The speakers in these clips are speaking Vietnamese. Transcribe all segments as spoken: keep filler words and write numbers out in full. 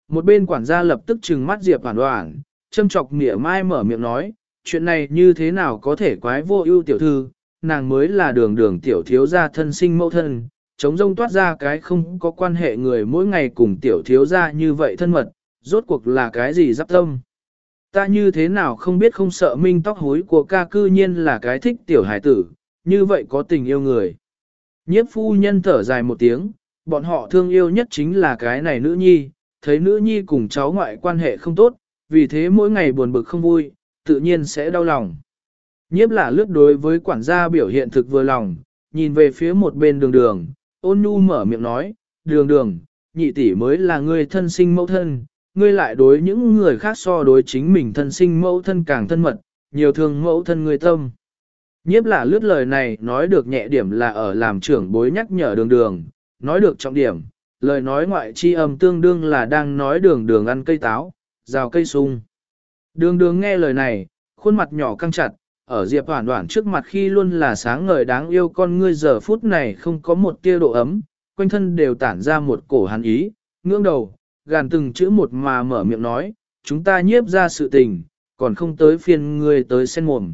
Một bên quản gia lập tức trừng mắt Diệp Hoản Hoản, châm chọc mỉa mai mở miệng nói, chuyện này như thế nào có thể quái Vô Ưu tiểu thư, nàng mới là đường đường tiểu thiếu gia thân sinh mẫu thân, chống rông toát ra cái không có quan hệ người mỗi ngày cùng tiểu thiếu gia như vậy thân mật, rốt cuộc là cái gì giáp tâm. Ta như thế nào không biết không sợ minh tóc hối của ca cư nhiên là cái thích tiểu hải tử, như vậy có tình yêu người. Nhiếp phu nhân thở dài một tiếng, bọn họ thương yêu nhất chính là cái này nữ nhi, thấy nữ nhi cùng cháu ngoại quan hệ không tốt, vì thế mỗi ngày buồn bực không vui, tự nhiên sẽ đau lòng. Nhiếp là lướt đối với quản gia biểu hiện thực vừa lòng, nhìn về phía một bên đường đường, ôn nhu mở miệng nói, đường đường, nhị tỷ mới là người thân sinh mẫu thân, ngươi lại đối những người khác so đối chính mình thân sinh mẫu thân càng thân mật, nhiều thương mẫu thân người tâm. Nhiếp là lướt lời này nói được nhẹ điểm là ở làm trưởng bối nhắc nhở đường đường, nói được trọng điểm, lời nói ngoại chi âm tương đương là đang nói đường đường ăn cây táo, rào cây sung. Đường đường nghe lời này, khuôn mặt nhỏ căng chặt, ở Diệp Hoản Hoản trước mặt khi luôn là sáng ngời đáng yêu con ngươi giờ phút này không có một tia độ ấm, quanh thân đều tản ra một cổ hàn ý, ngưỡng đầu, gàn từng chữ một mà mở miệng nói, chúng ta nhiếp ra sự tình, còn không tới phiên ngươi tới sen mồm.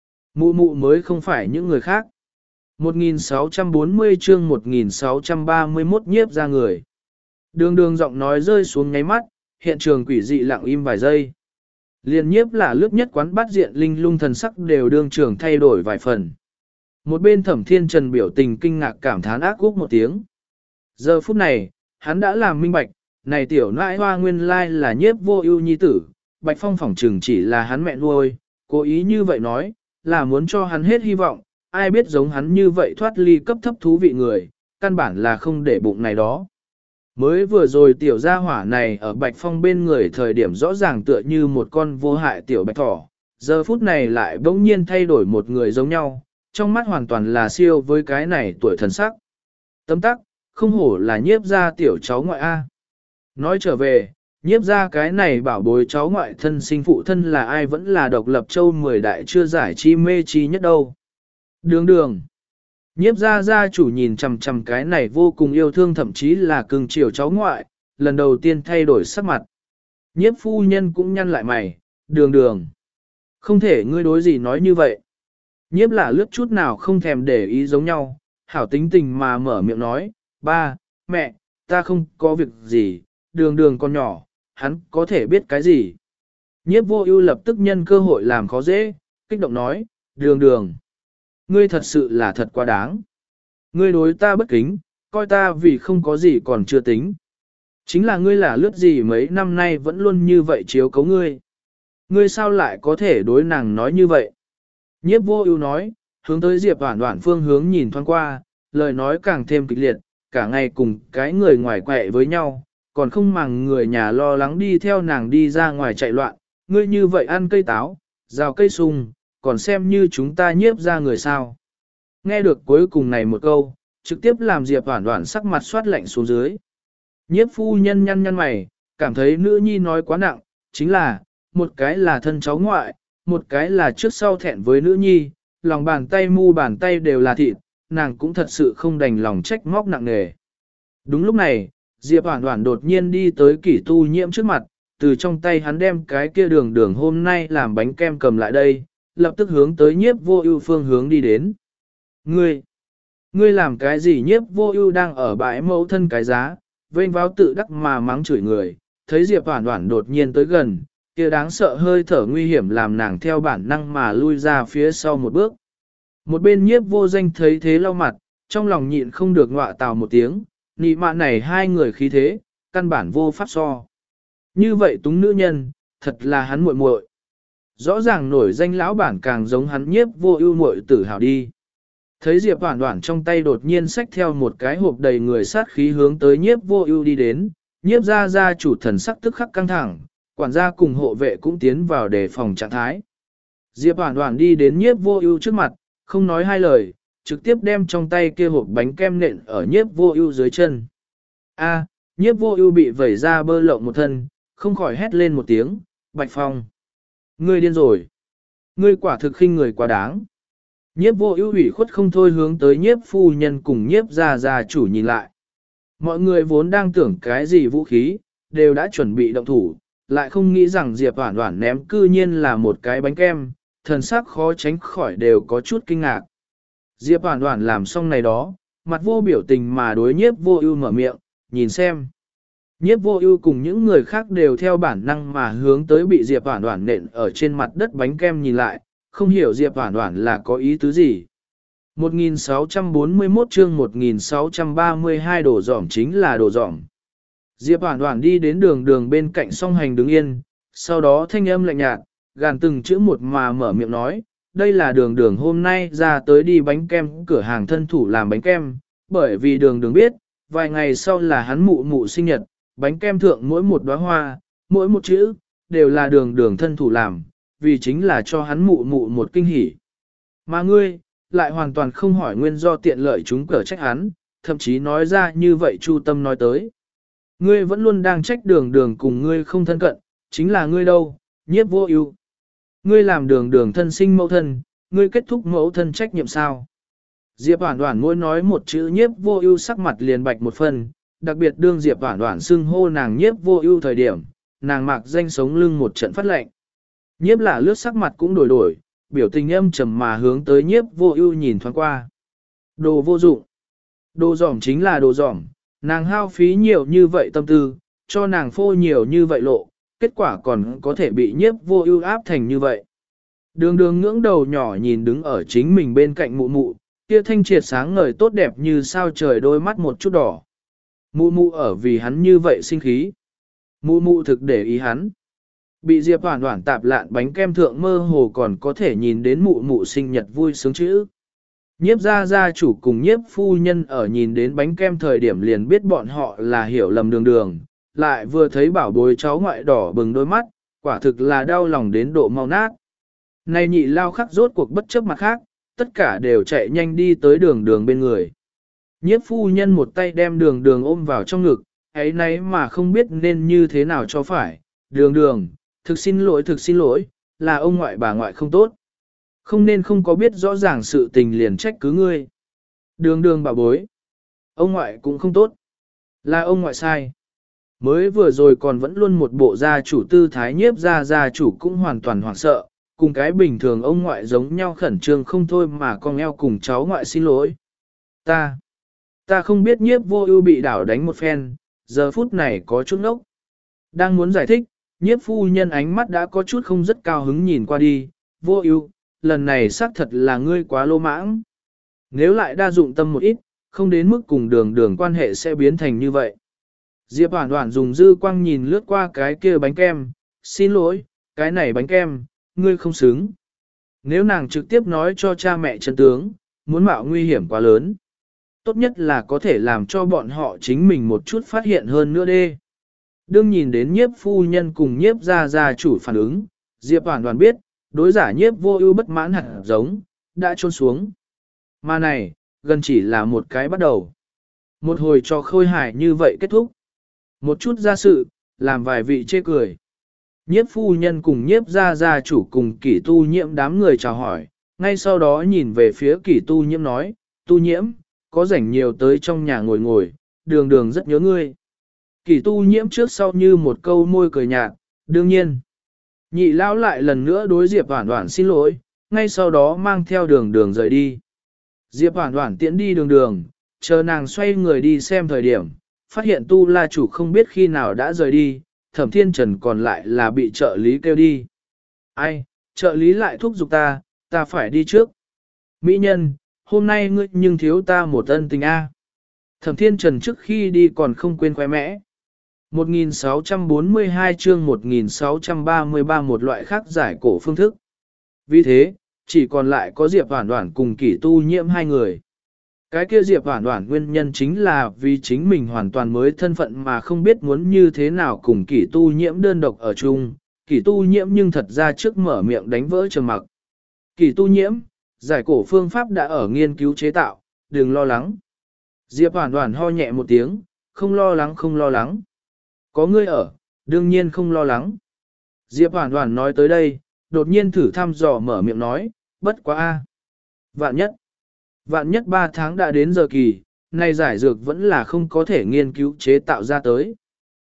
Mụ mụ mới không phải những người khác. một nghìn sáu trăm bốn mươi chương một nghìn sáu trăm ba mươi mốt nhiếp ra người. Đường đường giọng nói rơi xuống nháy mắt, hiện trường quỷ dị lặng im vài giây. Liên nhiếp là lướt nhất quán bắt diện linh lung thần sắc đều đương trường thay đổi vài phần. Một bên thẩm thiên trần biểu tình kinh ngạc cảm thán ác quốc một tiếng. Giờ phút này, hắn đã làm minh bạch, này tiểu nãi hoa nguyên lai là nhiếp vô ưu nhi tử, Bạch Phong phỏng trừng chỉ là hắn mẹ nuôi, cố ý như vậy nói, là muốn cho hắn hết hy vọng, ai biết giống hắn như vậy thoát ly cấp thấp thú vị người, căn bản là không để bụng này đó. Mới vừa rồi tiểu gia hỏa này ở Bạch Phong bên người thời điểm rõ ràng tựa như một con vô hại tiểu bạch thỏ, giờ phút này lại bỗng nhiên thay đổi một người giống nhau, trong mắt hoàn toàn là siêu với cái này tuổi thần sắc. Tấm tắc, không hổ là nhiếp ra tiểu cháu ngoại A. Nói trở về, nhiếp ra cái này bảo bối cháu ngoại thân sinh phụ thân là ai vẫn là độc lập châu mười đại chưa giải chi mê chi nhất đâu. Đường đường. Nhiếp ra gia chủ nhìn chằm chằm cái này vô cùng yêu thương thậm chí là cưng chiều cháu ngoại, lần đầu tiên thay đổi sắc mặt. Nhiếp phu nhân cũng nhăn lại mày, đường đường. Không thể ngươi đối gì nói như vậy. Nhiếp là lướt chút nào không thèm để ý giống nhau, hảo tính tình mà mở miệng nói, ba, mẹ, ta không có việc gì, đường đường con nhỏ, hắn có thể biết cái gì. Nhiếp vô ưu lập tức nhân cơ hội làm khó dễ, kích động nói, đường đường. Ngươi thật sự là thật quá đáng. Ngươi đối ta bất kính, coi ta vì không có gì còn chưa tính. Chính là ngươi là lướt gì mấy năm nay vẫn luôn như vậy chiếu cấu ngươi. Ngươi sao lại có thể đối nàng nói như vậy? Nhiếp vô ưu nói, hướng tới Diệp Hoản Hoản phương hướng nhìn thoáng qua, lời nói càng thêm kịch liệt, cả ngày cùng cái người ngoài quẹ với nhau, còn không màng người nhà lo lắng đi theo nàng đi ra ngoài chạy loạn. Ngươi như vậy ăn cây táo, rào cây sung, còn xem như chúng ta nhiếp ra người sao. Nghe được cuối cùng này một câu, trực tiếp làm Diệp Hoản Hoản sắc mặt xoát lạnh xuống dưới. Nhiếp phu nhân nhăn nhăn mày, cảm thấy nữ nhi nói quá nặng, chính là, một cái là thân cháu ngoại, một cái là trước sau thẹn với nữ nhi, lòng bàn tay mu bàn tay đều là thịt, nàng cũng thật sự không đành lòng trách móc nặng nề. Đúng lúc này, Diệp Hoản Hoản đột nhiên đi tới Kỷ Tu Nhiễm trước mặt, từ trong tay hắn đem cái kia đường đường hôm nay làm bánh kem cầm lại đây, lập tức hướng tới nhiếp vô ưu phương hướng đi đến. Ngươi, ngươi làm cái gì? Nhiếp vô ưu đang ở bãi mẫu thân cái giá, vênh váo tự đắc mà mắng chửi người, thấy Diệp Hoản Hoản đột nhiên tới gần, kia đáng sợ hơi thở nguy hiểm làm nàng theo bản năng mà lui ra phía sau một bước. Một bên nhiếp vô danh thấy thế lau mặt, trong lòng nhịn không được ngọa tào một tiếng, nị mạ này hai người khí thế, căn bản vô pháp so. Như vậy túng nữ nhân, thật là hắn muội muội. Rõ ràng nổi danh lão bản càng giống hắn nhiếp vô ưu muội tử hào đi. Thấy Diệp Hoản Hoản trong tay đột nhiên xách theo một cái hộp đầy người sát khí hướng tới nhiếp vô ưu đi đến, nhiếp gia gia chủ thần sắc tức khắc căng thẳng, quản gia cùng hộ vệ cũng tiến vào đề phòng trạng thái. Diệp Hoản Hoản đi đến nhiếp vô ưu trước mặt, không nói hai lời, trực tiếp đem trong tay kia hộp bánh kem nện ở nhiếp vô ưu dưới chân. A, nhiếp vô ưu bị vẩy ra bơ lộng một thân, không khỏi hét lên một tiếng, Bạch Phong. Ngươi điên rồi. Ngươi quả thực khinh người quá đáng. Nhiếp vô ưu ủy khuất không thôi hướng tới nhiếp phu nhân cùng nhiếp gia gia chủ nhìn lại. Mọi người vốn đang tưởng cái gì vũ khí, đều đã chuẩn bị động thủ, lại không nghĩ rằng Diệp Hoản Hoản ném cư nhiên là một cái bánh kem, thần sắc khó tránh khỏi đều có chút kinh ngạc. Diệp Hoản Hoản làm xong này đó, mặt vô biểu tình mà đối Nhiếp Vô Ưu mở miệng, nhìn xem. Nhiếp Vô Ưu cùng những người khác đều theo bản năng mà hướng tới bị Diệp Hoản Hoản nện ở trên mặt đất bánh kem nhìn lại, không hiểu Diệp Hoản Hoản là có ý tứ gì. một nghìn sáu trăm bốn mươi mốt chương một nghìn sáu trăm ba mươi hai đổ dỏm chính là đổ dỏm. Diệp Hoản Hoản đi đến đường đường bên cạnh song hành đứng yên, sau đó thanh âm lạnh nhạt, gàn từng chữ một mà mở miệng nói, đây là đường đường hôm nay ra tới đi bánh kem cửa hàng thân thủ làm bánh kem, bởi vì đường đường biết, vài ngày sau là hắn mụ mụ sinh nhật, bánh kem thượng mỗi một đóa hoa, mỗi một chữ, đều là đường đường thân thủ làm, vì chính là cho hắn mụ mụ một kinh hỉ. Mà ngươi, lại hoàn toàn không hỏi nguyên do tiện lợi chúng cở trách hắn, thậm chí nói ra như vậy Chu Tâm nói tới. Ngươi vẫn luôn đang trách đường đường cùng ngươi không thân cận, chính là ngươi đâu, Nhiếp Vô Ưu. Ngươi làm đường đường thân sinh mẫu thân, ngươi kết thúc mẫu thân trách nhiệm sao? Diệp Hoản Hoản mỗi nói một chữ Nhiếp Vô Ưu sắc mặt liền bạch một phần, đặc biệt đương Diệp Hoản Hoản xưng hô nàng Nhiếp Vô Ưu thời điểm, nàng mạc danh sống lưng một trận phát lạnh. Nhiếp là lướt sắc mặt cũng đổi đổi, biểu tình âm trầm mà hướng tới Nhiếp Vô Ưu nhìn thoáng qua. Đồ vô dụng. Đồ dỏm chính là đồ dỏm, nàng hao phí nhiều như vậy tâm tư, cho nàng phô nhiều như vậy lộ, kết quả còn có thể bị Nhiếp Vô Ưu áp thành như vậy. Đường đường ngưỡng đầu nhỏ nhìn đứng ở chính mình bên cạnh mụ mụ, kia thanh triệt sáng ngời tốt đẹp như sao trời đôi mắt một chút đỏ. Mụ mụ ở vì hắn như vậy sinh khí. Mụ mụ thực để ý hắn. Bị Diệp Hoản Hoản tạp lạn bánh kem thượng mơ hồ còn có thể nhìn đến mụ mụ sinh nhật vui sướng chữ. Nhiếp gia gia chủ cùng nhiếp phu nhân ở nhìn đến bánh kem thời điểm liền biết bọn họ là hiểu lầm đường đường, lại vừa thấy bảo bối cháu ngoại đỏ bừng đôi mắt, quả thực là đau lòng đến độ mau nát. Này nhị lao khắc rốt cuộc bất chấp mặt khác, tất cả đều chạy nhanh đi tới đường đường bên người. Nhiếp phu nhân một tay đem đường đường ôm vào trong ngực, ấy nấy mà không biết nên như thế nào cho phải. Đường đường, thực xin lỗi thực xin lỗi, là ông ngoại bà ngoại không tốt. Không nên không có biết rõ ràng sự tình liền trách cứ ngươi. Đường đường bà bối. Ông ngoại cũng không tốt. Là ông ngoại sai. Mới vừa rồi còn vẫn luôn một bộ gia chủ tư thái nhiếp gia gia chủ cũng hoàn toàn hoảng sợ, cùng cái bình thường ông ngoại giống nhau khẩn trương không thôi mà con eo cùng cháu ngoại xin lỗi. Ta, ta không biết nhiếp vô ưu bị đảo đánh một phen, giờ phút này có chút ngốc. Đang muốn giải thích, nhiếp phu nhân ánh mắt đã có chút không rất cao hứng nhìn qua đi, vô ưu, lần này xác thật là ngươi quá lô mãng. Nếu lại đa dụng tâm một ít, không đến mức cùng đường đường quan hệ sẽ biến thành như vậy. Diệp Hoản Hoản dùng dư quang nhìn lướt qua cái kia bánh kem, xin lỗi, cái này bánh kem, ngươi không xứng. Nếu nàng trực tiếp nói cho cha mẹ chân tướng, muốn mạo nguy hiểm quá lớn. Tốt nhất là có thể làm cho bọn họ chính mình một chút phát hiện hơn nữa đê. Đương nhìn đến nhiếp phu nhân cùng nhiếp gia gia chủ phản ứng, Diệp Hoản Hoản biết, đối giả nhiếp vô ưu bất mãn hạt giống, đã trôn xuống. Mà này, gần chỉ là một cái bắt đầu. Một hồi cho khôi hài như vậy kết thúc. Một chút ra sự, làm vài vị chê cười. Nhiếp phu nhân cùng nhiếp gia gia chủ cùng kỷ tu nhiễm đám người chào hỏi, ngay sau đó nhìn về phía kỷ tu nhiễm nói, tu nhiễm, có rảnh nhiều tới trong nhà ngồi ngồi, đường đường rất nhớ ngươi. Kỷ tu nhiễm trước sau như một câu môi cười nhạt, đương nhiên. Nhị lão lại lần nữa đối Diệp Hoản Hoản xin lỗi, ngay sau đó mang theo đường đường rời đi. Diệp Hoản Hoản tiễn đi đường đường, chờ nàng xoay người đi xem thời điểm, phát hiện tu la chủ không biết khi nào đã rời đi, Thẩm Thiên Trần còn lại là bị trợ lý kêu đi. Ai, trợ lý lại thúc giục ta, ta phải đi trước. Mỹ nhân, hôm nay ngươi nhưng thiếu ta một ân tình a. Thẩm Thiên Trần trước khi đi còn không quên khoe mẽ. một nghìn sáu trăm bốn mươi hai chương một nghìn sáu trăm ba mươi ba một loại khác giải cổ phương thức. Vì thế, chỉ còn lại có Diệp Hoản Hoản cùng Kỷ Tu Nhiễm hai người. Cái kia Diệp Hoản Hoản nguyên nhân chính là vì chính mình hoàn toàn mới thân phận mà không biết muốn như thế nào cùng Kỷ Tu Nhiễm đơn độc ở chung. Kỷ Tu Nhiễm nhưng thật ra trước mở miệng đánh vỡ trầm mặc. Kỷ Tu Nhiễm, giải cổ phương pháp đã ở nghiên cứu chế tạo, đừng lo lắng. Diệp Hoản Hoản ho nhẹ một tiếng, không lo lắng không lo lắng. Có ngươi ở, đương nhiên không lo lắng. Diệp Hoản Hoản nói tới đây, đột nhiên thử thăm dò mở miệng nói, bất quá a. Vạn nhất. Vạn nhất ba tháng đã đến giờ kỳ, nay giải dược vẫn là không có thể nghiên cứu chế tạo ra tới.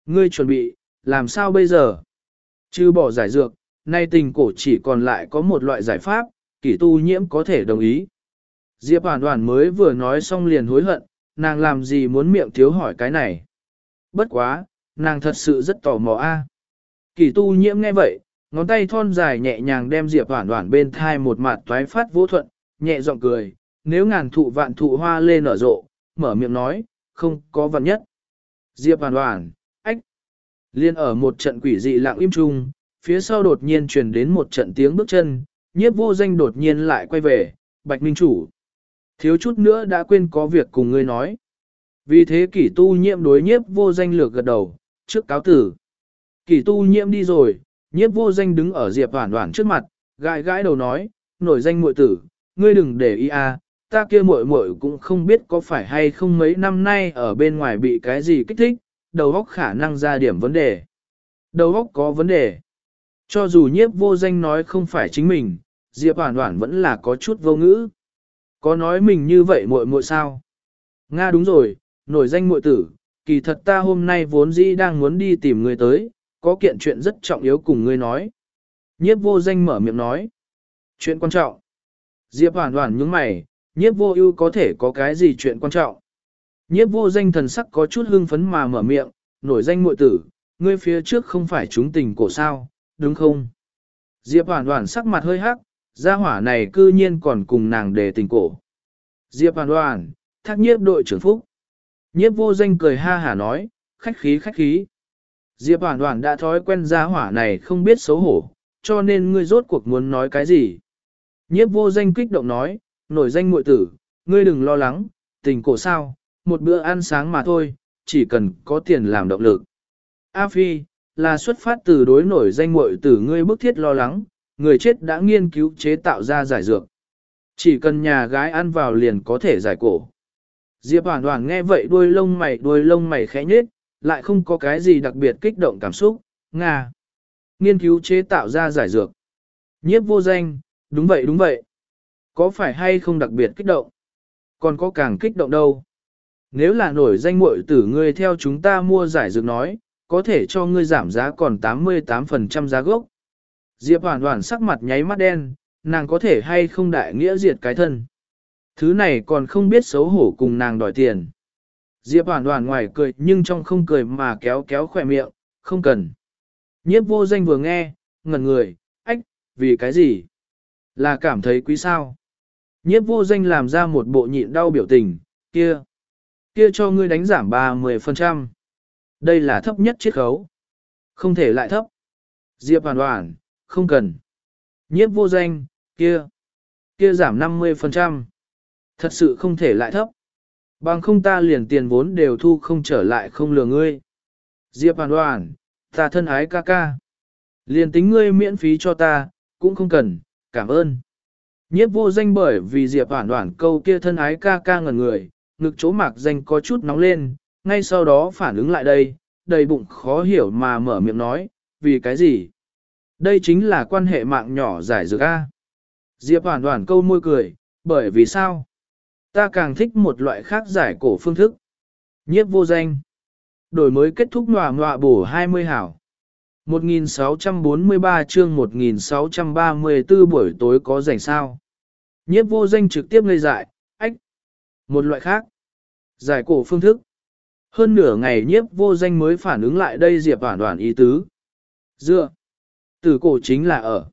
Ngươi chuẩn bị, làm sao bây giờ? Chứ bỏ giải dược, nay tình cổ chỉ còn lại có một loại giải pháp, kỷ tu nhiễm có thể đồng ý. Diệp Hoàn Hoàn mới vừa nói xong liền hối hận, nàng làm gì muốn miệng thiếu hỏi cái này. Bất quá, nàng thật sự rất tò mò a. Kỷ tu nhiễm nghe vậy, ngón tay thon dài nhẹ nhàng đem Diệp Hoàn Hoàn bên thai một mặt toái phát vô thuận, nhẹ giọng cười, nếu ngàn thụ vạn thụ hoa lên nở rộ, mở miệng nói, không có vạn nhất. Diệp Hoàn Hoàn, ách. Liên ở một trận quỷ dị lặng im chung, phía sau đột nhiên truyền đến một trận tiếng bước chân, nhiếp vô danh đột nhiên lại quay về, Bạch Minh Chủ. Thiếu chút nữa đã quên có việc cùng ngươi nói. Vì thế kỷ tu nhiễm đối nhiếp vô danh lược gật đầu, trước cáo tử. Kỷ tu nhiễm đi rồi, nhiếp vô danh đứng ở Diệp Hoàn Hoàn trước mặt, gãi gãi đầu nói, nổi danh muội tử, ngươi đừng để ý à, ta kia muội muội cũng không biết có phải hay không mấy năm nay ở bên ngoài bị cái gì kích thích, đầu óc khả năng ra điểm vấn đề. Đầu óc có vấn đề. Cho dù nhiếp vô danh nói không phải chính mình, Diệp Hoàn Hoàn vẫn là có chút vô ngữ. Có nói mình như vậy muội muội sao? Nga đúng rồi, nổi danh muội tử, kỳ thật ta hôm nay vốn dĩ đang muốn đi tìm người tới, có kiện chuyện rất trọng yếu cùng ngươi nói. Nhiếp vô danh mở miệng nói. Chuyện quan trọng. Diệp Hoàn Hoàn nhướng mày, nhiếp vô ưu có thể có cái gì chuyện quan trọng. Nhiếp vô danh thần sắc có chút hưng phấn mà mở miệng, nổi danh muội tử, ngươi phía trước không phải trúng tình cổ sao, đúng không? Diệp Hoàn Hoàn sắc mặt hơi hắc, gia hỏa này cư nhiên còn cùng nàng đề tình cổ. Diệp Hoàn Hoàn, thác nhiếp đội trưởng Phúc. Nhiếp vô danh cười ha hả nói, khách khí khách khí. Diệp Hoàn Hoàn đã thói quen gia hỏa này không biết xấu hổ, cho nên ngươi rốt cuộc muốn nói cái gì. Nhiếp vô danh kích động nói, nổi danh muội tử, ngươi đừng lo lắng, tình cổ sao, một bữa ăn sáng mà thôi, chỉ cần có tiền làm động lực. A Phi, là xuất phát từ đối nổi danh muội tử ngươi bức thiết lo lắng, người chết đã nghiên cứu chế tạo ra giải dược. Chỉ cần nhà gái ăn vào liền có thể giải cổ. Diệp Hoàn Hoàn nghe vậy đuôi lông mày đuôi lông mày khẽ nhếch, lại không có cái gì đặc biệt kích động cảm xúc, Nga. Nghiên cứu chế tạo ra giải dược. Nhiếp vô danh, đúng vậy đúng vậy. Có phải hay không đặc biệt kích động? Còn có càng kích động đâu? Nếu là nổi danh muội tử ngươi theo chúng ta mua giải dược nói, có thể cho ngươi giảm giá còn tám mươi tám phần trăm giá gốc. Diệp Hoàn Hoàn sắc mặt nháy mắt đen, nàng có thể hay không đại nghĩa diệt cái thân. Thứ này còn không biết xấu hổ cùng nàng đòi tiền. Diệp Hoàn Hoàn ngoài cười nhưng trong không cười mà kéo kéo khỏe miệng, không cần. Nhiếp vô danh vừa nghe, ngẩn người, ách, vì cái gì? Là cảm thấy quý sao? Nhiếp vô danh làm ra một bộ nhịn đau biểu tình, kia, kia cho ngươi đánh giảm ba mươi phần trăm. Đây là thấp nhất chiết khấu. Không thể lại thấp. Diệp Hoàn Hoàn, không cần. Nhiếp vô danh, kia, kia giảm năm mươi phần trăm. Thật sự không thể lại thấp. Bằng không ta liền tiền vốn đều thu không trở lại không lừa ngươi. Diệp Hoàn Hoàn, ta thân ái ca ca. Liền tính ngươi miễn phí cho ta, cũng không cần, cảm ơn. Nhiếp vô danh bởi vì Diệp Hoàn Hoàn câu kia thân ái ca ca ngẩn người, ngực chỗ mạc danh có chút nóng lên, ngay sau đó phản ứng lại đây, đầy bụng khó hiểu mà mở miệng nói, vì cái gì? Đây chính là quan hệ mạng nhỏ giải dược A. Diệp Hoàn Hoàn câu môi cười, bởi vì sao? Ta càng thích một loại khác giải cổ phương thức. Nhiếp vô danh. Đổi mới kết thúc ngọa ngọa bổ hai mươi hảo. một nghìn sáu trăm bốn mươi ba chương một nghìn sáu trăm ba mươi tư buổi tối có rảnh sao. Nhiếp vô danh trực tiếp ngây dại, ách. Một loại khác. Giải cổ phương thức. Hơn nửa ngày nhiếp vô danh mới phản ứng lại đây Diệp Hoàn Hoàn ý tứ. Dựa. Tử cổ chính là ở.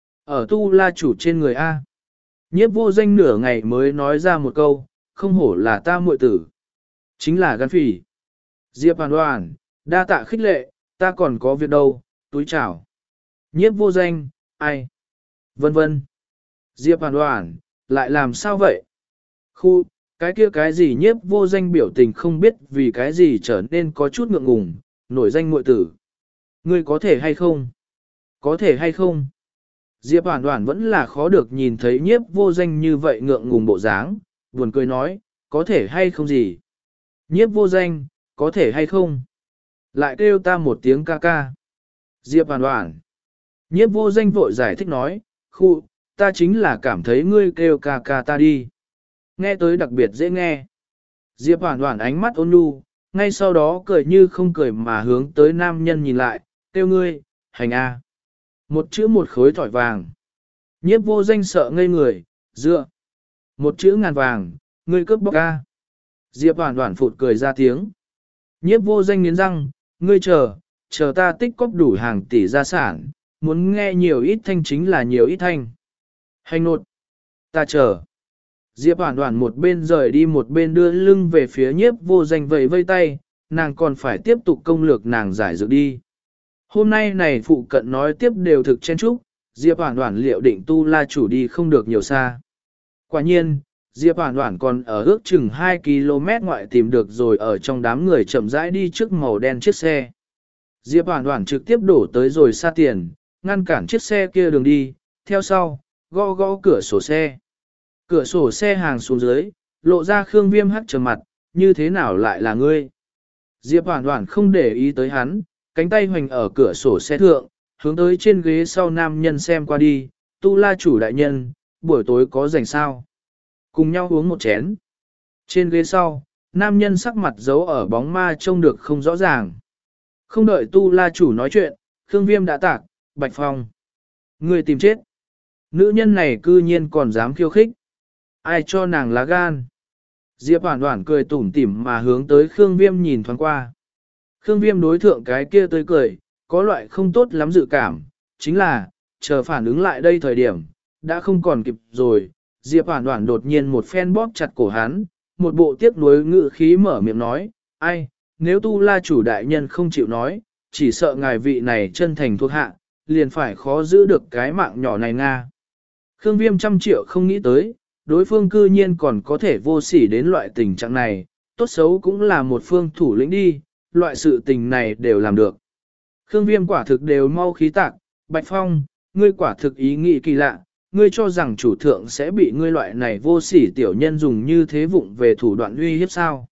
Ở tu la chủ trên người A. Nhiếp vô danh nửa ngày mới nói ra một câu, không hổ là ta muội tử. Chính là gan phỉ. Diệp Hoàn Hoàn, đa tạ khích lệ, ta còn có việc đâu, túi chào. Nhiếp vô danh, ai? Vân vân. Diệp Hoàn Hoàn, lại làm sao vậy? Khu, cái kia cái gì nhiếp vô danh biểu tình không biết vì cái gì trở nên có chút ngượng ngùng, nổi danh muội tử. Ngươi có thể hay không? Có thể hay không? Diệp Hoàn Hoàn vẫn là khó được nhìn thấy nhiếp vô danh như vậy ngượng ngùng bộ dáng, buồn cười nói, có thể hay không gì? Nhiếp vô danh, có thể hay không? Lại kêu ta một tiếng ca ca. Diệp Hoàn Hoàn. Nhiếp vô danh vội giải thích nói, khu, ta chính là cảm thấy ngươi kêu ca ca ta đi. Nghe tới đặc biệt dễ nghe. Diệp Hoàn Hoàn ánh mắt ôn nhu, ngay sau đó cười như không cười mà hướng tới nam nhân nhìn lại, tiêu ngươi, hành a. Một chữ một khối thỏi vàng. Nhiếp vô danh sợ ngây người, dựa. Một chữ ngàn vàng, ngươi cướp bóc a. Diệp Hoàn Hoàn phụt cười ra tiếng. Nhiếp vô danh nghiến răng, ngươi chờ, chờ ta tích cóp đủ hàng tỷ gia sản, muốn nghe nhiều ít thanh chính là nhiều ít thanh. Hành nột, ta chờ. Diệp Hoàn Hoàn một bên rời đi một bên đưa lưng về phía nhiếp vô danh vẫy vây tay, nàng còn phải tiếp tục công lược nàng giải dược đi. Hôm nay này phụ cận nói tiếp đều thực chen chúc, Diệp Hoàn Hoàn liệu định tu la chủ đi không được nhiều xa. Quả nhiên, Diệp Hoàn Hoàn còn ở ước chừng hai ki lô mét ngoại tìm được rồi ở trong đám người chậm rãi đi trước màu đen chiếc xe. Diệp Hoàn Hoàn trực tiếp đổ tới rồi xa tiền, ngăn cản chiếc xe kia đường đi, theo sau, gõ gõ cửa sổ xe. Cửa sổ xe hàng xuống dưới, lộ ra Khương Viêm hắt trầm mặt, như thế nào lại là ngươi? Diệp Hoàn Hoàn không để ý tới hắn, cánh tay hoành ở cửa sổ xe thượng, hướng tới trên ghế sau nam nhân xem qua đi, tu la chủ đại nhân, buổi tối có rảnh sao? Cùng nhau uống một chén. Trên ghế sau, nam nhân sắc mặt giấu ở bóng ma trông được không rõ ràng. Không đợi tu la chủ nói chuyện, Khương Viêm đã tạc, Bạch Phong. Người tìm chết. Nữ nhân này cư nhiên còn dám khiêu khích. Ai cho nàng lá gan? Diệp Hoàn Hoàn cười tủm tỉm mà hướng tới Khương Viêm nhìn thoáng qua. Khương Viêm đối thượng cái kia tươi cười, có loại không tốt lắm dự cảm, chính là, chờ phản ứng lại đây thời điểm, đã không còn kịp rồi. Diệp Hoàn Hoàn đột nhiên một phen bóp chặt cổ hắn, một bộ tiếc nuối ngự khí mở miệng nói, ai, nếu tu la chủ đại nhân không chịu nói, chỉ sợ ngài vị này chân thành thuộc hạ, liền phải khó giữ được cái mạng nhỏ này nga. Khương Viêm trăm triệu không nghĩ tới, đối phương cư nhiên còn có thể vô sỉ đến loại tình trạng này, tốt xấu cũng là một phương thủ lĩnh đi, loại sự tình này đều làm được. Khương Viêm quả thực đều mau khí tạc, Bạch Phong, ngươi quả thực ý nghĩ kỳ lạ, ngươi cho rằng chủ thượng sẽ bị ngươi loại này vô sỉ tiểu nhân dùng như thế vụng về thủ đoạn uy hiếp sao.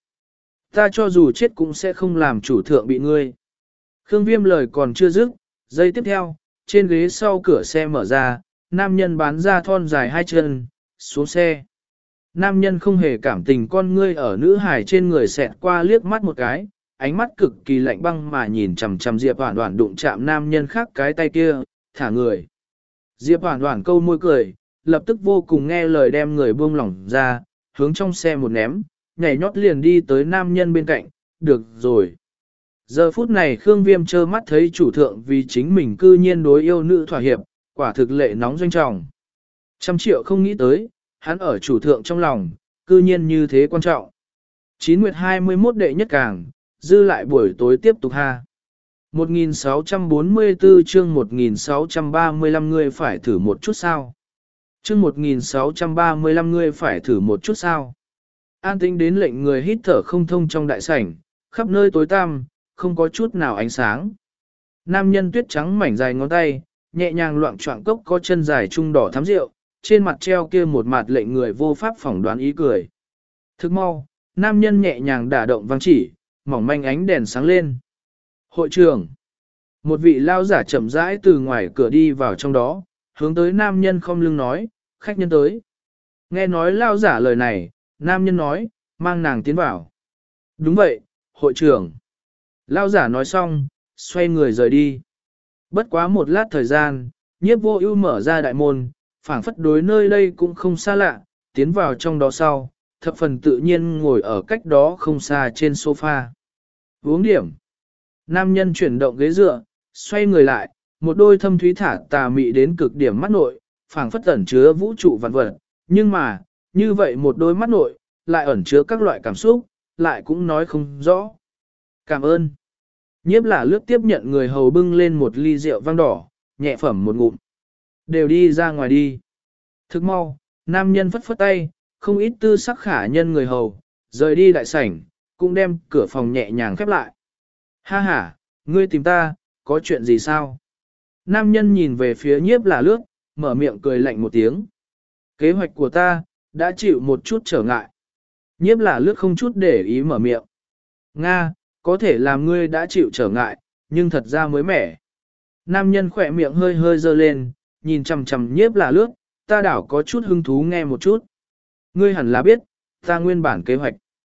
Ta cho dù chết cũng sẽ không làm chủ thượng bị ngươi. Khương Viêm lời còn chưa dứt, giây tiếp theo, trên ghế sau cửa xe mở ra, nam nhân bán ra thon dài hai chân, xuống xe. Nam nhân không hề cảm tình con ngươi ở nữ hài trên người xẹt qua liếc mắt một cái, ánh mắt cực kỳ lạnh băng mà nhìn chằm chằm Diệp Hoàn Hoàn đụng chạm nam nhân khác cái tay kia, thả người. Diệp Hoàn Hoàn câu môi cười, lập tức vô cùng nghe lời đem người buông lỏng ra, hướng trong xe một ném, nhảy nhót liền đi tới nam nhân bên cạnh, được rồi. Giờ phút này Khương Viêm trơ mắt thấy chủ thượng vì chính mình cư nhiên đối yêu nữ thỏa hiệp, quả thực lệ nóng doanh trọng. Trăm triệu không nghĩ tới, hắn ở chủ thượng trong lòng, cư nhiên như thế quan trọng. Chín nguyệt hai mươi mốt đệ nhất càng, dư lại buổi tối tiếp tục ha. một nghìn sáu trăm bốn mươi tư chương một nghìn sáu trăm ba mươi lăm ngươi phải thử một chút sao. Chương một nghìn sáu trăm ba mươi lăm ngươi phải thử một chút sao. An tĩnh đến lệnh người hít thở không thông trong đại sảnh, khắp nơi tối tăm, không có chút nào ánh sáng. Nam nhân tuyết trắng mảnh dài ngón tay, nhẹ nhàng loạn choạng cốc có chân dài trung đỏ thắm rượu, trên mặt treo kia một mặt lệnh người vô pháp phỏng đoán ý cười. Thức mau, nam nhân nhẹ nhàng đả động vang chỉ, mỏng manh ánh đèn sáng lên. Hội trưởng, một vị lao giả chậm rãi từ ngoài cửa đi vào trong đó, hướng tới nam nhân không lưng nói, khách nhân tới. Nghe nói lao giả lời này, nam nhân nói, mang nàng tiến vào. Đúng vậy, hội trưởng. Lao giả nói xong, xoay người rời đi. Bất quá một lát thời gian, nhiếp vô ưu mở ra đại môn, phảng phất đối nơi đây cũng không xa lạ, tiến vào trong đó sau, thập phần tự nhiên ngồi ở cách đó không xa trên sofa. Uống điểm. Nam nhân chuyển động ghế dựa, xoay người lại, một đôi thâm thúy thả tà mị đến cực điểm mắt nội, phảng phất ẩn chứa vũ trụ vạn vật. Nhưng mà, như vậy một đôi mắt nội, lại ẩn chứa các loại cảm xúc, lại cũng nói không rõ. Cảm ơn. Nhiếp là lướt tiếp nhận người hầu bưng lên một ly rượu vang đỏ, nhẹ phẩm một ngụm. Đều đi ra ngoài đi. Thức mau, nam nhân phất phất tay, không ít tư sắc khả nhân người hầu, rời đi đại sảnh, cũng đem cửa phòng nhẹ nhàng khép lại. Ha ha, ngươi tìm ta, có chuyện gì sao? Nam nhân nhìn về phía nhiếp là lướt, mở miệng cười lạnh một tiếng. Kế hoạch của ta, đã chịu một chút trở ngại. Nhiếp là lướt không chút để ý mở miệng. Nga, có thể làm ngươi đã chịu trở ngại, nhưng thật ra mới mẻ. Nam nhân khỏe miệng hơi hơi dơ lên, nhìn chằm chằm nhiếp là lướt, ta đảo có chút hứng thú nghe một chút. Ngươi hẳn là biết, ta nguyên bản kế hoạch.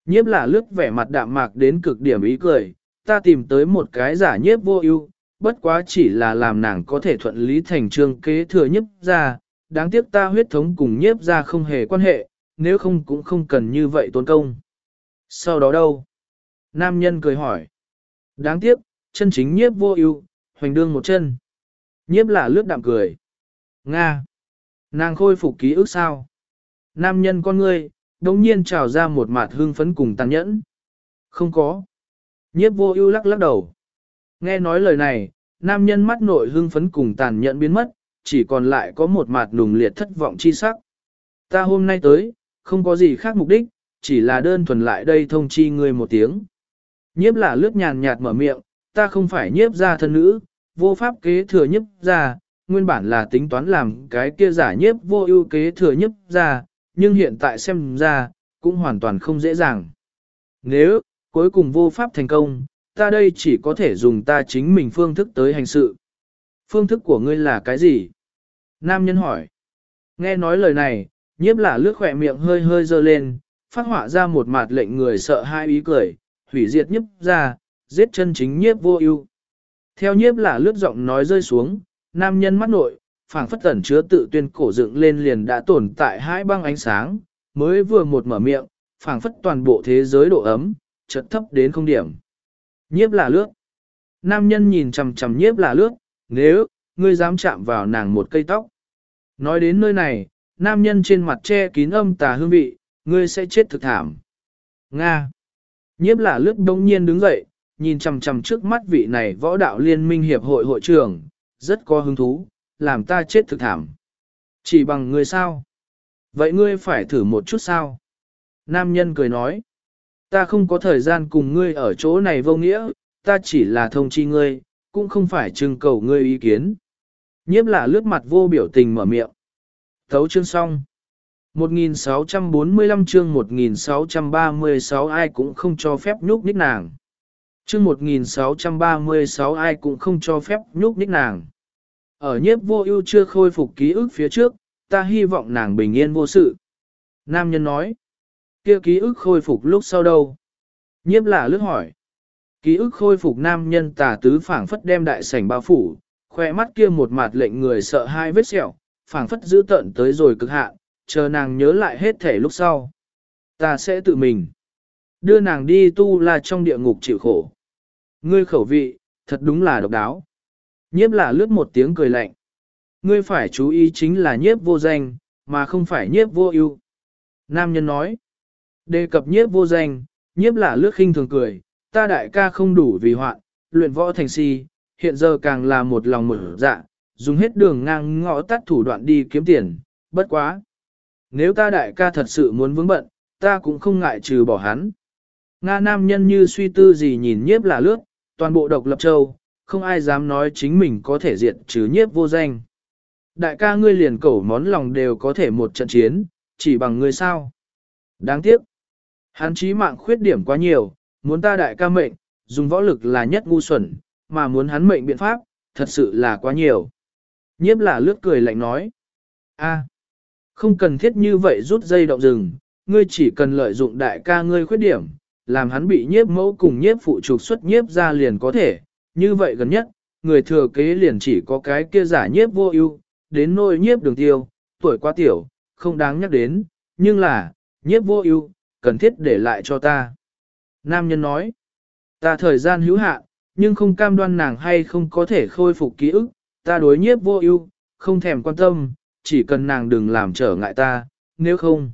Nhiếp là lướt vẻ mặt đạm mạc đến cực điểm ý cười, ta tìm tới một cái giả nhiếp vô ưu, bất quá chỉ là làm nàng có thể thuận lý thành trương kế thừa nhiếp ra, đáng tiếc ta huyết thống cùng nhiếp ra không hề quan hệ, nếu không cũng không cần như vậy tốn công. Sau đó đâu? Nam nhân cười hỏi. Đáng tiếc, chân chính nhiếp vô ưu, hoành đương một chân. Nhiếp là lướt đạm cười. Nga! Nàng khôi phục ký ức sao? Nam nhân con ngươi, đồng nhiên trào ra một mặt hương phấn cùng tàn nhẫn. Không có. Nhiếp vô ưu lắc lắc đầu. Nghe nói lời này, nam nhân mắt nội hương phấn cùng tàn nhẫn biến mất, chỉ còn lại có một mặt nùng liệt thất vọng chi sắc. Ta hôm nay tới, không có gì khác mục đích, chỉ là đơn thuần lại đây thông chi ngươi một tiếng. Nhiếp là lướt nhàn nhạt mở miệng, ta không phải nhiếp gia thân nữ, vô pháp kế thừa nhiếp gia, nguyên bản là tính toán làm cái kia giả nhiếp vô ưu kế thừa nhiếp gia, nhưng hiện tại xem ra, cũng hoàn toàn không dễ dàng. Nếu, cuối cùng vô pháp thành công, ta đây chỉ có thể dùng ta chính mình phương thức tới hành sự. Phương thức của ngươi là cái gì? Nam nhân hỏi. Nghe nói lời này, nhiếp là lướt khỏe miệng hơi hơi dơ lên, phát họa ra một mặt lệnh người sợ hai ý cười, hủy diệt nhiếp ra, giết chân chính nhiếp vô ưu. Theo nhiếp là lướt giọng nói rơi xuống, nam nhân mắt nội, phảng phất tẩn chứa tự tuyên cổ dựng lên liền đã tồn tại hai băng ánh sáng, mới vừa một mở miệng, phảng phất toàn bộ thế giới độ ấm, chợt thấp đến không điểm. Nhiếp là lướt. Nam nhân nhìn chằm chằm nhiếp là lướt, nếu, ngươi dám chạm vào nàng một cây tóc. Nói đến nơi này, nam nhân trên mặt che kín âm tà hương vị, ngươi sẽ chết thực thảm. Nga. Nhiếp là lướt đông nhiên đứng dậy, nhìn chằm chằm trước mắt vị này võ đạo liên minh hiệp hội hội trưởng, rất có hứng thú, làm ta chết thực thảm. Chỉ bằng ngươi sao? Vậy ngươi phải thử một chút sao? Nam nhân cười nói, ta không có thời gian cùng ngươi ở chỗ này vô nghĩa, ta chỉ là thông chi ngươi, cũng không phải trưng cầu ngươi ý kiến. Nhiếp là lướt mặt vô biểu tình mở miệng. Thấu chương xong. một nghìn sáu trăm bốn mươi lăm chương một nghìn sáu trăm ba mươi sáu ai cũng không cho phép nhúc nhích nàng. Chương một nghìn sáu trăm ba mươi sáu ai cũng không cho phép nhúc nhích nàng. Ở nhiếp vô ưu chưa khôi phục ký ức phía trước, ta hy vọng nàng bình yên vô sự. Nam nhân nói. Kia ký ức khôi phục lúc sau đâu? Nhiếp là lướt hỏi. Ký ức khôi phục nam nhân tà tứ phảng phất đem đại sảnh bao phủ, khoe mắt kia một mặt lệnh người sợ hai vết sẹo, phảng phất giữ tận tới rồi cực hạn, chờ nàng nhớ lại hết thể lúc sau. Ta sẽ tự mình đưa nàng đi tu la trong địa ngục chịu khổ. Ngươi khẩu vị, thật đúng là độc đáo. Nhiếp là lướt một tiếng cười lạnh. Ngươi phải chú ý chính là nhiếp vô danh, mà không phải nhiếp vô ưu. Nam nhân nói. Đề cập nhiếp vô danh, nhiếp là lướt khinh thường cười, ta đại ca không đủ vì hoạn, luyện võ thành si, hiện giờ càng là một lòng mở dạ, dùng hết đường ngang ngõ tắt thủ đoạn đi kiếm tiền, bất quá. Nếu ta đại ca thật sự muốn vướng bận, ta cũng không ngại trừ bỏ hắn. Nga nam nhân như suy tư gì nhìn nhiếp là lướt, toàn bộ độc lập châu, không ai dám nói chính mình có thể diệt trừ nhiếp vô danh. Đại ca ngươi liền cẩu món lòng đều có thể một trận chiến, chỉ bằng ngươi sao. Đáng tiếc. Hắn chí mạng khuyết điểm quá nhiều, muốn ta đại ca mệnh, dùng võ lực là nhất ngu xuẩn, mà muốn hắn mệnh biện pháp, thật sự là quá nhiều. Nhiếp là lướt cười lạnh nói. A, không cần thiết như vậy rút dây động rừng, ngươi chỉ cần lợi dụng đại ca ngươi khuyết điểm, làm hắn bị nhiếp mẫu cùng nhiếp phụ trục xuất nhiếp ra liền có thể, như vậy gần nhất, người thừa kế liền chỉ có cái kia giả nhiếp vô ưu, đến nôi nhiếp đường tiêu, tuổi quá tiểu, không đáng nhắc đến, nhưng là, nhiếp vô ưu, cần thiết để lại cho ta. Nam nhân nói, ta thời gian hữu hạn, nhưng không cam đoan nàng hay không có thể khôi phục ký ức, ta đối nhiếp vô ưu, không thèm quan tâm, chỉ cần nàng đừng làm trở ngại ta, nếu không.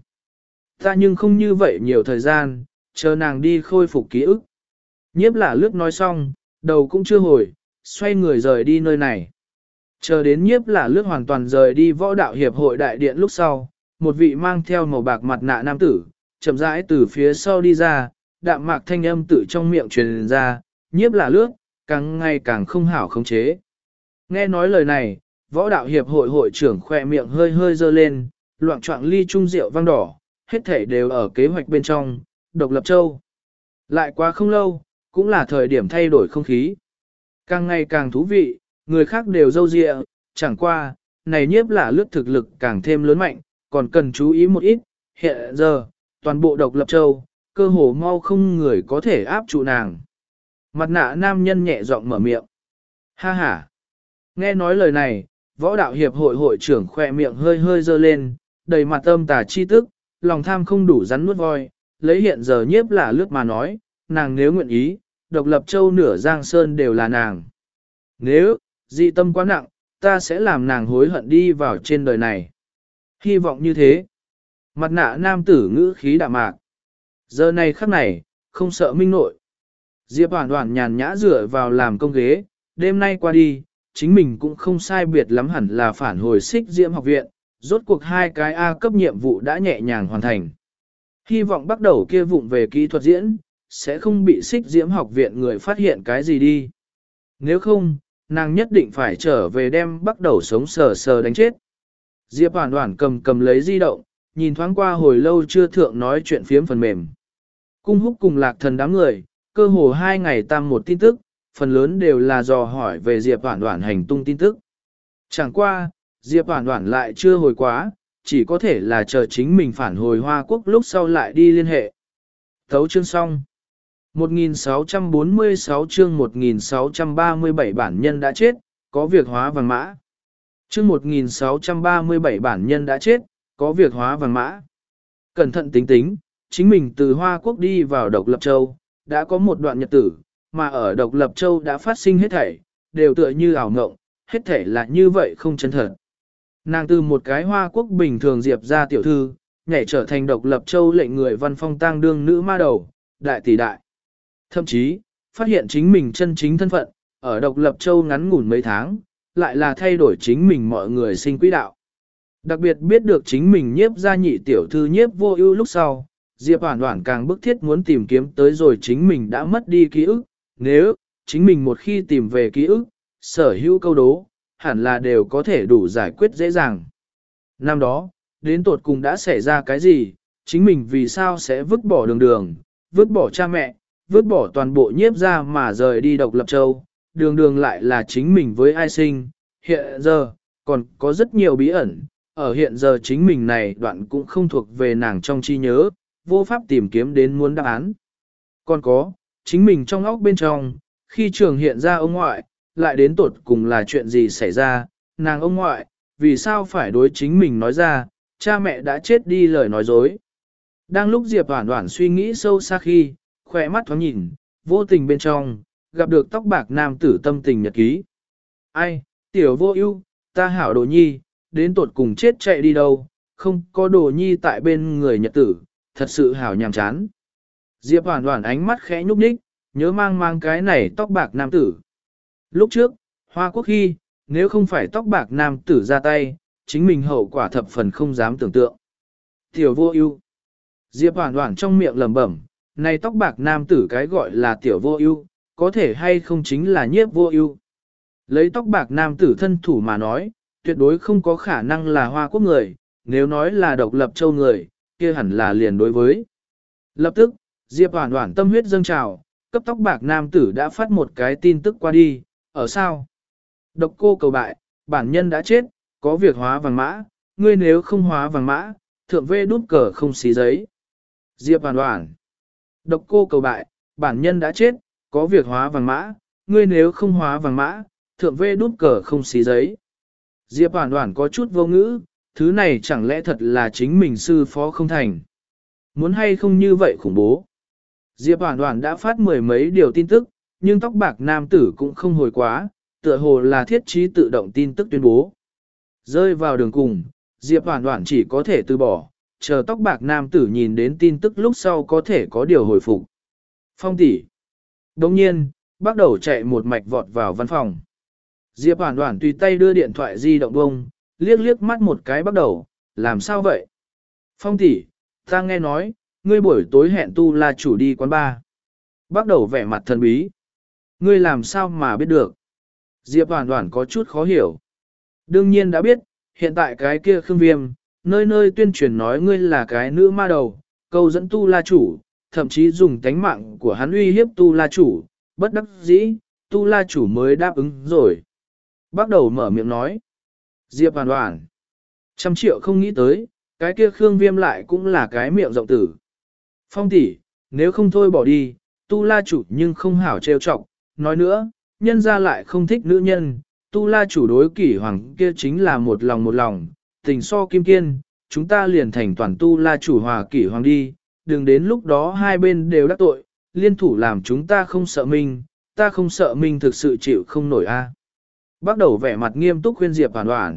Ta nhưng không như vậy nhiều thời gian, chờ nàng đi khôi phục ký ức. Nhiếp là lướt nói xong, đầu cũng chưa hồi, xoay người rời đi nơi này. Chờ đến nhiếp là lướt hoàn toàn rời đi võ đạo hiệp hội đại điện lúc sau, một vị mang theo màu bạc mặt nạ nam tử, chậm rãi từ phía sau đi ra, đạm mạc thanh âm tự trong miệng truyền ra, nhiếp là lướt, càng ngày càng không hảo khống chế. Nghe nói lời này, võ đạo hiệp hội hội trưởng khỏe miệng hơi hơi dơ lên, loạn trọng ly trung rượu vang đỏ, hết thể đều ở kế hoạch bên trong, độc lập châu. Lại quá không lâu, cũng là thời điểm thay đổi không khí. Càng ngày càng thú vị, người khác đều dâu dịa, chẳng qua, này nhiếp là lướt thực lực càng thêm lớn mạnh, còn cần chú ý một ít, hiện giờ, toàn bộ độc lập châu, cơ hồ mau không người có thể áp trụ nàng. Mặt nạ nam nhân nhẹ giọng mở miệng. Ha ha. Nghe nói lời này, võ đạo hiệp hội hội trưởng khỏe miệng hơi hơi dơ lên, đầy mặt âm tà chi tức, lòng tham không đủ rắn nuốt voi, lấy hiện giờ nhiếp là lướt mà nói, nàng nếu nguyện ý, độc lập châu nửa giang sơn đều là nàng. Nếu, dị tâm quá nặng, ta sẽ làm nàng hối hận đi vào trên đời này. Hy vọng như thế. Mặt nạ nam tử ngữ khí đạm mạc. Giờ này khắc này, không sợ minh nội. Diệp Hoàn Hoàn nhàn nhã dựa vào làm công ghế, đêm nay qua đi, chính mình cũng không sai biệt lắm hẳn là phản hồi xích diễm học viện, rốt cuộc hai cái A cấp nhiệm vụ đã nhẹ nhàng hoàn thành. Hy vọng bắt đầu kia vụng về kỹ thuật diễn, sẽ không bị xích diễm học viện người phát hiện cái gì đi. Nếu không, nàng nhất định phải trở về đem bắt đầu sống sờ sờ đánh chết. Diệp Hoàn Hoàn cầm cầm lấy di động, nhìn thoáng qua hồi lâu chưa thượng nói chuyện phiếm phần mềm. Cung húc cùng lạc thần đám người, cơ hồ hai ngày tam một tin tức, phần lớn đều là dò hỏi về Diệp Hoàn Hoàn hành tung tin tức. Chẳng qua, Diệp Hoàn Hoàn lại chưa hồi quá, chỉ có thể là chờ chính mình phản hồi Hoa Quốc lúc sau lại đi liên hệ. Thấu chương xong. một nghìn sáu trăm bốn mươi sáu chương một nghìn sáu trăm ba mươi bảy bản nhân đã chết, có việc hóa vàng mã. Chương một nghìn sáu trăm ba mươi bảy bản nhân đã chết, có việc hóa vàng mã. Cẩn thận tính tính, chính mình từ Hoa Quốc đi vào Độc Lập Châu, đã có một đoạn nhật tử, mà ở Độc Lập Châu đã phát sinh hết thảy, đều tựa như ảo ngộng, hết thảy là như vậy không chân thật. Nàng từ một cái Hoa Quốc bình thường diệp ra tiểu thư, nhảy trở thành Độc Lập Châu lệnh người văn phong tang đương nữ ma đầu, đại tỷ đại. Thậm chí, phát hiện chính mình chân chính thân phận, ở Độc Lập Châu ngắn ngủn mấy tháng, lại là thay đổi chính mình mọi người sinh quỹ đạo. Đặc biệt biết được chính mình nhiếp gia nhị tiểu thư nhiếp vô ưu lúc sau, Diệp Hoàn Hoàn càng bức thiết muốn tìm kiếm tới rồi chính mình đã mất đi ký ức, nếu chính mình một khi tìm về ký ức, sở hữu câu đố, hẳn là đều có thể đủ giải quyết dễ dàng. Năm đó, đến tột cùng đã xảy ra cái gì, chính mình vì sao sẽ vứt bỏ đường đường, vứt bỏ cha mẹ, vứt bỏ toàn bộ nhiếp gia mà rời đi Độc Lập Châu, đường đường lại là chính mình với ai sinh, hiện giờ, còn có rất nhiều bí ẩn, ở hiện giờ chính mình này đoạn cũng không thuộc về nàng trong trí nhớ, vô pháp tìm kiếm đến muốn đáp án. Còn có, chính mình trong óc bên trong, khi trường hiện ra ông ngoại, lại đến tột cùng là chuyện gì xảy ra, nàng ông ngoại, vì sao phải đối chính mình nói ra, cha mẹ đã chết đi lời nói dối. Đang lúc Diệp Hoàn Hoàn suy nghĩ sâu xa khi, khỏe mắt thoáng nhìn, vô tình bên trong, gặp được tóc bạc nam tử tâm tình nhật ký. Ai, tiểu vô ưu, ta hảo đồ nhi, đến tột cùng chết chạy đi đâu, không có đồ nhi tại bên người nhật tử, thật sự hảo nhàm chán. Diệp Hoàn Hoàn ánh mắt khẽ nhúc nhích, nhớ mang mang cái này tóc bạc nam tử. Lúc trước, Hoa Quốc khi, nếu không phải tóc bạc nam tử ra tay, chính mình hậu quả thập phần không dám tưởng tượng. Tiểu vô ưu. Diệp Hoàn Hoàn trong miệng lẩm bẩm, này tóc bạc nam tử cái gọi là tiểu vô ưu, có thể hay không chính là nhiếp vô ưu. Lấy tóc bạc nam tử thân thủ mà nói, tuyệt đối không có khả năng là Hoa Quốc người, nếu nói là Độc Lập Châu người, kia hẳn là liền đối với. Lập tức, Diệp Hoàn Hoàn tâm huyết dâng trào, cấp tóc bạc nam tử đã phát một cái tin tức qua đi, ở sao? Độc cô cầu bại, bản nhân đã chết, có việc hóa vàng mã, ngươi nếu không hóa vàng mã, thượng vê đút cờ không xí giấy. Diệp Hoàn Hoàn. Độc cô cầu bại, bản nhân đã chết, có việc hóa vàng mã, ngươi nếu không hóa vàng mã, thượng vê đút cờ không xí giấy. Diệp Hoàn Hoàn có chút vô ngữ, thứ này chẳng lẽ thật là chính mình sư phó không thành. Muốn hay không như vậy khủng bố. Diệp Hoàn Hoàn đã phát mười mấy điều tin tức, nhưng tóc bạc nam tử cũng không hồi quá, tựa hồ là thiết trí tự động tin tức tuyên bố. Rơi vào đường cùng, Diệp Hoàn Hoàn chỉ có thể từ bỏ, chờ tóc bạc nam tử nhìn đến tin tức lúc sau có thể có điều hồi phục. Phong tỷ. Đồng nhiên, bắt đầu chạy một mạch vọt vào văn phòng. Diệp Hoàn Hoàn tùy tay đưa điện thoại di động bông, liếc liếc mắt một cái bắt đầu, làm sao vậy? Phong tỷ, ta nghe nói, ngươi buổi tối hẹn tu là chủ đi quán bar. Bắt đầu vẻ mặt thần bí. Ngươi làm sao mà biết được? Diệp Hoàn Hoàn có chút khó hiểu. Đương nhiên đã biết, hiện tại cái kia Khương Viêm, nơi nơi tuyên truyền nói ngươi là cái nữ ma đầu, câu dẫn tu la chủ, thậm chí dùng tánh mạng của hắn uy hiếp tu la chủ, bất đắc dĩ, tu la chủ mới đáp ứng rồi. Bắt đầu mở miệng nói. Diệp Hoàn Hoàn. Trăm triệu không nghĩ tới, cái kia Khương Viêm lại cũng là cái miệng rộng tử. Phong tỷ, nếu không thôi bỏ đi, tu la chủ nhưng không hảo trêu chọc, nói nữa, nhân ra lại không thích nữ nhân, tu la chủ đối kỷ hoàng kia chính là một lòng một lòng, tình so kim kiên, chúng ta liền thành toàn tu la chủ hòa kỷ hoàng đi, đừng đến lúc đó hai bên đều đắc tội, liên thủ làm chúng ta không sợ mình, ta không sợ mình thực sự chịu không nổi a. Bắt đầu vẻ mặt nghiêm túc khuyên Diệp Hoàn Hoàn.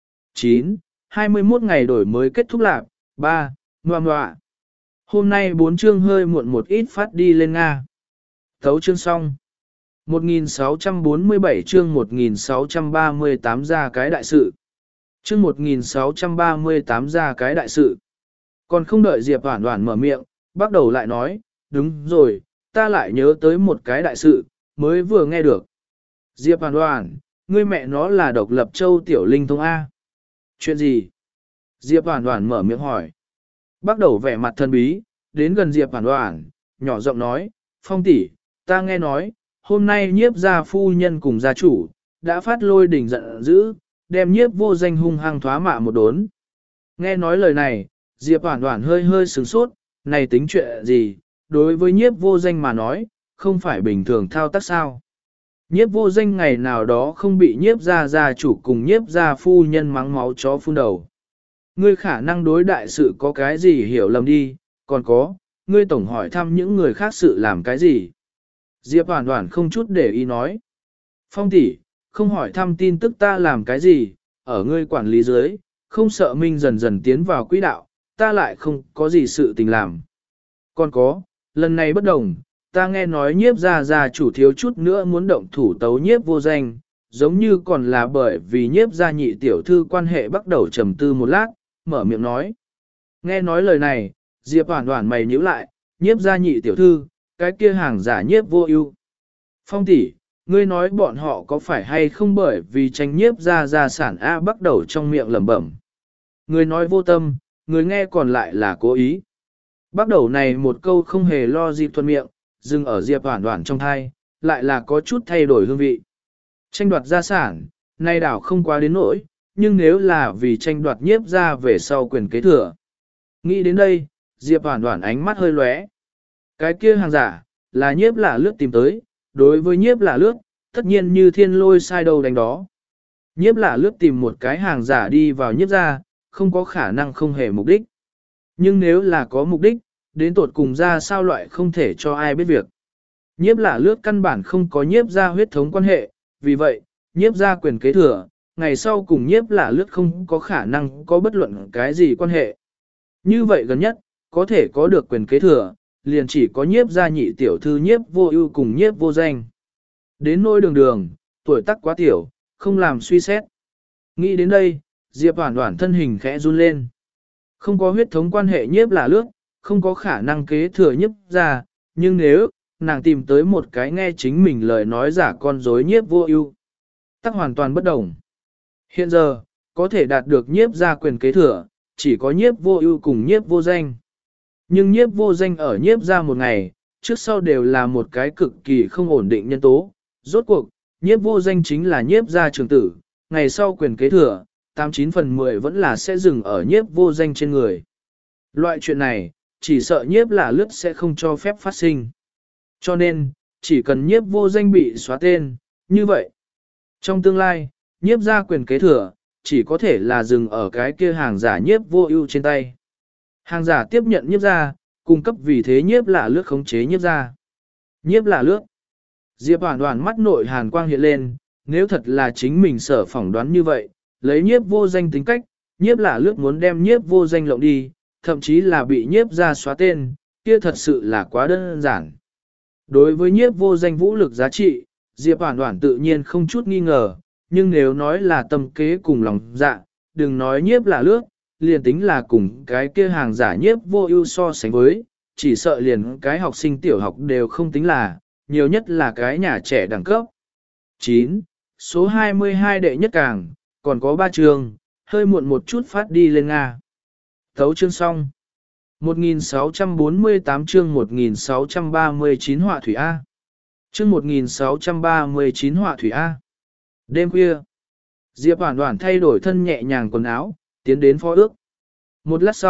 chín. hai mươi mốt ngày đổi mới kết thúc lạc. ba. Ngoà ngoạ. Hôm nay bốn chương hơi muộn một ít phát đi lên Nga. Thấu chương xong. một nghìn sáu trăm bốn mươi bảy chương một nghìn sáu trăm ba mươi tám ra cái đại sự. Chương một nghìn sáu trăm ba mươi tám ra cái đại sự. Còn không đợi Diệp Hoàn Hoàn mở miệng, bắt đầu lại nói, đúng rồi, ta lại nhớ tới một cái đại sự, mới vừa nghe được. Diệp Hoàn Hoàn, ngươi mẹ nó là độc lập châu tiểu linh thông A. Chuyện gì? Diệp Hoàn Hoàn mở miệng hỏi. Bắt đầu vẻ mặt thân bí, đến gần Diệp Hoàn Hoàn, nhỏ giọng nói, Phong tỷ, ta nghe nói, hôm nay nhiếp gia phu nhân cùng gia chủ, đã phát lôi đỉnh giận dữ, đem nhiếp vô danh hung hăng thoá mạ một đốn. Nghe nói lời này, Diệp Hoàn Hoàn hơi hơi sửng sốt, này tính chuyện gì, đối với nhiếp vô danh mà nói, không phải bình thường thao tác sao. Nhiếp vô danh ngày nào đó không bị nhiếp gia gia chủ cùng nhiếp gia phu nhân mắng máu chó phun đầu. Ngươi khả năng đối đại sự có cái gì hiểu lầm đi, còn có, ngươi tổng hỏi thăm những người khác sự làm cái gì. Diệp Hoàn Hoàn không chút để ý nói. Phong tỷ, không hỏi thăm tin tức ta làm cái gì, ở ngươi quản lý dưới, không sợ Minh dần dần tiến vào quỹ đạo, ta lại không có gì sự tình làm. Còn có, lần này bất đồng, ta nghe nói nhiếp gia gia chủ thiếu chút nữa muốn động thủ tấu nhiếp vô danh, giống như còn là bởi vì nhiếp gia nhị tiểu thư quan hệ bắt đầu trầm tư một lát, mở miệng nói. Nghe nói lời này, Diệp Hoàn Hoàn mày nhíu lại, nhiếp gia nhị tiểu thư, cái kia hàng giả nhiếp vô ưu. Phong tỷ, ngươi nói bọn họ có phải hay không bởi vì tranh nhiếp gia gia sản A bắt đầu trong miệng lẩm bẩm. Người nói vô tâm, người nghe còn lại là cố ý. Bắt đầu này một câu không hề lo dịp thuận miệng, dừng ở Diệp Hoàn Hoàn trong thai, lại là có chút thay đổi hương vị. Tranh đoạt gia sản, nay đảo không quá đến nỗi, nhưng nếu là vì tranh đoạt nhiếp gia về sau quyền kế thừa. Nghĩ đến đây, Diệp Hoàn Hoàn ánh mắt hơi lóe. Cái kia hàng giả, là nhiếp lạ lướt tìm tới, đối với nhiếp lạ lướt, tất nhiên như thiên lôi sai đầu đánh đó. Nhiếp lạ lướt tìm một cái hàng giả đi vào nhiếp gia, không có khả năng không hề mục đích. Nhưng nếu là có mục đích, đến tột cùng ra sao loại không thể cho ai biết việc. Nhiếp lạ lướt căn bản không có nhiếp gia huyết thống quan hệ, vì vậy, nhiếp gia quyền kế thừa, ngày sau cùng nhiếp lạ lướt không có khả năng có bất luận cái gì quan hệ. Như vậy gần nhất, có thể có được quyền kế thừa, liền chỉ có nhiếp gia nhị tiểu thư nhiếp vô ưu cùng nhiếp vô danh. Đến nỗi đường đường, tuổi tác quá tiểu, không làm suy xét. Nghĩ đến đây, Diệp Hoàn Hoàn thân hình khẽ run lên. Không có huyết thống quan hệ nhiếp lạ lướt, không có khả năng kế thừa nhiếp gia, nhưng nếu, nàng tìm tới một cái nghe chính mình lời nói giả con dối nhiếp vô ưu, tắc hoàn toàn bất đồng. Hiện giờ, có thể đạt được nhiếp gia quyền kế thừa, chỉ có nhiếp vô ưu cùng nhiếp vô danh. Nhưng nhiếp vô danh ở nhiếp gia một ngày, trước sau đều là một cái cực kỳ không ổn định nhân tố. Rốt cuộc, nhiếp vô danh chính là nhiếp gia trưởng tử, ngày sau quyền kế thừa, tám chín phần mười vẫn là sẽ dừng ở nhiếp vô danh trên người. Loại chuyện này, chỉ sợ nhiếp là lướt sẽ không cho phép phát sinh. Cho nên, chỉ cần nhiếp vô danh bị xóa tên, như vậy. Trong tương lai, nhiếp gia quyền kế thừa, chỉ có thể là dừng ở cái kia hàng giả nhiếp vô ưu trên tay. Hàng giả tiếp nhận nhiếp gia, cung cấp vì thế nhiếp là lướt khống chế nhiếp gia. Nhiếp là lướt. Diệp Hoàn Hoàn mắt nội hàn quang hiện lên, nếu thật là chính mình sở phỏng đoán như vậy, lấy nhiếp vô danh tính cách, nhiếp là lướt muốn đem nhiếp vô danh lộng đi, thậm chí là bị nhiếp gia xóa tên, kia thật sự là quá đơn giản. Đối với nhiếp vô danh vũ lực giá trị, Diệp Hoàn Hoàn tự nhiên không chút nghi ngờ, nhưng nếu nói là tâm kế cùng lòng dạ, đừng nói nhiếp là lướt, liền tính là cùng cái kia hàng giả nhiếp vô ưu so sánh với, chỉ sợ liền cái học sinh tiểu học đều không tính là, nhiều nhất là cái nhà trẻ đẳng cấp. chín. Số hai mươi hai đệ nhất càng, còn có ba trường, hơi muộn một chút phát đi lên Nga. Thấu chương xong. một nghìn sáu trăm bốn mươi tám chương một nghìn sáu trăm ba mươi chín họa thủy A. Chương một nghìn sáu trăm ba mươi chín họa thủy A. Đêm khuya, Diệp Hoàn Hoàn thay đổi thân nhẹ nhàng quần áo, tiến đến phó ước. Một lát sau,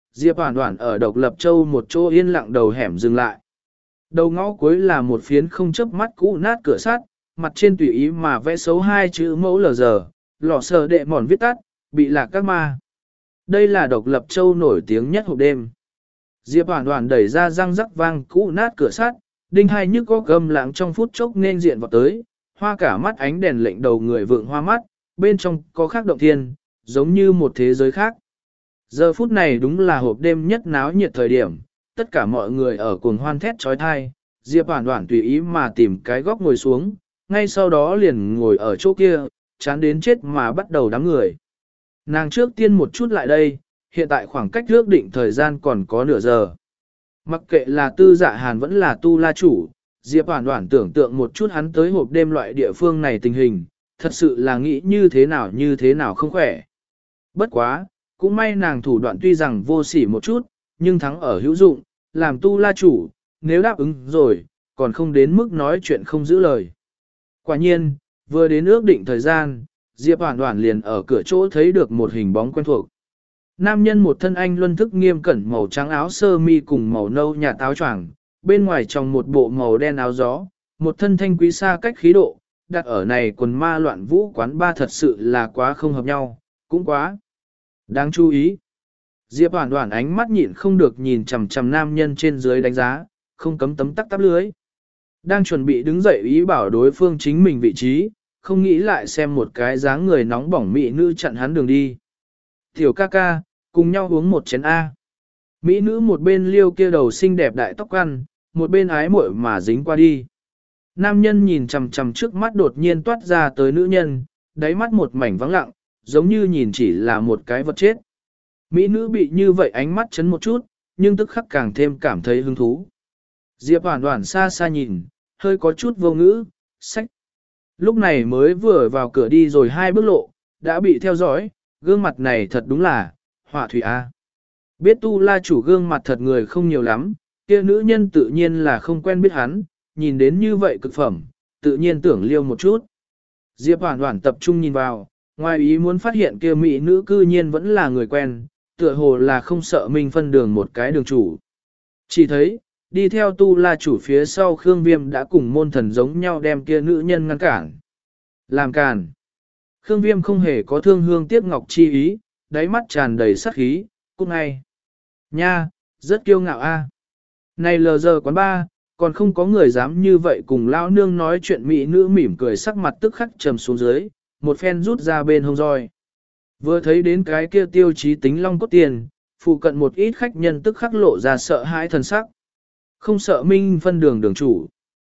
Diệp Hoản Hoản ở Độc Lập Châu một chỗ yên lặng đầu hẻm dừng lại. Đầu ngõ cuối là một phiến không chớp mắt cũ nát cửa sắt, mặt trên tùy ý mà vẽ xấu hai chữ mẫu lờ giờ, lò sờ đệ mòn viết tắt, bị lạc các ma. Đây là Độc Lập Châu nổi tiếng nhất hộp đêm. Diệp Hoản Hoản đẩy ra răng rắc vang cũ nát cửa sắt, đinh hai nhức có gầm lặng trong phút chốc nên diện vào tới, hoa cả mắt ánh đèn lệnh đầu người vượng hoa mắt, bên trong có khác động thiên, giống như một thế giới khác. Giờ phút này đúng là hộp đêm nhất náo nhiệt thời điểm, tất cả mọi người ở cuồng hoan thét trói thai, Diệp Hoản Hoản tùy ý mà tìm cái góc ngồi xuống, ngay sau đó liền ngồi ở chỗ kia, chán đến chết mà bắt đầu đám người. Nàng trước tiên một chút lại đây, hiện tại khoảng cách ước định thời gian còn có nửa giờ. Mặc kệ là Tư Dạ Hàn vẫn là Tu La chủ, Diệp Hoản Hoản tưởng tượng một chút hắn tới hộp đêm loại địa phương này tình hình, thật sự là nghĩ như thế nào như thế nào không khỏe. Bất quá, cũng may nàng thủ đoạn tuy rằng vô sỉ một chút, nhưng thắng ở hữu dụng, làm Tu La chủ, nếu đáp ứng rồi, còn không đến mức nói chuyện không giữ lời. Quả nhiên, vừa đến ước định thời gian, Diệp Hoản Hoản liền ở cửa chỗ thấy được một hình bóng quen thuộc. Nam nhân một thân anh luân thức nghiêm cẩn màu trắng áo sơ mi cùng màu nâu nhạt áo choàng, bên ngoài trong một bộ màu đen áo gió, một thân thanh quý xa cách khí độ, đặt ở này quần ma loạn vũ quán ba thật sự là quá không hợp nhau, cũng quá đáng chú ý. Diệp Hoản Hoản ánh mắt nhịn không được nhìn chằm chằm nam nhân trên dưới đánh giá, không cấm tấm tắc tắp lưới. Đang chuẩn bị đứng dậy ý bảo đối phương chính mình vị trí, không nghĩ lại xem một cái dáng người nóng bỏng mỹ nữ chặn hắn đường đi. Tiểu ca ca, cùng nhau uống một chén A. Mỹ nữ một bên liêu kia đầu xinh đẹp đại tóc ăn, một bên ái muội mà dính qua đi. Nam nhân nhìn chằm chằm trước mắt đột nhiên toát ra tới nữ nhân, đáy mắt một mảnh vắng lặng, giống như nhìn chỉ là một cái vật chết. Mỹ nữ bị như vậy ánh mắt chấn một chút, nhưng tức khắc càng thêm cảm thấy hứng thú. Diệp Hoản Hoản xa xa nhìn, hơi có chút vô ngữ, sách. Lúc này mới vừa vào cửa đi rồi hai bước lộ, đã bị theo dõi, gương mặt này thật đúng là, họa thủy A. Biết Tu La chủ gương mặt thật người không nhiều lắm, kia nữ nhân tự nhiên là không quen biết hắn, nhìn đến như vậy cực phẩm, tự nhiên tưởng liêu một chút. Diệp Hoản Hoản tập trung nhìn vào, ngoài ý muốn phát hiện kia mỹ nữ cư nhiên vẫn là người quen, tựa hồ là không sợ mình phân đường một cái đường chủ. Chỉ thấy, đi theo Tu La chủ phía sau Khương Viêm đã cùng môn thần giống nhau đem kia nữ nhân ngăn cản. Làm càn. Khương Viêm không hề có thương hương tiếc ngọc chi ý, đáy mắt tràn đầy sát khí, cút ngay. Nha, rất kiêu ngạo a. Này lờ giờ quán ba, còn không có người dám như vậy cùng lão nương nói chuyện mỹ nữ mỉm cười sắc mặt tức khắc trầm xuống dưới, một phen rút ra bên hông roi. Vừa thấy đến cái kia tiêu chí tính long cốt tiền, phụ cận một ít khách nhân tức khắc lộ ra sợ hãi thần sắc. Không sợ minh phân đường đường chủ.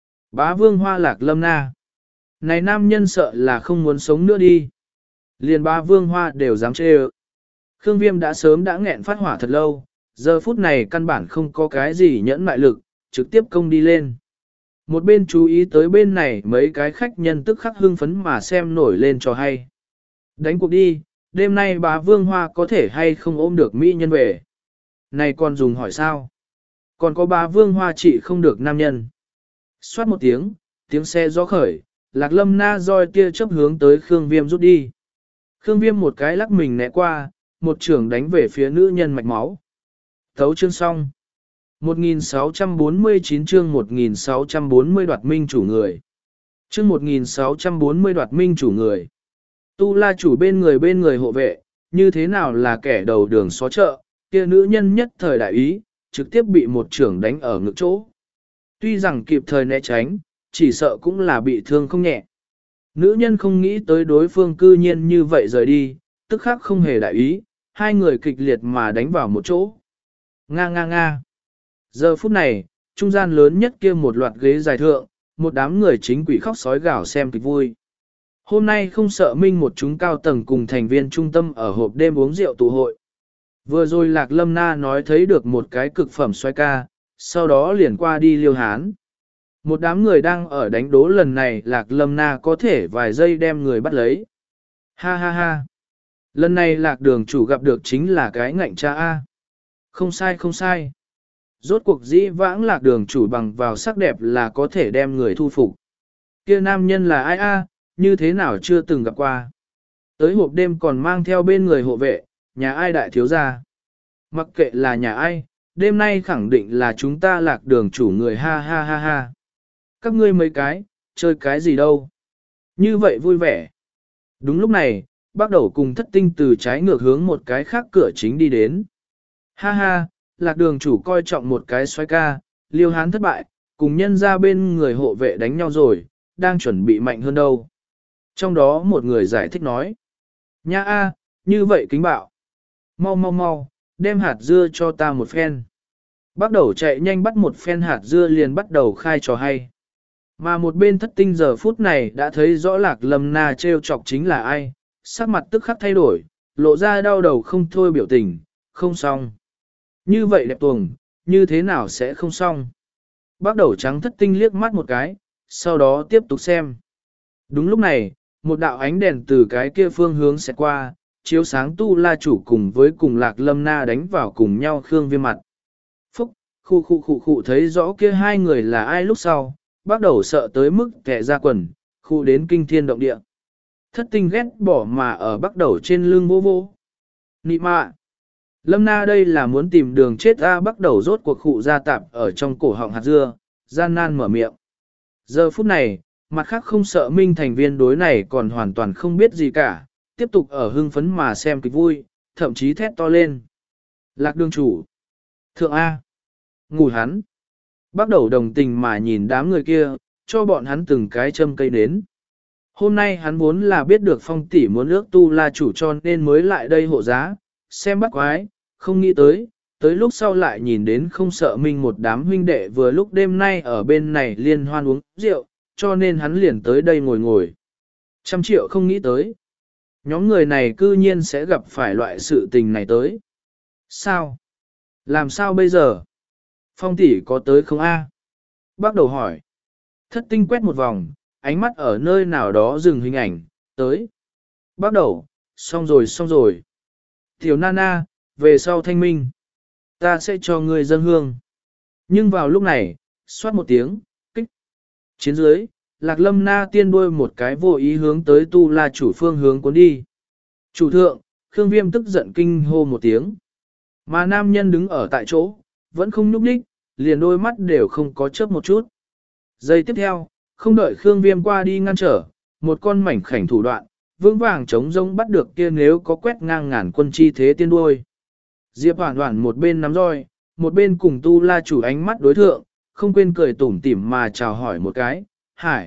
Bá vương hoa lạc lâm na. Này nam nhân sợ là không muốn sống nữa đi. Liền bá vương hoa đều dám chê ơ. Khương Viêm đã sớm đã nghẹn phát hỏa thật lâu, giờ phút này căn bản không có cái gì nhẫn mại lực, trực tiếp công đi lên. Một bên chú ý tới bên này mấy cái khách nhân tức khắc hưng phấn mà xem nổi lên cho hay. Đánh cuộc đi, đêm nay bá vương hoa có thể hay không ôm được mỹ nhân về. Này còn dùng hỏi sao? Còn có bá vương hoa trị không được nam nhân. Xoát một tiếng, tiếng xe gió khởi, lạc lâm na roi kia chấp hướng tới Khương Viêm rút đi. Khương Viêm một cái lắc mình né qua, một trường đánh về phía nữ nhân mạch máu. Thấu chương xong. một nghìn sáu trăm bốn mươi chín chương một nghìn sáu trăm bốn mươi đoạt minh chủ người. Chương một nghìn sáu trăm bốn mươi đoạt minh chủ người. Tu La chủ bên người bên người hộ vệ, như thế nào là kẻ đầu đường xó chợ, kia nữ nhân nhất thời đại ý, trực tiếp bị một trưởng đánh ở ngực chỗ. Tuy rằng kịp thời né tránh, chỉ sợ cũng là bị thương không nhẹ. Nữ nhân không nghĩ tới đối phương cư nhiên như vậy rời đi, tức khắc không hề đại ý, hai người kịch liệt mà đánh vào một chỗ. Nga nga nga. Giờ phút này, trung gian lớn nhất kia một loạt ghế dài thượng, một đám người chính quỷ khóc sói gào xem kịch vui. Hôm nay không sợ minh một chúng cao tầng cùng thành viên trung tâm ở hộp đêm uống rượu tụ hội. Vừa rồi Lạc Lâm Na nói thấy được một cái cực phẩm xoay ca, sau đó liền qua đi liêu hán. Một đám người đang ở đánh đố lần này Lạc Lâm Na có thể vài giây đem người bắt lấy. Ha ha ha. Lần này Lạc đường chủ gặp được chính là cái ngạnh cha A. Không sai không sai. Rốt cuộc dĩ vãng Lạc đường chủ bằng vào sắc đẹp là có thể đem người thu phục. Kia nam nhân là ai A, như thế nào chưa từng gặp qua. Tới hộp đêm còn mang theo bên người hộ vệ, nhà ai đại thiếu gia. Mặc kệ là nhà ai, đêm nay khẳng định là chúng ta lạc đường chủ người ha ha ha ha. Các ngươi mấy cái, chơi cái gì đâu. Như vậy vui vẻ. Đúng lúc này, bắt đầu cùng thất tinh từ trái ngược hướng một cái khác cửa chính đi đến. Ha ha, lạc đường chủ coi trọng một cái xoay ca, liêu hán thất bại, cùng nhân ra bên người hộ vệ đánh nhau rồi, đang chuẩn bị mạnh hơn đâu. Trong đó một người giải thích nói. Nha a, như vậy kính bạo. Mau mau mau, đem hạt dưa cho ta một phen. Bắt đầu chạy nhanh bắt một phen hạt dưa liền bắt đầu khai trò hay. Mà một bên thất tinh giờ phút này đã thấy rõ lạc lâm na trêu chọc chính là ai, sắc mặt tức khắc thay đổi, lộ ra đau đầu không thôi biểu tình, không xong. Như vậy đẹp tuồng, như thế nào sẽ không xong? Bắt đầu trắng thất tinh liếc mắt một cái, sau đó tiếp tục xem. Đúng lúc này, một đạo ánh đèn từ cái kia phương hướng sẽ qua, chiếu sáng tu la chủ cùng với cùng lạc lâm na đánh vào cùng nhau khương viêm mặt. Phúc, khu khu khu khu thấy rõ kia hai người là ai lúc sau, bắt đầu sợ tới mức kẻ ra quần, khu đến kinh thiên động địa. Thất tinh ghét bỏ mà ở bắt đầu trên lưng vô vô. Nị mạ! Lâm na đây là muốn tìm đường chết a, bắt đầu rốt cuộc khụ ra tạp ở trong cổ họng hạt dưa, gian nan mở miệng. Giờ phút này, mặt khác không sợ minh thành viên đối này còn hoàn toàn không biết gì cả, tiếp tục ở hưng phấn mà xem kịch vui, thậm chí thét to lên. Lạc đường chủ! Thượng A! Ngủ hắn! Bắt đầu đồng tình mà nhìn đám người kia, cho bọn hắn từng cái châm cây nến. Hôm nay hắn vốn là biết được phong tỷ muốn ước tu la chủ cho nên mới lại đây hộ giá, xem bắt quái, không nghĩ tới, tới lúc sau lại nhìn đến không sợ mình một đám huynh đệ vừa lúc đêm nay ở bên này liên hoan uống rượu, cho nên hắn liền tới đây ngồi ngồi. Trăm triệu không nghĩ tới. Nhóm người này cư nhiên sẽ gặp phải loại sự tình này tới. Sao? Làm sao bây giờ? Phong tỷ có tới không a? Bác đầu hỏi. Thất tinh quét một vòng, ánh mắt ở nơi nào đó dừng hình ảnh, tới. Bác đầu, xong rồi xong rồi. Tiểu Nana, về sau thanh minh. Ta sẽ cho ngươi dân hương. Nhưng vào lúc này, xoát một tiếng, kích. Chiến dưới, lạc lâm na tiên đuôi một cái vô ý hướng tới tu la chủ phương hướng cuốn đi. Chủ thượng, Khương Viêm tức giận kinh hô một tiếng. Mà nam nhân đứng ở tại chỗ, vẫn không nhúc nhích, liền đôi mắt đều không có chớp một chút. Giây tiếp theo, không đợi Khương Viêm qua đi ngăn trở, một con mảnh khảnh thủ đoạn, vững vàng chống rông bắt được kia nếu có quét ngang ngàn quân chi thế tiên đuôi. Diệp Hoản Hoản một bên nắm roi, một bên cùng tu la chủ ánh mắt đối thượng, không quên cười tủm tỉm mà chào hỏi một cái, hải.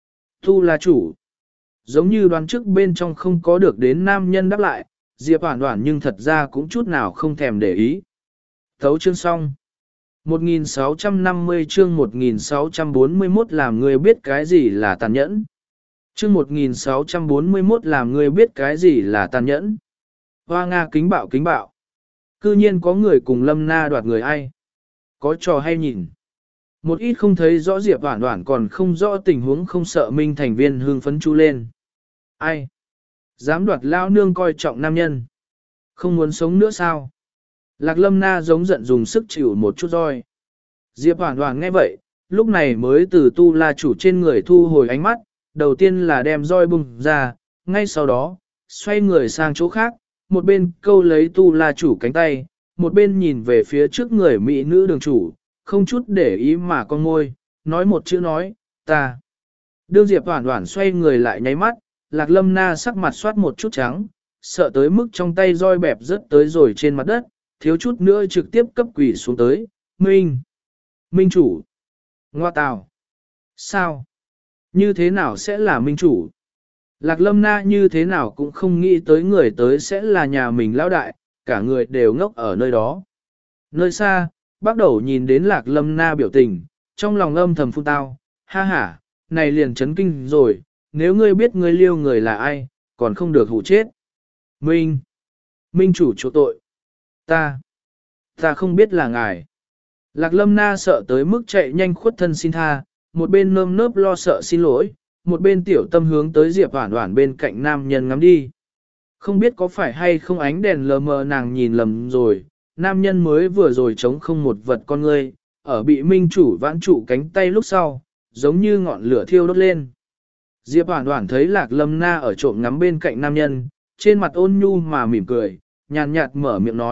Tu la chủ. Giống như đoán trước bên trong không có được đến nam nhân đáp lại, Diệp Hoản Hoản nhưng thật ra cũng chút nào không thèm để ý. Thấu chương xong. một nghìn sáu trăm năm mươi chương một nghìn sáu trăm bốn mươi mốt làm người biết cái gì là tàn nhẫn. Chương một nghìn sáu trăm bốn mươi mốt làm người biết cái gì là tàn nhẫn. Hoa Nga kính bạo kính bạo. Cư nhiên có người cùng Lâm Na đoạt người ai. Có trò hay nhìn. Một ít không thấy rõ Diệp Hoản Hoản còn không rõ tình huống không sợ minh thành viên hương phấn chu lên. Ai? Dám đoạt lao nương coi trọng nam nhân. Không muốn sống nữa sao? Lạc Lâm Na giống giận dùng sức chịu một chút roi. Diệp Hoản Hoản nghe vậy, lúc này mới từ tu la chủ trên người thu hồi ánh mắt, đầu tiên là đem roi bùng ra, ngay sau đó, xoay người sang chỗ khác, một bên câu lấy tu la chủ cánh tay, một bên nhìn về phía trước người mỹ nữ đường chủ, không chút để ý mà con môi, nói một chữ nói, ta. Đương Diệp Hoản Hoản xoay người lại nháy mắt, Lạc Lâm Na sắc mặt soát một chút trắng, sợ tới mức trong tay roi bẹp rớt tới rồi trên mặt đất, thiếu chút nữa trực tiếp cấp quỷ xuống tới, Minh. Minh chủ. Ngoa tào. Sao? Như thế nào sẽ là Minh chủ? Lạc Lâm Na như thế nào cũng không nghĩ tới người tới sẽ là nhà mình lão đại, cả người đều ngốc ở nơi đó. Nơi xa, bắt đầu nhìn đến Lạc Lâm Na biểu tình, trong lòng âm thầm phun tao, ha ha, này liền chấn kinh rồi, nếu ngươi biết ngươi liêu người là ai, còn không được hủ chết. Minh. Minh chủ chỗ tội. Ta. Ta không biết là ngài. Lạc Lâm Na sợ tới mức chạy nhanh khuất thân xin tha, một bên nơm nớp lo sợ xin lỗi, một bên tiểu tâm hướng tới Diệp Hoản Hoản bên cạnh nam nhân ngắm đi. Không biết có phải hay không ánh đèn lờ mờ nàng nhìn lầm rồi, nam nhân mới vừa rồi chống không một vật con ngươi, ở bị minh chủ vãn trụ cánh tay lúc sau, giống như ngọn lửa thiêu đốt lên. Diệp Hoản Hoản thấy Lạc Lâm Na ở trộm ngắm bên cạnh nam nhân, trên mặt ôn nhu mà mỉm cười, nhàn nhạt mở miệng nói,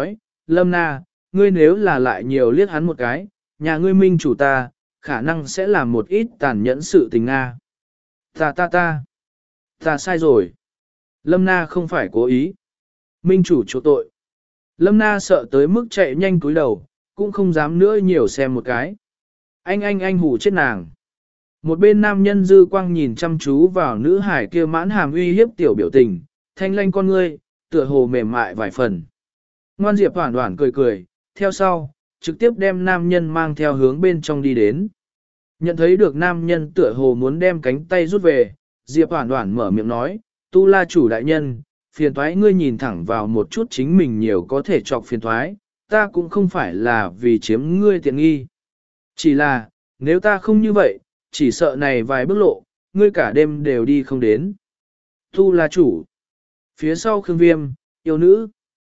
Lâm Na, ngươi nếu là lại nhiều liếc hắn một cái, nhà ngươi minh chủ ta, khả năng sẽ làm một ít tàn nhẫn sự tình Nga. Ta ta ta, ta sai rồi. Lâm Na không phải cố ý. Minh chủ chỗ tội. Lâm Na sợ tới mức chạy nhanh cúi đầu, cũng không dám nữa nhiều xem một cái. Anh anh anh hù chết nàng. Một bên nam nhân dư quang nhìn chăm chú vào nữ hải kia mãn hàm uy hiếp tiểu biểu tình, thanh lanh con ngươi, tựa hồ mềm mại vài phần. Ngoan Diệp hoảng hoảng cười cười, theo sau, trực tiếp đem nam nhân mang theo hướng bên trong đi đến. Nhận thấy được nam nhân tựa hồ muốn đem cánh tay rút về, Diệp hoảng hoảng mở miệng nói, tu la chủ đại nhân, phiền thoái ngươi nhìn thẳng vào một chút chính mình nhiều có thể chọc phiền thoái, ta cũng không phải là vì chiếm ngươi tiện nghi. Chỉ là, nếu ta không như vậy, chỉ sợ này vài bước lộ, ngươi cả đêm đều đi không đến. Tu la chủ. Phía sau Khương Viêm, yêu nữ.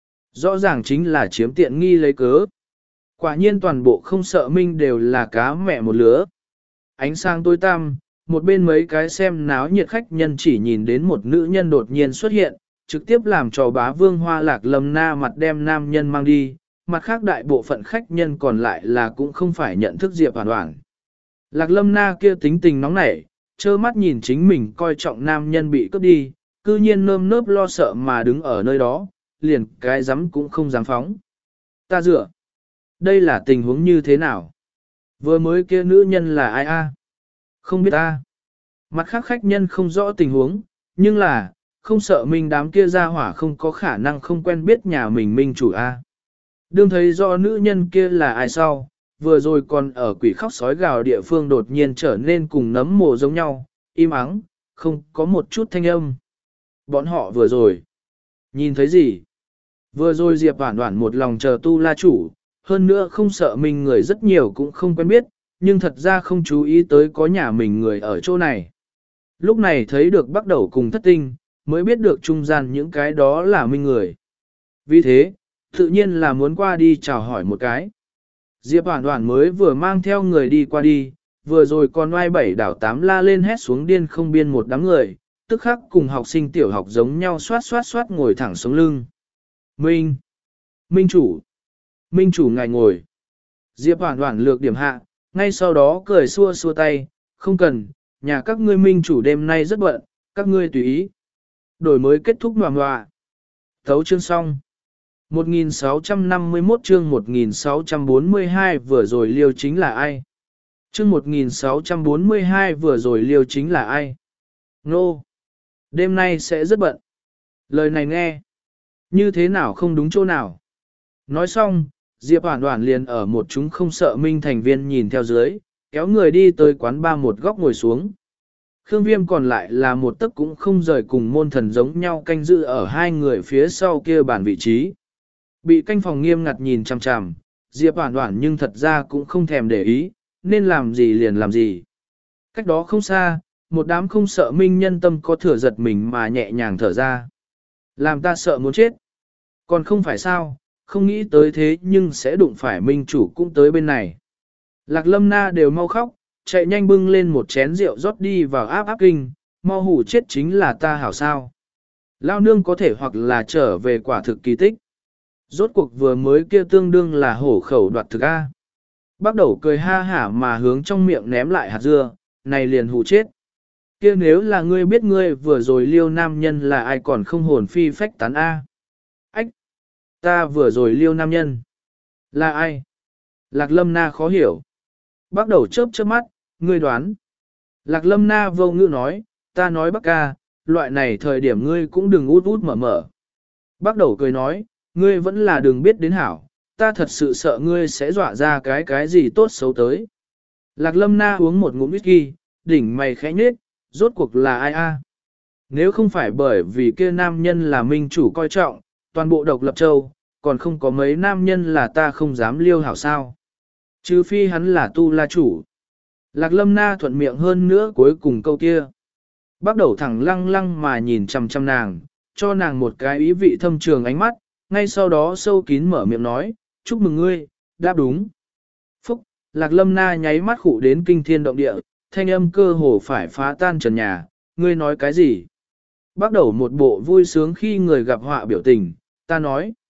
Rõ ràng chính là chiếm tiện nghi lấy cớ. Quả nhiên toàn bộ không sợ minh đều là cá mẹ một lứa. Ánh sáng tối tăm, một bên mấy cái xem náo nhiệt khách nhân chỉ nhìn đến một nữ nhân đột nhiên xuất hiện, trực tiếp làm cho bá vương hoa lạc Lâm Na mặt đem nam nhân mang đi, mặt khác đại bộ phận khách nhân còn lại là cũng không phải nhận thức Diệp Hoàn Hoàn. Lạc Lâm Na kia tính tình nóng nảy, trơ mắt nhìn chính mình coi trọng nam nhân bị cướp đi, cư nhiên nơm nớp lo sợ mà đứng ở nơi đó, liền cái dám cũng không dám phóng. Ta dựa, đây là tình huống như thế nào? Vừa mới kia nữ nhân là ai a? Không biết ta. Mặt khác khách nhân không rõ tình huống, nhưng là, không sợ mình đám kia ra hỏa không có khả năng không quen biết nhà mình minh chủ a. Đương thấy do nữ nhân kia là ai sau, vừa rồi còn ở quỷ khóc sói gào địa phương đột nhiên trở nên cùng nấm mồ giống nhau, im ắng, không có một chút thanh âm. Bọn họ vừa rồi, nhìn thấy gì? Vừa rồi Diệp Hoản Hoản một lòng chờ tu la chủ, hơn nữa không sợ mình người rất nhiều cũng không quen biết, nhưng thật ra không chú ý tới có nhà mình người ở chỗ này. Lúc này thấy được bắt đầu cùng thất tinh, mới biết được trung gian những cái đó là minh người. Vì thế, tự nhiên là muốn qua đi chào hỏi một cái. Diệp Hoản Hoản mới vừa mang theo người đi qua đi, vừa rồi còn oai bảy đảo tám la lên hét xuống điên không biên một đám người, tức khắc cùng học sinh tiểu học giống nhau xoát xoát xoát ngồi thẳng sống lưng. Minh! Minh chủ! Minh chủ ngài ngồi! Diệp Hoản Hoản lược điểm hạ, ngay sau đó cười xua xua tay, không cần, nhà các ngươi minh chủ đêm nay rất bận, các ngươi tùy ý. Đổi mới kết thúc ngoà ngoà. Thấu chương xong. một nghìn sáu trăm năm mươi mốt chương một nghìn sáu trăm bốn mươi hai vừa rồi liêu chính là ai? Chương một nghìn sáu trăm bốn mươi hai vừa rồi liêu chính là ai? Nô! Đêm nay sẽ rất bận. Lời này nghe. Như thế nào không đúng chỗ nào? Nói xong, Diệp Hoản Hoản liền ở một chúng không sợ minh thành viên nhìn theo dưới, kéo người đi tới quán ba một góc ngồi xuống. Khương Viêm còn lại là một tấc cũng không rời cùng môn thần giống nhau canh giữ ở hai người phía sau kia bàn vị trí. Bị canh phòng nghiêm ngặt nhìn chằm chằm, Diệp Hoản Hoản nhưng thật ra cũng không thèm để ý, nên làm gì liền làm gì. Cách đó không xa, một đám không sợ minh nhân tâm có thừa giật mình mà nhẹ nhàng thở ra. Làm ta sợ muốn chết. Còn không phải sao, không nghĩ tới thế nhưng sẽ đụng phải minh chủ cũng tới bên này. Lạc Lâm Na đều mau khóc, chạy nhanh bưng lên một chén rượu rót đi vào áp áp kinh, mau hủ chết chính là ta hảo sao. Lao nương có thể hoặc là trở về quả thực kỳ tích. Rốt cuộc vừa mới kia tương đương là hổ khẩu đoạt thực A. Bắt đầu cười ha hả mà hướng trong miệng ném lại hạt dưa, này liền hù chết. Kia nếu là ngươi biết ngươi vừa rồi liêu nam nhân là ai còn không hồn phi phách tán A. Ách! Ta vừa rồi liêu nam nhân. Là ai? Lạc Lâm Na khó hiểu. Bắt đầu chớp chớp mắt, ngươi đoán. Lạc Lâm Na vô ngữ nói, ta nói bác ca, loại này thời điểm ngươi cũng đừng út út mở mở. Bắt đầu cười nói, ngươi vẫn là đừng biết đến hảo, ta thật sự sợ ngươi sẽ dọa ra cái cái gì tốt xấu tới. Lạc Lâm Na uống một ngụm whisky, đỉnh mày khẽ nhếch, rốt cuộc là ai a? Nếu không phải bởi vì kia nam nhân là minh chủ coi trọng, toàn bộ độc lập châu, còn không có mấy nam nhân là ta không dám liêu hảo sao. Trừ phi hắn là tu la chủ. Lạc Lâm Na thuận miệng hơn nữa cuối cùng câu kia. Bắt đầu thẳng lăng lăng mà nhìn chằm chằm nàng, cho nàng một cái ý vị thâm trường ánh mắt, ngay sau đó sâu kín mở miệng nói, chúc mừng ngươi, đáp đúng. Phúc, Lạc Lâm Na nháy mắt khụ đến kinh thiên động địa, thanh âm cơ hồ phải phá tan trần nhà, ngươi nói cái gì? Bắt đầu một bộ vui sướng khi người gặp họa biểu tình, ta nói.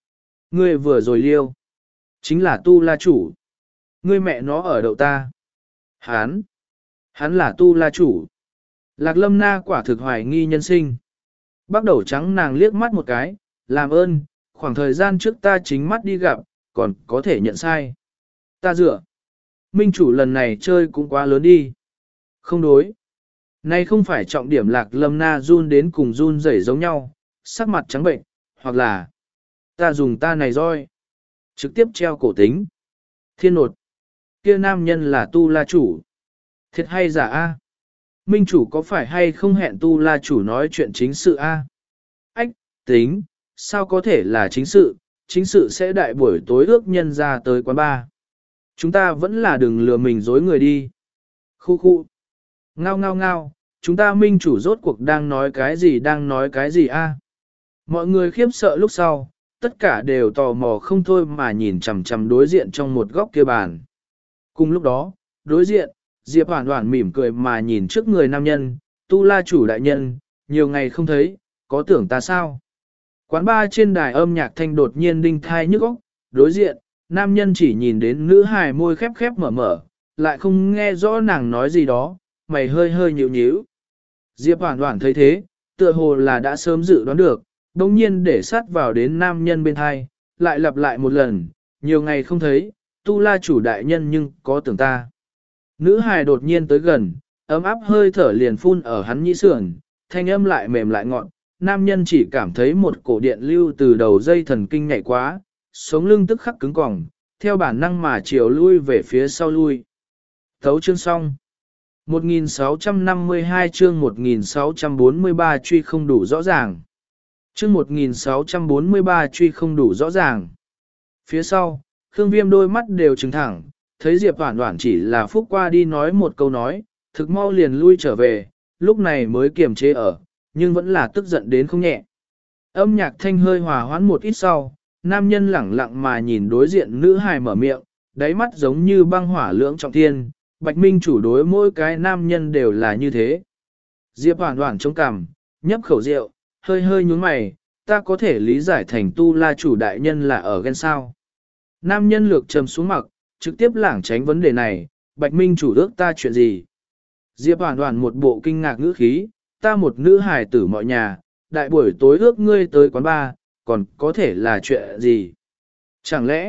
Ngươi vừa rồi liêu. Chính là tu la chủ. Ngươi mẹ nó ở đậu ta. Hán. Hắn là tu la chủ. Lạc lâm na quả thực hoài nghi nhân sinh. Bắt đầu trắng nàng liếc mắt một cái, làm ơn, khoảng thời gian trước ta chính mắt đi gặp, còn có thể nhận sai. Ta dựa. Minh chủ lần này chơi cũng quá lớn đi. Không đối. Nay không phải trọng điểm lạc lâm na run đến cùng run rẩy giống nhau, sắc mặt trắng bệnh, hoặc là ta dùng ta này roi. Trực tiếp treo cổ tính. Thiên nột. Kia nam nhân là tu la chủ. Thiệt hay giả a? Minh chủ có phải hay không hẹn tu la chủ nói chuyện chính sự a? Ách, tính, sao có thể là chính sự, chính sự sẽ đại buổi tối ước nhân ra tới quán bar. Chúng ta vẫn là đừng lừa mình dối người đi. Khu khu. Ngao ngao ngao, chúng ta minh chủ rốt cuộc đang nói cái gì đang nói cái gì a? Mọi người khiếp sợ lúc sau, tất cả đều tò mò không thôi mà nhìn chằm chằm đối diện trong một góc kia bàn. Cùng lúc đó, đối diện, Diệp Hoản Hoản mỉm cười mà nhìn trước người nam nhân, tu la chủ đại nhân, nhiều ngày không thấy, có tưởng ta sao? Quán ba trên đài âm nhạc thanh đột nhiên đinh thai nhức óc, đối diện, nam nhân chỉ nhìn đến nữ hài môi khép khép mở mở, lại không nghe rõ nàng nói gì đó, mày hơi hơi nhíu nhíu. Diệp Hoản Hoản thấy thế, tựa hồ là đã sớm dự đoán được, đồng nhiên để sát vào đến nam nhân bên thai, lại lặp lại một lần, nhiều ngày không thấy, tu la chủ đại nhân nhưng có tưởng ta. Nữ hài đột nhiên tới gần, ấm áp hơi thở liền phun ở hắn nhĩ sườn, thanh âm lại mềm lại ngọn, nam nhân chỉ cảm thấy một cổ điện lưu từ đầu dây thần kinh nhảy quá, sống lưng tức khắc cứng cỏng, theo bản năng mà chiều lui về phía sau lui. Thấu chương xong. một nghìn sáu trăm năm mươi hai chương một nghìn sáu trăm bốn mươi ba truy không đủ rõ ràng. Chương một nghìn sáu trăm bốn mươi ba truy không đủ rõ ràng. Phía sau, Khương Viêm đôi mắt đều trừng thẳng, thấy Diệp Hoản Hoản chỉ là phúc qua đi nói một câu nói, thực mau liền lui trở về, lúc này mới kiềm chế ở, nhưng vẫn là tức giận đến không nhẹ. Âm nhạc thanh hơi hòa hoãn một ít sau, nam nhân lẳng lặng mà nhìn đối diện nữ hài mở miệng, đáy mắt giống như băng hỏa lưỡng trọng thiên, Bạch Minh chủ đối mỗi cái nam nhân đều là như thế. Diệp Hoản Hoản chống cằm, nhấp khẩu rượu, hơi hơi nhướng mày, ta có thể lý giải thành tu la chủ đại nhân là ở ghen sao. Nam nhân lược trầm xuống mặt, trực tiếp lảng tránh vấn đề này, Bạch Minh chủ ước ta chuyện gì? Diệp Hoản Hoản một bộ kinh ngạc ngữ khí, ta một nữ hài tử mọi nhà, đại buổi tối ước ngươi tới quán bar, còn có thể là chuyện gì? Chẳng lẽ,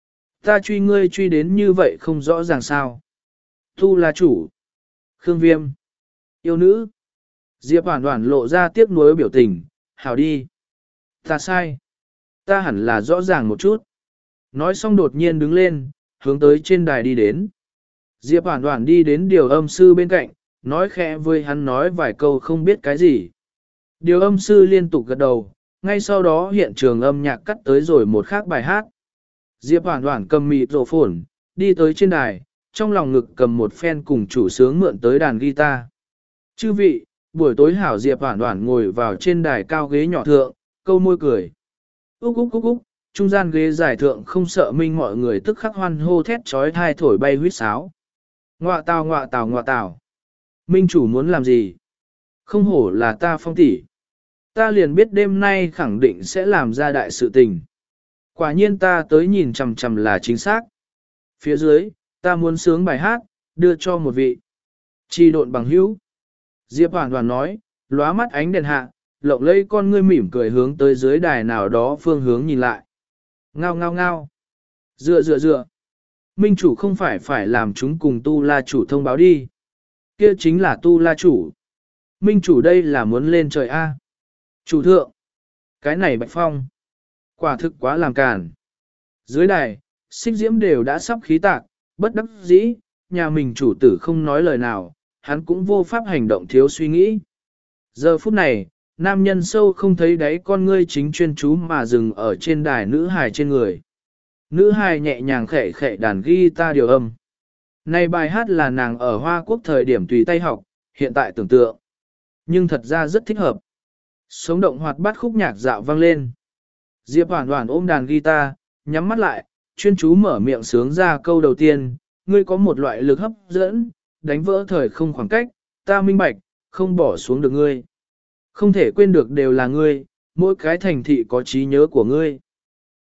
ta truy ngươi truy đến như vậy không rõ ràng sao? Tu la chủ, Khương Viêm, yêu nữ. Diệp Hoản Hoản lộ ra tiếc nuối biểu tình, hảo đi. Ta sai. Ta hẳn là rõ ràng một chút. Nói xong đột nhiên đứng lên, hướng tới trên đài đi đến. Diệp Hoản Hoản đi đến điều âm sư bên cạnh, nói khẽ với hắn nói vài câu không biết cái gì. Điều âm sư liên tục gật đầu, ngay sau đó hiện trường âm nhạc cắt tới rồi một khác bài hát. Diệp Hoản Hoản cầm mịt rổ phồn, đi tới trên đài, trong lòng ngực cầm một phen cùng chủ sướng mượn tới đàn guitar. Chư vị, buổi tối hảo. Diệp Hoản Hoản ngồi vào trên đài cao ghế nhỏ thượng, câu môi cười. Úc úc úc úc, trung gian ghế giải thượng không sợ minh mọi người tức khắc hoan hô thét trói thai thổi bay huýt sáo. Ngoạ tào ngoạ tào ngoạ tào. Minh chủ muốn làm gì? Không hổ là ta Phong tỷ. Ta liền biết đêm nay khẳng định sẽ làm ra đại sự tình. Quả nhiên ta tới nhìn chằm chằm là chính xác. Phía dưới, ta muốn sướng bài hát, đưa cho một vị. Chi độn bằng hữu. Diệp Hoản Hoản nói, lóa mắt ánh đèn hạ, lộng lẫy con ngươi mỉm cười hướng tới dưới đài nào đó phương hướng nhìn lại. Ngao ngao ngao. Dựa dựa dựa. Minh chủ không phải phải làm chúng cùng tu la chủ thông báo đi. Kia chính là tu la chủ. Minh chủ đây là muốn lên trời A. Chủ thượng. Cái này Bạch Phong. Quả thực quá làm càn. Dưới đài, Xích Diễm đều đã sắp khí tạc, bất đắc dĩ, nhà mình chủ tử không nói lời nào, hắn cũng vô pháp hành động thiếu suy nghĩ. Giờ phút này, nam nhân sâu không thấy đáy con ngươi chính chuyên chú mà dừng ở trên đài nữ hài trên người. Nữ hài nhẹ nhàng khẽ khẽ đàn guitar điều âm. Này bài hát là nàng ở Hoa Quốc thời điểm tùy tay học, hiện tại tưởng tượng. Nhưng thật ra rất thích hợp. Sống động hoạt bát khúc nhạc dạo vang lên. Diệp Hoản Hoản ôm đàn guitar, nhắm mắt lại, chuyên chú mở miệng sướng ra câu đầu tiên. Ngươi có một loại lực hấp dẫn, đánh vỡ thời không khoảng cách, ta minh bạch, không bỏ xuống được ngươi. Không thể quên được đều là ngươi, mỗi cái thành thị có trí nhớ của ngươi.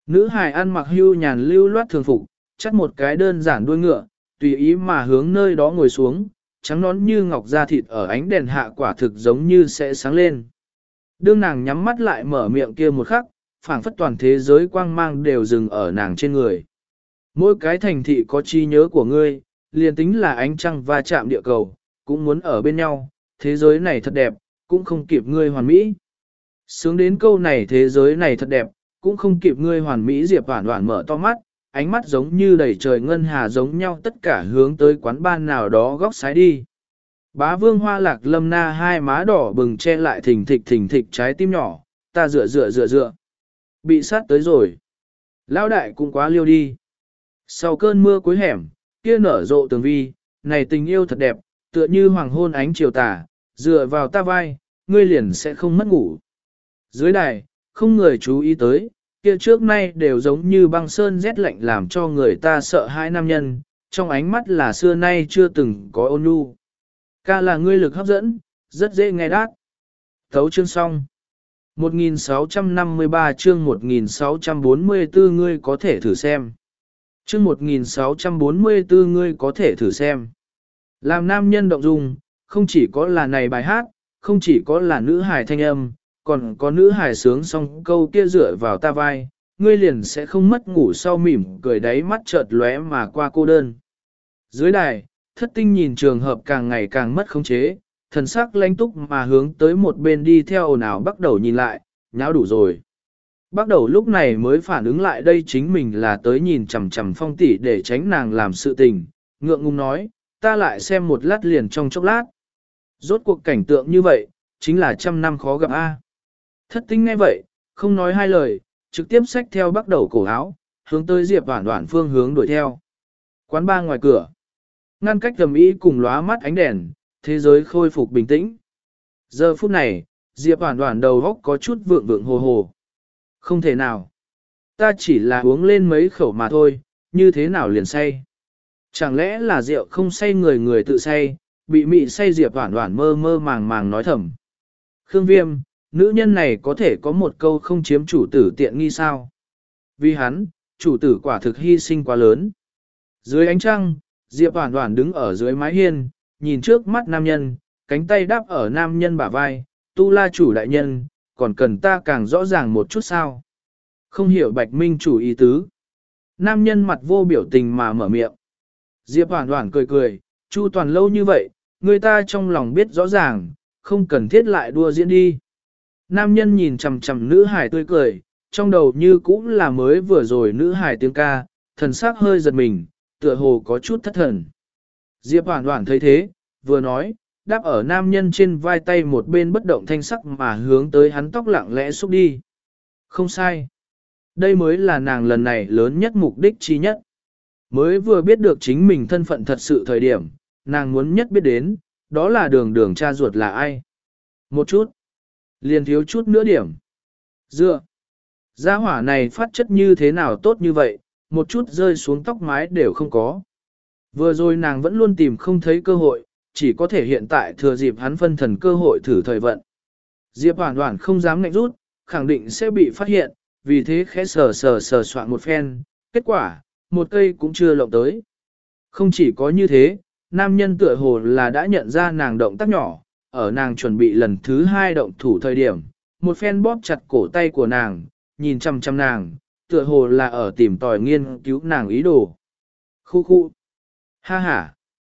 Nữ hài ăn mặc hưu nhàn lưu loát thường phục, chắt một cái đơn giản đuôi ngựa, tùy ý mà hướng nơi đó ngồi xuống, trắng nón như ngọc da thịt ở ánh đèn hạ quả thực giống như sẽ sáng lên. Đương nàng nhắm mắt lại mở miệng kia một khắc, phảng phất toàn thế giới quang mang đều dừng ở nàng trên người. Mỗi cái thành thị có chi nhớ của ngươi, liền tính là ánh trăng va chạm địa cầu, cũng muốn ở bên nhau, thế giới này thật đẹp, cũng không kịp ngươi hoàn mỹ. Sướng đến câu này thế giới này thật đẹp, cũng không kịp ngươi hoàn mỹ. Diệp Hoản Hoản mở to mắt, ánh mắt giống như đầy trời ngân hà giống nhau, tất cả hướng tới quán ban nào đó góc sái đi. Bá Vương Hoa Lạc Lâm Na hai má đỏ bừng che lại thình thịch thình thịch trái tim nhỏ, ta dựa dựa dựa dựa. Bị sát tới rồi. Lão đại cũng quá liêu đi. Sau cơn mưa cuối hẻm, kia nở rộ tường vi, này tình yêu thật đẹp, tựa như hoàng hôn ánh chiều tà, dựa vào ta vai, ngươi liền sẽ không mất ngủ. Dưới đài, không người chú ý tới, kia trước nay đều giống như băng sơn rét lạnh làm cho người ta sợ hãi nam nhân, trong ánh mắt là xưa nay chưa từng có ôn nhu. Ca là ngươi lực hấp dẫn, rất dễ nghe đát. Thấu chương xong. một nghìn sáu trăm năm mươi ba chương một nghìn sáu trăm bốn mươi tư ngươi có thể thử xem. Chương một nghìn sáu trăm bốn mươi tư ngươi có thể thử xem. Làm nam nhân động dung, không chỉ có là này bài hát, không chỉ có là nữ hài thanh âm, còn có nữ hài sướng xong câu kia dựa vào ta vai, ngươi liền sẽ không mất ngủ sau mỉm cười đáy mắt chợt lóe mà qua cô đơn. Dưới đài, thất tinh nhìn trường hợp càng ngày càng mất khống chế, thần sắc lãnh túc mà hướng tới một bên đi theo ồn ào bắt đầu nhìn lại, nháo đủ rồi. Bắt đầu lúc này mới phản ứng lại đây chính mình là tới nhìn chằm chằm Phong tỷ để tránh nàng làm sự tình, ngượng ngùng nói, ta lại xem một lát liền trong chốc lát. Rốt cuộc cảnh tượng như vậy, chính là trăm năm khó gặp a. Thất tinh ngay vậy, không nói hai lời, trực tiếp xách theo bắt đầu cổ áo, hướng tới Diệp Hoản Hoản phương hướng đuổi theo. Quán ba ngoài cửa, ngăn cách tầm ý cùng lóa mắt ánh đèn, thế giới khôi phục bình tĩnh. Giờ phút này, Diệp Hoản Hoản đầu góc có chút vượng vượng hồ hồ. Không thể nào. Ta chỉ là uống lên mấy khẩu mà thôi, như thế nào liền say. Chẳng lẽ là rượu không say người người tự say, bị mị say. Diệp Hoản Hoản mơ mơ màng màng nói thầm. Khương Viêm, nữ nhân này có thể có một câu không chiếm chủ tử tiện nghi sao? Vì hắn, chủ tử quả thực hy sinh quá lớn. Dưới ánh trăng, Diệp Hoản Hoản đứng ở dưới mái hiên, nhìn trước mắt nam nhân, cánh tay đáp ở nam nhân bả vai, tu la chủ đại nhân, còn cần ta càng rõ ràng một chút sao? Không hiểu Bạch Minh chủ ý tứ. Nam nhân mặt vô biểu tình mà mở miệng. Diệp Hoản Hoản cười cười, Chu Toàn lâu như vậy, người ta trong lòng biết rõ ràng, không cần thiết lại đua diễn đi. Nam nhân nhìn chằm chằm nữ hải tươi cười, trong đầu như cũng là mới vừa rồi nữ hải tiếng ca, thần sắc hơi giật mình, tựa hồ có chút thất thần. Diệp Hoản Hoản thấy thế, vừa nói, đáp ở nam nhân trên vai tay một bên bất động thanh sắc mà hướng tới hắn tóc lặng lẽ xúc đi. Không sai. Đây mới là nàng lần này lớn nhất mục đích chi nhất. Mới vừa biết được chính mình thân phận thật sự thời điểm, nàng muốn nhất biết đến, đó là đường đường cha ruột là ai. Một chút. Liền thiếu chút nữa điểm. Dựa. Gia hỏa này phát chất như thế nào tốt như vậy, một chút rơi xuống tóc mái đều không có. Vừa rồi nàng vẫn luôn tìm không thấy cơ hội, chỉ có thể hiện tại thừa dịp hắn phân thần cơ hội thử thời vận. Diệp Hoản Hoản không dám ngạnh rút, khẳng định sẽ bị phát hiện, vì thế khẽ sờ sờ sờ soạn một phen, kết quả, một cây cũng chưa lộng tới. Không chỉ có như thế, nam nhân tựa hồ là đã nhận ra nàng động tác nhỏ, ở nàng chuẩn bị lần thứ hai động thủ thời điểm, một phen bóp chặt cổ tay của nàng, nhìn chăm chăm nàng, tựa hồ là ở tìm tòi nghiên cứu nàng ý đồ. Khu khu. Ha ha.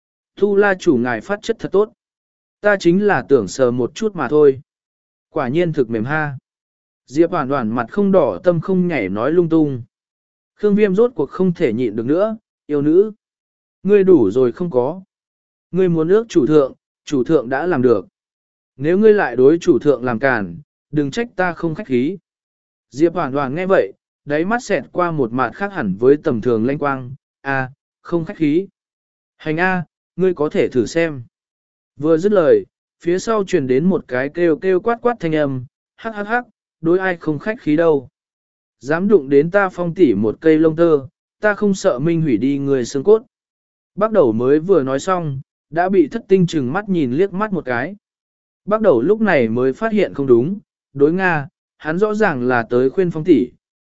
Tu la chủ ngài phát chất thật tốt. Ta chính là tưởng sờ một chút mà thôi. Quả nhiên thực mềm ha. Diệp Hoản Hoản mặt không đỏ tâm không nhảy nói lung tung. Khương Viêm rốt cuộc không thể nhịn được nữa, yêu nữ. Ngươi đủ rồi không có. Ngươi muốn ước chủ thượng, chủ thượng đã làm được. Nếu ngươi lại đối chủ thượng làm càn, đừng trách ta không khách khí. Diệp Hoản Hoản nghe vậy, đáy mắt xẹt qua một mặt khác hẳn với tầm thường lanh quang. A, không khách khí. Hành A, ngươi có thể thử xem. Vừa dứt lời, phía sau truyền đến một cái kêu kêu quát quát thanh âm, hắc hắc hắc, đối ai không khách khí đâu. Dám đụng đến ta Phong tỷ một cây lông tơ, ta không sợ minh hủy đi người xương cốt. Bắt đầu mới vừa nói xong, đã bị thất tinh chừng mắt nhìn liếc mắt một cái. Bắt đầu lúc này mới phát hiện không đúng, đối Nga, hắn rõ ràng là tới khuyên Phong tỷ,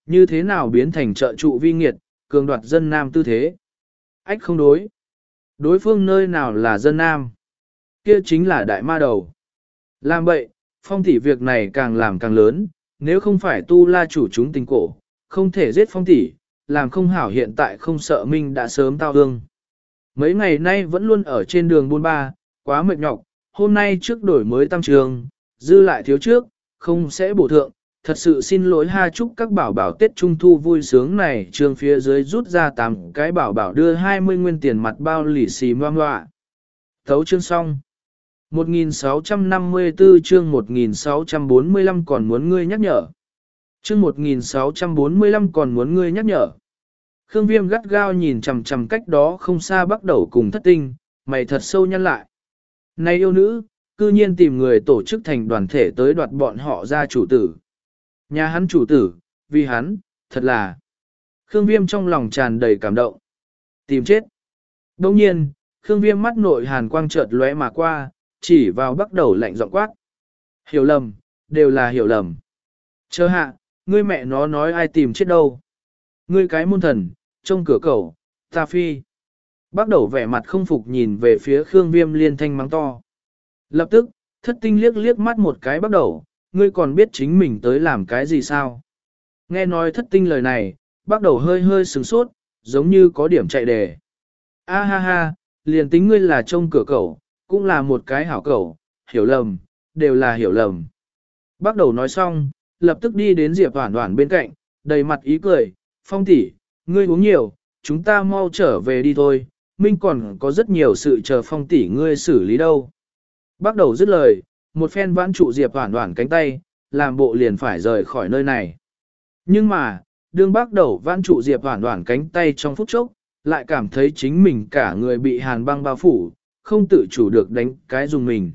như thế nào biến thành trợ trụ vi nghiệt, cường đoạt dân nam tư thế. Ách không đối. Đối phương nơi nào là dân nam? Kia chính là đại ma đầu. Làm vậy, phong tỷ việc này càng làm càng lớn, nếu không phải tu la chủ chúng tình cổ, không thể giết phong tỷ, làm không hảo hiện tại không sợ Minh đã sớm tao hương. Mấy ngày nay vẫn luôn ở trên đường buôn ba, quá mệt nhọc, hôm nay trước đổi mới tăng trường, dư lại thiếu trước, không sẽ bổ thượng, thật sự xin lỗi ha, chúc các bảo bảo Tết Trung Thu vui sướng này, trường phía dưới rút ra tám cái bảo bảo đưa hai mươi nguyên tiền mặt bao lì xì moa ngoạ. Thấu chương xong. một nghìn sáu trăm năm mươi tư chương một nghìn sáu trăm bốn mươi lăm còn muốn ngươi nhắc nhở. Chương một nghìn sáu trăm bốn mươi lăm còn muốn ngươi nhắc nhở. Khương Viêm gắt gao nhìn chằm chằm cách đó không xa bắt đầu cùng thất tinh, mày thật sâu nhăn lại. Này yêu nữ, cư nhiên tìm người tổ chức thành đoàn thể tới đoạt bọn họ ra chủ tử. Nhà hắn chủ tử, vì hắn, thật là. Khương Viêm trong lòng tràn đầy cảm động. Tìm chết. Đồng nhiên, Khương Viêm mắt nội hàn quang chợt lóe mà qua, chỉ vào bắt đầu lạnh giọng quát. Hiểu lầm, đều là hiểu lầm. Chờ hạ, ngươi mẹ nó nói ai tìm chết đâu. Ngươi cái môn thần, trông cửa cầu, ta phi. Bắt đầu vẻ mặt không phục nhìn về phía Khương Viêm liên thanh mắng to. Lập tức, thất tinh liếc liếc mắt một cái bắt đầu, ngươi còn biết chính mình tới làm cái gì sao? Nghe nói thất tinh lời này, bắt đầu hơi hơi sửng sốt, giống như có điểm chạy đề. A ha ha, liền tính ngươi là trông cửa cầu, cũng là một cái hảo cầu, hiểu lầm, đều là hiểu lầm. Bắt đầu nói xong, lập tức đi đến Diệp Hoản Hoản bên cạnh, đầy mặt ý cười, Phong tỷ, ngươi uống nhiều, chúng ta mau trở về đi thôi, Minh còn có rất nhiều sự chờ Phong tỷ ngươi xử lý đâu. Bắt đầu dứt lời, một phen vãn trụ Diệp Hoản Hoản cánh tay, làm bộ liền phải rời khỏi nơi này. Nhưng mà, đương bắt đầu vãn trụ Diệp Hoản Hoản cánh tay trong phút chốc, lại cảm thấy chính mình cả người bị hàn băng bao phủ, không tự chủ được đánh cái dùng mình.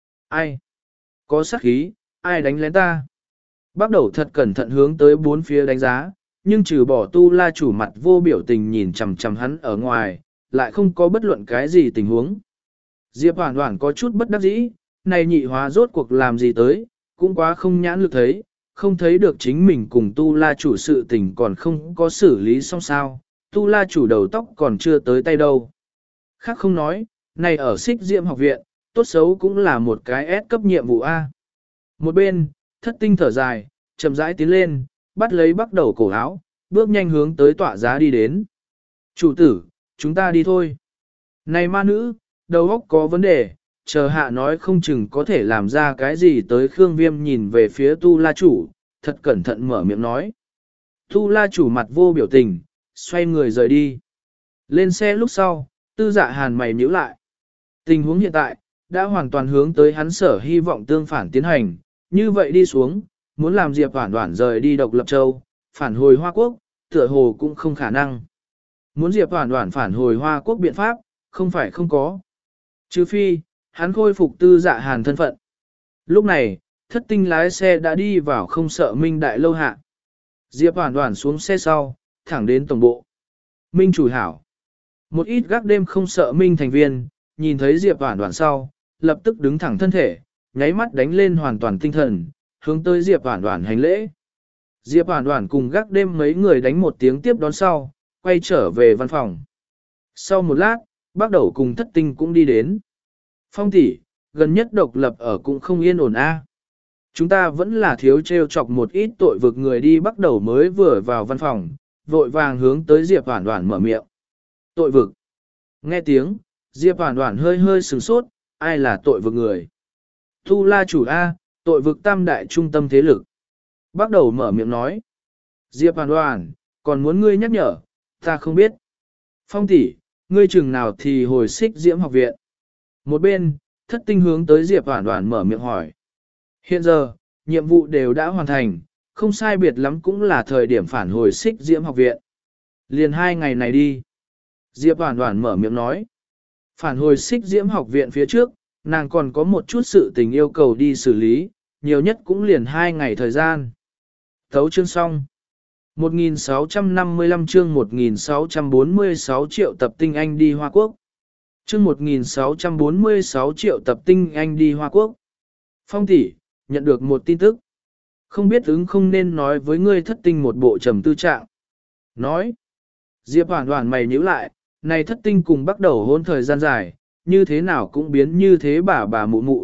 Ai? Có sát khí, ai đánh lén ta? Bắt đầu thật cẩn thận hướng tới bốn phía đánh giá, nhưng trừ bỏ tu la chủ mặt vô biểu tình nhìn chằm chằm hắn ở ngoài, lại không có bất luận cái gì tình huống. Diệp Hoản Hoản có chút bất đắc dĩ, này nhị hóa rốt cuộc làm gì tới, cũng quá không nhãn lực thấy, không thấy được chính mình cùng tu la chủ sự tình còn không có xử lý xong sao, tu la chủ đầu tóc còn chưa tới tay đâu. Khác không nói, này ở Xích Diệm học viện, tốt xấu cũng là một cái S cấp nhiệm vụ A. Một bên, thất tinh thở dài, chậm rãi tiến lên, bắt lấy bắt đầu cổ áo, bước nhanh hướng tới tọa giá đi đến. Chủ tử, chúng ta đi thôi. Này ma nữ, đầu óc có vấn đề, chờ hạ nói không chừng có thể làm ra cái gì tới. Khương Viêm nhìn về phía tu la chủ, thật cẩn thận mở miệng nói. Tu la chủ mặt vô biểu tình, xoay người rời đi. Lên xe lúc sau, tư dạ hàn mày nhíu lại. Tình huống hiện tại, đã hoàn toàn hướng tới hắn sở hy vọng tương phản tiến hành, như vậy đi xuống, muốn làm Diệp Hoản Hoản rời đi độc lập châu, phản hồi Hoa Quốc, tựa hồ cũng không khả năng. Muốn Diệp Hoản Hoản phản hồi Hoa Quốc biện pháp, không phải không có. Trừ phi, hắn khôi phục tư dạ hàn thân phận. Lúc này, thất tinh lái xe đã đi vào không sợ Minh đại lâu hạ. Diệp Hoản Hoản xuống xe sau, thẳng đến tổng bộ. Minh chủ hảo. Một ít gác đêm không sợ Minh thành viên, nhìn thấy Diệp Hoản Hoản sau, lập tức đứng thẳng thân thể, nháy mắt đánh lên hoàn toàn tinh thần, hướng tới Diệp Hoản Hoản hành lễ. Diệp Hoản Hoản cùng gác đêm mấy người đánh một tiếng tiếp đón sau, quay trở về văn phòng. Sau một lát, bắt đầu cùng thất tinh cũng đi đến. Phong tỷ, gần nhất độc lập ở cũng không yên ổn a. Chúng ta vẫn là thiếu trêu chọc một ít tội vực người đi. Bắt đầu mới vừa vào văn phòng, vội vàng hướng tới Diệp Hoản Hoản mở miệng. Tội vực. Nghe tiếng, Diệp Hoản Hoản hơi hơi sửng sốt, ai là tội vực người? Tu la chủ A, tội vực tam đại trung tâm thế lực. Bắt đầu mở miệng nói. Diệp Hoản Hoản, còn muốn ngươi nhắc nhở, ta không biết. Phong tỷ, ngươi chừng nào thì hồi Xích Diễm học viện. Một bên, thất tinh hướng tới Diệp Hoản Hoản mở miệng hỏi. Hiện giờ, nhiệm vụ đều đã hoàn thành, không sai biệt lắm cũng là thời điểm phản hồi Xích Diễm học viện. Liền hai ngày này đi. Diệp Hoản Hoản mở miệng nói. Phản hồi Xích Diễm học viện phía trước, nàng còn có một chút sự tình yêu cầu đi xử lý, nhiều nhất cũng liền hai ngày thời gian. Thấu chương xong. một nghìn sáu trăm năm mươi lăm chương một nghìn sáu trăm bốn mươi sáu triệu tập tinh anh đi Hoa Quốc. Chương một nghìn sáu trăm bốn mươi sáu triệu tập tinh anh đi Hoa Quốc. Phong tỷ, nhận được một tin tức. Không biết ứng không nên nói với ngươi thất tinh một bộ trầm tư trạng. Nói. Diệp Hoàn Hoàn mày nhíu lại, này thất tinh cùng bắt đầu hôn thời gian dài, như thế nào cũng biến như thế bà bà mụ mụ.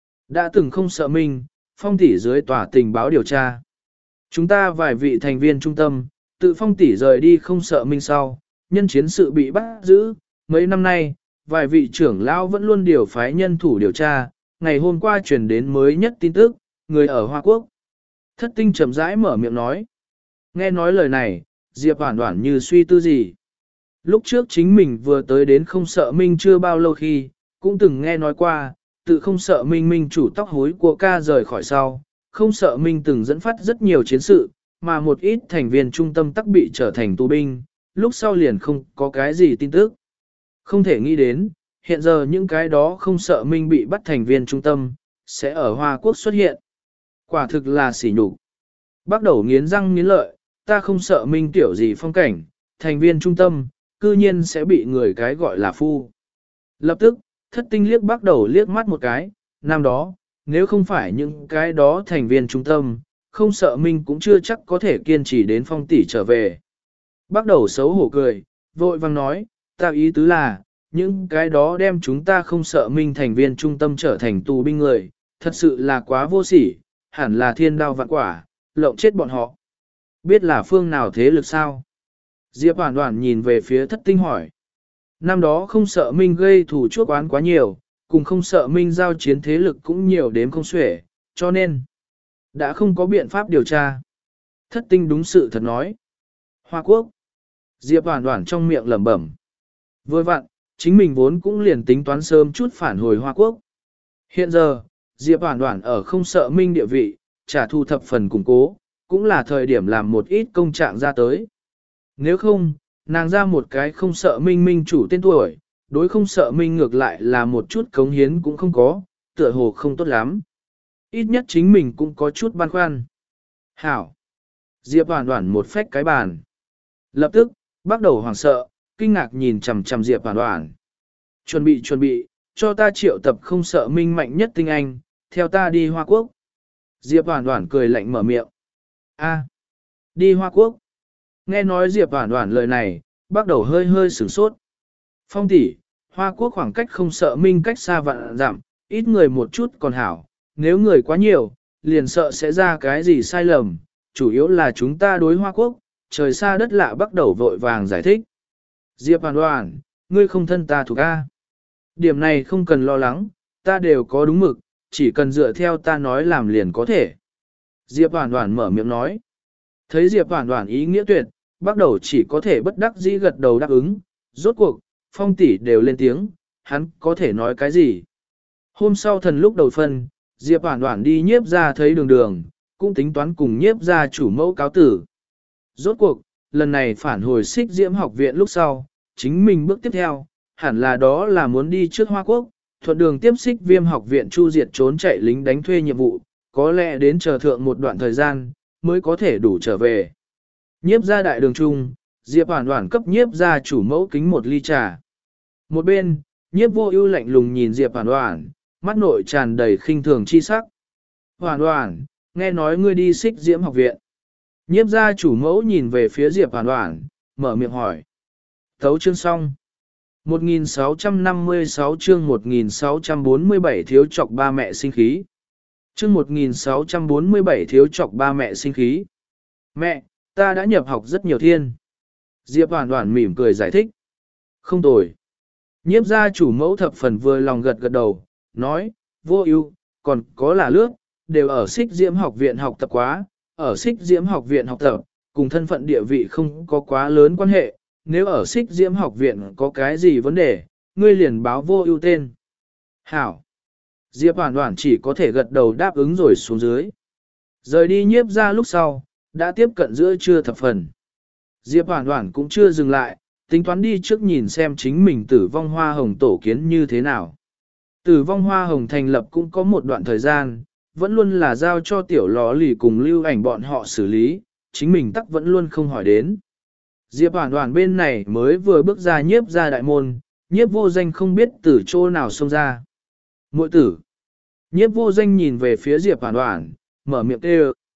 Đã từng không sợ mình, phong tỷ dưới tòa tình báo điều tra. Chúng ta vài vị thành viên trung tâm, tự phong tỷ rời đi không sợ minh sau, nhân chiến sự bị bắt giữ. Mấy năm nay, vài vị trưởng lão vẫn luôn điều phái nhân thủ điều tra, ngày hôm qua truyền đến mới nhất tin tức, người ở Hoa Quốc. Thất tinh chậm rãi mở miệng nói. Nghe nói lời này, Diệp Hoàn Hoàn như suy tư gì. Lúc trước chính mình vừa tới đến không sợ minh chưa bao lâu khi, cũng từng nghe nói qua, tự không sợ minh minh chủ tóc hối của ca rời khỏi sau, không sợ minh từng dẫn phát rất nhiều chiến sự, mà một ít thành viên trung tâm tắc bị trở thành tù binh, lúc sau liền không có cái gì tin tức. Không thể nghĩ đến, hiện giờ những cái đó không sợ minh bị bắt thành viên trung tâm, sẽ ở Hoa Quốc xuất hiện. Quả thực là sỉ nhục. Bắt đầu nghiến răng nghiến lợi, ta không sợ minh tiểu gì phong cảnh, thành viên trung tâm, cư nhiên sẽ bị người cái gọi là phu. Lập tức, thất tinh liếc bắt đầu liếc mắt một cái, năm đó, nếu không phải những cái đó thành viên trung tâm, không sợ minh cũng chưa chắc có thể kiên trì đến phong tỷ trở về. Bắt đầu xấu hổ cười, vội vang nói, ta ý tứ là, những cái đó đem chúng ta không sợ minh thành viên trung tâm trở thành tù binh người, thật sự là quá vô sỉ, hẳn là thiên đao vạn quả, lộng chết bọn họ. Biết là phương nào thế lực sao? Diệp Hoàn Hoàn nhìn về phía thất tinh hỏi. Năm đó không sợ minh gây thủ chuốc oán quá nhiều, cùng không sợ minh giao chiến thế lực cũng nhiều đến không xuể, cho nên đã không có biện pháp điều tra. Thất tinh đúng sự thật nói. Hoa Quốc. Diệp Hoàn Hoàn trong miệng lẩm bẩm. Vừa vặn, chính mình vốn cũng liền tính toán sớm chút phản hồi Hoa Quốc. Hiện giờ, Diệp Hoàn Hoàn ở không sợ minh địa vị, trả thu thập phần củng cố, cũng là thời điểm làm một ít công trạng ra tới. Nếu không, nàng ra một cái không sợ minh minh chủ tên tuổi, đối không sợ minh ngược lại là một chút cống hiến cũng không có, tựa hồ không tốt lắm. Ít nhất chính mình cũng có chút băn khoăn. Hảo. Diệp Hoàn Hoàn một phách cái bàn. Lập tức, bắt đầu hoảng sợ, kinh ngạc nhìn chằm chằm Diệp Hoàn Hoàn. Chuẩn bị chuẩn bị, cho ta triệu tập không sợ minh mạnh nhất tinh anh, theo ta đi Hoa Quốc. Diệp Hoàn Hoàn cười lạnh mở miệng. A, đi Hoa Quốc. Nghe nói Diệp Hoàn Hoàn lời này, bắt đầu hơi hơi sửng sốt. Phong tỷ, Hoa Quốc khoảng cách không sợ minh cách xa vạn dặm, ít người một chút còn hảo, nếu người quá nhiều, liền sợ sẽ ra cái gì sai lầm, chủ yếu là chúng ta đối Hoa Quốc, trời xa đất lạ bắt đầu vội vàng giải thích. Diệp Hoàn Hoàn, ngươi không thân ta thuộc A. Điểm này không cần lo lắng, ta đều có đúng mực, chỉ cần dựa theo ta nói làm liền có thể. Diệp Hoàn Hoàn mở miệng nói. Thấy Diệp Hoàn Hoàn ý nghĩa tuyệt, bắt đầu chỉ có thể bất đắc dĩ gật đầu đáp ứng, rốt cuộc, phong tỷ đều lên tiếng, hắn có thể nói cái gì. Hôm sau thần lúc đầu phân, Diệp Hoàn Hoàn đi nhiếp ra thấy đường đường, cũng tính toán cùng nhiếp ra chủ mẫu cáo tử. Rốt cuộc, lần này phản hồi xích diễm học viện lúc sau, chính mình bước tiếp theo, hẳn là đó là muốn đi trước Hoa Quốc, thuận đường tiếp xích viêm học viện chu diệt trốn chạy lính đánh thuê nhiệm vụ, có lẽ đến chờ thượng một đoạn thời gian, mới có thể đủ trở về. Nhiếp ra đại đường trung, Diệp Hoàn Hoàn cấp nhiếp ra chủ mẫu kính một ly trà. Một bên, nhiếp vô ưu lạnh lùng nhìn Diệp Hoàn Hoàn, mắt nội tràn đầy khinh thường chi sắc. Hoàn Hoàn, nghe nói ngươi đi xích diễm học viện. Nhiếp ra chủ mẫu nhìn về phía Diệp Hoàn Hoàn, mở miệng hỏi. Thấu chương xong. một nghìn sáu trăm năm mươi sáu chương một nghìn sáu trăm bốn mươi bảy thiếu chọc ba mẹ sinh khí. Chương một nghìn sáu trăm bốn mươi bảy thiếu chọc ba mẹ sinh khí. Mẹ, ta đã nhập học rất nhiều thiên. Diệp Hoàn Hoàn mỉm cười giải thích. Không tồi. Nhiếp gia chủ mẫu thập phần vừa lòng gật gật đầu, nói, vô ưu, còn có là lướt, đều ở xích diễm học viện học tập quá, ở xích diễm học viện học tập, cùng thân phận địa vị không có quá lớn quan hệ, nếu ở xích diễm học viện có cái gì vấn đề, ngươi liền báo vô ưu tên. Hảo. Diệp Hoàn Hoàn chỉ có thể gật đầu đáp ứng rồi xuống dưới. Rời đi nhiếp ra lúc sau, đã tiếp cận giữa trưa thập phần. Diệp Hoàn Hoàn cũng chưa dừng lại, tính toán đi trước nhìn xem chính mình tử vong hoa hồng tổ kiến như thế nào. Tử vong hoa hồng thành lập cũng có một đoạn thời gian, vẫn luôn là giao cho tiểu lò lì cùng lưu ảnh bọn họ xử lý, chính mình tắc vẫn luôn không hỏi đến. Diệp Hoàn Hoàn bên này mới vừa bước ra nhiếp ra đại môn, nhiếp vô danh không biết từ chỗ nào xông ra. Muội tử. Nhiếp vô danh nhìn về phía Diệp Hoàn Hoàn, mở miệng kêu.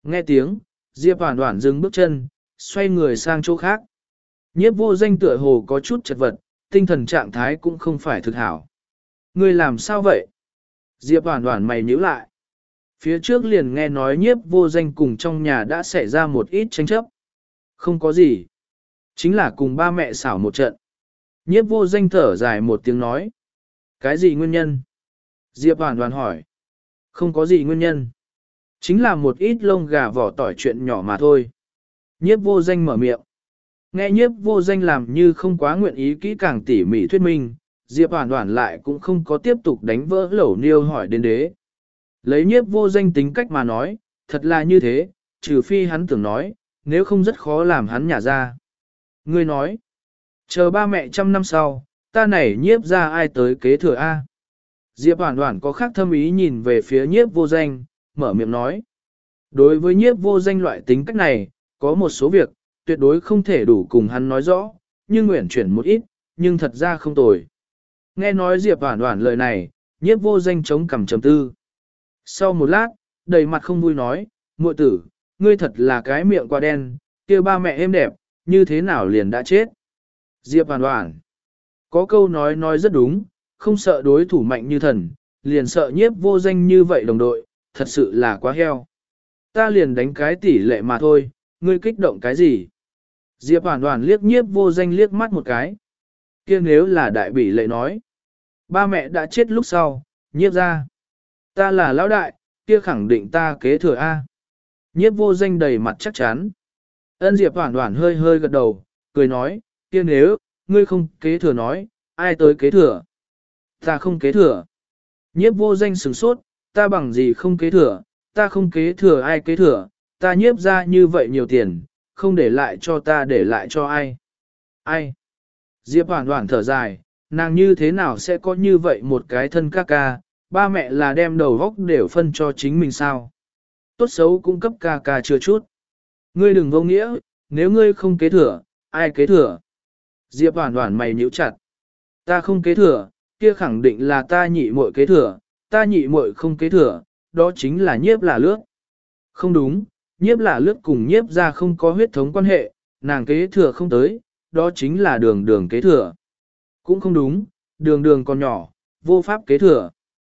Nghe tiếng, Diệp Hoản Hoản dừng bước chân, xoay người sang chỗ khác. Nhiếp vô danh tựa hồ có chút chật vật, tinh thần trạng thái cũng không phải thực hảo. Ngươi làm sao vậy? Diệp Hoản Hoản mày nhíu lại. Phía trước liền nghe nói nhiếp vô danh cùng trong nhà đã xảy ra một ít tranh chấp. Không có gì. Chính là cùng ba mẹ xảo một trận. Nhiếp vô danh thở dài một tiếng nói. Cái gì nguyên nhân? Diệp Hoản Hoản hỏi. Không có gì nguyên nhân. Chính là một ít lông gà vỏ tỏi chuyện nhỏ mà thôi. Nhiếp vô danh mở miệng. Nghe nhiếp vô danh làm như không quá nguyện ý kỹ càng tỉ mỉ thuyết minh, Diệp Hoản Hoản lại cũng không có tiếp tục đánh vỡ lẩu niêu hỏi đến đế. Lấy nhiếp vô danh tính cách mà nói, thật là như thế, trừ phi hắn tưởng nói, nếu không rất khó làm hắn nhả ra. Ngươi nói, chờ ba mẹ trăm năm sau, ta này nhiếp ra ai tới kế thừa A. Diệp Hoản Hoản có khác thâm ý nhìn về phía nhiếp vô danh, mở miệng nói. Đối với nhiếp vô danh loại tính cách này, có một số việc, tuyệt đối không thể đủ cùng hắn nói rõ, nhưng nguyện chuyển một ít, nhưng thật ra không tồi. Nghe nói Diệp Hoản Hoản lời này, nhiếp vô danh chống cằm trầm tư. Sau một lát, đầy mặt không vui nói, muội tử, ngươi thật là cái miệng quá đen, kia ba mẹ êm đẹp, như thế nào liền đã chết. Diệp Hoản Hoản, có câu nói nói rất đúng, không sợ đối thủ mạnh như thần, liền sợ nhiếp vô danh như vậy đồng đội, thật sự là quá heo. Ta liền đánh cái tỷ lệ mà thôi, ngươi kích động cái gì? Diệp Hoản Hoản liếc nhiếp vô danh liếc mắt một cái. Kia nếu là đại bỉ lệ nói, ba mẹ đã chết lúc sau, nhiếp ra. Ta là lão đại, kia khẳng định ta kế thừa A. Nhiếp vô danh đầy mặt chắc chắn. Ân Diệp Hoản Hoản hơi hơi gật đầu, cười nói, kia nếu, ngươi không kế thừa nói, ai tới kế thừa? Ta không kế thừa. Nhiếp vô danh sửng sốt, ta bằng gì không kế thừa, ta không kế thừa ai kế thừa, ta nhiếp ra như vậy nhiều tiền, không để lại cho ta để lại cho ai. Ai? Diệp Hoản Hoản thở dài, nàng như thế nào sẽ có như vậy một cái thân ca ca, ba mẹ là đem đầu góc đều phân cho chính mình sao. Tốt xấu cũng cấp ca ca chưa chút. Ngươi đừng vô nghĩa, nếu ngươi không kế thừa, ai kế thừa? Diệp Hoản Hoản mày nhíu chặt. Ta không kế thừa, kia khẳng định là ta nhị muội kế thừa, ta nhị muội không kế thừa, đó chính là nhiếp là lướt. Không đúng, nhiếp là lướt cùng nhiếp ra không có huyết thống quan hệ, nàng kế thừa không tới, đó chính là đường đường kế thừa. Cũng không đúng, đường đường còn nhỏ, vô pháp kế thừa.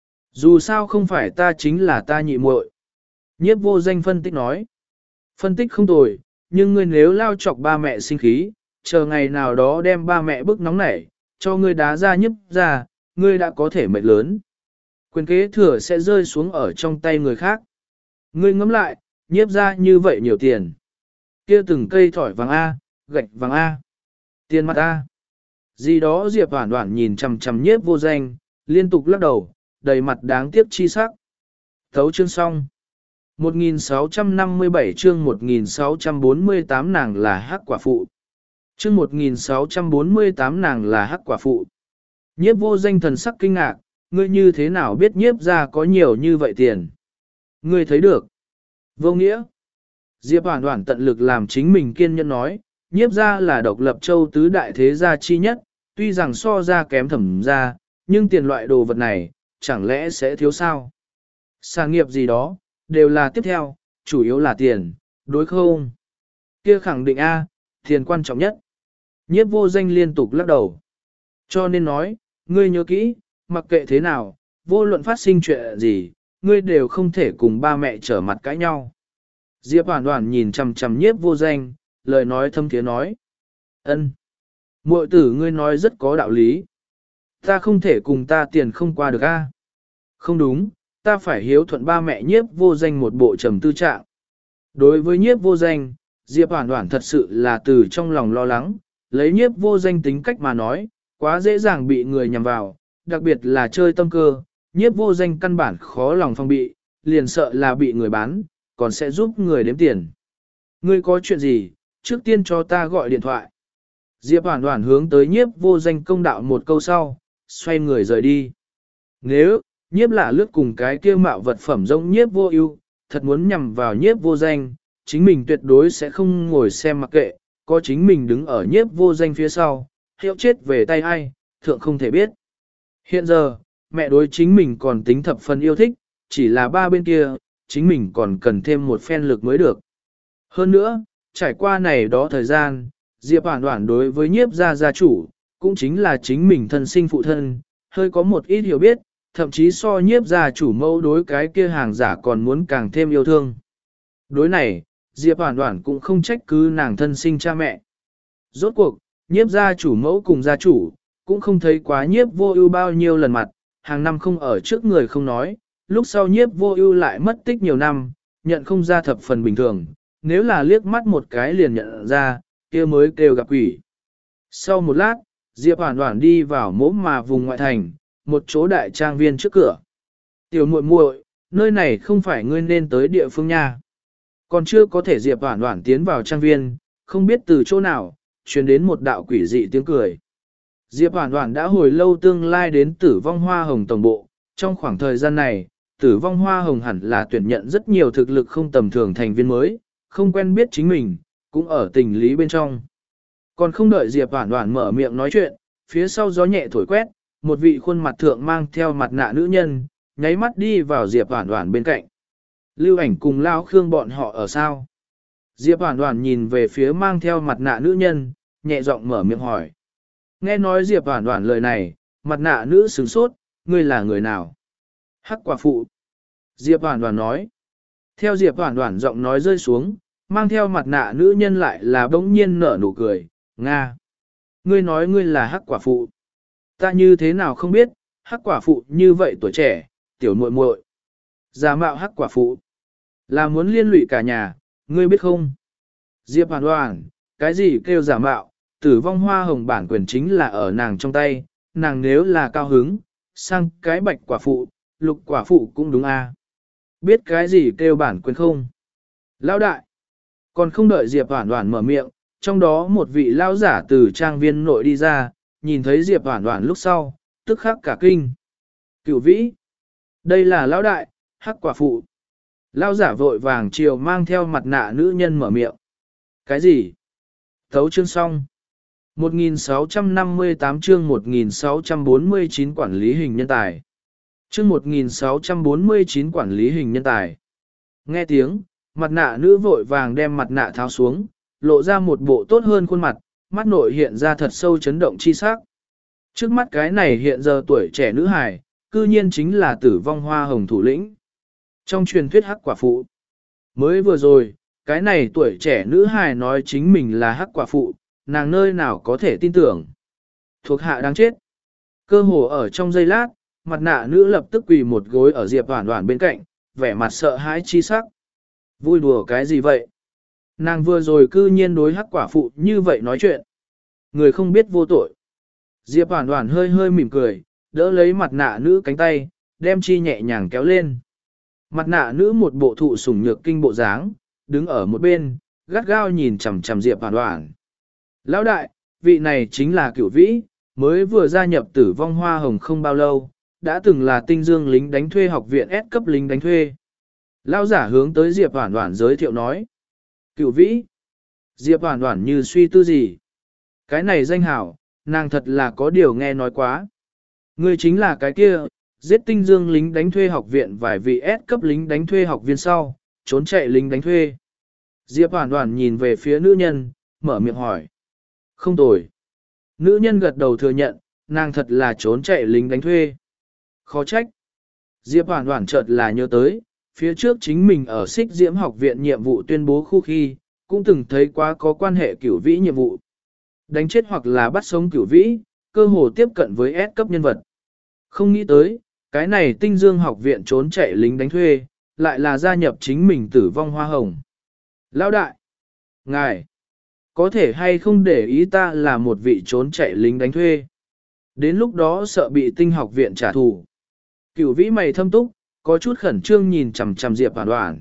Dù sao không phải ta chính là ta nhị muội. Nhiếp vô danh phân tích nói. Phân tích không tồi, nhưng ngươi nếu lao chọc ba mẹ sinh khí, chờ ngày nào đó đem ba mẹ bức nóng nảy, cho ngươi đá ra nhiếp ra, ngươi đã có thể mệnh lớn. Quyền kế thừa sẽ rơi xuống ở trong tay người khác. Ngươi ngẫm lại, nhiếp ra như vậy nhiều tiền. Kia từng cây thỏi vàng A, gạch vàng A, tiền mặt A. Gì đó Diệp Hoản Hoản nhìn chằm chằm nhiếp vô danh, liên tục lắc đầu, đầy mặt đáng tiếc chi sắc. Thấu chương xong. một nghìn sáu trăm năm mươi bảy chương một nghìn sáu trăm bốn mươi tám nàng là hắc quả phụ. Chương một nghìn sáu trăm bốn mươi tám nàng là hắc quả phụ. Nhiếp vô danh thần sắc kinh ngạc, ngươi như thế nào biết nhiếp ra có nhiều như vậy tiền? Ngươi thấy được. Vô nghĩa. Diệp Hoản Hoản tận lực làm chính mình kiên nhẫn nói, nhiếp ra là độc lập châu tứ đại thế gia chi nhất, tuy rằng so ra kém thẩm ra, nhưng tiền loại đồ vật này, chẳng lẽ sẽ thiếu sao? Sản nghiệp gì đó, đều là tiếp theo, chủ yếu là tiền, đối không? Kia khẳng định A, tiền quan trọng nhất. Nhiếp vô danh liên tục lắc đầu. Cho nên nói, ngươi nhớ kỹ, mặc kệ thế nào, vô luận phát sinh chuyện gì, ngươi đều không thể cùng ba mẹ trở mặt cãi nhau. Diệp Hoản Hoản nhìn chằm chằm nhiếp vô danh, lời nói thâm thiế nói. Ân, muội tử ngươi nói rất có đạo lý. Ta không thể cùng ta tiền không qua được a. Không đúng, ta phải hiếu thuận ba mẹ nhiếp vô danh một bộ trầm tư trạng. Đối với nhiếp vô danh, Diệp Hoản Hoản thật sự là từ trong lòng lo lắng, lấy nhiếp vô danh tính cách mà nói, quá dễ dàng bị người nhầm vào, đặc biệt là chơi tâm cơ, nhiếp vô danh căn bản khó lòng phòng bị, liền sợ là bị người bán, còn sẽ giúp người đếm tiền. Ngươi có chuyện gì, trước tiên cho ta gọi điện thoại. Diệp Hoản Hoản hướng tới nhiếp vô danh công đạo một câu sau, xoay người rời đi. Nếu, nhiếp là lướt cùng cái kia mạo vật phẩm giống nhiếp vô ưu, thật muốn nhằm vào nhiếp vô danh, chính mình tuyệt đối sẽ không ngồi xem mặc kệ, có chính mình đứng ở nhiếp vô danh phía sau, hiệu chết về tay ai, thượng không thể biết. Hiện giờ, mẹ đối chính mình còn tính thập phần yêu thích, chỉ là ba bên kia, chính mình còn cần thêm một phen lực mới được. Hơn nữa, trải qua này đó thời gian, Diệp Hoản Hoản đối với nhiếp gia gia chủ, cũng chính là chính mình thân sinh phụ thân, hơi có một ít hiểu biết, thậm chí so nhiếp gia chủ mẫu đối cái kia hàng giả còn muốn càng thêm yêu thương. Đối này, Diệp Hoản Hoản cũng không trách cứ nàng thân sinh cha mẹ. Rốt cuộc, nhiếp gia chủ mẫu cùng gia chủ, cũng không thấy quá nhiếp vô ưu bao nhiêu lần mặt, hàng năm không ở trước người không nói, lúc sau nhiếp vô ưu lại mất tích nhiều năm, nhận không ra thập phần bình thường, nếu là liếc mắt một cái liền nhận ra, kia mới kêu gặp quỷ. Sau một lát, Diệp Hoản Hoản đi vào mỗ mà vùng ngoại thành, một chỗ đại trang viên trước cửa. Tiểu muội muội, nơi này không phải ngươi nên tới địa phương nha. Còn chưa có thể Diệp Hoản Hoản tiến vào trang viên, không biết từ chỗ nào, truyền đến một đạo quỷ dị tiếng cười. Diệp Hoản Hoản đã hồi lâu tương lai đến Tử Vong Hoa Hồng tổng bộ, trong khoảng thời gian này, Tử Vong Hoa Hồng hẳn là tuyển nhận rất nhiều thực lực không tầm thường thành viên mới, không quen biết chính mình, cũng ở tình lý bên trong. Còn không đợi Diệp Hoản Hoản mở miệng nói chuyện, phía sau gió nhẹ thổi quét, một vị khuôn mặt thượng mang theo mặt nạ nữ nhân, nháy mắt đi vào Diệp Hoản Hoản bên cạnh. Lưu Ảnh cùng Lão Khương bọn họ ở sao? Diệp Hoản Hoản nhìn về phía mang theo mặt nạ nữ nhân, nhẹ giọng mở miệng hỏi. Nghe nói Diệp Hoản Hoản lời này, mặt nạ nữ sửng sốt, ngươi là người nào? Hắc quả phụ. Diệp Hoản Hoản nói. Theo Diệp Hoản Hoản giọng nói rơi xuống, mang theo mặt nạ nữ nhân lại là bỗng nhiên nở nụ cười, Nga. Ngươi nói ngươi là hắc quả phụ. Ta như thế nào không biết, hắc quả phụ như vậy tuổi trẻ, tiểu muội muội. Giả mạo hắc quả phụ. Là muốn liên lụy cả nhà, ngươi biết không? Diệp Hoản Hoản, cái gì kêu giả mạo, Tử Vong Hoa Hồng bản quyền chính là ở nàng trong tay, nàng nếu là cao hứng, sang cái bạch quả phụ, lục quả phụ cũng đúng a. Biết cái gì kêu bản quyền không? Lão đại, còn không đợi Diệp Hoản Hoản mở miệng, trong đó một vị lão giả từ trang viên nội đi ra, nhìn thấy Diệp Hoản Hoản lúc sau, tức khắc cả kinh. Cửu Vĩ, đây là lão đại, hắc quả phụ. Lão giả vội vàng chiều mang theo mặt nạ nữ nhân mở miệng. Cái gì? Thấu chương xong. một nghìn sáu trăm năm mươi tám chương một nghìn sáu trăm bốn mươi chín quản lý hình nhân tài. Chương một nghìn sáu trăm bốn mươi chín quản lý hình nhân tài. Nghe tiếng, mặt nạ nữ vội vàng đem mặt nạ tháo xuống, lộ ra một bộ tốt hơn khuôn mặt, mắt nội hiện ra thật sâu chấn động chi sắc. Trước mắt cái này hiện giờ tuổi trẻ nữ hài, cư nhiên chính là Tử Vong Hoa Hồng thủ lĩnh. Trong truyền thuyết hắc quả phụ. Mới vừa rồi, cái này tuổi trẻ nữ hài nói chính mình là hắc quả phụ, nàng nơi nào có thể tin tưởng. Thuộc hạ đáng chết. Cơ hồ ở trong giây lát, mặt nạ nữ lập tức quỳ một gối ở Diệp Hoản Hoản bên cạnh, vẻ mặt sợ hãi chi sắc. Vui đùa cái gì vậy? Nàng vừa rồi cư nhiên đối hắc quả phụ như vậy nói chuyện. Người không biết vô tội. Diệp Hoản Hoản hơi hơi mỉm cười, đỡ lấy mặt nạ nữ cánh tay, đem chi nhẹ nhàng kéo lên. Mặt nạ nữ một bộ thụ sủng nhược kinh bộ dáng, đứng ở một bên, gắt gao nhìn chằm chằm Diệp Hoản Hoản. Lão đại, vị này chính là Cửu Vĩ, mới vừa gia nhập Tử Vong Hoa Hồng không bao lâu, đã từng là tinh dương lính đánh thuê học viện S cấp lính đánh thuê. Lão giả hướng tới Diệp Hoản Hoản giới thiệu nói. Cửu Vĩ. Diệp Hoản Hoản như suy tư gì. Cái này danh hảo, nàng thật là có điều nghe nói quá. Ngươi chính là cái kia, giết tinh dương lính đánh thuê học viện vài vị S cấp lính đánh thuê học viên sau, trốn chạy lính đánh thuê. Diệp Hoản Hoản nhìn về phía nữ nhân, mở miệng hỏi. Không tồi. Nữ nhân gật đầu thừa nhận, nàng thật là trốn chạy lính đánh thuê. Khó trách. Diệp Hoản Hoản chợt là nhớ tới, phía trước chính mình ở Xích Diễm học viện nhiệm vụ tuyên bố khu khi, cũng từng thấy quá có quan hệ Cửu Vĩ nhiệm vụ. Đánh chết hoặc là bắt sống Cửu Vĩ, cơ hồ tiếp cận với S cấp nhân vật. Không nghĩ tới, cái này tinh dương học viện trốn chạy lính đánh thuê, lại là gia nhập chính mình Tử Vong Hoa Hồng. Lão đại, ngài, có thể hay không để ý ta là một vị trốn chạy lính đánh thuê. Đến lúc đó sợ bị tinh học viện trả thù. Cửu Vĩ mày thâm túc, có chút khẩn trương nhìn chằm chằm Diệp Hoản Hoản.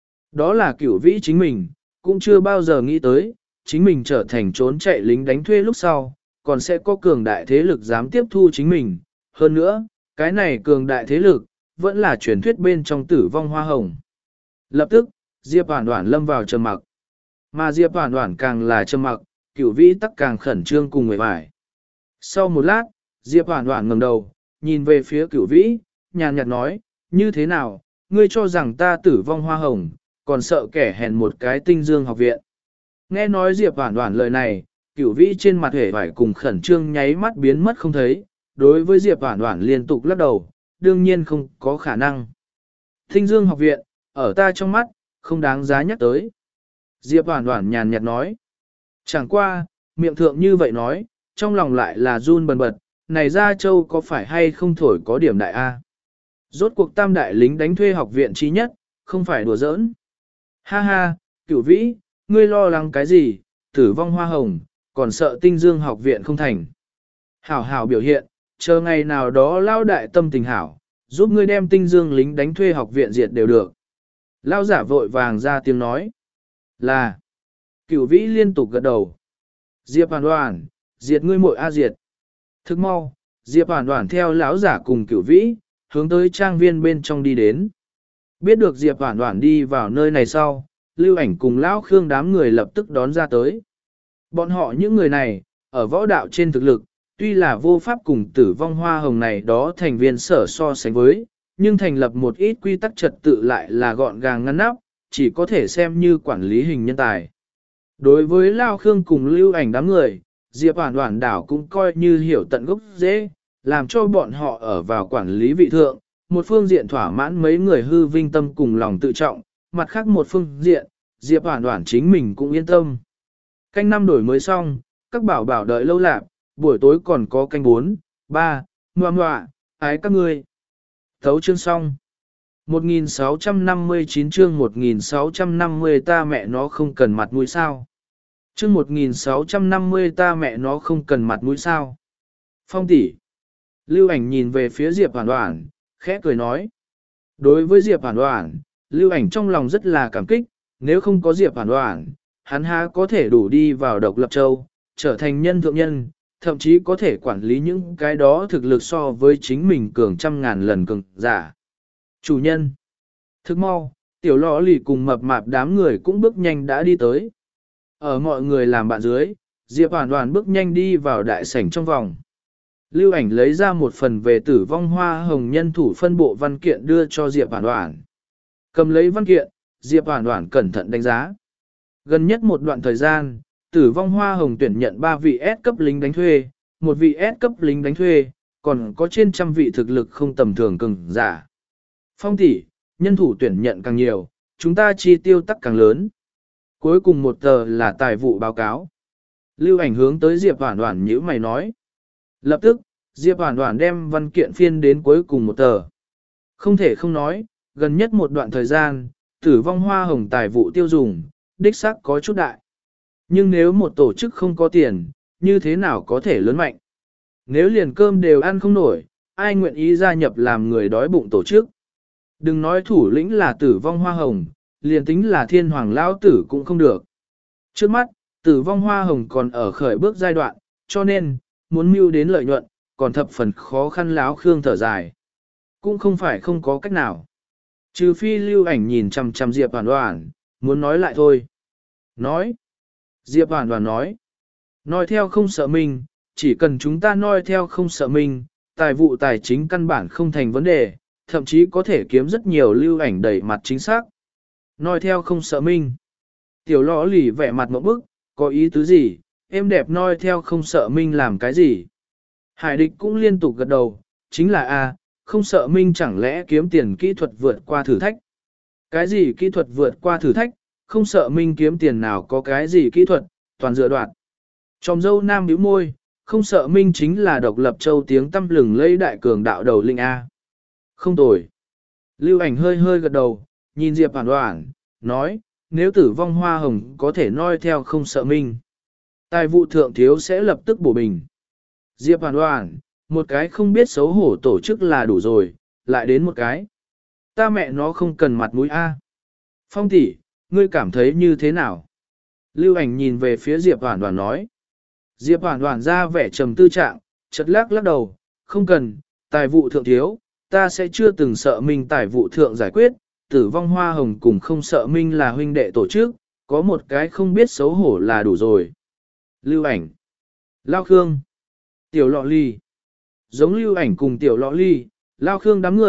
Đó là Cửu Vĩ chính mình, cũng chưa bao giờ nghĩ tới, chính mình trở thành trốn chạy lính đánh thuê lúc sau, còn sẽ có cường đại thế lực dám tiếp thu chính mình. Hơn nữa, cái này cường đại thế lực, vẫn là truyền thuyết bên trong Tử Vong Hoa Hồng. Lập tức, Diệp Hoản Hoản lâm vào trầm mặc. Mà Diệp Hoản Hoản càng là trầm mặc, Cửu Vĩ tắc càng khẩn trương cùng người bại. Sau một lát, Diệp Hoản Hoản ngẩng đầu, nhìn về phía Cửu Vĩ, nhàn nhạt nói, như thế nào, ngươi cho rằng ta tử vong hoa hồng, còn sợ kẻ hèn một cái tinh dương học viện. Nghe nói Diệp Hoản Hoản lời này, Cửu Vĩ trên mặt hề vải cùng khẩn trương nháy mắt biến mất không thấy, đối với Diệp Hoản Hoản liên tục lắc đầu, đương nhiên không có khả năng. Tinh dương học viện, ở ta trong mắt, không đáng giá nhắc tới. Diệp Hoản Hoản nhàn nhạt nói. Chẳng qua, miệng thượng như vậy nói, trong lòng lại là run bần bật, này Gia Châu có phải hay không thổi có điểm đại A. Rốt cuộc tam đại lính đánh thuê học viện trí nhất, không phải đùa giỡn. Ha ha, Cửu Vĩ, ngươi lo lắng cái gì, tử vong hoa hồng, còn sợ tinh dương học viện không thành. Hảo hảo biểu hiện, chờ ngày nào đó lao đại tâm tình hảo, giúp ngươi đem tinh dương lính đánh thuê học viện diệt đều được. Lao giả vội vàng ra tiếng nói. Là. Cửu Vĩ liên tục gật đầu. Diệp Hoàn Hoàn, diệt ngươi muội a diệt. Thức mau, Diệp Hoàn Hoàn theo lão giả cùng Cửu Vĩ, hướng tới trang viên bên trong đi đến. Biết được Diệp Hoàn Hoàn đi vào nơi này sau, Lưu Ảnh cùng lão Khương đám người lập tức đón ra tới. Bọn họ những người này, ở võ đạo trên thực lực, tuy là vô pháp cùng tử vong hoa hồng này đó thành viên sở so sánh với, nhưng thành lập một ít quy tắc trật tự lại là gọn gàng ngăn nắp, chỉ có thể xem như quản lý hình nhân tài. Đối với Lao Khương cùng Lưu Ảnh đám người, Diệp Hoàn Hoàn đảo cũng coi như hiểu tận gốc dễ, làm cho bọn họ ở vào quản lý vị thượng, một phương diện thỏa mãn mấy người hư vinh tâm cùng lòng tự trọng, mặt khác một phương diện, Diệp Hoàn Hoàn chính mình cũng yên tâm. Canh năm đổi mới xong, các bảo bảo đợi lâu lạc, buổi tối còn có canh bốn, ba, ngoạ ngoạ, ái các ngươi. Thấu chương xong. một nghìn sáu trăm năm mươi chín chương một nghìn sáu trăm năm mươi ta mẹ nó không cần mặt mũi sao. Chương một nghìn sáu trăm năm mươi ta mẹ nó không cần mặt mũi sao. Phong tỷ. Lưu Ảnh nhìn về phía Diệp Hoàn Hoàn, khẽ cười nói. Đối với Diệp Hoàn Hoàn, Lưu Ảnh trong lòng rất là cảm kích, nếu không có Diệp Hoàn Hoàn, hắn há có thể đủ đi vào Độc Lập Châu, trở thành nhân thượng nhân, thậm chí có thể quản lý những cái đó thực lực so với chính mình cường trăm ngàn lần cường giả. Chủ nhân. Thức mau, tiểu lọ lì cùng mập mạp đám người cũng bước nhanh đã đi tới. Ở mọi người làm bạn dưới, Diệp Hoàn Hoàn bước nhanh đi vào đại sảnh trong vòng. Lưu Ảnh lấy ra một phần về tử vong hoa hồng nhân thủ phân bộ văn kiện đưa cho Diệp Hoàn Hoàn. Cầm lấy văn kiện, Diệp Hoàn Hoàn cẩn thận đánh giá. Gần nhất một đoạn thời gian, tử vong hoa hồng tuyển nhận ba vị S cấp lính đánh thuê, một vị S cấp lính đánh thuê, còn có trên trăm vị thực lực không tầm thường cường giả. Phong tỷ, nhân thủ tuyển nhận càng nhiều, chúng ta chi tiêu tắc càng lớn. Cuối cùng một tờ là tài vụ báo cáo. Lưu Ảnh hướng tới Diệp Hoàn Hoàn nhíu mày nói. Lập tức, Diệp Hoàn Hoàn đem văn kiện phiên đến cuối cùng một tờ. Không thể không nói, gần nhất một đoạn thời gian, tử vong hoa hồng tài vụ tiêu dùng, đích xác có chút đại. Nhưng nếu một tổ chức không có tiền, như thế nào có thể lớn mạnh? Nếu liền cơm đều ăn không nổi, ai nguyện ý gia nhập làm người đói bụng tổ chức? Đừng nói thủ lĩnh là tử vong hoa hồng, liền tính là thiên hoàng lão tử cũng không được. Trước mắt, tử vong hoa hồng còn ở khởi bước giai đoạn, cho nên, muốn mưu đến lợi nhuận, còn thập phần khó khăn. Láo Khương thở dài. Cũng không phải không có cách nào. Trừ phi Lưu Ảnh nhìn chằm chằm Diệp Hoàn Hoàn, muốn nói lại thôi. Nói. Diệp Hoàn Hoàn nói. Nói theo không sợ mình, chỉ cần chúng ta nói theo không sợ mình, tài vụ tài chính căn bản không thành vấn đề, thậm chí có thể kiếm rất nhiều. Lưu Ảnh đẩy mặt chính xác. Nói theo không sợ mình. Tiểu lõ lì vẻ mặt một bức, có ý tứ gì, em đẹp nói theo không sợ Minh làm cái gì. Hải địch cũng liên tục gật đầu, chính là A, không sợ Minh chẳng lẽ kiếm tiền kỹ thuật vượt qua thử thách. Cái gì kỹ thuật vượt qua thử thách, không sợ Minh kiếm tiền nào có cái gì kỹ thuật, toàn dựa đoạt. Tròm dâu nam bĩu môi, không sợ Minh chính là Độc Lập Châu tiếng tăm lừng lẫy đại cường đạo đầu linh A. Không tồi. Lưu Ảnh hơi hơi gật đầu, nhìn Diệp Hoàn Hoàn, nói, nếu tử vong hoa hồng có thể noi theo không sợ Minh. Tài vụ thượng thiếu sẽ lập tức bổ bình. Diệp Hoàn Hoàn, một cái không biết xấu hổ tổ chức là đủ rồi, lại đến một cái. Ta mẹ nó không cần mặt mũi A. Phong tỷ, ngươi cảm thấy như thế nào? Lưu Ảnh nhìn về phía Diệp Hoàn Hoàn nói. Diệp Hoàn Hoàn ra vẻ trầm tư trạng, chật lắc lắc đầu, không cần, tài vụ thượng thiếu, ta sẽ chưa từng sợ Minh tài vụ thượng giải quyết, tử vong hoa hồng cùng không sợ Minh là huynh đệ tổ chức, có một cái không biết xấu hổ là đủ rồi. Lưu Ảnh, Lao Khương, Tiểu Lọ Ly. Giống Lưu Ảnh cùng Tiểu Lọ Ly, Lao Khương đám người,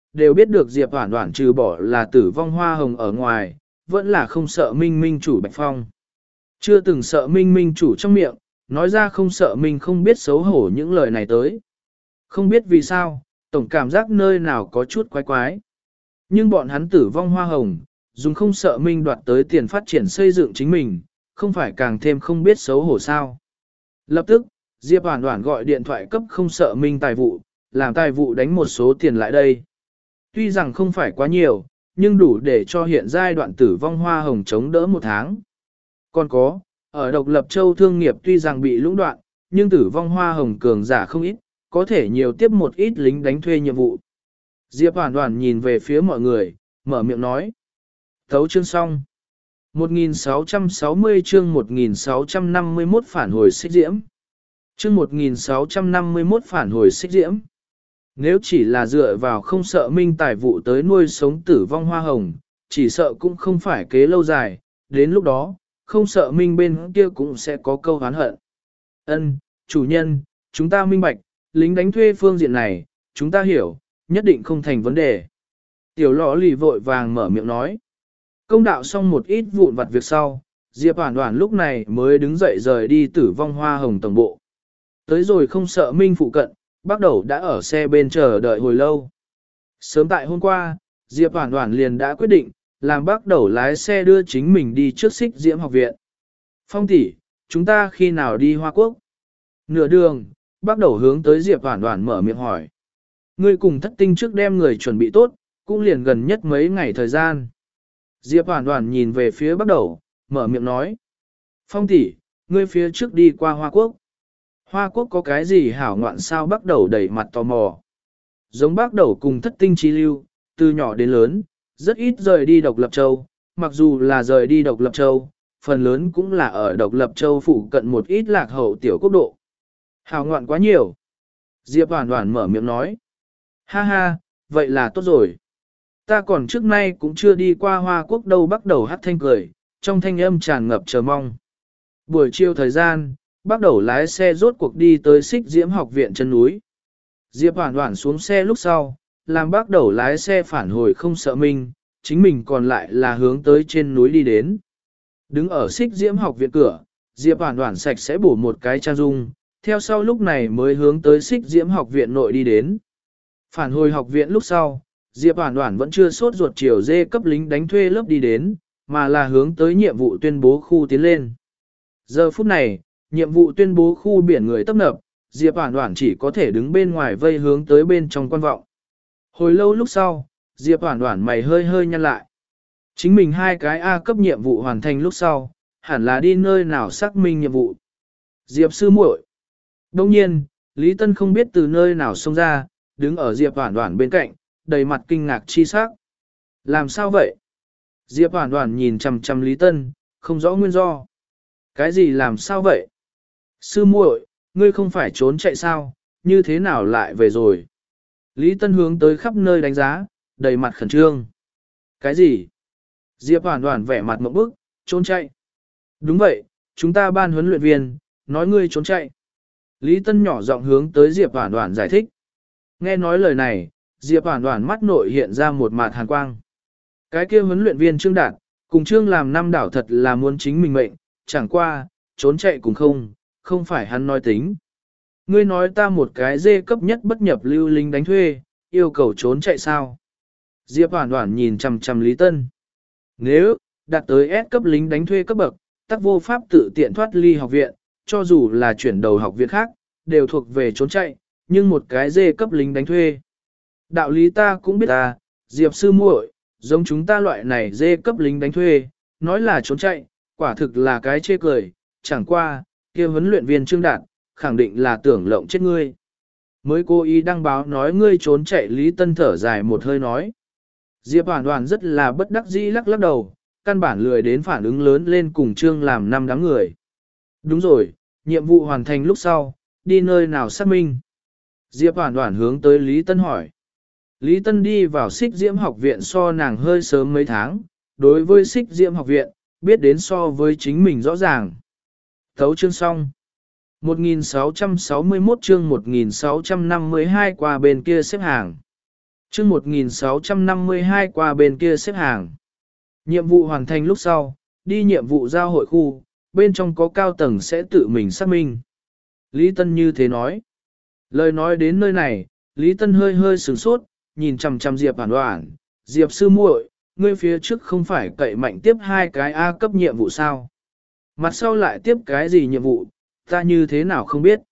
đều biết được Diệp Hoản Hoản trừ bỏ là tử vong hoa hồng ở ngoài, vẫn là không sợ minh minh chủ Bạch Phong. Chưa từng sợ minh minh chủ trong miệng, nói ra không sợ mình không biết xấu hổ những lời này tới. Không biết vì sao, tổng cảm giác nơi nào có chút quái quái. Nhưng bọn hắn tử vong hoa hồng, dùng không sợ minh đoạt tới tiền phát triển xây dựng chính mình, không phải càng thêm không biết xấu hổ sao. Lập tức, Diệp Hoản Hoản gọi điện thoại cấp không sợ minh tài vụ, làm tài vụ đánh một số tiền lại đây. Tuy rằng không phải quá nhiều, nhưng đủ để cho hiện giai đoạn tử vong hoa hồng chống đỡ một tháng. Còn có, ở độc lập châu thương nghiệp tuy rằng bị lũng đoạn, nhưng tử vong hoa hồng cường giả không ít, có thể nhiều tiếp một ít lính đánh thuê nhiệm vụ. Diệp Hoản Hoản nhìn về phía mọi người, mở miệng nói. Thấu chương xong. một nghìn sáu trăm sáu mươi chương một nghìn sáu trăm năm mươi mốt phản hồi xích diễm. Chương một nghìn sáu trăm năm mươi mốt phản hồi xích diễm. Nếu chỉ là dựa vào không sợ minh tài vụ tới nuôi sống tử vong hoa hồng, chỉ sợ cũng không phải kế lâu dài, đến lúc đó, không sợ minh bên kia cũng sẽ có câu oán hận. Ân, chủ nhân, chúng ta minh bạch, lính đánh thuê phương diện này, chúng ta hiểu, nhất định không thành vấn đề. Tiểu lọ lì vội vàng mở miệng nói. Công đạo xong một ít vụn vặt việc sau, Diệp Hoản Hoản lúc này mới đứng dậy rời đi tử vong hoa hồng tổng bộ. Tới rồi không sợ minh phụ cận, bắt đầu đã ở xe bên chờ đợi hồi lâu. Sớm tại hôm qua, Diệp Hoản Hoản liền đã quyết định, làm bắt đầu lái xe đưa chính mình đi trước xích diễm học viện. Phong tỷ, chúng ta khi nào đi Hoa Quốc? Nửa đường, bắt đầu hướng tới Diệp Hoản Hoản mở miệng hỏi. Ngươi cùng thất tinh trước đem người chuẩn bị tốt, cũng liền gần nhất mấy ngày thời gian. Diệp Hoản Hoản nhìn về phía bắt đầu, mở miệng nói. Phong tỷ, ngươi phía trước đi qua Hoa Quốc. Hoa Quốc có cái gì hảo ngoạn sao bắt đầu đẩy mặt tò mò. Giống bắt đầu cùng thất tinh chi lưu, từ nhỏ đến lớn, rất ít rời đi độc lập châu, mặc dù là rời đi độc lập châu, phần lớn cũng là ở độc lập châu phụ cận một ít lạc hậu tiểu quốc độ. Hảo ngoạn quá nhiều. Diệp Hoản Hoản mở miệng nói. Ha ha, vậy là tốt rồi. Ta còn trước nay cũng chưa đi qua Hoa Quốc đâu bắt đầu hát thanh cười, trong thanh âm tràn ngập chờ mong. Buổi chiều thời gian, bắt đầu lái xe rốt cuộc đi tới xích diễm học viện chân núi. Diệp Hoản Hoản xuống xe lúc sau, làm bắt đầu lái xe phản hồi không sợ mình, chính mình còn lại là hướng tới trên núi đi đến. Đứng ở xích diễm học viện cửa, Diệp Hoản Hoản sạch sẽ bổ một cái trang dung, theo sau lúc này mới hướng tới xích diễm học viện nội đi đến. Phản hồi học viện lúc sau, Diệp Hoản Hoản vẫn chưa sốt ruột chiều dê cấp lính đánh thuê lớp đi đến, mà là hướng tới nhiệm vụ tuyên bố khu tiến lên. Giờ phút này, nhiệm vụ tuyên bố khu biển người tấp nập, Diệp Hoản Hoản chỉ có thể đứng bên ngoài vây hướng tới bên trong quan vọng. Hồi lâu lúc sau, Diệp Hoản Hoản mày hơi hơi nhăn lại. Chính mình hai cái A cấp nhiệm vụ hoàn thành lúc sau, hẳn là đi nơi nào xác minh nhiệm vụ. Diệp sư muội. Đồng nhiên, Lý Tân không biết từ nơi nào xông ra, đứng ở Diệp Hoản Hoản bên cạnh, đầy mặt kinh ngạc chi sắc. Làm sao vậy? Diệp Hoản Hoản nhìn chằm chằm Lý Tân, không rõ nguyên do. Cái gì làm sao vậy? Sư muội, ngươi không phải trốn chạy sao, như thế nào lại về rồi? Lý Tân hướng tới khắp nơi đánh giá, đầy mặt khẩn trương. Cái gì? Diệp Hoản Hoản vẻ mặt ngộp bức, trốn chạy. Đúng vậy, chúng ta ban huấn luyện viên, nói ngươi trốn chạy. Lý Tân nhỏ giọng hướng tới Diệp Hoản Hoản giải thích. Nghe nói lời này, Diệp Hoản Hoản mắt nội hiện ra một mạt hàn quang. Cái kia huấn luyện viên Trương Đạt, cùng Trương làm năm đảo thật là muốn chính mình mệnh, chẳng qua, trốn chạy cũng không, không phải hắn nói tính. Ngươi nói ta một cái dê cấp nhất bất nhập lưu lính đánh thuê, yêu cầu trốn chạy sao? Diệp Hoản Hoản nhìn chằm chằm Lý Tân. Nếu, đạt tới S cấp lính đánh thuê cấp bậc, tắc vô pháp tự tiện thoát ly học viện, cho dù là chuyển đầu học viện khác, đều thuộc về trốn chạy, nhưng một cái dê cấp lính đánh thuê. Đạo lý ta cũng biết ta, Diệp sư muội, giống chúng ta loại này dê cấp lính đánh thuê, nói là trốn chạy, quả thực là cái chê cười, chẳng qua, kia huấn luyện viên Trương Đạt, khẳng định là tưởng lộng chết ngươi. Mới cố ý đăng báo nói ngươi trốn chạy Lý Tân thở dài một hơi nói. Diệp Hoản Hoản rất là bất đắc dĩ lắc lắc đầu, căn bản lười đến phản ứng lớn lên cùng Trương làm năm đám người. Đúng rồi, nhiệm vụ hoàn thành lúc sau, đi nơi nào xác minh? Diệp Hoản Hoản hướng tới Lý Tân hỏi. Lý Tân đi vào Xích Diễm học viện so nàng hơi sớm mấy tháng, đối với Xích Diễm học viện, biết đến so với chính mình rõ ràng. Thấu chương xong. một nghìn sáu trăm sáu mươi mốt chương một nghìn sáu trăm năm mươi hai qua bên kia xếp hàng. chương một nghìn sáu trăm năm mươi hai qua bên kia xếp hàng. Nhiệm vụ hoàn thành lúc sau, đi nhiệm vụ giao hội khu, bên trong có cao tầng sẽ tự mình xác minh. Lý Tân như thế nói. Lời nói đến nơi này, Lý Tân hơi hơi sửng sốt, nhìn chằm chằm Diệp Hoản Hoản, Diệp sư muội, ngươi phía trước không phải cậy mạnh tiếp hai cái A cấp nhiệm vụ sao? Mặt sau lại tiếp cái gì nhiệm vụ, ta như thế nào không biết.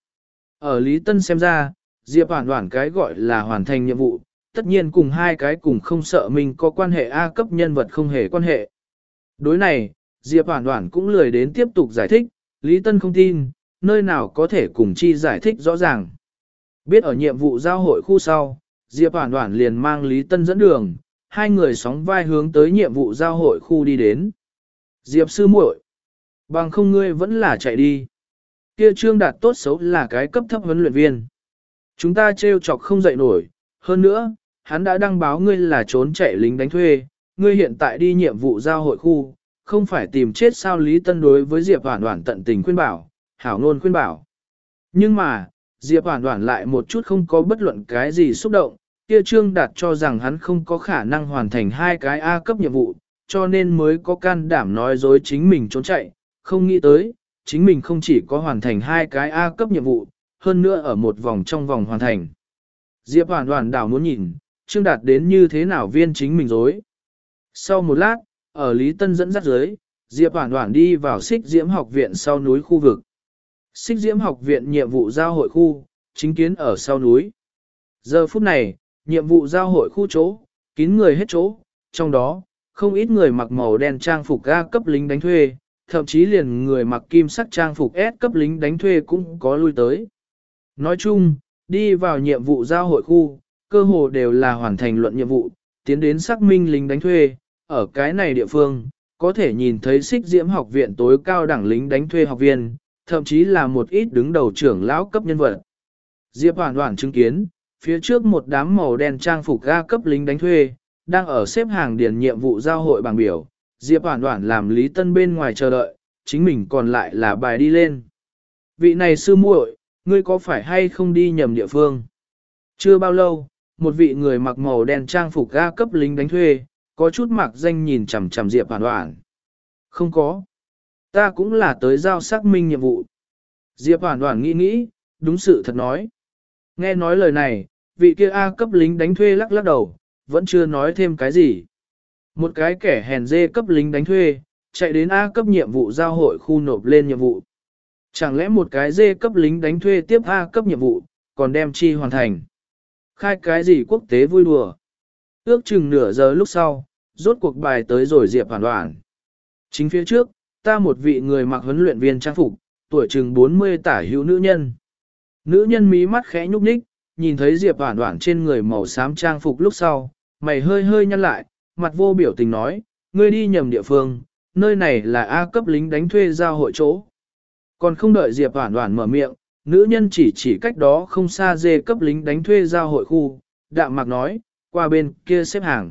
Ở Lý Tân xem ra, Diệp Hoản Hoản cái gọi là hoàn thành nhiệm vụ, tất nhiên cùng hai cái cùng không sợ mình có quan hệ A cấp nhân vật không hề quan hệ. Đối này, Diệp Hoản Hoản cũng lười đến tiếp tục giải thích, Lý Tân không tin, nơi nào có thể cùng chi giải thích rõ ràng. Biết ở nhiệm vụ giao hội khu sau, Diệp Hoản Hoản liền mang Lý Tân dẫn đường, hai người sóng vai hướng tới nhiệm vụ giao hội khu đi đến. Diệp sư muội, bằng không ngươi vẫn là chạy đi. Kia Trương Đạt tốt xấu là cái cấp thấp huấn luyện viên. Chúng ta trêu chọc không dậy nổi, hơn nữa, hắn đã đăng báo ngươi là trốn chạy lính đánh thuê, ngươi hiện tại đi nhiệm vụ giao hội khu, không phải tìm chết sao. Lý Tân đối với Diệp Hoản Hoản tận tình khuyên bảo, hảo ngôn khuyên bảo. Nhưng mà, Diệp Hoản Hoản lại một chút không có bất luận cái gì xúc động, kia Trương Đạt cho rằng hắn không có khả năng hoàn thành hai cái A cấp nhiệm vụ, cho nên mới có can đảm nói dối chính mình trốn chạy, không nghĩ tới, chính mình không chỉ có hoàn thành hai cái A cấp nhiệm vụ, hơn nữa ở một vòng trong vòng hoàn thành. Diệp Hoản Hoản đảo muốn nhìn, Trương Đạt đến như thế nào viên chính mình dối. Sau một lát, ở Lý Tân dẫn dắt dưới, Diệp Hoản Hoản đi vào Xích Diễm học viện sau núi khu vực. Xích Diễm học viện nhiệm vụ giao hội khu, chính kiến ở sau núi. Giờ phút này, nhiệm vụ giao hội khu chỗ, kín người hết chỗ, trong đó, không ít người mặc màu đen trang phục A cấp lính đánh thuê, thậm chí liền người mặc kim sắc trang phục S cấp lính đánh thuê cũng có lui tới. Nói chung, đi vào nhiệm vụ giao hội khu, cơ hồ đều là hoàn thành luận nhiệm vụ, tiến đến xác minh lính đánh thuê, ở cái này địa phương, có thể nhìn thấy Xích Diễm học viện tối cao đẳng lính đánh thuê học viên, thậm chí là một ít đứng đầu trưởng lão cấp nhân vật. Diệp Hoản Hoản chứng kiến, phía trước một đám màu đen trang phục A cấp lính đánh thuê, đang ở xếp hàng điền nhiệm vụ giao hội bảng biểu, Diệp Hoản Hoản làm Lý Tân bên ngoài chờ đợi, chính mình còn lại là bài đi lên. Vị này sư muội, ngươi có phải hay không đi nhầm địa phương? Chưa bao lâu, một vị người mặc màu đen trang phục A cấp lính đánh thuê, có chút mặc danh nhìn chằm chằm Diệp Hoản Hoản. Không có. Ta cũng là tới giao xác minh nhiệm vụ. Diệp Hoản Hoản nghĩ nghĩ, đúng sự thật nói. Nghe nói lời này, vị kia A cấp lính đánh thuê lắc lắc đầu, vẫn chưa nói thêm cái gì. Một cái kẻ hèn dê cấp lính đánh thuê, chạy đến A cấp nhiệm vụ giao hội khu nộp lên nhiệm vụ. Chẳng lẽ một cái dê cấp lính đánh thuê tiếp A cấp nhiệm vụ, còn đem chi hoàn thành. Khai cái gì quốc tế vui đùa. Ước chừng nửa giờ lúc sau, rốt cuộc bài tới rồi Diệp Hoản Hoản. Chính phía trước, ta một vị người mặc huấn luyện viên trang phục, tuổi chừng bốn mươi tả hữu nữ nhân. Nữ nhân mí mắt khẽ nhúc nhích, nhìn thấy Diệp Hoản Hoản trên người màu xám trang phục lúc sau, mày hơi hơi nhăn lại, mặt vô biểu tình nói, ngươi đi nhầm địa phương, nơi này là A cấp lính đánh thuê giao hội chỗ. Còn không đợi Diệp Hoản Hoản mở miệng, nữ nhân chỉ chỉ cách đó không xa dê cấp lính đánh thuê giao hội khu, đạm mạc nói, qua bên kia xếp hàng.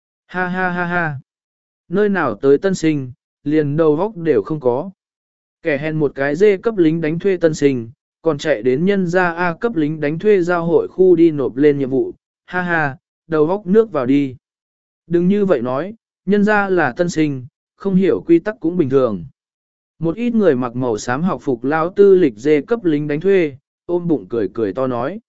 Ha ha ha ha. Nơi nào tới tân sinh, liền đầu góc đều không có. Kẻ hèn một cái dê cấp lính đánh thuê tân sinh, còn chạy đến nhân gia A cấp lính đánh thuê giao hội khu đi nộp lên nhiệm vụ. Ha ha, đầu góc nước vào đi. Đừng như vậy nói, nhân gia là tân sinh, không hiểu quy tắc cũng bình thường. Một ít người mặc màu xám học phục lão tư lịch dê cấp lính đánh thuê, ôm bụng cười cười to nói.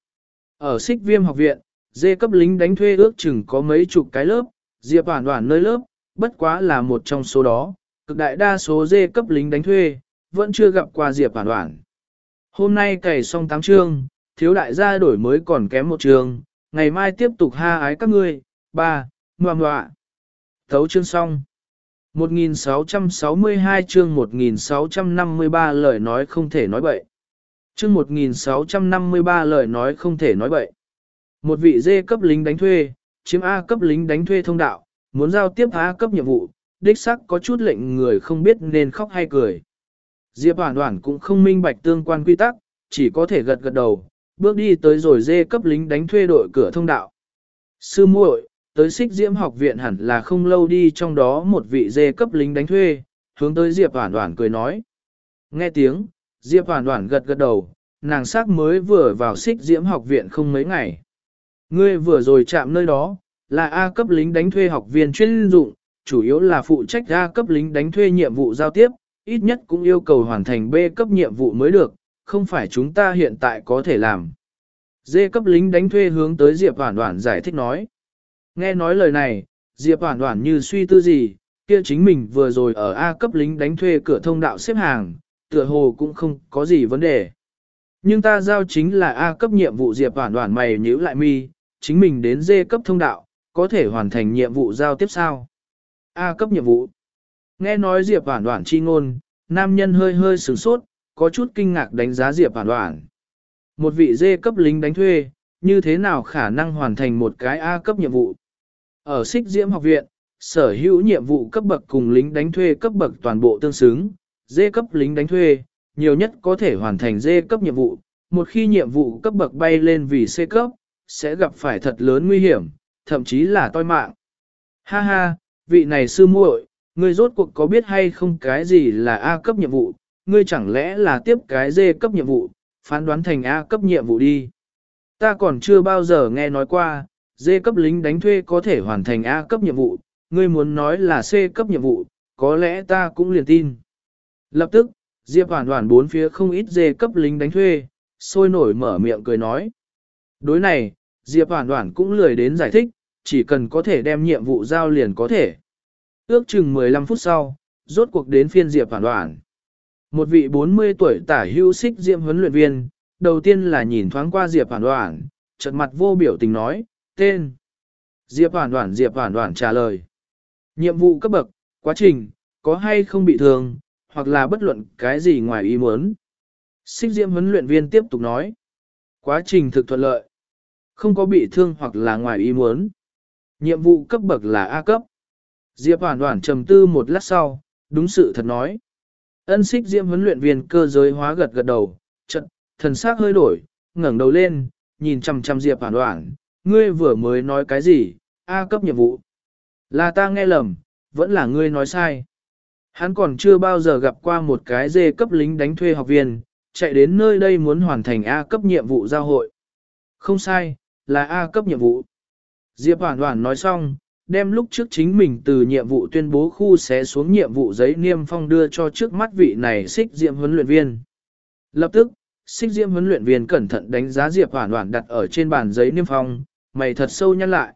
Ở Xích Viêm học viện, dê cấp lính đánh thuê ước chừng có mấy chục cái lớp, Diệp Hoản Hoản nơi lớp, bất quá là một trong số đó, cực đại đa số dê cấp lính đánh thuê, vẫn chưa gặp qua Diệp Hoản Hoản. Hôm nay cày xong tám chương, thiếu đại gia đổi mới còn kém một chương, ngày mai tiếp tục ha ái các ngươi, ba, ngoà ngoạ. Thấu chương xong. một nghìn sáu trăm sáu mươi hai chương một nghìn sáu trăm năm mươi ba lời nói không thể nói bậy. Chương một nghìn sáu trăm năm mươi ba lời nói không thể nói bậy. Một vị dê cấp lính đánh thuê, chiếm A cấp lính đánh thuê thông đạo, muốn giao tiếp A cấp nhiệm vụ, đích xác có chút lệnh người không biết nên khóc hay cười. Diệp Hoản Hoản cũng không minh bạch tương quan quy tắc, chỉ có thể gật gật đầu, bước đi tới rồi dê cấp lính đánh thuê đội cửa thông đạo. Sư muội, tới Xích Diễm học viện hẳn là không lâu đi, trong đó một vị dê cấp lính đánh thuê, hướng tới Diệp Hoản Hoản cười nói. Nghe tiếng, Diệp Hoản Hoản gật gật đầu, nàng xác mới vừa vào Xích Diễm học viện không mấy ngày. Ngươi vừa rồi chạm nơi đó, là A cấp lính đánh thuê học viên chuyên dụng, chủ yếu là phụ trách A cấp lính đánh thuê nhiệm vụ giao tiếp, ít nhất cũng yêu cầu hoàn thành B cấp nhiệm vụ mới được, không phải chúng ta hiện tại có thể làm. D cấp lính đánh thuê hướng tới Diệp Hoản Hoản giải thích nói. Nghe nói lời này, Diệp Hoản Hoản như suy tư gì, kia chính mình vừa rồi ở A cấp lính đánh thuê cửa thông đạo xếp hàng, tựa hồ cũng không có gì vấn đề. Nhưng ta giao chính là A cấp nhiệm vụ. Diệp Hoản Hoản mày nhíu lại mi, chính mình đến D cấp thông đạo, có thể hoàn thành nhiệm vụ giao tiếp sao? A cấp nhiệm vụ. Nghe nói Diệp Hoản Hoản chi ngôn, nam nhân hơi hơi sửng sốt, có chút kinh ngạc đánh giá Diệp Hoản Hoản. Một vị D cấp lính đánh thuê, như thế nào khả năng hoàn thành một cái A cấp nhiệm vụ? Ở Xích Diễm học viện, sở hữu nhiệm vụ cấp bậc cùng lính đánh thuê cấp bậc toàn bộ tương xứng, D cấp lính đánh thuê, nhiều nhất có thể hoàn thành D cấp nhiệm vụ, một khi nhiệm vụ cấp bậc bay lên vì C cấp, sẽ gặp phải thật lớn nguy hiểm, thậm chí là toi mạng. Ha ha, vị này sư muội, ngươi rốt cuộc có biết hay không cái gì là A cấp nhiệm vụ, ngươi chẳng lẽ là tiếp cái D cấp nhiệm vụ, phán đoán thành A cấp nhiệm vụ đi. Ta còn chưa bao giờ nghe nói qua, D cấp lính đánh thuê có thể hoàn thành A cấp nhiệm vụ, ngươi muốn nói là C cấp nhiệm vụ, có lẽ ta cũng liền tin. Lập tức, Diệp Hoản Hoản bốn phía không ít D cấp lính đánh thuê, sôi nổi mở miệng cười nói. Đối này, Diệp Hoản Hoản cũng lười đến giải thích, chỉ cần có thể đem nhiệm vụ giao liền có thể. Ước chừng mười lăm phút sau, rốt cuộc đến phiên Diệp Hoản Hoản. Một vị bốn mươi tuổi tả hữu Xích Diễm huấn luyện viên, đầu tiên là nhìn thoáng qua Diệp Hoản Hoản, chợt mặt vô biểu tình nói, tên. Diệp Hoản Hoản Diệp Hoản Hoản trả lời. Nhiệm vụ cấp bậc, quá trình, có hay không bị thương, hoặc là bất luận cái gì ngoài ý muốn. Xích Diễm huấn luyện viên tiếp tục nói. Quá trình thực thuận lợi. Không có bị thương hoặc là ngoài ý muốn. Nhiệm vụ cấp bậc là A cấp. Diệp Hoản Hoản trầm tư một lát sau, đúng sự thật nói. Ân. Xích Diễm huấn luyện viên cơ giới hóa gật gật đầu, chợt thần sắc hơi đổi, ngẩng đầu lên, nhìn chằm chằm Diệp Hoản Hoản, ngươi vừa mới nói cái gì? A cấp nhiệm vụ. Là ta nghe lầm, vẫn là ngươi nói sai. Hắn còn chưa bao giờ gặp qua một cái D cấp lính đánh thuê học viên, chạy đến nơi đây muốn hoàn thành A cấp nhiệm vụ giao hội. Không sai, là A cấp nhiệm vụ. Diệp Hoản Hoản nói xong, đem lúc trước chính mình từ nhiệm vụ tuyên bố khu xé xuống nhiệm vụ giấy niêm phong đưa cho trước mắt vị này Xích Diễm huấn luyện viên. Lập tức, Xích Diễm huấn luyện viên cẩn thận đánh giá Diệp Hoản Hoản đặt ở trên bàn giấy niêm phong, mày thật sâu nhăn lại.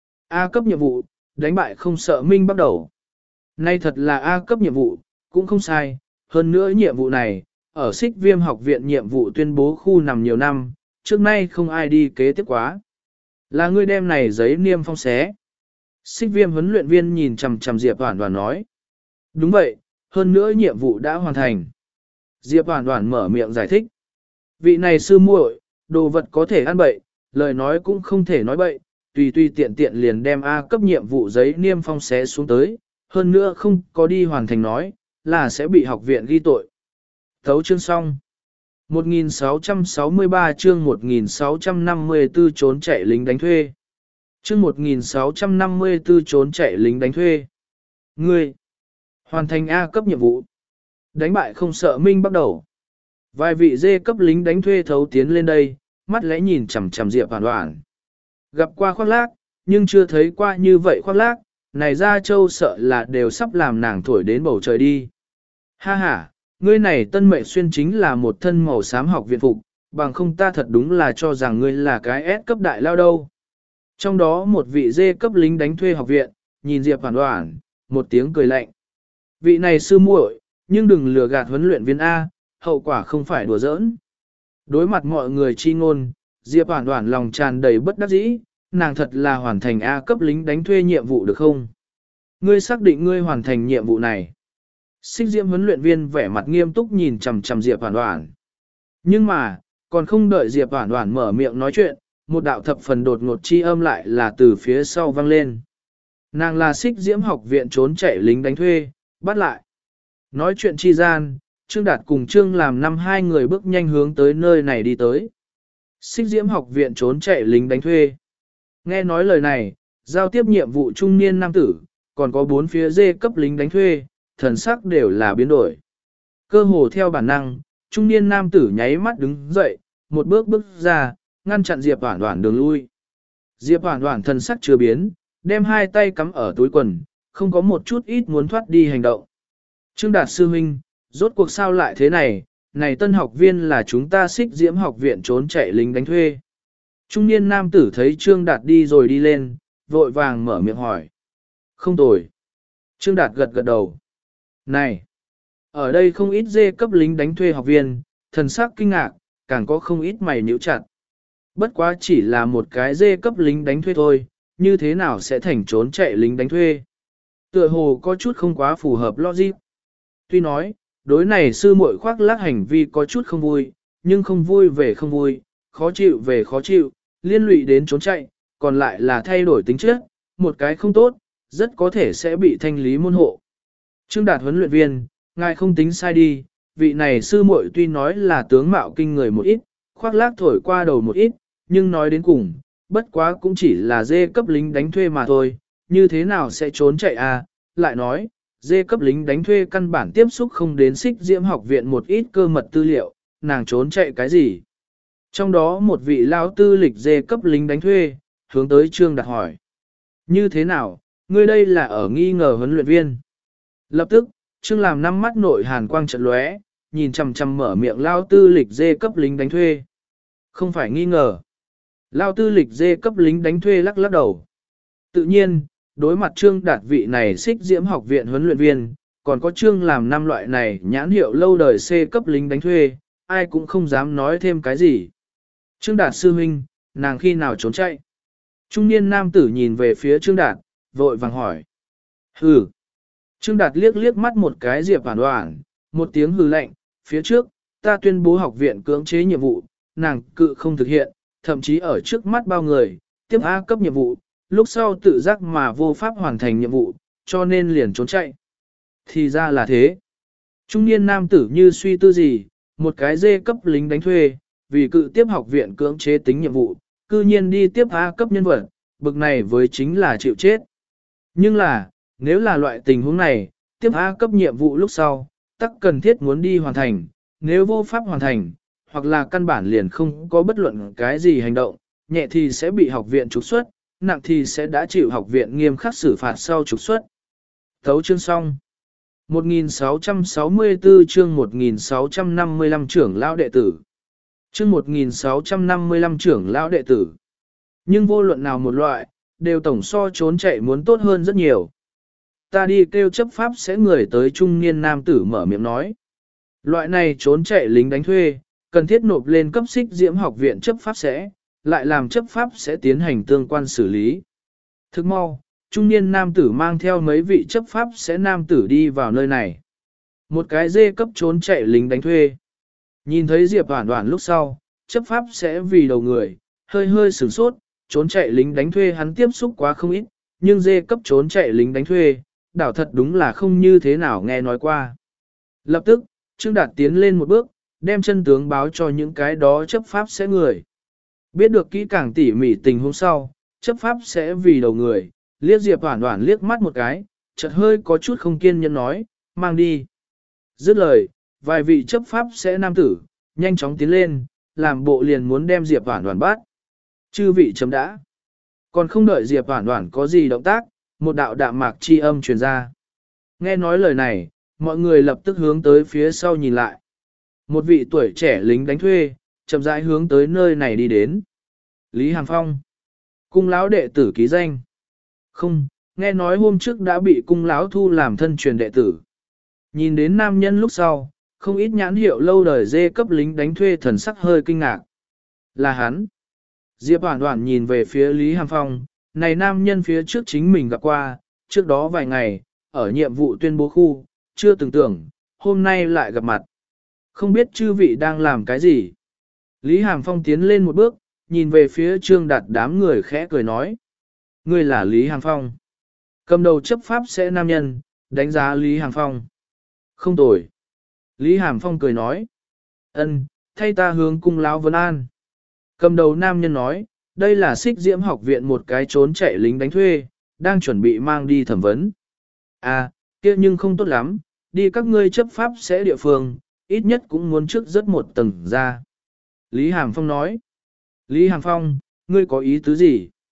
A cấp nhiệm vụ, đánh bại không sợ minh bắt đầu. Nay thật là A cấp nhiệm vụ, cũng không sai, hơn nữa nhiệm vụ này, ở Xích Viêm học viện nhiệm vụ tuyên bố khu nằm nhiều năm, trước nay không ai đi kế tiếp quá. Là ngươi đem này giấy niêm phong xé. Xích Viêm huấn luyện viên nhìn chằm chằm Diệp Hoản Hoản nói. Đúng vậy, hơn nữa nhiệm vụ đã hoàn thành. Diệp Hoản Hoản mở miệng giải thích. Vị này sư muội, đồ vật có thể ăn bậy, lời nói cũng không thể nói bậy, tùy tùy tiện tiện liền đem A cấp nhiệm vụ giấy niêm phong xé xuống tới, hơn nữa không có đi hoàn thành nói, là sẽ bị học viện ghi tội. Thấu chương xong. một nghìn sáu trăm sáu mươi ba chương một nghìn sáu trăm năm mươi tư trốn chạy lính đánh thuê. Chương một nghìn sáu trăm năm mươi tư trốn chạy lính đánh thuê. Ngươi, hoàn thành A cấp nhiệm vụ. Đánh bại không sợ minh bắt đầu. Vài vị D cấp lính đánh thuê thấu tiến lên đây, mắt lẽ nhìn chằm chằm Diệp Hoản Hoản. Gặp qua khoác lác, nhưng chưa thấy qua như vậy khoác lác, này ra châu sợ là đều sắp làm nàng thổi đến bầu trời đi. Ha ha, ngươi này tân mệnh xuyên chính là một thân màu xám học viện phục, bằng không ta thật đúng là cho rằng ngươi là cái S cấp đại lao đâu. Trong đó một vị D cấp lính đánh thuê học viện, nhìn Diệp Hoản Hoản, một tiếng cười lạnh. Vị này sư muội, nhưng đừng lừa gạt huấn luyện viên A, hậu quả không phải đùa giỡn. Đối mặt mọi người chi ngôn, Diệp Hoản Hoản lòng tràn đầy bất đắc dĩ, nàng thật là hoàn thành A cấp lính đánh thuê nhiệm vụ được không? Ngươi xác định ngươi hoàn thành nhiệm vụ này. Xích Diễm huấn luyện viên vẻ mặt nghiêm túc nhìn chằm chằm Diệp Hoản Hoản. Nhưng mà, còn không đợi Diệp Hoản Hoản mở miệng nói chuyện, một đạo thập phần đột ngột chi âm lại là từ phía sau vang lên. Nàng là Xích Diễm học viện trốn chạy lính đánh thuê, bắt lại. Nói chuyện chi gian, Trương Đạt cùng Trương làm năm hai người bước nhanh hướng tới nơi này đi tới. Xích Diễm học viện trốn chạy lính đánh thuê. Nghe nói lời này, giao tiếp nhiệm vụ trung niên nam tử, còn có bốn phía D cấp lính đánh thuê, thần sắc đều là biến đổi. Cơ hồ theo bản năng, trung niên nam tử nháy mắt đứng dậy, một bước bước ra, ngăn chặn Diệp Hoản Hoản đường lui. Diệp Hoản Hoản thần sắc chưa biến, đem hai tay cắm ở túi quần, không có một chút ít muốn thoát đi hành động. Trương Đạt sư huynh, rốt cuộc sao lại thế này, này tân học viên là chúng ta Xích Diễm học viện trốn chạy lính đánh thuê. Trung niên nam tử thấy Trương Đạt đi rồi đi lên, vội vàng mở miệng hỏi. Không tồi. Trương Đạt gật gật đầu. Này, ở đây không ít dê cấp lính đánh thuê học viên, thần sắc kinh ngạc, càng có không ít mày nhíu chặt. Bất quá chỉ là một cái dê cấp lính đánh thuê thôi, như thế nào sẽ thành trốn chạy lính đánh thuê. Tựa hồ có chút không quá phù hợp logic. Tuy nói, đối này sư muội khoác lác hành vi có chút không vui, nhưng không vui về không vui, khó chịu về khó chịu, liên lụy đến trốn chạy, còn lại là thay đổi tính chất, một cái không tốt, rất có thể sẽ bị thanh lý môn hộ. Trương Đạt huấn luyện viên, ngài không tính sai đi, vị này sư muội tuy nói là tướng mạo kinh người một ít, khoác lác thổi qua đầu một ít, nhưng nói đến cùng, bất quá cũng chỉ là dê cấp lính đánh thuê mà thôi, như thế nào sẽ trốn chạy à, lại nói, dê cấp lính đánh thuê căn bản tiếp xúc không đến Xích Diễm học viện một ít cơ mật tư liệu, nàng trốn chạy cái gì. Trong đó một vị lão tư lịch dê cấp lính đánh thuê, hướng tới Trương Đạt hỏi. Như thế nào, ngươi đây là ở nghi ngờ huấn luyện viên. Lập tức, Trương làm năm mắt nội hàn quang trận lóe, nhìn chằm chằm mở miệng lao tư lịch dê cấp lính đánh thuê. Không phải nghi ngờ. Lao tư lịch dê cấp lính đánh thuê lắc lắc đầu. Tự nhiên, đối mặt Trương Đạt vị này Xích Diễm học viện huấn luyện viên, còn có Trương làm năm loại này nhãn hiệu lâu đời C cấp lính đánh thuê, ai cũng không dám nói thêm cái gì. Trương Đạt sư huynh, nàng khi nào trốn chạy? Trung niên nam tử nhìn về phía Trương Đạt, vội vàng hỏi. Hừ. Trương Đạt liếc liếc mắt một cái Diệp Hoản Hoản, một tiếng hừ lạnh, phía trước, ta tuyên bố học viện cưỡng chế nhiệm vụ, nàng cự không thực hiện, thậm chí ở trước mắt bao người, tiếp A cấp nhiệm vụ, lúc sau tự giác mà vô pháp hoàn thành nhiệm vụ, cho nên liền trốn chạy. Thì ra là thế. Trung niên nam tử như suy tư gì, một cái dê cấp lính đánh thuê, vì cự tiếp học viện cưỡng chế tính nhiệm vụ, cư nhiên đi tiếp A cấp nhân vật, bực này với chính là chịu chết. Nhưng là, nếu là loại tình huống này, tiếp A cấp nhiệm vụ lúc sau, tắc cần thiết muốn đi hoàn thành, nếu vô pháp hoàn thành, hoặc là căn bản liền không có bất luận cái gì hành động, nhẹ thì sẽ bị học viện trục xuất, nặng thì sẽ đã chịu học viện nghiêm khắc xử phạt sau trục xuất. Thấu chương xong. một nghìn sáu trăm sáu mươi tư chương một nghìn sáu trăm năm mươi lăm trưởng lão đệ tử. Chương một nghìn sáu trăm năm mươi lăm trưởng lão đệ tử. Nhưng vô luận nào một loại, đều tổng so trốn chạy muốn tốt hơn rất nhiều. Ta đi kêu chấp pháp sẽ người tới trung niên nam tử mở miệng nói. Loại này trốn chạy lính đánh thuê, cần thiết nộp lên cấp Xích Diễm học viện chấp pháp sẽ, lại làm chấp pháp sẽ tiến hành tương quan xử lý. Thức mau, trung niên nam tử mang theo mấy vị chấp pháp sẽ nam tử đi vào nơi này. Một cái dê cấp trốn chạy lính đánh thuê. Nhìn thấy Diệp Hoản Hoản lúc sau, chấp pháp sẽ vì đầu người, hơi hơi sửng sốt, trốn chạy lính đánh thuê hắn tiếp xúc quá không ít, nhưng dê cấp trốn chạy lính đánh thuê, đảo thật đúng là không như thế nào nghe nói qua. Lập tức, Trương Đạt tiến lên một bước, đem chân tướng báo cho những cái đó chấp pháp sẽ người. Biết được kỹ càng tỉ mỉ tình huống sau, chấp pháp sẽ vì đầu người, liếc Diệp Hoản Hoản liếc mắt một cái, chợt hơi có chút không kiên nhẫn nói, mang đi. Dứt lời, vài vị chấp pháp sẽ nam tử, nhanh chóng tiến lên, làm bộ liền muốn đem Diệp Hoản Hoản bắt. Chư vị chấm đã. Còn không đợi Diệp Hoản Hoản có gì động tác, một đạo đạm mạc chi âm truyền ra. Nghe nói lời này, mọi người lập tức hướng tới phía sau nhìn lại. Một vị tuổi trẻ lính đánh thuê, chậm rãi hướng tới nơi này đi đến. Lý Hàm Phong. Cung lão đệ tử ký danh. Không, nghe nói hôm trước đã bị cung lão thu làm thân truyền đệ tử. Nhìn đến nam nhân lúc sau, không ít nhãn hiệu lâu đời dê cấp lính đánh thuê thần sắc hơi kinh ngạc. Là hắn. Diệp Hoản Hoản nhìn về phía Lý Hàm Phong, này nam nhân phía trước chính mình gặp qua, trước đó vài ngày, ở nhiệm vụ tuyên bố khu, chưa từng tưởng, hôm nay lại gặp mặt. Không biết chư vị đang làm cái gì. Lý Hàm Phong tiến lên một bước, nhìn về phía Trương Đạt đám người khẽ cười nói. Ngươi là Lý Hàm Phong. Cầm đầu chấp pháp sẽ nam nhân, đánh giá Lý Hàm Phong. Không tồi. Lý Hàm Phong cười nói. Ân, thay ta hướng cung lão vấn an. Cầm đầu nam nhân nói, đây là Xích Diễm học viện một cái trốn chạy lính đánh thuê, đang chuẩn bị mang đi thẩm vấn. À, kia nhưng không tốt lắm, đi các ngươi chấp pháp sẽ địa phương, ít nhất cũng muốn trước rất một tầng ra. Lý Hàm Phong nói. Lý Hàm Phong, ngươi có ý tứ gì?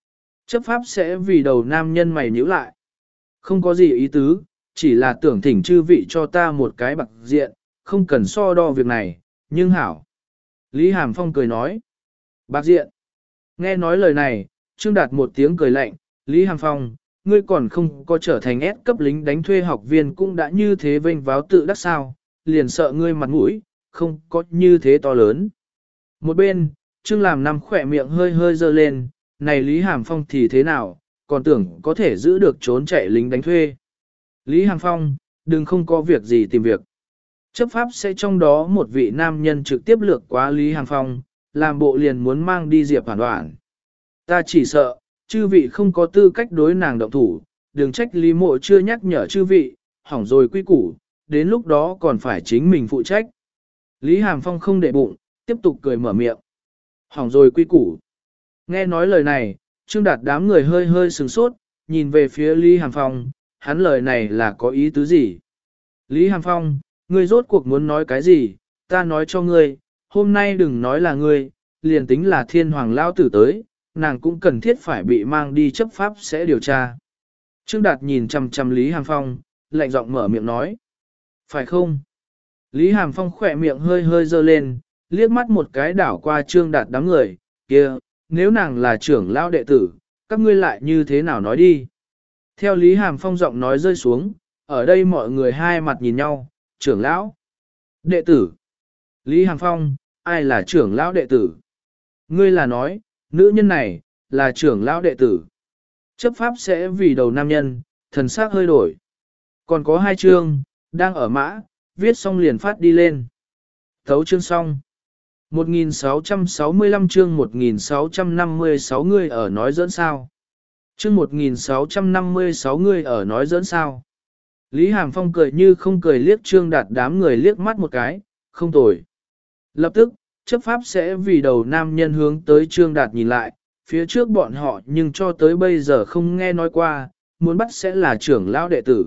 Chấp pháp sẽ vì đầu nam nhân mày nhíu lại. Không có gì ý tứ, chỉ là tưởng thỉnh chư vị cho ta một cái bạc diện, không cần so đo việc này, nhưng hảo. Lý Hàm Phong cười nói. Bạc diện. Nghe nói lời này, Trương Đạt một tiếng cười lạnh, Lý Hàm Phong, ngươi còn không có trở thành S cấp lính đánh thuê học viên cũng đã như thế vênh váo tự đắc sao, liền sợ ngươi mặt mũi, không có như thế to lớn. Một bên, Trương làm nằm khỏe miệng hơi hơi dơ lên, này Lý Hàm Phong thì thế nào, còn tưởng có thể giữ được trốn chạy lính đánh thuê. Lý Hàm Phong, đừng không có việc gì tìm việc. Chấp pháp sẽ trong đó một vị nam nhân trực tiếp lược quá Lý Hàm Phong, làm bộ liền muốn mang đi Diệp Hoàn Hoàn. Ta chỉ sợ, chư vị không có tư cách đối nàng động thủ, đừng trách Lý Mộ chưa nhắc nhở chư vị, hỏng rồi quy củ, đến lúc đó còn phải chính mình phụ trách. Lý Hàm Phong không để bụng, tiếp tục cười mở miệng. Hỏng rồi quy củ. Nghe nói lời này, Trương Đạt đám người hơi hơi sừng sốt, nhìn về phía Lý Hàm Phong, hắn lời này là có ý tứ gì? Lý Hàm Phong, ngươi rốt cuộc muốn nói cái gì? Ta nói cho ngươi, hôm nay đừng nói là ngươi, liền tính là thiên hoàng lao tử tới, nàng cũng cần thiết phải bị mang đi chấp pháp sẽ điều tra. Trương Đạt nhìn chằm chằm Lý Hàm Phong, lạnh giọng mở miệng nói. Phải không? Lý Hàm Phong khỏe miệng hơi hơi dơ lên, liếc mắt một cái đảo qua Trương Đạt đám người, kia, nếu nàng là trưởng lão đệ tử, các ngươi lại như thế nào nói đi? Theo Lý Hàm Phong giọng nói rơi xuống, ở đây mọi người hai mặt nhìn nhau, trưởng lão, đệ tử. Lý Hàm Phong, ai là trưởng lão đệ tử? Ngươi là nói, nữ nhân này, là trưởng lão đệ tử. Chấp pháp sẽ vì đầu nam nhân, thần sắc hơi đổi. Còn có hai chương, đang ở mã, viết xong liền phát đi lên. Thấu chương xong. một nghìn sáu trăm sáu mươi lăm chương một nghìn sáu trăm năm mươi sáu người ở nói dẫn sao. Chương một nghìn sáu trăm năm mươi sáu người ở nói dẫn sao. Lý Hàm Phong cười như không cười liếc Trương Đạt đám người liếc mắt một cái, không tồi. Lập tức, chấp pháp sẽ vì đầu nam nhân hướng tới Trương Đạt nhìn lại, phía trước bọn họ nhưng cho tới bây giờ không nghe nói qua, muốn bắt sẽ là trưởng lão đệ tử.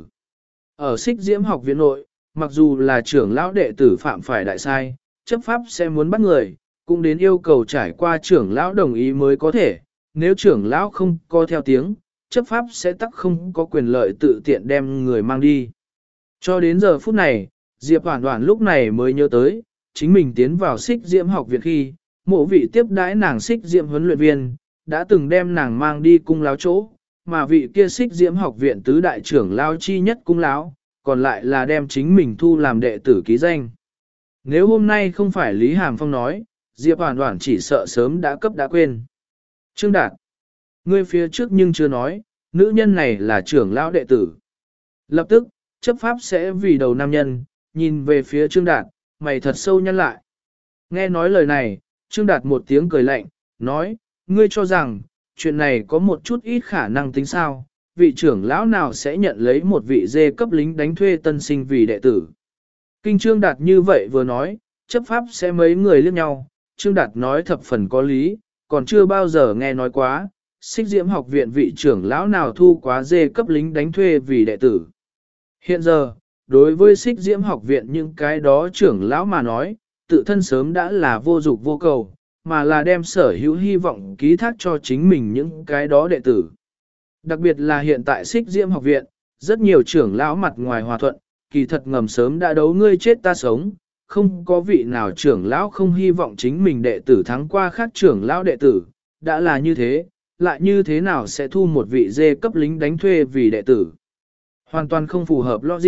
Ở Xích Diễm học viện nội, mặc dù là trưởng lão đệ tử phạm phải đại sai, chấp pháp sẽ muốn bắt người, cũng đến yêu cầu trải qua trưởng lão đồng ý mới có thể, nếu trưởng lão không có theo tiếng, chấp pháp sẽ tắc không có quyền lợi tự tiện đem người mang đi. Cho đến giờ phút này, Diệp Hoàn Hoàn lúc này mới nhớ tới, chính mình tiến vào Xích Diễm học viện khi, mộ vị tiếp đãi nàng Xích Diễm huấn luyện viên, đã từng đem nàng mang đi cung láo chỗ, mà vị kia Xích Diễm học viện tứ đại trưởng lão chi nhất cung láo, còn lại là đem chính mình thu làm đệ tử ký danh. Nếu hôm nay không phải Lý Hàm Phong nói, Diệp Hoàn Hoàn chỉ sợ sớm đã cấp đã quên. Trương Đạt, ngươi phía trước nhưng chưa nói, nữ nhân này là trưởng lão đệ tử. Lập tức, chấp pháp sẽ vì đầu nam nhân, nhìn về phía Trương Đạt, mày thật sâu nhăn lại. Nghe nói lời này, Trương Đạt một tiếng cười lạnh, nói, ngươi cho rằng, chuyện này có một chút ít khả năng tính sao, vị trưởng lão nào sẽ nhận lấy một vị dê cấp lính đánh thuê tân sinh vì đệ tử. Kinh Trương Đạt như vậy vừa nói, chấp pháp sẽ mấy người liếc nhau, Trương Đạt nói thập phần có lý, còn chưa bao giờ nghe nói quá, Xích Diễm học viện vị trưởng lão nào thu quá dê cấp lính đánh thuê vì đệ tử. Hiện giờ, đối với Xích Diễm học viện những cái đó trưởng lão mà nói, tự thân sớm đã là vô dục vô cầu, mà là đem sở hữu hy vọng ký thác cho chính mình những cái đó đệ tử. Đặc biệt là hiện tại Xích Diễm học viện, rất nhiều trưởng lão mặt ngoài hòa thuận, kỳ thật ngầm sớm đã đấu ngươi chết ta sống, không có vị nào trưởng lão không hy vọng chính mình đệ tử thắng qua khác trưởng lão đệ tử, đã là như thế, lại như thế nào sẽ thu một vị dê cấp lính đánh thuê vì đệ tử. Hoàn toàn không phù hợp logic.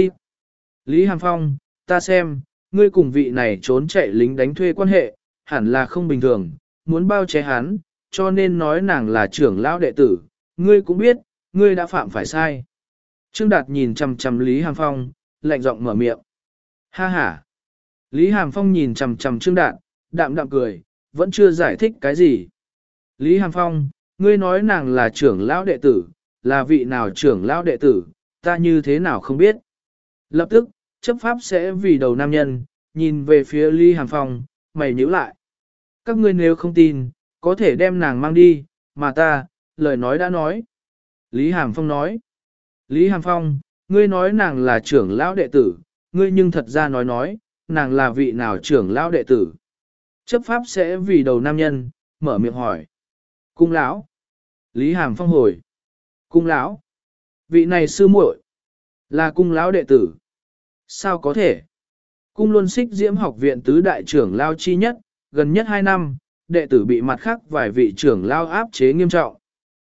Lý Hàm Phong, ta xem, ngươi cùng vị này trốn chạy lính đánh thuê quan hệ, hẳn là không bình thường, muốn bao che hắn, cho nên nói nàng là trưởng lão đệ tử, ngươi cũng biết, ngươi đã phạm phải sai. Trương Đạt nhìn chằm chằm Lý Hàm Phong, lạnh giọng mở miệng. Ha ha. Lý Hàm Phong nhìn chằm chằm Trương Đạt, đạm đạm cười, vẫn chưa giải thích cái gì. Lý Hàm Phong, ngươi nói nàng là trưởng lão đệ tử, là vị nào trưởng lão đệ tử, ta như thế nào không biết. Lập tức, chấp pháp sẽ vì đầu nam nhân, nhìn về phía Lý Hàm Phong, mày nhíu lại. Các ngươi nếu không tin, có thể đem nàng mang đi, mà ta, lời nói đã nói. Lý Hàm Phong nói. Lý Hàm Phong, ngươi nói nàng là trưởng lão đệ tử, ngươi nhưng thật ra nói nói, nàng là vị nào trưởng lão đệ tử. Chấp pháp sẽ vì đầu nam nhân, mở miệng hỏi. Cung lão. Lý Hàm Phong hồi. Cung lão, vị này sư muội là cung lão đệ tử. Sao có thể? Cung Luân Xích Diễm học viện tứ đại trưởng lao chi nhất, gần nhất hai năm, đệ tử bị mặt khác vài vị trưởng lao áp chế nghiêm trọng.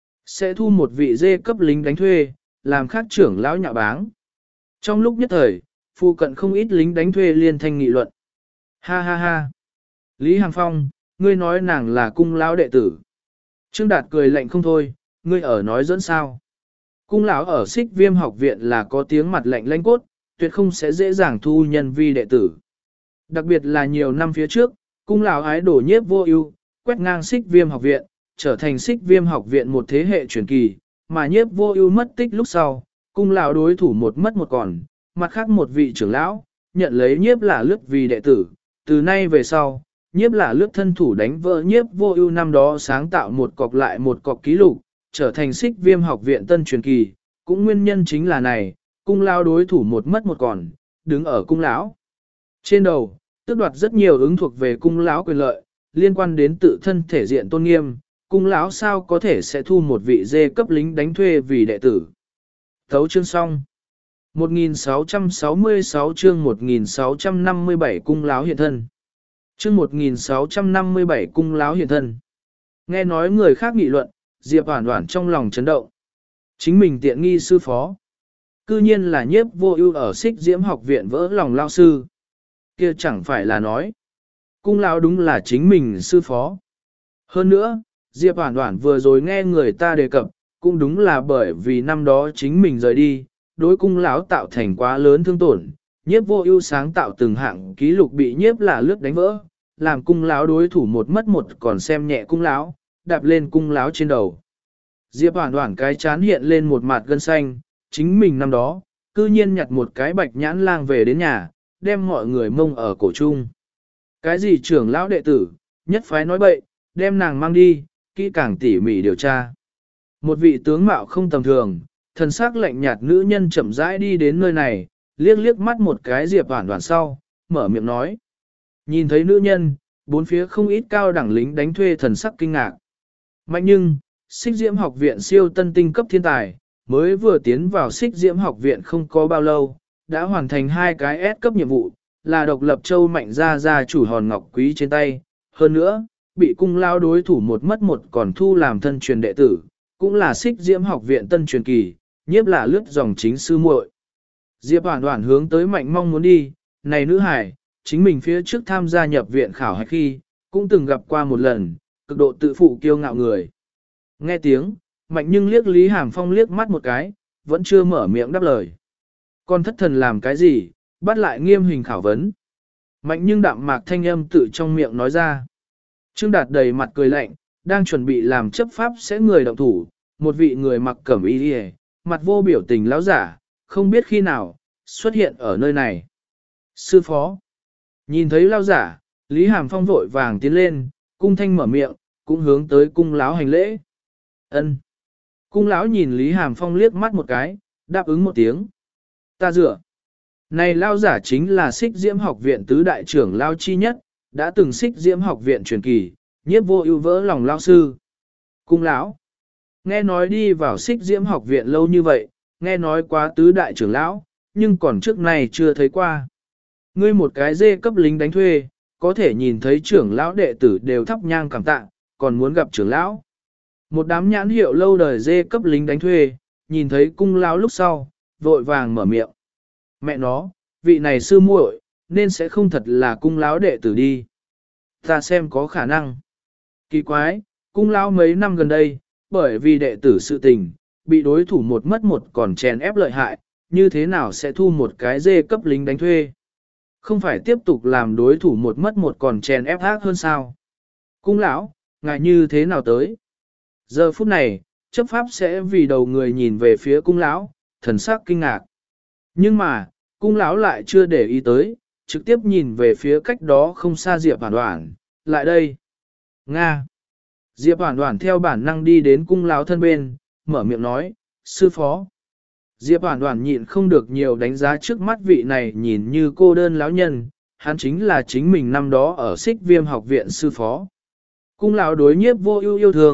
Sẽ thu một vị dê cấp lính đánh thuê, làm khác trưởng lão nhạ báng. Trong lúc nhất thời, phụ cận không ít lính đánh thuê liên thanh nghị luận. Ha ha ha! Lý Hằng Phong, ngươi nói nàng là cung lão đệ tử. Trương Đạt cười lạnh không thôi, ngươi ở nói dẫn sao. Cung lão ở Xích Viêm học viện là có tiếng mặt lạnh lãnh cốt, tuyệt không sẽ dễ dàng thu nhân vi đệ tử. Đặc biệt là nhiều năm phía trước, cung lão ái đổ nhiếp vô ưu, quét ngang Xích Viêm học viện, trở thành Xích Viêm học viện một thế hệ truyền kỳ, mà nhiếp vô ưu mất tích lúc sau, cung lão đối thủ một mất một còn, mặt khác một vị trưởng lão, nhận lấy nhiếp là lướt vì đệ tử, từ nay về sau, nhiếp là lướt thân thủ đánh vỡ nhiếp vô ưu năm đó sáng tạo một cọc lại một cọc ký lục, trở thành Xích Viêm học viện tân truyền kỳ, cũng nguyên nhân chính là này, cung lão đối thủ một mất một còn, đứng ở cung lão trên đầu, tước đoạt rất nhiều ứng thuộc về cung lão quyền lợi, liên quan đến tự thân thể diện tôn nghiêm, cung lão sao có thể sẽ thu một vị dê cấp lính đánh thuê vì đệ tử. Thấu chương xong. một nghìn sáu trăm sáu mươi sáu chương một nghìn sáu trăm năm mươi bảy cung lão hiện thân. Chương một nghìn sáu trăm năm mươi bảy cung lão hiện thân. Nghe nói người khác nghị luận, Diệp Hoản Hoản trong lòng chấn động. Chính mình tiện nghi sư phó. Cư nhiên là nhiếp vô ưu ở Xích Diễm học viện vỡ lòng lao sư. Kia chẳng phải là nói. Cung lão đúng là chính mình sư phó. Hơn nữa, Diệp Hoản Hoản vừa rồi nghe người ta đề cập, cũng đúng là bởi vì năm đó chính mình rời đi, đối cung lão tạo thành quá lớn thương tổn, nhiếp vô ưu sáng tạo từng hạng ký lục bị nhiếp là lướt đánh vỡ, làm cung lão đối thủ một mất một còn xem nhẹ cung lão, đạp lên cung lão trên đầu. Diệp Hoản Hoản cái chán hiện lên một mặt gân xanh, chính mình năm đó, cư nhiên nhặt một cái bạch nhãn lang về đến nhà, đem mọi người mông ở cổ chung. Cái gì trưởng lão đệ tử, nhất phái nói bậy, đem nàng mang đi, kỹ càng tỉ mỉ điều tra. Một vị tướng mạo không tầm thường, thần sắc lạnh nhạt nữ nhân chậm rãi đi đến nơi này, liếc liếc mắt một cái Diệp Hoản Hoản sau, mở miệng nói. Nhìn thấy nữ nhân, bốn phía không ít cao đẳng lính đánh thuê thần sắc kinh ngạc. Mạnh nhưng, Xích Diễm học viện siêu tân tinh cấp thiên tài, mới vừa tiến vào Xích Diễm học viện không có bao lâu, đã hoàn thành hai cái S cấp nhiệm vụ, là độc lập châu mạnh gia gia chủ hòn ngọc quý trên tay. Hơn nữa, bị cung lao đối thủ một mất một còn thu làm thân truyền đệ tử, cũng là Xích Diễm học viện tân truyền kỳ, nhiếp là lướt dòng chính sư muội. Diệp Hoản Hoản hướng tới Mạnh mong muốn đi, này nữ hải, chính mình phía trước tham gia nhập viện khảo hạch khi, cũng từng gặp qua một lần, cực độ tự phụ kiêu ngạo người. Nghe tiếng, Mạnh nhưng liếc Lý Hàm Phong liếc mắt một cái, vẫn chưa mở miệng đáp lời. Con thất thần làm cái gì, bắt lại nghiêm hình khảo vấn. Mạnh nhưng đạm mạc thanh âm tự trong miệng nói ra. Trương Đạt đầy mặt cười lạnh, đang chuẩn bị làm chấp pháp sẽ người động thủ, một vị người mặc cẩm y liề, mặt vô biểu tình lão giả, không biết khi nào, xuất hiện ở nơi này. Sư phó. Nhìn thấy lão giả, Lý Hàm Phong vội vàng tiến lên, cung thanh mở miệng, cũng hướng tới cung lão hành lễ. Ân. Cung lão nhìn Lý Hàm Phong liếc mắt một cái, đáp ứng một tiếng. Ta dựa. Này lão giả chính là Xích Diễm học viện tứ đại trưởng lão chi nhất, đã từng Xích Diễm học viện truyền kỳ, nhiếp vô ưu vỡ lòng lão sư. Cung lão. Nghe nói đi vào Xích Diễm học viện lâu như vậy, nghe nói quá tứ đại trưởng lão, nhưng còn trước này chưa thấy qua. Ngươi một cái dê cấp lính đánh thuê, có thể nhìn thấy trưởng lão đệ tử đều thắp nhang cảm tạ, còn muốn gặp trưởng lão. Một đám nhãn hiệu lâu đời dê cấp lính đánh thuê, nhìn thấy cung lão lúc sau, vội vàng mở miệng. Mẹ nó, vị này sư muội, nên sẽ không thật là cung lão đệ tử đi. Ta xem có khả năng. Kỳ quái, cung lão mấy năm gần đây, bởi vì đệ tử sự tình, bị đối thủ một mất một còn chèn ép lợi hại, như thế nào sẽ thu một cái dê cấp lính đánh thuê. Không phải tiếp tục làm đối thủ một mất một còn chèn ép ác hơn sao. Cung lão, ngài như thế nào tới? Giờ phút này, chấp pháp sẽ vì đầu người nhìn về phía cung lão, thần sắc kinh ngạc. Nhưng mà, cung lão lại chưa để ý tới, trực tiếp nhìn về phía cách đó không xa Diệp Hoản Hoản, lại đây. Nga. Diệp Hoản Hoản theo bản năng đi đến cung lão thân bên, mở miệng nói, sư phó. Diệp Hoản Hoản nhịn không được nhiều đánh giá trước mắt vị này nhìn như cô đơn lão nhân, hắn chính là chính mình năm đó ở Xích Viêm học viện sư phó. Cung lão đối nhiếp vô ưu yêu thương,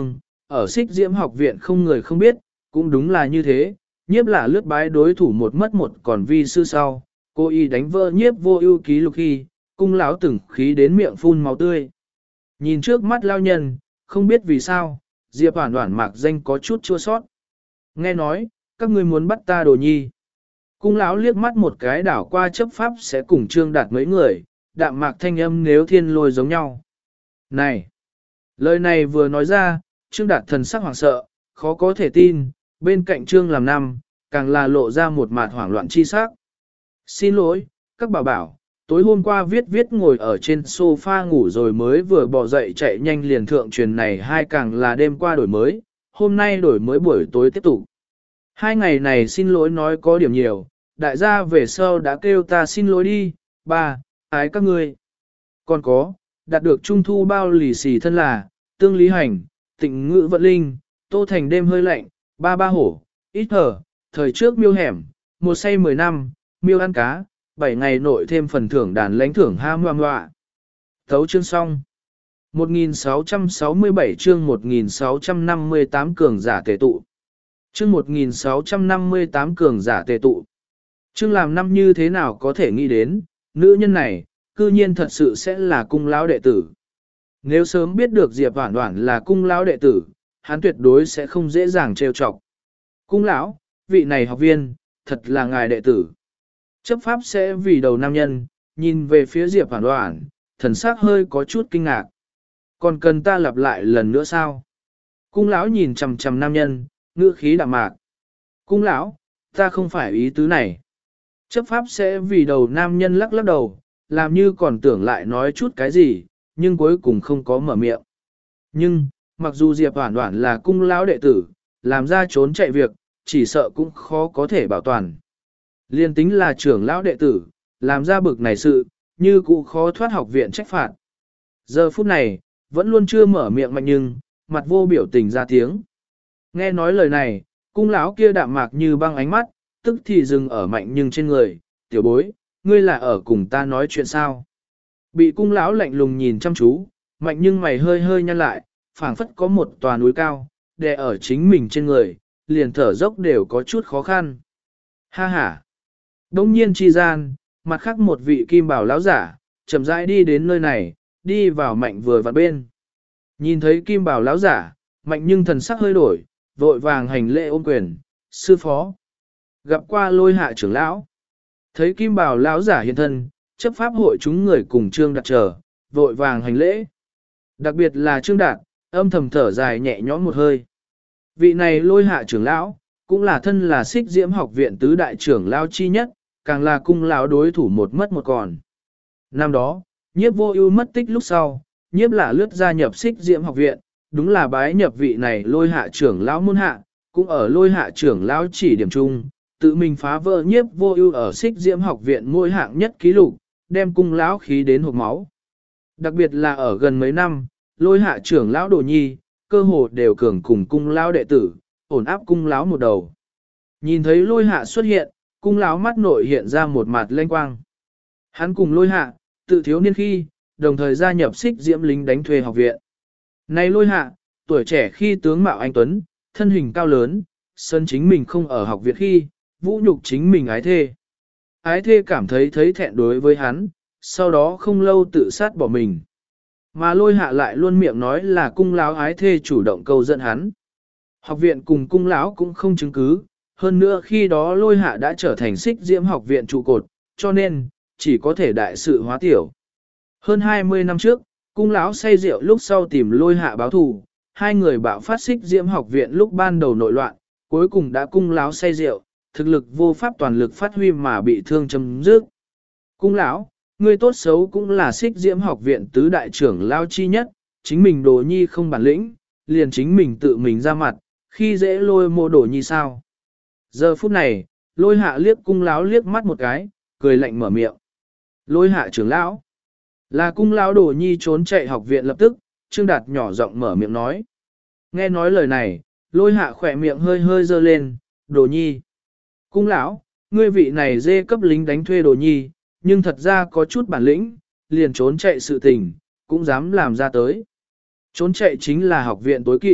ở Xích Diễm học viện không người không biết, cũng đúng là như thế, nhiếp là lướt bái đối thủ một mất một còn vi sư sau, cô y đánh vỡ nhiếp vô ưu ký lục khi, cung lão từng khí đến miệng phun máu tươi. Nhìn trước mắt lao nhân, không biết vì sao, Diệp Hoản Hoản mạc danh có chút chua sót. Nghe nói, các ngươi muốn bắt ta Đồ Nhi. Cung lão liếc mắt một cái đảo qua chấp pháp sẽ cùng Trương Đạt mấy người, đạm mạc thanh âm nếu thiên lôi giống nhau. Này! Lời này vừa nói ra, Trương Đạt thần sắc hoảng sợ, khó có thể tin, bên cạnh Trương làm năm, càng là lộ ra một mặt hoảng loạn chi sắc. Xin lỗi, các bảo bảo, tối hôm qua viết viết ngồi ở trên sofa ngủ rồi mới vừa bỏ dậy chạy nhanh liền thượng truyền này hai càng là đêm qua đổi mới, hôm nay đổi mới buổi tối tiếp tục. Hai ngày này xin lỗi nói có điểm nhiều, đại gia về sau đã kêu ta xin lỗi đi, ba, ái các ngươi. Còn có, đạt được trung thu bao lì xì thân là, tương lý hành, tịnh ngữ vận linh, tô thành đêm hơi lạnh, ba ba hổ, ít hở, thời trước miêu hẻm, một say mười năm, miêu ăn cá, bảy ngày nội thêm phần thưởng đàn lãnh thưởng ham ngoan ngoạ. Thấu chương xong. một nghìn sáu trăm sáu mươi bảy chương một nghìn sáu trăm năm mươi tám cường giả tề tụ. Chương một nghìn sáu trăm năm mươi tám cường giả tề tụ. Chương làm năm như thế nào có thể nghĩ đến, nữ nhân này, cư nhiên thật sự sẽ là cung lão đệ tử. Nếu sớm biết được Diệp Hoản Hoản là cung lão đệ tử, hắn tuyệt đối sẽ không dễ dàng trêu chọc. Cung lão, vị này học viên, thật là ngài đệ tử. Chấp pháp sẽ vì đầu nam nhân, nhìn về phía Diệp Hoản Hoản, thần sắc hơi có chút kinh ngạc. Còn cần ta lặp lại lần nữa sao? Cung lão nhìn chằm chằm nam nhân, ngữ khí đạm mạc. Cung lão, ta không phải ý tứ này. Chấp pháp sẽ vì đầu nam nhân lắc lắc đầu, làm như còn tưởng lại nói chút cái gì, nhưng cuối cùng không có mở miệng. Nhưng, mặc dù Diệp Hoản Hoản là cung lão đệ tử, làm ra trốn chạy việc, chỉ sợ cũng khó có thể bảo toàn. Liên tính là trưởng lão đệ tử, làm ra bực này sự, như cụ khó thoát học viện trách phạt. Giờ phút này, vẫn luôn chưa mở miệng mạnh nhưng, mặt vô biểu tình ra tiếng. Nghe nói lời này, cung lão kia đạm mạc như băng ánh mắt, tức thì dừng ở mạnh nhưng trên người, tiểu bối, ngươi là ở cùng ta nói chuyện sao? Bị cung lão lạnh lùng nhìn chăm chú, mạnh nhưng mày hơi hơi nhăn lại, phảng phất có một tòa núi cao, đè ở chính mình trên người, liền thở dốc đều có chút khó khăn. Ha ha! Đông nhiên chi gian, mặt khác một vị kim bảo lão giả, chậm rãi đi đến nơi này, đi vào mạnh vừa vặn bên. Nhìn thấy kim bảo lão giả, mạnh nhưng thần sắc hơi đổi, vội vàng hành lễ ôm quyền, sư phó. Gặp qua lôi hạ trưởng lão. Thấy kim bảo lão giả hiện thân, chấp pháp hội chúng người cùng Trương Đạt chờ, vội vàng hành lễ. Đặc biệt là Trương Đạt, âm thầm thở dài nhẹ nhõm một hơi. Vị này lôi hạ trưởng lão, cũng là thân là Xích Diễm học viện tứ đại trưởng lão chi nhất, càng là cung lão đối thủ một mất một còn. Năm đó, nhiếp vô ưu mất tích lúc sau, nhiếp là lướt gia nhập Xích Diễm học viện, đúng là bái nhập vị này lôi hạ trưởng lão môn hạ, cũng ở lôi hạ trưởng lão chỉ điểm chung, tự mình phá vỡ nhiếp vô ưu ở Xích Diễm học viện mỗi hạng nhất ký lục, đem cung lão khí đến hộc máu. Đặc biệt là ở gần mấy năm, lôi hạ trưởng lão Đồ Nhi, cơ hồ đều cường cùng cung lão đệ tử, ổn áp cung lão một đầu. Nhìn thấy lôi hạ xuất hiện, cung lão mắt nội hiện ra một mặt lanh quang. Hắn cùng lôi hạ, tự thiếu niên khi, đồng thời gia nhập Xích Diễm lính đánh thuê học viện. Này lôi hạ, tuổi trẻ khi tướng mạo anh tuấn, thân hình cao lớn, sân chính mình không ở học viện khi, vũ nhục chính mình ái thê. Ái thê cảm thấy thấy thẹn đối với hắn, sau đó không lâu tự sát bỏ mình. Mà lôi hạ lại luôn miệng nói là cung lão ái thê chủ động câu dẫn hắn. Học viện cùng cung lão cũng không chứng cứ, hơn nữa khi đó lôi hạ đã trở thành Xích Diễm học viện trụ cột, cho nên, chỉ có thể đại sự hóa tiểu. Hơn hai mươi năm trước, cung lão say rượu lúc sau tìm lôi hạ báo thù, hai người bạo phát Xích Diễm học viện lúc ban đầu nội loạn, cuối cùng đã cung lão say rượu, thực lực vô pháp toàn lực phát huy mà bị thương chấm dứt. Cung lão, người tốt xấu cũng là Xích Diễm học viện tứ đại trưởng lao chi nhất, chính mình Đồ Nhi không bản lĩnh, liền chính mình tự mình ra mặt, khi dễ lôi mô Đồ Nhi sao. Giờ phút này, lôi hạ liếc cung lão liếc mắt một cái, cười lạnh mở miệng. Lôi hạ trưởng lão, là cung lão Đồ Nhi trốn chạy học viện lập tức, Trương Đạt nhỏ giọng mở miệng nói. Nghe nói lời này, lôi hạ khỏe miệng hơi hơi dơ lên, Đồ Nhi. Cung lão, ngươi vị này dê cấp lính đánh thuê Đồ Nhi, nhưng thật ra có chút bản lĩnh, liền trốn chạy sự tình, cũng dám làm ra tới. Trốn chạy chính là học viện tối kỵ,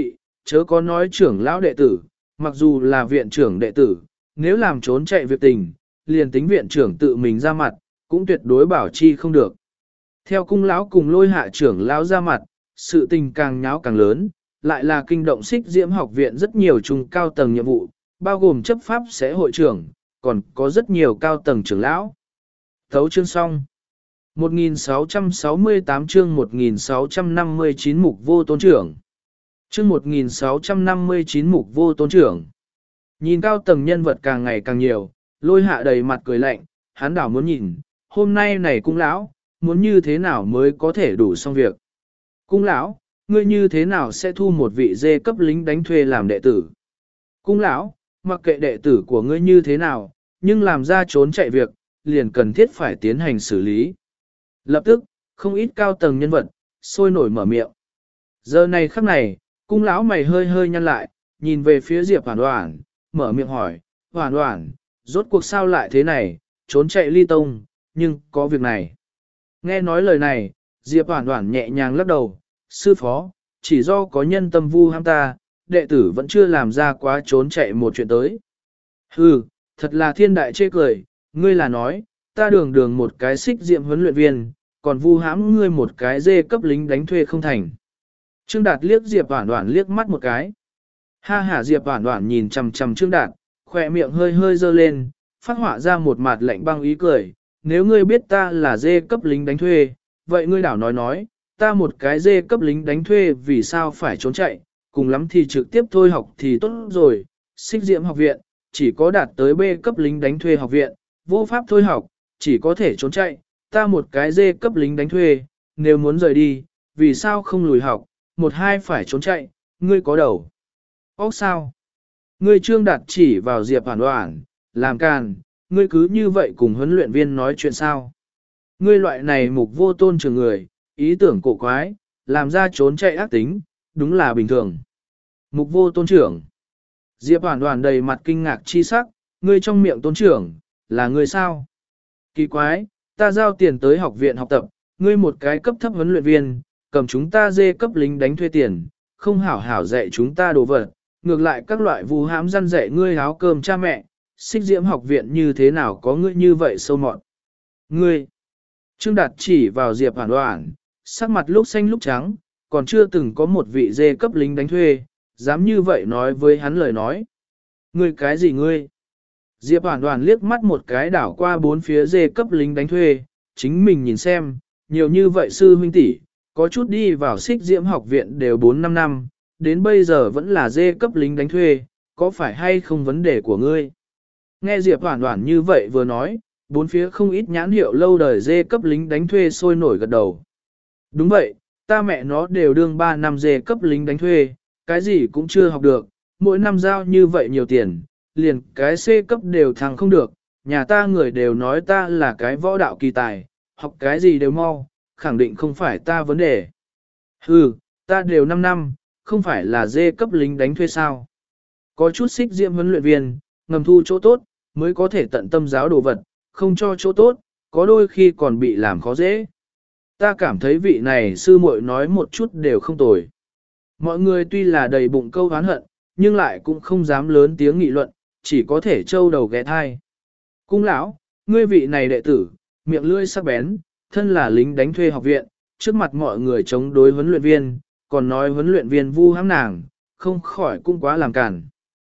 chớ có nói trưởng lão đệ tử, mặc dù là viện trưởng đệ tử, nếu làm trốn chạy việc tình, liền tính viện trưởng tự mình ra mặt, cũng tuyệt đối bảo chi không được. Theo cung lão cùng lôi hạ trưởng lão ra mặt, sự tình càng nháo càng lớn, lại là kinh động xích diễm học viện rất nhiều trung cao tầng nhiệm vụ, bao gồm chấp pháp sẽ hội trưởng, còn có rất nhiều cao tầng trưởng lão. Thấu chương xong. một nghìn sáu trăm sáu mươi tám chương một nghìn sáu trăm năm mươi chín mục vô tôn trưởng. Chương một nghìn sáu trăm năm mươi chín mục vô tôn trưởng. Nhìn cao tầng nhân vật càng ngày càng nhiều, lôi hạ đầy mặt cười lạnh, hắn đảo muốn nhìn, hôm nay này cung lão, muốn như thế nào mới có thể đủ xong việc. Cung lão, ngươi như thế nào sẽ thu một vị dê cấp lính đánh thuê làm đệ tử? Cung lão, mặc kệ đệ tử của ngươi như thế nào, nhưng làm ra trốn chạy việc, liền cần thiết phải tiến hành xử lý. Lập tức, không ít cao tầng nhân vật, sôi nổi mở miệng. Giờ này khắc này, cung lão mày hơi hơi nhăn lại, nhìn về phía Diệp Hoản Hoản, mở miệng hỏi, Hoản Hoản, rốt cuộc sao lại thế này, trốn chạy ly tông, nhưng có việc này. Nghe nói lời này, Diệp Hoản Hoản nhẹ nhàng lắc đầu, sư phó, chỉ do có nhân tâm vu ham ta, đệ tử vẫn chưa làm ra quá trốn chạy một chuyện tới. Hừ, thật là thiên đại chê cười, ngươi là nói, ta đường đường một cái xích diệm huấn luyện viên, còn vu hãm ngươi một cái dê cấp lính đánh thuê không thành. Trương Đạt liếc Diệp Hoản Hoản liếc mắt một cái. Ha hả Diệp Hoản Hoản nhìn chằm chằm Trương Đạt, khỏe miệng hơi hơi dơ lên, phát họa ra một mặt lạnh băng ý cười. Nếu ngươi biết ta là dê cấp lính đánh thuê, vậy ngươi đảo nói nói, ta một cái dê cấp lính đánh thuê vì sao phải trốn chạy, cùng lắm thì trực tiếp thôi học thì tốt rồi. Xích diệm học viện, chỉ có đạt tới B cấp lính đánh thuê học viện, vô pháp thôi học, chỉ có thể trốn chạy, ta một cái dê cấp lính đánh thuê, nếu muốn rời đi, vì sao không lùi học, một hai phải trốn chạy, ngươi có đầu. Ốc sao? Ngươi Trương Đạt chỉ vào Diệp Hoản Hoản, làm càn, ngươi cứ như vậy cùng huấn luyện viên nói chuyện sao? Ngươi loại này mục vô tôn trường người, ý tưởng cổ quái, làm ra trốn chạy ác tính, đúng là bình thường. Mục vô tôn trưởng. Diệp Hoản Hoản đầy mặt kinh ngạc chi sắc, ngươi trong miệng tôn trưởng, là ngươi sao? Kỳ quái, ta giao tiền tới học viện học tập, ngươi một cái cấp thấp huấn luyện viên, cầm chúng ta dê cấp lính đánh thuê tiền, không hảo hảo dạy chúng ta đồ vật, ngược lại các loại vu hãm răn dạy ngươi áo cơm cha mẹ, xích diễm học viện như thế nào có ngươi như vậy sâu mọt. Ngươi, Trương Đạt chỉ vào Diệp Hoản Hoản, sắc mặt lúc xanh lúc trắng, còn chưa từng có một vị dê cấp lính đánh thuê, dám như vậy nói với hắn lời nói. Ngươi cái gì ngươi? Diệp Hoản Hoản liếc mắt một cái đảo qua bốn phía dê cấp lính đánh thuê, chính mình nhìn xem, nhiều như vậy sư huynh tỷ, có chút đi vào xích diễm học viện đều bốn năm năm, đến bây giờ vẫn là dê cấp lính đánh thuê, có phải hay không vấn đề của ngươi? Nghe Diệp Hoản Hoản như vậy vừa nói, bốn phía không ít nhãn hiệu lâu đời dê cấp lính đánh thuê sôi nổi gật đầu. Đúng vậy, ta mẹ nó đều đương ba năm dê cấp lính đánh thuê, cái gì cũng chưa học được, mỗi năm giao như vậy nhiều tiền, liền cái C cấp đều thăng không được, nhà ta người đều nói ta là cái võ đạo kỳ tài, học cái gì đều mau, khẳng định không phải ta vấn đề. Hừ, ta đều năm năm, không phải là dê cấp lính đánh thuê sao. Có chút xích diệm huấn luyện viên, ngầm thu chỗ tốt, mới có thể tận tâm giáo đồ vật, không cho chỗ tốt, có đôi khi còn bị làm khó dễ. Ta cảm thấy vị này sư muội nói một chút đều không tồi. Mọi người tuy là đầy bụng câu oán hận, nhưng lại cũng không dám lớn tiếng nghị luận, chỉ có thể trâu đầu ghé thai. Cung lão, ngươi vị này đệ tử, miệng lưỡi sắc bén, thân là lính đánh thuê học viện, trước mặt mọi người chống đối huấn luyện viên, còn nói huấn luyện viên vu hãm nàng, không khỏi cũng quá làm cản.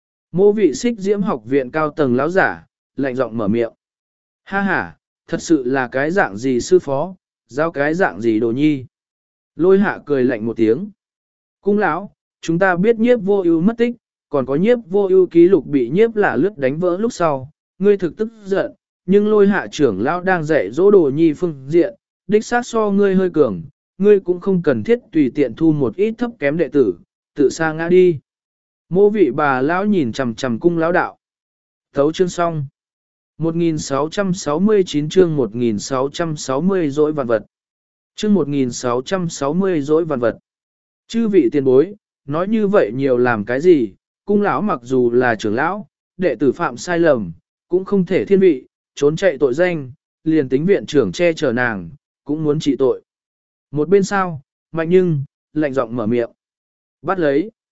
Mô vị xích diễm học viện cao tầng lão giả, lạnh giọng mở miệng. Ha ha, thật sự là cái dạng gì sư phó, giao cái dạng gì đồ nhi. Lôi hạ cười lạnh một tiếng. Cung lão, chúng ta biết nhiếp vô ưu mất tích, còn có nhiếp vô ưu ký lục bị nhiếp lạ lướt đánh vỡ lúc sau, ngươi thực tức giận, nhưng lôi hạ trưởng lão đang dạy dỗ đồ nhi phương diện, đích xác so ngươi hơi cường, ngươi cũng không cần thiết tùy tiện thu một ít thấp kém đệ tử, tự sa ngã đi. Mô vị bà lão nhìn chằm chằm cung lão đạo. Thấu chương xong. một nghìn sáu trăm sáu mươi chín chương một nghìn sáu trăm sáu mươi dỗi vạn vật. Chương một nghìn sáu trăm sáu mươi dỗi vạn vật. Chư vị tiền bối, nói như vậy nhiều làm cái gì, cung lão mặc dù là trưởng lão, đệ tử phạm sai lầm, cũng không thể thiên vị, trốn chạy tội danh, liền tính viện trưởng che chở nàng, cũng muốn trị tội. Một bên sao, mạnh nhưng, lạnh giọng mở miệng. Bắt lấy.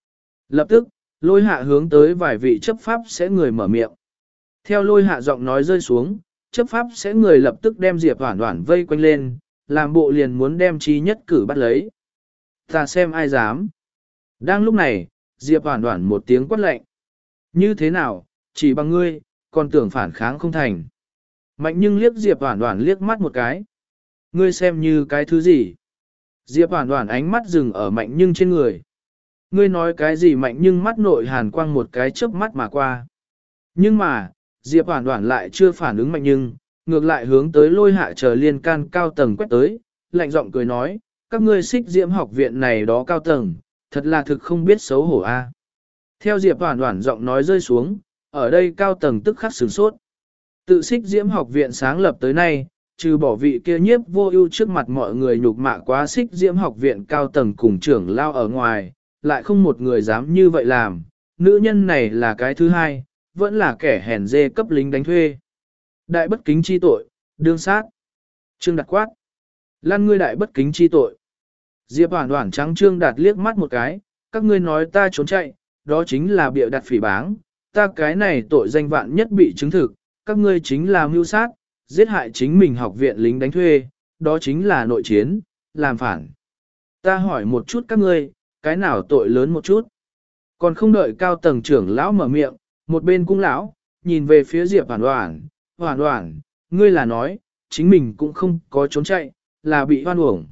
Lập tức, lôi hạ hướng tới vài vị chấp pháp sẽ người mở miệng. Theo lôi hạ giọng nói rơi xuống, chấp pháp sẽ người lập tức đem Diệp Hoản Hoản vây quanh lên, làm bộ liền muốn đem chi nhất cử bắt lấy. Ta xem ai dám. Đang lúc này, Diệp Hoản Hoản một tiếng quát lệnh. Như thế nào, chỉ bằng ngươi, còn tưởng phản kháng không thành. Mạnh nhưng liếc Diệp Hoản Hoản liếc mắt một cái. Ngươi xem như cái thứ gì? Diệp Hoản Hoản ánh mắt dừng ở Mạnh nhưng trên người. Ngươi nói cái gì Mạnh nhưng mắt nội hàn quang một cái chớp mắt mà qua. Nhưng mà, Diệp Hoản Hoản lại chưa phản ứng Mạnh nhưng, ngược lại hướng tới lôi hạ chờ liên can cao tầng quét tới, lạnh giọng cười nói, các ngươi xích diễm học viện này đó cao tầng, thật là thực không biết xấu hổ a. Theo Diệp Hoản Hoản giọng nói rơi xuống, ở đây cao tầng tức khắc sửng sốt. Tự xích diễm học viện sáng lập tới nay, trừ bỏ vị kia nhiếp vô ưu trước mặt mọi người nhục mạ quá xích diễm học viện cao tầng cùng trưởng lao ở ngoài, lại không một người dám như vậy làm, nữ nhân này là cái thứ hai, vẫn là kẻ hèn dê cấp lính đánh thuê. Đại bất kính chi tội, đương sát. Trương Đạt quát. Lan ngươi đại bất kính chi tội. Diệp Hoản Hoản trắng Trương Đạt liếc mắt một cái, các ngươi nói ta trốn chạy, đó chính là bịa đặt phỉ báng, ta cái này tội danh vạn nhất bị chứng thực, các ngươi chính là mưu sát, giết hại chính mình học viện lính đánh thuê, đó chính là nội chiến, làm phản. Ta hỏi một chút các ngươi, cái nào tội lớn một chút? Còn không đợi cao tầng trưởng lão mở miệng, một bên cung lão, nhìn về phía Diệp Hoản Hoản, Hoản Hoản, ngươi là nói, chính mình cũng không có trốn chạy, là bị hoan uổng.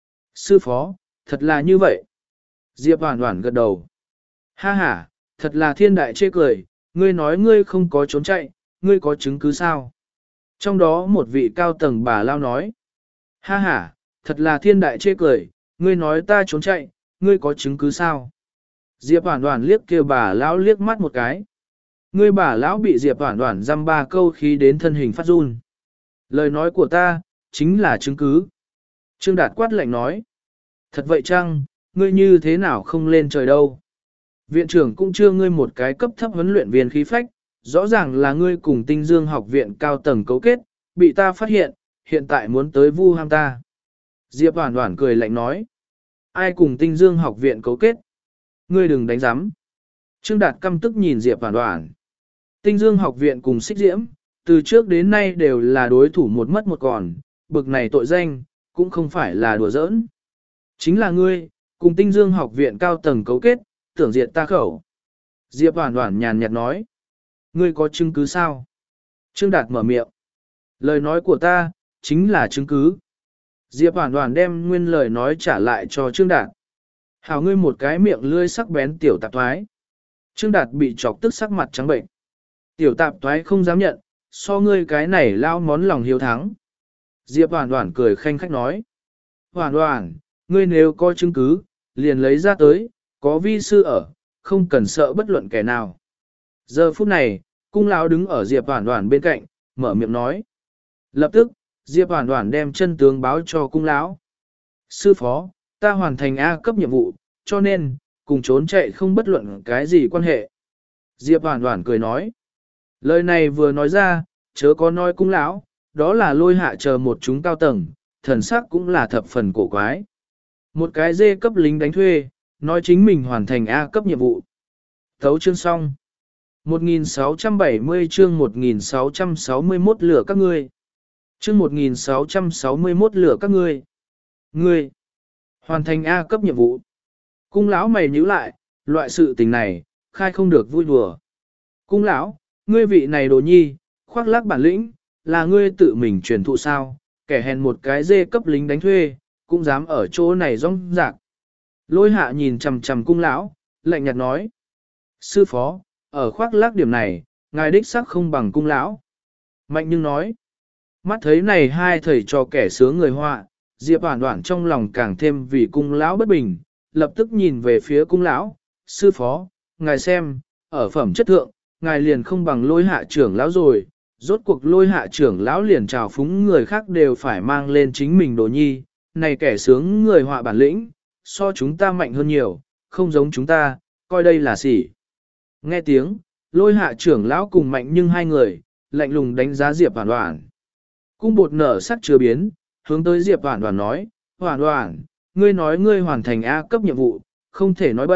Sư phó, thật là như vậy. Diệp Hoản Hoản gật đầu. Ha ha, thật là thiên đại chê cười, ngươi nói ngươi không có trốn chạy, ngươi có chứng cứ sao? Trong đó một vị cao tầng bà lao nói. Ha ha, thật là thiên đại chê cười, ngươi nói ta trốn chạy, ngươi có chứng cứ sao? Diệp Hoản Hoản liếc kêu bà lão liếc mắt một cái. Ngươi bà lão bị Diệp Hoản Hoản dăm ba câu khí đến thân hình phát run. Lời nói của ta, chính là chứng cứ. Trương Đạt quát lạnh nói. Thật vậy chăng, ngươi như thế nào không lên trời đâu? Viện trưởng cũng chưa ngươi một cái cấp thấp huấn luyện viên khí phách, rõ ràng là ngươi cùng Tinh Dương học viện cao tầng cấu kết, bị ta phát hiện, hiện tại muốn tới vu ham ta. Diệp Hoản Hoản cười lạnh nói. Ai cùng Tinh Dương học viện cấu kết? Ngươi đừng đánh giám. Trương Đạt căm tức nhìn Diệp Hoản Hoản. Tinh Dương học viện cùng xích diễm, từ trước đến nay đều là đối thủ một mất một còn, bực này tội danh, cũng không phải là đùa giỡn. Chính là ngươi, cùng Tinh Dương học viện cao tầng cấu kết, tưởng diệt ta khẩu. Diệp Hoản Hoản nhàn nhạt nói. Ngươi có chứng cứ sao? Trương Đạt mở miệng. Lời nói của ta, chính là chứng cứ. Diệp Hoản Hoản đem nguyên lời nói trả lại cho Trương Đạt. Hảo ngươi một cái miệng lươi sắc bén tiểu tạp thoái. Trương Đạt bị chọc tức sắc mặt trắng bệnh. Tiểu tạp thoái không dám nhận, so ngươi cái này lao món lòng hiếu thắng. Diệp Hoản Hoản cười khanh khách nói. Hoản Hoản, ngươi nếu có chứng cứ, liền lấy ra tới, có vi sư ở, không cần sợ bất luận kẻ nào. Giờ phút này, cung lão đứng ở Diệp Hoản Hoản bên cạnh, mở miệng nói. Lập tức, Diệp Hoản Hoản đem chân tướng báo cho cung lão. Sư phó, ta hoàn thành A cấp nhiệm vụ, cho nên, cùng trốn chạy không bất luận cái gì quan hệ. Diệp Hoản Hoản cười nói. Lời này vừa nói ra, chớ có nói cung lão, đó là lôi hạ chờ một chúng cao tầng, thần sắc cũng là thập phần cổ quái. Một cái dê cấp lính đánh thuê, nói chính mình hoàn thành A cấp nhiệm vụ. Thấu chương xong. một nghìn sáu trăm bảy mươi chương một nghìn sáu trăm sáu mươi mốt lửa các ngươi. Chương một nghìn sáu trăm sáu mươi mốt lửa các ngươi. Ngươi. Hoàn thành A cấp nhiệm vụ. Cung lão mày nhíu lại, loại sự tình này, khai không được vui đùa. Cung lão, ngươi vị này đồ nhi, khoác lác bản lĩnh, là ngươi tự mình truyền thụ sao, kẻ hèn một cái dê cấp lính đánh thuê, cũng dám ở chỗ này rong rạc. Lôi hạ nhìn chằm chằm cung lão, lạnh nhạt nói. Sư phó, ở khoác lác điểm này, ngài đích xác không bằng cung lão. Mạnh nhưng nói. Mắt thấy này hai thầy cho kẻ sướng người họa, Diệp Hoản Hoản trong lòng càng thêm vì cung lão bất bình, lập tức nhìn về phía cung lão. Sư phó, ngài xem, ở phẩm chất thượng, ngài liền không bằng lôi hạ trưởng lão rồi. Rốt cuộc lôi hạ trưởng lão liền trào phúng người khác đều phải mang lên chính mình đồ nhi, này kẻ sướng người họa bản lĩnh, so chúng ta mạnh hơn nhiều, không giống chúng ta, coi đây là sỉ. Nghe tiếng, lôi hạ trưởng lão cùng mạnh nhưng hai người, lạnh lùng đánh giá Diệp Hoản Hoản. Cung bột nở sắc chưa biến, hướng tới Diệp Hoản Hoản nói, Hoản Hoản, ngươi nói ngươi hoàn thành A cấp nhiệm vụ, không thể nói bậy,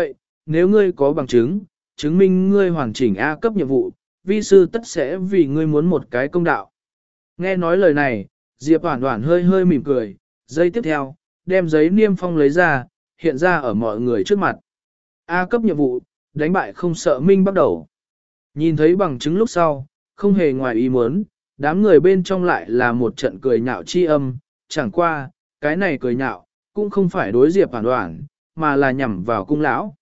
nếu ngươi có bằng chứng, chứng minh ngươi hoàn chỉnh A cấp nhiệm vụ, vi sư tất sẽ vì ngươi muốn một cái công đạo. Nghe nói lời này, Diệp Hoản Hoản hơi hơi mỉm cười, giây tiếp theo, đem giấy niêm phong lấy ra, hiện ra ở mọi người trước mặt. A cấp nhiệm vụ, đánh bại không sợ minh bắt đầu. Nhìn thấy bằng chứng lúc sau, không hề ngoài ý muốn, đám người bên trong lại là một trận cười nhạo chi âm, chẳng qua, cái này cười nhạo, cũng không phải đối Diệp Hoản Hoản, mà là nhằm vào cung lão.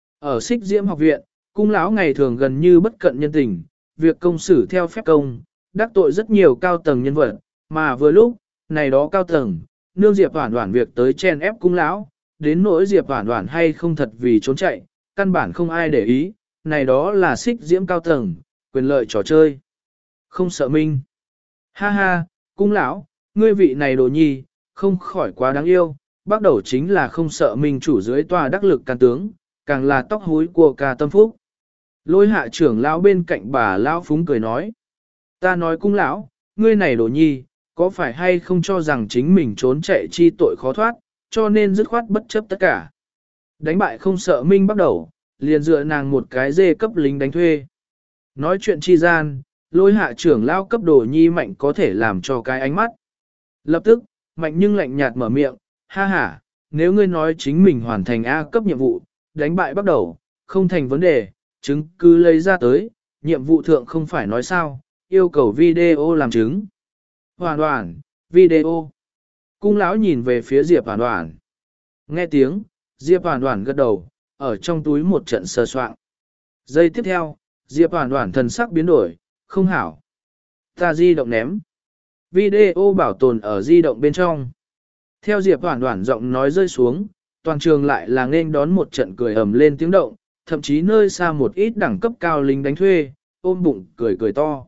Ở Xích Diễm học viện, cung lão ngày thường gần như bất cận nhân tình, việc công xử theo phép công, đắc tội rất nhiều cao tầng nhân vật, mà vừa lúc, này đó cao tầng, nương Diệp Hoản Hoản việc tới chen ép cung lão, đến nỗi Diệp Hoản Hoản hay không thật vì trốn chạy, căn bản không ai để ý, này đó là Xích Diễm cao tầng, quyền lợi trò chơi. Không sợ minh. Ha ha, cung lão, ngươi vị này đồ nhi, không khỏi quá đáng yêu, bắt đầu chính là không sợ minh chủ dưới tòa đắc lực can tướng, càng là tóc húi của ca tâm phúc. Lôi hạ trưởng lão bên cạnh bà lão phúng cười nói. Ta nói cung lão, ngươi này đồ nhi, có phải hay không cho rằng chính mình trốn chạy chi tội khó thoát, cho nên dứt khoát bất chấp tất cả. Đánh bại không sợ minh bắt đầu, liền dựa nàng một cái dê cấp lính đánh thuê. Nói chuyện chi gian, lôi hạ trưởng lão cấp đồ nhi mạnh có thể làm cho cái ánh mắt. Lập tức, mạnh nhưng lạnh nhạt mở miệng, ha ha, nếu ngươi nói chính mình hoàn thành A cấp nhiệm vụ, đánh bại bắt đầu, không thành vấn đề, chứng cứ lấy ra tới, nhiệm vụ thượng không phải nói sao, yêu cầu video làm chứng. Hoàn hoàn, video. Cung lão nhìn về phía Diệp Hoàn Hoàn. Nghe tiếng, Diệp Hoàn Hoàn gật đầu, ở trong túi một trận sờ soạng. Giây tiếp theo, Diệp Hoàn Hoàn thần sắc biến đổi, không hảo. Ta di động ném. Video bảo tồn ở di động bên trong. Theo Diệp Hoàn Hoàn giọng nói rơi xuống, toàn trường lại là nên đón một trận cười ầm lên tiếng động, thậm chí nơi xa một ít đẳng cấp cao lính đánh thuê, ôm bụng cười cười to.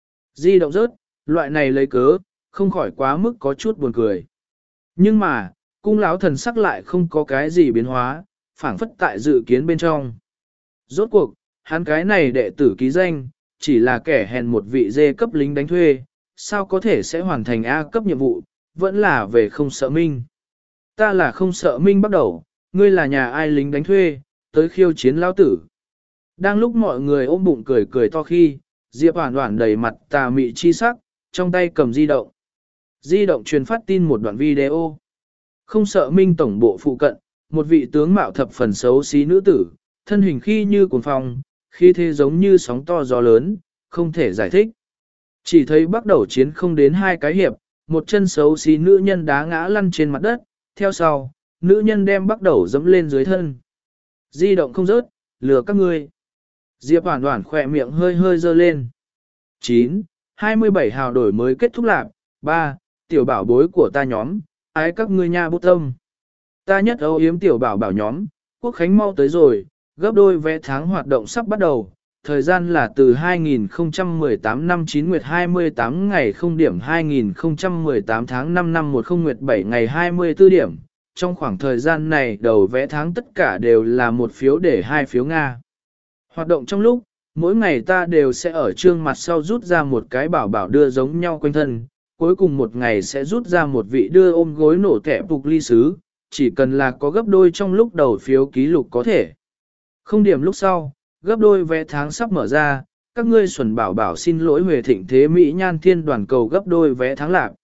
Di động rớt, loại này lấy cớ, không khỏi quá mức có chút buồn cười. Nhưng mà, cung lão thần sắc lại không có cái gì biến hóa, phảng phất tại dự kiến bên trong. Rốt cuộc, hắn cái này đệ tử ký danh, chỉ là kẻ hèn một vị dê cấp lính đánh thuê, sao có thể sẽ hoàn thành A cấp nhiệm vụ, vẫn là về không sợ minh. Ta là không sợ minh bắt đầu, ngươi là nhà ai lính đánh thuê, tới khiêu chiến lão tử. Đang lúc mọi người ôm bụng cười cười to khi, Diệp Hoản Hoản đầy mặt tà mị chi sắc, trong tay cầm di động. Di động truyền phát tin một đoạn video. Không sợ minh tổng bộ phụ cận, một vị tướng mạo thập phần xấu xí nữ tử, thân hình khi như cuồng phong, khi thế giống như sóng to gió lớn, không thể giải thích. Chỉ thấy bắt đầu chiến không đến hai cái hiệp, một chân xấu xí nữ nhân đá ngã lăn trên mặt đất, theo sau, nữ nhân đem bắt đầu dẫm lên dưới thân. Di động không rớt, lừa các ngươi. Diệp Hoản Hoản khỏe miệng hơi hơi dơ lên. chín. hai mươi bảy hào đổi mới kết thúc lạc. ba. Tiểu bảo bối của ta nhóm, ái các ngươi nha bút tâm. Ta nhất âu yếm tiểu bảo bảo nhóm, quốc khánh mau tới rồi, gấp đôi vé tháng hoạt động sắp bắt đầu. Thời gian là từ hai nghìn không trăm mười tám năm chín nguyệt hai mươi tám ngày không điểm hai nghìn không trăm mười tám tháng năm năm một không nguyệt bảy ngày hai mươi tư điểm. Trong khoảng thời gian này đầu vé tháng tất cả đều là một phiếu để hai phiếu Nga. Hoạt động trong lúc, mỗi ngày ta đều sẽ ở trương mặt sau rút ra một cái bảo bảo đưa giống nhau quanh thân, cuối cùng một ngày sẽ rút ra một vị đưa ôm gối nổ kẻ phục ly sứ, chỉ cần là có gấp đôi trong lúc đầu phiếu ký lục có thể. Không điểm lúc sau, gấp đôi vé tháng sắp mở ra, các ngươi xuẩn bảo bảo xin lỗi Huệ Thịnh Thế Mỹ Nhan Thiên đoàn cầu gấp đôi vé tháng lạc.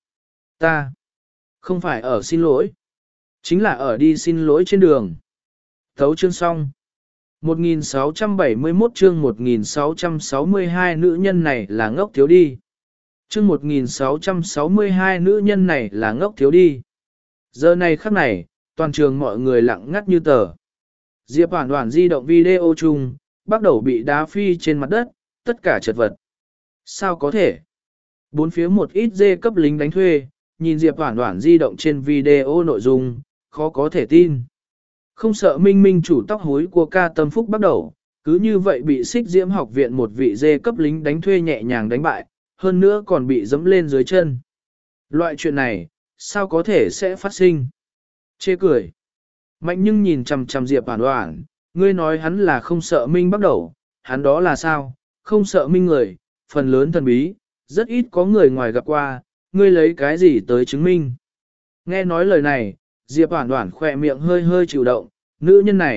Ta không phải ở xin lỗi, chính là ở đi xin lỗi trên đường. Thấu chương xong. một nghìn sáu trăm bảy mươi mốt chương một nghìn sáu trăm sáu mươi hai nữ nhân này là ngốc thiếu đi. Chương một nghìn sáu trăm sáu mươi hai nữ nhân này là ngốc thiếu đi. Giờ này khắc này, toàn trường mọi người lặng ngắt như tờ. Diệp Hoản Hoản di động video chung, bắt đầu bị đá phi trên mặt đất, tất cả chật vật. Sao có thể? Bốn phía một ít dê cấp lính đánh thuê, nhìn Diệp Hoản Hoản di động trên video nội dung, khó có thể tin. Không sợ minh minh chủ tóc hối của ca tâm phúc bắt đầu, cứ như vậy bị Xích Diễm học viện một vị dê cấp lính đánh thuê nhẹ nhàng đánh bại, hơn nữa còn bị dẫm lên dưới chân. Loại chuyện này, sao có thể sẽ phát sinh? Chê cười. Mạnh nhưng nhìn chằm chằm Diệp Hoản Hoản, ngươi nói hắn là không sợ minh bắt đầu, hắn đó là sao? Không sợ minh người, phần lớn thần bí, rất ít có người ngoài gặp qua, ngươi lấy cái gì tới chứng minh? Nghe nói lời này, Diệp Hoản Hoản khỏe miệng hơi hơi chịu động, nữ nhân này,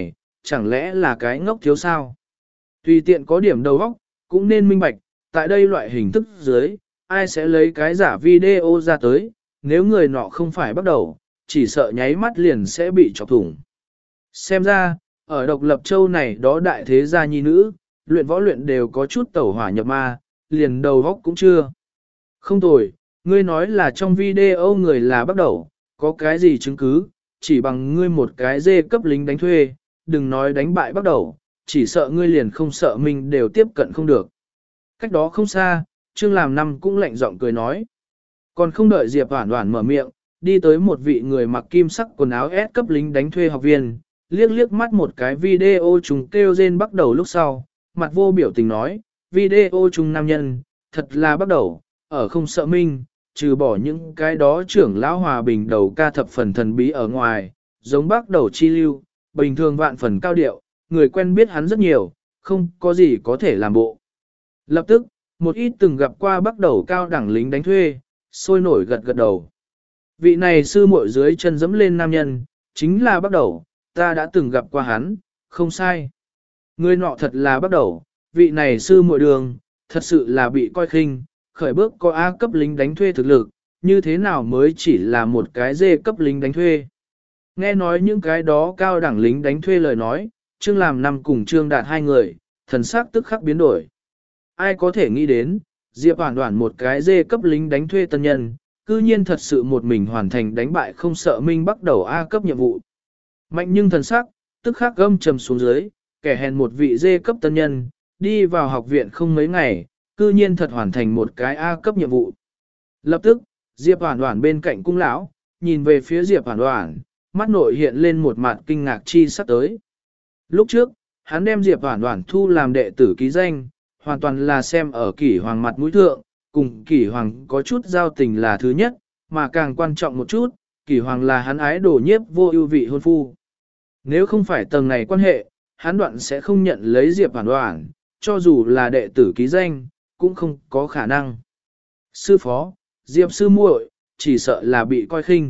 chẳng lẽ là cái ngốc thiếu sao? Tùy tiện có điểm đầu óc, cũng nên minh bạch, tại đây loại hình thức dưới, ai sẽ lấy cái giả video ra tới, nếu người nọ không phải bắt đầu, chỉ sợ nháy mắt liền sẽ bị chọc thủng. Xem ra, ở độc lập châu này đó đại thế gia nhi nữ, luyện võ luyện đều có chút tẩu hỏa nhập ma, liền đầu óc cũng chưa. Không tồi, ngươi nói là trong video người là bắt đầu, có cái gì chứng cứ, chỉ bằng ngươi một cái dê cấp lính đánh thuê, đừng nói đánh bại bắt đầu, chỉ sợ ngươi liền không sợ mình đều tiếp cận không được. Cách đó không xa, Trương Làm Năm cũng lạnh giọng cười nói. Còn không đợi Diệp Hoản Hoản mở miệng, đi tới một vị người mặc kim sắc quần áo S cấp lính đánh thuê học viên, liếc liếc mắt một cái video chúng kêu rên bắt đầu lúc sau, mặt vô biểu tình nói, video chung nam nhân, thật là bắt đầu, ở không sợ minh, trừ bỏ những cái đó trưởng lão hòa bình đầu ca thập phần thần bí ở ngoài, giống bắt đầu chi lưu, bình thường vạn phần cao điệu, người quen biết hắn rất nhiều, không có gì có thể làm bộ. Lập tức, một ít từng gặp qua bắt đầu cao đẳng lính đánh thuê, sôi nổi gật gật đầu. Vị này sư muội dưới chân dẫm lên nam nhân, chính là bắt đầu, ta đã từng gặp qua hắn, không sai. Người nọ thật là bắt đầu, vị này sư muội đường, thật sự là bị coi khinh, khởi bước có A cấp lính đánh thuê thực lực, như thế nào mới chỉ là một cái dê cấp lính đánh thuê. Nghe nói những cái đó cao đẳng lính đánh thuê lời nói, Trương Làm Năm cùng Trương Đạt hai người, thần sắc tức khắc biến đổi. Ai có thể nghĩ đến, Diệp Hoản Hoản một cái dê cấp lính đánh thuê tân nhân, cư nhiên thật sự một mình hoàn thành đánh bại không sợ minh bắt đầu A cấp nhiệm vụ. Mạnh nhưng thần sắc, tức khắc gâm trầm xuống dưới, kẻ hèn một vị dê cấp tân nhân, đi vào học viện không mấy ngày, cư nhiên thật hoàn thành một cái A cấp nhiệm vụ. Lập tức, Diệp Hoản Hoản bên cạnh cung lão, nhìn về phía Diệp Hoản Hoản, mắt nội hiện lên một mặt kinh ngạc chi sắp tới. Lúc trước, hắn đem Diệp Hoản Hoản thu làm đệ tử ký danh, hoàn toàn là xem ở Kỷ Hoàng mặt mũi thượng, cùng Kỷ Hoàng có chút giao tình là thứ nhất, mà càng quan trọng một chút, Kỷ Hoàng là hắn ái đổ nhiếp vô ưu vị hôn phu. Nếu không phải tầng này quan hệ, hắn đoạn sẽ không nhận lấy Diệp Hoản Hoản, cho dù là đệ tử ký danh, cũng không có khả năng. Sư phó, Diệp sư muội, chỉ sợ là bị coi khinh.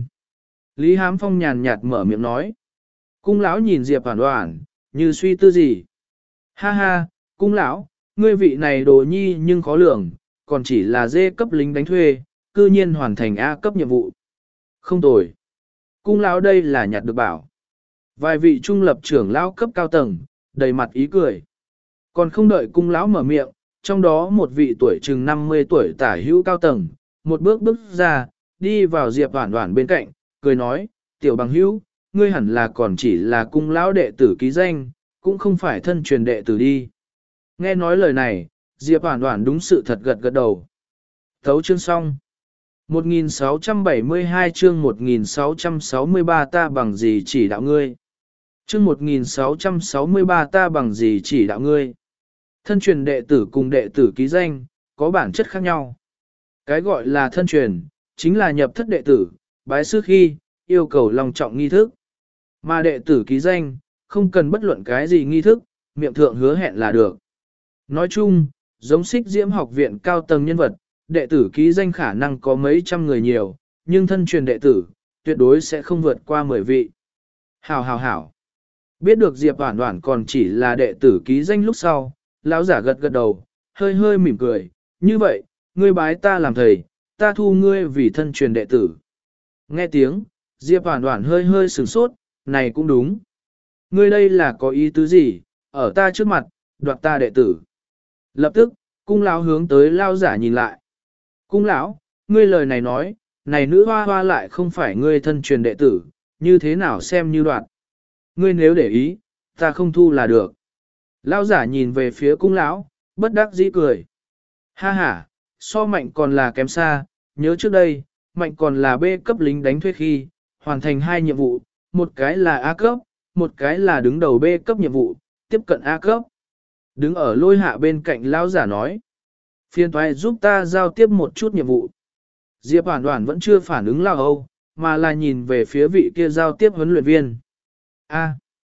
Lý Hám Phong nhàn nhạt mở miệng nói. Cung lão nhìn Diệp Hoản Hoản, như suy tư gì. Ha ha, cung lão, ngươi vị này đồ nhi nhưng khó lường, còn chỉ là dê cấp lính đánh thuê, cư nhiên hoàn thành A cấp nhiệm vụ. Không tồi. Cung lão đây là nhặt được bảo. Vài vị trung lập trưởng lão cấp cao tầng, đầy mặt ý cười. Còn không đợi cung lão mở miệng, trong đó một vị tuổi chừng năm mươi tuổi tả hữu cao tầng, một bước bước ra, đi vào Diệp Hoản Hoản bên cạnh, cười nói, tiểu bằng hữu, ngươi hẳn là còn chỉ là cung lão đệ tử ký danh, cũng không phải thân truyền đệ tử đi. Nghe nói lời này, Diệp Hoản Hoản đúng sự thật gật gật đầu. Thấu chương xong. một nghìn sáu trăm bảy mươi hai chương một nghìn sáu trăm sáu mươi ba ta bằng gì chỉ đạo ngươi. Chương một nghìn sáu trăm sáu mươi ba ta bằng gì chỉ đạo ngươi. Thân truyền đệ tử cùng đệ tử ký danh, có bản chất khác nhau. Cái gọi là thân truyền, chính là nhập thất đệ tử, bái sư khi, yêu cầu long trọng nghi thức. Mà đệ tử ký danh, không cần bất luận cái gì nghi thức, miệng thượng hứa hẹn là được. Nói chung, giống Xích Diễm học viện cao tầng nhân vật, đệ tử ký danh khả năng có mấy trăm người nhiều, nhưng thân truyền đệ tử, tuyệt đối sẽ không vượt qua mười vị. Hảo hảo hảo. Biết được Diệp Hoản Hoản còn chỉ là đệ tử ký danh lúc sau, lão giả gật gật đầu, hơi hơi mỉm cười, như vậy, ngươi bái ta làm thầy, ta thu ngươi vì thân truyền đệ tử. Nghe tiếng, Diệp Hoản Hoản hơi hơi sửng sốt, này cũng đúng. Ngươi đây là có ý tứ gì, ở ta trước mặt, đoạt ta đệ tử. Lập tức, cung lão hướng tới lão giả nhìn lại. Cung lão, ngươi lời này nói, này nữ hoa hoa lại không phải ngươi thân truyền đệ tử, như thế nào xem như đoạt. Ngươi nếu để ý, ta không thu là được. Lão giả nhìn về phía cung lão, bất đắc dĩ cười. Ha ha, so mạnh còn là kém xa, nhớ trước đây, mạnh còn là B cấp lính đánh thuê khi, hoàn thành hai nhiệm vụ, một cái là A cấp, một cái là đứng đầu B cấp nhiệm vụ, tiếp cận A cấp. Đứng ở lôi hạ bên cạnh lão giả nói. Phiên toái giúp ta giao tiếp một chút nhiệm vụ. Diệp Hoản Hoản vẫn chưa phản ứng lao âu, mà là nhìn về phía vị kia giao tiếp huấn luyện viên. A.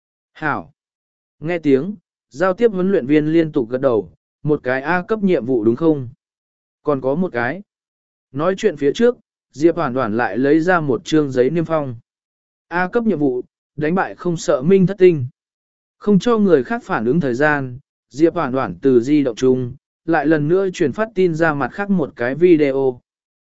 Hảo. Nghe tiếng, giao tiếp huấn luyện viên liên tục gật đầu, một cái A cấp nhiệm vụ đúng không? Còn có một cái. Nói chuyện phía trước, Diệp Hoản Hoản lại lấy ra một trương giấy niêm phong. A cấp nhiệm vụ, đánh bại không sợ minh thất tinh. Không cho người khác phản ứng thời gian, Diệp Hoản Hoản từ di động chung, lại lần nữa truyền phát tin ra mặt khác một cái video.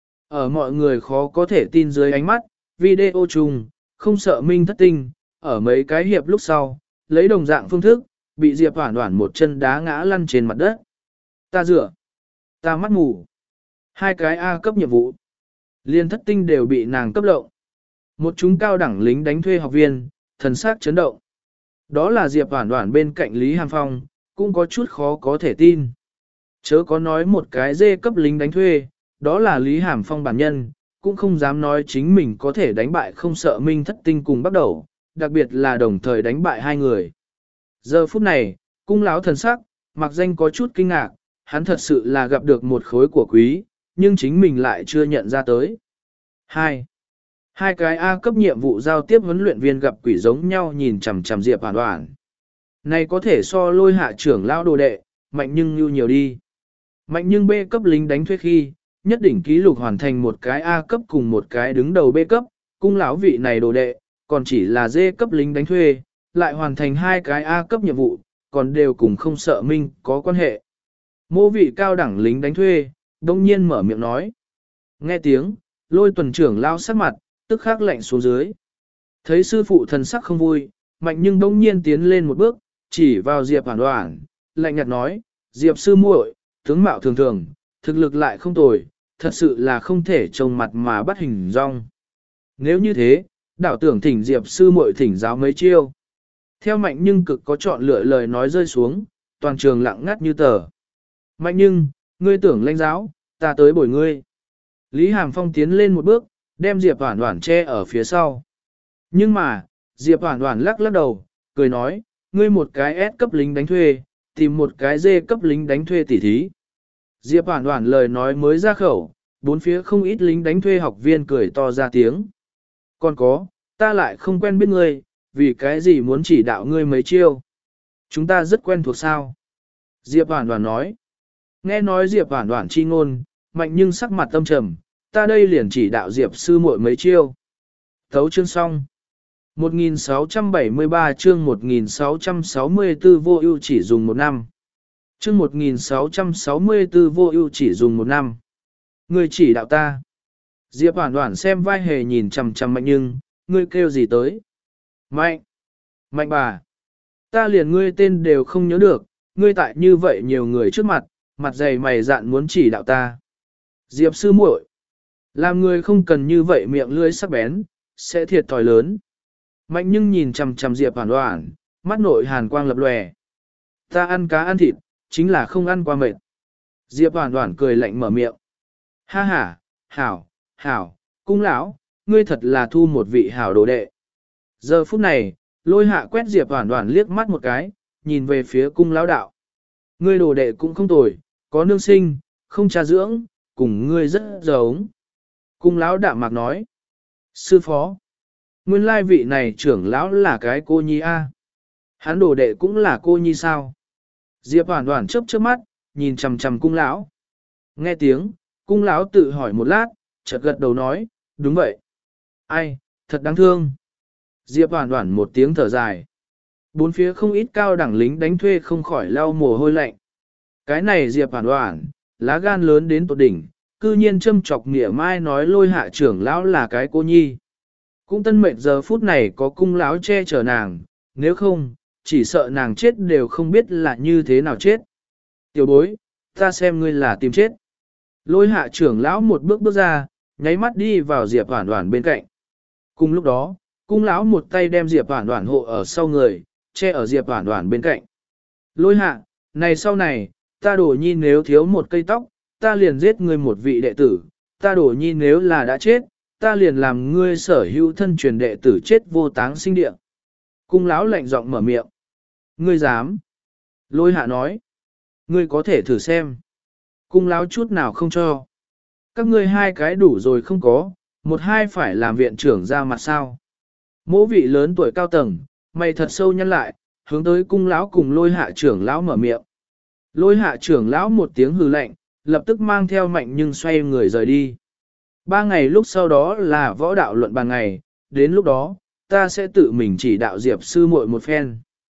Ở mọi người khó có thể tin dưới ánh mắt, video chung, không sợ minh thất tinh, ở mấy cái hiệp lúc sau, lấy đồng dạng phương thức, bị Diệp Hoản Hoản một chân đá ngã lăn trên mặt đất. Ta rửa, ta mắt mù. Hai cái A cấp nhiệm vụ, liên thất tinh đều bị nàng cấp lộng. Một chúng cao đẳng lính đánh thuê học viên, thần sắc chấn động. Đó là Diệp Hoản Hoản bên cạnh Lý Hàm Phong, cũng có chút khó có thể tin. Chớ có nói một cái dê cấp lính đánh thuê, đó là Lý Hàm Phong bản nhân, cũng không dám nói chính mình có thể đánh bại không sợ minh thất tinh cùng bắt đầu, đặc biệt là đồng thời đánh bại hai người. Giờ phút này, cung lão thần sắc, mặc danh có chút kinh ngạc, hắn thật sự là gặp được một khối của quý, nhưng chính mình lại chưa nhận ra tới. Hai. Hai cái A cấp nhiệm vụ giao tiếp huấn luyện viên gặp quỷ giống nhau nhìn chằm chằm Diệp Hoản Hoản. Này có thể so lôi hạ trưởng lão đồ đệ, mạnh nhưng như nhiều đi. Mạnh nhưng B cấp lính đánh thuê khi, nhất định ký lục hoàn thành một cái A cấp cùng một cái đứng đầu B cấp, cung lão vị này đồ đệ, còn chỉ là D cấp lính đánh thuê, lại hoàn thành hai cái A cấp nhiệm vụ, còn đều cùng không sợ minh có quan hệ. Mô vị cao đẳng lính đánh thuê, đông nhiên mở miệng nói. Nghe tiếng, lôi tuần trưởng lao sắc mặt, tức khắc lạnh xuống dưới. Thấy sư phụ thần sắc không vui, mạnh nhưng đông nhiên tiến lên một bước, chỉ vào Diệp Hoản Hoản, lạnh nhạt nói, Diệp sư muội, tướng mạo thường thường, thực lực lại không tồi, thật sự là không thể trông mặt mà bắt hình dong. Nếu như thế, đạo tưởng thỉnh Diệp sư muội thỉnh giáo mấy chiêu. Theo mạnh nhưng cực có chọn lựa lời nói rơi xuống, toàn trường lặng ngắt như tờ. Mạnh nhưng, ngươi tưởng lãnh giáo, ta tới bồi ngươi. Lý Hàm Phong tiến lên một bước, đem Diệp Hoản Hoản che ở phía sau. Nhưng mà, Diệp Hoản Hoản lắc lắc đầu, cười nói, ngươi một cái S cấp lính đánh thuê, tìm một cái D cấp lính đánh thuê tỉ thí. Diệp Hoản Hoản lời nói mới ra khẩu, bốn phía không ít lính đánh thuê học viên cười to ra tiếng. Còn có, ta lại không quen biết ngươi, vì cái gì muốn chỉ đạo ngươi mấy chiêu. Chúng ta rất quen thuộc sao. Diệp Hoản Hoản nói. Nghe nói Diệp Hoản Hoản chi ngôn, mạnh nhưng sắc mặt tâm trầm, ta đây liền chỉ đạo Diệp sư muội mấy chiêu. Thấu chương xong. một nghìn sáu trăm bảy mươi ba chương một nghìn sáu trăm sáu mươi tư vô ưu chỉ dùng một năm. Chương một nghìn sáu trăm sáu mươi tư vô ưu chỉ dùng một năm. Ngươi chỉ đạo ta. Diệp Hoản Hoản xem vai hề nhìn chằm chằm mạnh nhưng, ngươi kêu gì tới? Mạnh. Mạnh bà. Ta liền ngươi tên đều không nhớ được, ngươi tại như vậy nhiều người trước mặt, mặt dày mày dạn muốn chỉ đạo ta. Diệp sư muội, làm người không cần như vậy miệng lưỡi sắc bén, sẽ thiệt thòi lớn. Mạnh nhưng nhìn chằm chằm Diệp Hoản Hoản, mắt nội hàn quang lập lòe. Ta ăn cá ăn thịt, chính là không ăn qua mệt. Diệp Hoản Hoản cười lạnh mở miệng. Ha ha, hảo, hảo, cung lão, ngươi thật là thu một vị hảo đồ đệ. Giờ phút này, lôi hạ quét Diệp Hoản Hoản liếc mắt một cái, nhìn về phía cung lão đạo. Ngươi đồ đệ cũng không tồi, có nương sinh, không cha dưỡng, cùng ngươi rất giống. Cung lão đạm mạc nói. Sư phó. Nguyên lai vị này trưởng lão là cái cô nhi a. Hắn đồ đệ cũng là cô nhi sao? Diệp Hoản Hoản chớp chớp mắt, nhìn chằm chằm cung lão. Nghe tiếng, cung lão tự hỏi một lát, chợt gật đầu nói, đúng vậy. Ai, thật đáng thương. Diệp Hoản Hoản một tiếng thở dài. Bốn phía không ít cao đẳng lính đánh thuê không khỏi lau mồ hôi lạnh. Cái này Diệp Hoản Hoản, lá gan lớn đến tột đỉnh, cư nhiên châm chọc nghĩa mai nói lôi hạ trưởng lão là cái cô nhi. Cũng tân mệnh giờ phút này có cung lão che chở nàng, nếu không, chỉ sợ nàng chết đều không biết là như thế nào chết. Tiểu bối, ta xem ngươi là tìm chết. Lôi hạ trưởng lão một bước bước ra, nháy mắt đi vào Diệp Hoản Hoản bên cạnh. Cùng lúc đó, cung lão một tay đem Diệp Hoản Hoản hộ ở sau người, che ở Diệp Hoản Hoản bên cạnh. Lôi hạ, này sau này, ta đổ nhi nếu thiếu một cây tóc, ta liền giết ngươi một vị đệ tử, ta đổ nhi nếu là đã chết, ta liền làm ngươi sở hữu thân truyền đệ tử chết vô táng sinh địa. Cung lão lạnh giọng mở miệng. Ngươi dám? Lôi hạ nói. Ngươi có thể thử xem. Cung lão chút nào không cho. Các ngươi hai cái đủ rồi không có, một hai phải làm viện trưởng ra mặt sao. Mỗ vị lớn tuổi cao tầng, mày thật sâu nhăn lại, hướng tới cung lão cùng lôi hạ trưởng lão mở miệng. Lôi hạ trưởng lão một tiếng hừ lạnh, lập tức mang theo mạnh nhưng xoay người rời đi. Ba ngày lúc sau đó là võ đạo luận bàn ngày, đến lúc đó, ta sẽ tự mình chỉ đạo Diệp sư muội một phen.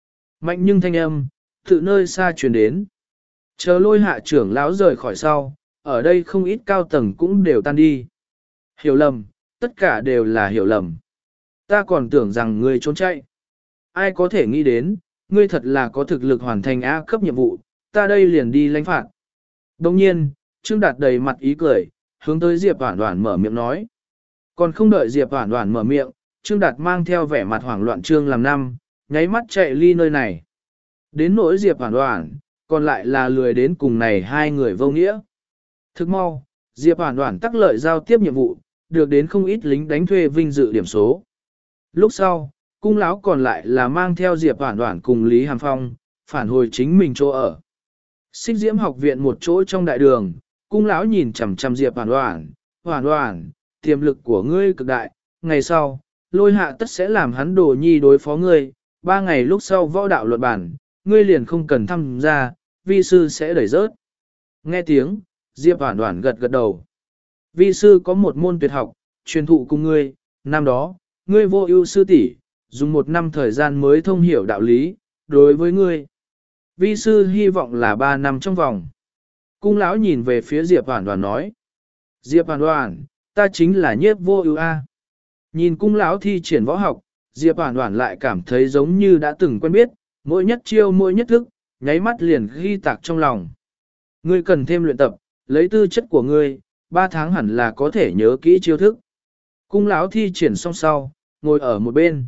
Mạnh nhưng thanh âm, tự nơi xa truyền đến. Chờ lôi hạ trưởng lão rời khỏi sau, ở đây không ít cao tầng cũng đều tan đi. Hiểu lầm, tất cả đều là hiểu lầm. Ta còn tưởng rằng ngươi trốn chạy. Ai có thể nghĩ đến, ngươi thật là có thực lực hoàn thành A cấp nhiệm vụ, ta đây liền đi lãnh phạt. Đồng nhiên, Trương Đạt đầy mặt ý cười, hướng tới Diệp Hoản Hoản mở miệng nói. Còn không đợi Diệp Hoản Hoản mở miệng, Trương Đạt mang theo vẻ mặt hoảng loạn Trương làm năm, nháy mắt chạy ly nơi này. Đến nỗi Diệp Hoản Hoản, còn lại là lười đến cùng này hai người vô nghĩa. Thức mau, Diệp Hoản Hoản tắc lợi giao tiếp nhiệm vụ, được đến không ít lính đánh thuê vinh dự điểm số. Lúc sau, cung lão còn lại là mang theo Diệp Hoản Hoản cùng Lý Hàm Phong, phản hồi chính mình chỗ ở. Xích Diễm học viện một chỗ trong đại đường, cung lão nhìn chằm chằm Diệp Hoản Hoản, Hoản Hoản, tiềm lực của ngươi cực đại, ngày sau, lôi hạ tất sẽ làm hắn đồ nhi đối phó ngươi, ba ngày lúc sau võ đạo luận bản, ngươi liền không cần tham gia, vi sư sẽ đẩy rớt. Nghe tiếng, Diệp Hoản Hoản gật gật đầu. Vi sư có một môn tuyệt học, truyền thụ cùng ngươi, năm đó, ngươi vô ưu sư tỷ dùng một năm thời gian mới thông hiểu đạo lý, đối với ngươi. Vi sư hy vọng là ba năm trong vòng. Cung lão nhìn về phía Diệp Hoản Hoản nói. Diệp Hoản Hoản, ta chính là nhiếp vô ưu a. Nhìn cung lão thi triển võ học, Diệp Hoản Hoản lại cảm thấy giống như đã từng quen biết, mỗi nhất chiêu mỗi nhất thức, nháy mắt liền ghi tạc trong lòng. Ngươi cần thêm luyện tập, lấy tư chất của ngươi, ba tháng hẳn là có thể nhớ kỹ chiêu thức. Cung lão thi triển xong sau, ngồi ở một bên.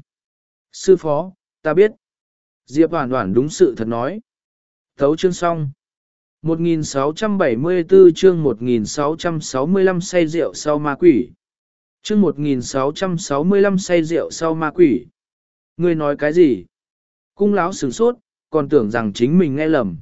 Sư phó, ta biết. Diệp Hoản Hoản đúng sự thật nói. Thấu chương xong. một nghìn sáu trăm bảy mươi tư chương một nghìn sáu trăm sáu mươi lăm say rượu sau ma quỷ. Chương một nghìn sáu trăm sáu mươi lăm say rượu sau ma quỷ. Ngươi nói cái gì? Cung lão sửng sốt, còn tưởng rằng chính mình nghe lầm.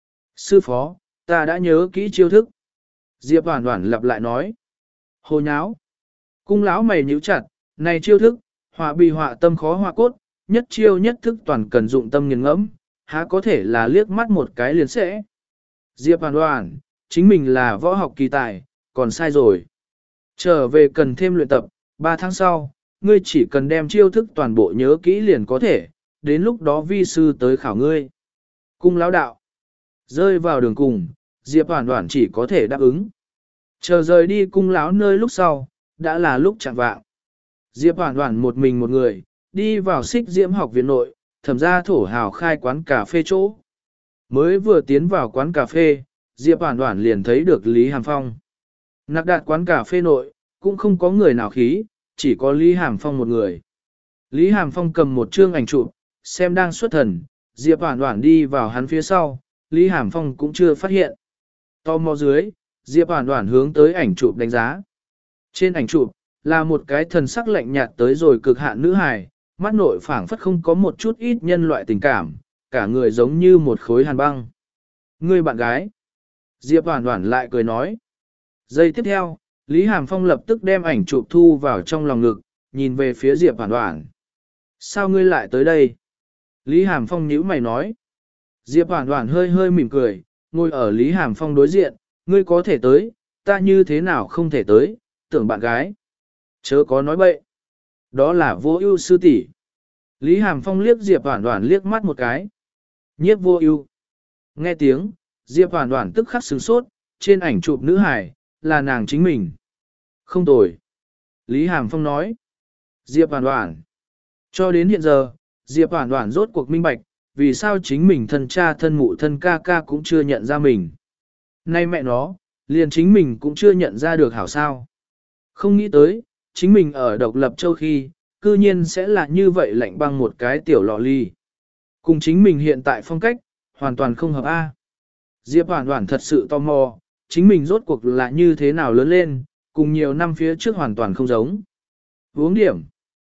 Sư phó, ta đã nhớ kỹ chiêu thức. Diệp Hoản Hoản lặp lại nói. Hồ nháo. Cung lão mày nhíu chặt, này chiêu thức, họa bì họa tâm khó họa cốt, nhất chiêu nhất thức toàn cần dụng tâm nghiền ngẫm, há có thể là liếc mắt một cái liền sẽ. Diệp Hoản Hoản, chính mình là võ học kỳ tài, còn sai rồi. Trở về cần thêm luyện tập, ba tháng sau, ngươi chỉ cần đem chiêu thức toàn bộ nhớ kỹ liền có thể, đến lúc đó vi sư tới khảo ngươi. Cung lão đạo. Rơi vào đường cùng, Diệp Hoản Hoản chỉ có thể đáp ứng. Chờ rời đi cung lão nơi lúc sau, đã là lúc chạng vạng. Diệp Hoản Hoản một mình một người, đi vào Xích Diễm học viện nội, thẩm gia thổ hào khai quán cà phê chỗ. Mới vừa tiến vào quán cà phê, Diệp Hoản Hoản liền thấy được Lý Hàm Phong. Nạc đạt quán cà phê nội, cũng không có người nào khí, chỉ có Lý Hàm Phong một người. Lý Hàm Phong cầm một chương ảnh chụp, xem đang xuất thần, Diệp Hoản Hoản đi vào hắn phía sau, Lý Hàm Phong cũng chưa phát hiện. To mò dưới, Diệp Hoản Hoản hướng tới ảnh chụp đánh giá. Trên ảnh chụp, là một cái thần sắc lạnh nhạt tới rồi cực hạn nữ hài, mắt nội phảng phất không có một chút ít nhân loại tình cảm, cả người giống như một khối hàn băng. Ngươi bạn gái. Diệp Hoản Hoản lại cười nói. Giây tiếp theo, Lý Hàm Phong lập tức đem ảnh chụp thu vào trong lòng ngực, nhìn về phía Diệp Hoản Hoản. Sao ngươi lại tới đây? Lý Hàm Phong nhíu mày nói. Diệp Hoản Hoản hơi hơi mỉm cười, ngồi ở Lý Hàm Phong đối diện, ngươi có thể tới, ta như thế nào không thể tới, tưởng bạn gái. Chớ có nói bậy. Đó là vô ưu sư tỷ. Lý Hàm Phong liếc Diệp Hoản Hoản liếc mắt một cái. Nhiếp vô ưu. Nghe tiếng, Diệp Hoản Hoản tức khắc sửng sốt, trên ảnh chụp nữ hài, là nàng chính mình. Không tồi. Lý Hàm Phong nói. Diệp Hoản Hoản. Cho đến hiện giờ, Diệp Hoản Hoản rốt cuộc minh bạch, vì sao chính mình thân cha thân mụ thân ca ca cũng chưa nhận ra mình. Nay mẹ nó, liền chính mình cũng chưa nhận ra được hảo sao. Không nghĩ tới, chính mình ở độc lập châu khi, cư nhiên sẽ là như vậy lạnh băng một cái tiểu lọ ly. Cùng chính mình hiện tại phong cách, hoàn toàn không hợp A. Diệp Hoản Hoản thật sự tò mò, chính mình rốt cuộc là như thế nào lớn lên, cùng nhiều năm phía trước hoàn toàn không giống. Uống điểm.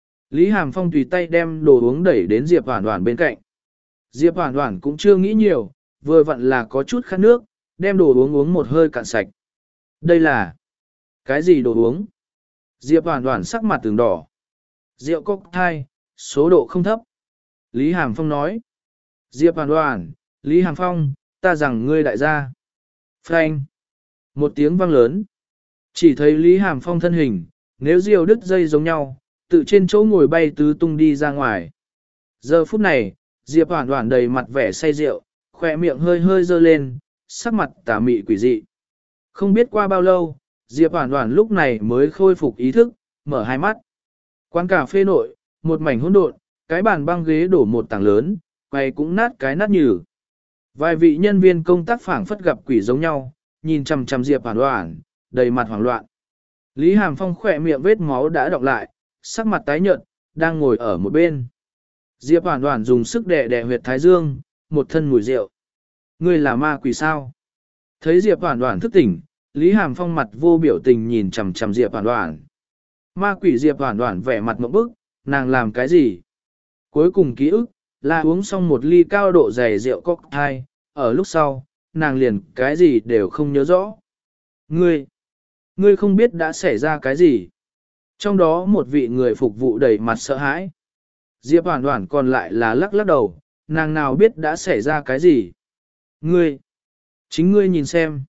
Lý Hàm Phong tùy tay đem đồ uống đẩy đến Diệp Hoản Hoản bên cạnh. Diệp Hoản Hoản cũng chưa nghĩ nhiều, vừa vặn là có chút khát nước, đem đồ uống uống một hơi cạn sạch. Đây là cái gì đồ uống? Diệp Hoản Hoản sắc mặt từng đỏ. Rượu cocktail, số độ không thấp. Lý Hàm Phong nói. Diệp Hoản Hoản, Lý Hàm Phong, ta rằng ngươi đại gia. Phanh. Một tiếng vang lớn. Chỉ thấy Lý Hàm Phong thân hình, nếu diều đứt dây giống nhau, tự trên chỗ ngồi bay tứ tung đi ra ngoài. Giờ phút này, Diệp Hoản Hoản đầy mặt vẻ say rượu, khỏe miệng hơi hơi dơ lên, sắc mặt tà mị quỷ dị. Không biết qua bao lâu, Diệp Hoản Hoản lúc này mới khôi phục ý thức, mở hai mắt. Quán cà phê nội, một mảnh hỗn độn, cái bàn băng ghế đổ một tảng lớn, quay cũng nát cái nát nhừ. Vài vị nhân viên công tác phảng phất gặp quỷ giống nhau, nhìn chằm chằm Diệp Hoản Hoản, đầy mặt hoảng loạn. Lý Hàm Phong khỏe miệng vết máu đã đọng lại, sắc mặt tái nhợt, đang ngồi ở một bên. Diệp Hoản Hoản dùng sức đè đè huyệt thái dương, một thân mùi rượu. Ngươi là ma quỷ sao? Thấy Diệp Hoản Hoản thức tỉnh, Lý Hàm Phong mặt vô biểu tình nhìn chằm chằm Diệp Hoản Hoản. Ma quỷ Diệp Hoản Hoản vẻ mặt ngộp bức, nàng làm cái gì? Cuối cùng ký ức, là uống xong một ly cao độ dày rượu cocktail, ở lúc sau, nàng liền cái gì đều không nhớ rõ. Ngươi, ngươi không biết đã xảy ra cái gì? Trong đó một vị người phục vụ đầy mặt sợ hãi. Diệp Hoản Hoản còn lại là lắc lắc đầu, nàng nào biết đã xảy ra cái gì? Ngươi, chính ngươi nhìn xem.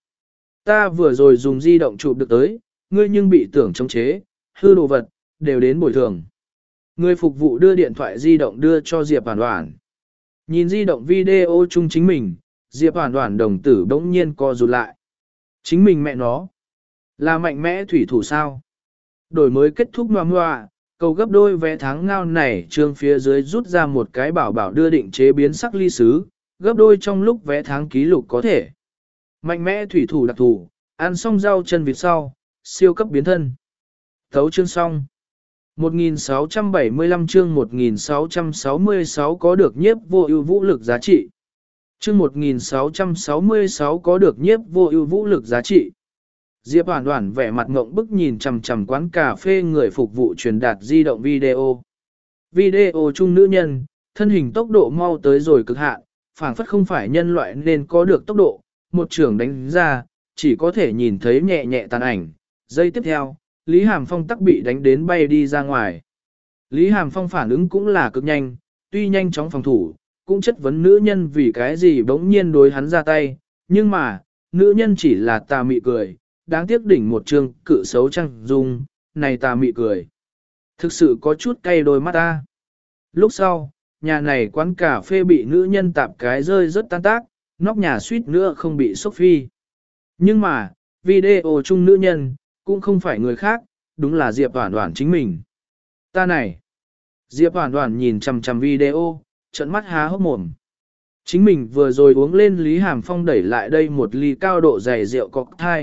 Ta vừa rồi dùng di động chụp được tới, ngươi nhưng bị tưởng chống chế, hư đồ vật, đều đến bồi thường. Người phục vụ đưa điện thoại di động đưa cho Diệp Hoản Hoản. Nhìn di động video chung chính mình, Diệp Hoản Hoản đồng tử bỗng nhiên co rụt lại. Chính mình mẹ nó, là mạnh mẽ thủy thủ sao? Đổi mới kết thúc ngoà ngoà, cầu gấp đôi vé tháng ngao này trương phía dưới rút ra một cái bảo bảo đưa định chế biến sắc ly sứ, gấp đôi trong lúc vé tháng ký lục có thể. Mạnh mẽ thủy thủ đặc thủ, ăn xong rau chân vịt sau, siêu cấp biến thân. Thấu chương xong. một nghìn sáu trăm bảy mươi lăm chương một nghìn sáu trăm sáu mươi sáu có được nhiếp vô ưu vũ lực giá trị. Chương một nghìn sáu trăm sáu mươi sáu có được nhiếp vô ưu vũ lực giá trị. Diệp Hoản Hoản vẻ mặt ngộng bức nhìn chằm chằm quán cà phê người phục vụ truyền đạt di động video. Video chung nữ nhân, thân hình tốc độ mau tới rồi cực hạn, phảng phất không phải nhân loại nên có được tốc độ, một trường đánh ra, chỉ có thể nhìn thấy nhẹ nhẹ tàn ảnh. Giây tiếp theo, Lý Hàm Phong tắc bị đánh đến bay đi ra ngoài. Lý Hàm Phong phản ứng cũng là cực nhanh, tuy nhanh chóng phòng thủ, cũng chất vấn nữ nhân vì cái gì bỗng nhiên đối hắn ra tay, nhưng mà, nữ nhân chỉ là tà mị cười, đáng tiếc đỉnh một trường cự xấu trăng dung, này tà mị cười. Thực sự có chút cay đôi mắt ta. Lúc sau, nhà này quán cà phê bị nữ nhân tạp cái rơi rất tan tác, nóc nhà suýt nữa không bị sốc phi. Nhưng mà, video chung nữ nhân, cũng không phải người khác, đúng là Diệp Hoản Hoản chính mình. Ta này, Diệp Hoản Hoản nhìn chằm chằm video, trợn mắt há hốc mồm. Chính mình vừa rồi uống lên Lý Hàm Phong đẩy lại đây một ly cao độ dày rượu cocktail.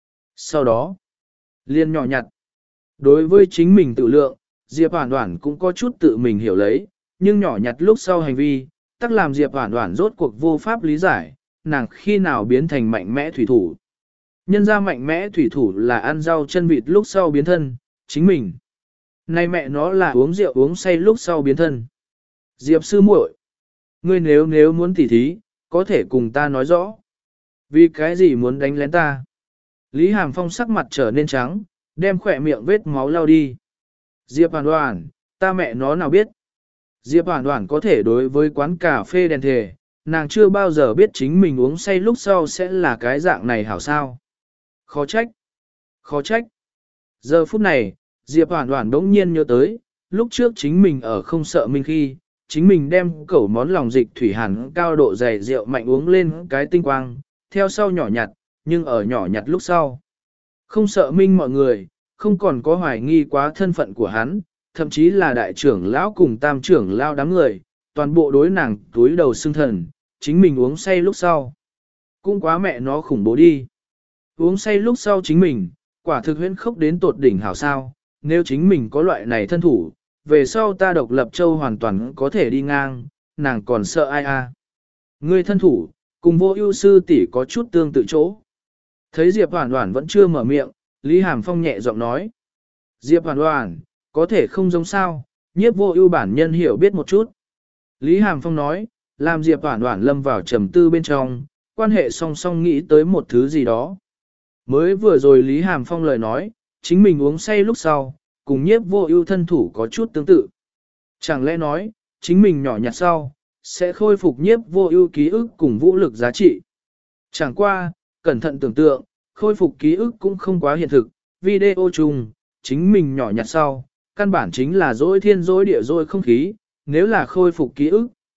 Sau đó, liên nhỏ nhặt. Đối với chính mình tự lượng, Diệp Hoản Hoản cũng có chút tự mình hiểu lấy, nhưng nhỏ nhặt lúc sau hành vi, tắc làm Diệp Hoản Hoản rốt cuộc vô pháp lý giải, nàng khi nào biến thành mạnh mẽ thủy thủ. Nhân ra mạnh mẽ thủy thủ là ăn rau chân vịt lúc sau biến thân, chính mình. Này mẹ nó là uống rượu uống say lúc sau biến thân. Diệp sư muội, ngươi nếu nếu muốn tỉ thí, có thể cùng ta nói rõ. Vì cái gì muốn đánh lén ta? Lý Hàm Phong sắc mặt trở nên trắng, đem khỏe miệng vết máu lau đi. Diệp Hoản Hoản, ta mẹ nó nào biết. Diệp Hoản Hoản có thể đối với quán cà phê đèn thề, nàng chưa bao giờ biết chính mình uống say lúc sau sẽ là cái dạng này hảo sao. Khó trách, khó trách. Giờ phút này, Diệp Hoản Hoản đống nhiên nhớ tới, lúc trước chính mình ở không sợ minh khi, chính mình đem cẩu món lòng dịch thủy hàn cao độ dày rượu mạnh uống lên cái tinh quang, theo sau nhỏ nhặt, nhưng ở nhỏ nhặt lúc sau. Không sợ minh mọi người, không còn có hoài nghi quá thân phận của hắn, thậm chí là đại trưởng lão cùng tam trưởng lão đám người, toàn bộ đối nàng túi đầu xương thần, chính mình uống say lúc sau. Cũng quá mẹ nó khủng bố đi. Uống say lúc sau chính mình, quả thực huyễn khốc đến tột đỉnh hảo sao, nếu chính mình có loại này thân thủ, về sau ta độc lập châu hoàn toàn có thể đi ngang, nàng còn sợ ai a? Ngươi thân thủ, cùng vô ưu sư tỷ có chút tương tự chỗ. Thấy Diệp Hoản Hoản vẫn chưa mở miệng, Lý Hàm Phong nhẹ giọng nói. Diệp Hoản Hoản, có thể không giống sao, nhiếp vô ưu bản nhân hiểu biết một chút. Lý Hàm Phong nói, làm Diệp Hoản Hoản lâm vào trầm tư bên trong, quan hệ song song nghĩ tới một thứ gì đó. Mới vừa rồi Lý Hàm Phong lời nói, chính mình uống say lúc sau, cùng nhiếp vô ưu thân thủ có chút tương tự. Chẳng lẽ nói, chính mình nhỏ nhặt sau, sẽ khôi phục nhiếp vô ưu ký ức cùng vũ lực giá trị. Chẳng qua, cẩn thận tưởng tượng, khôi phục ký ức cũng không quá hiện thực, video chung, chính mình nhỏ nhặt sau, căn bản chính là dối thiên dối địa dối không khí, nếu là khôi phục ký ức,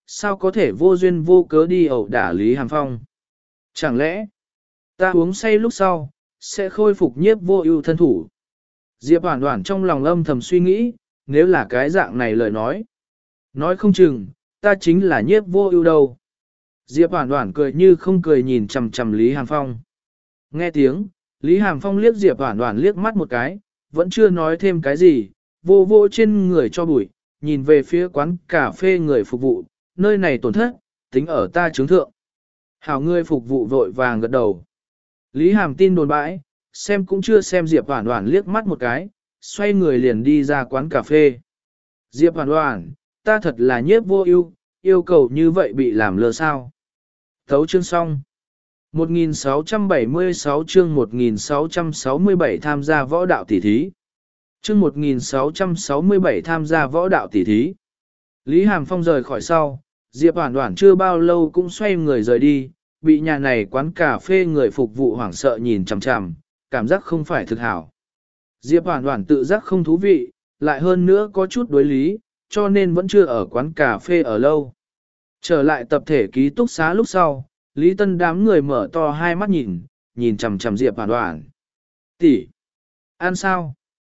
sao có thể vô duyên vô cớ đi ẩu đả Lý Hàm Phong. Chẳng lẽ, ta uống say lúc sau, sẽ khôi phục nhiếp vô ưu thân thủ. Diệp Hoản Hoản trong lòng âm thầm suy nghĩ, nếu là cái dạng này lời nói. Nói không chừng, ta chính là nhiếp vô ưu đâu. Diệp Hoản Hoản cười như không cười nhìn chằm chằm Lý Hàm Phong. Nghe tiếng, Lý Hàm Phong liếc Diệp Hoản Hoản liếc mắt một cái, vẫn chưa nói thêm cái gì, vô vô trên người cho bụi, nhìn về phía quán cà phê người phục vụ, nơi này tổn thất, tính ở ta chứng thượng. Hảo người phục vụ vội vàng gật đầu. Lý Hàm tin đồn bãi, xem cũng chưa xem Diệp Hoản Hoản liếc mắt một cái, xoay người liền đi ra quán cà phê. Diệp Hoản Hoản, ta thật là nhiếp vô ưu, yêu cầu như vậy bị làm lơ sao. Thấu chương xong. một nghìn sáu trăm bảy mươi sáu chương một nghìn sáu trăm sáu mươi bảy tham gia võ đạo tỷ thí. Chương một nghìn sáu trăm sáu mươi bảy tham gia võ đạo tỷ thí. Lý Hàm Phong rời khỏi sau, Diệp Hoản Hoản chưa bao lâu cũng xoay người rời đi, bị nhà này quán cà phê người phục vụ hoảng sợ nhìn chằm chằm, cảm giác không phải thực hảo. Diệp Hoản Hoản tự giác không thú vị, lại hơn nữa có chút đối lý, cho nên vẫn chưa ở quán cà phê ở lâu. Trở lại tập thể ký túc xá lúc sau, Lý Tân đám người mở to hai mắt nhìn, nhìn chằm chằm Diệp Hoản Hoản. Tỷ, ăn sao?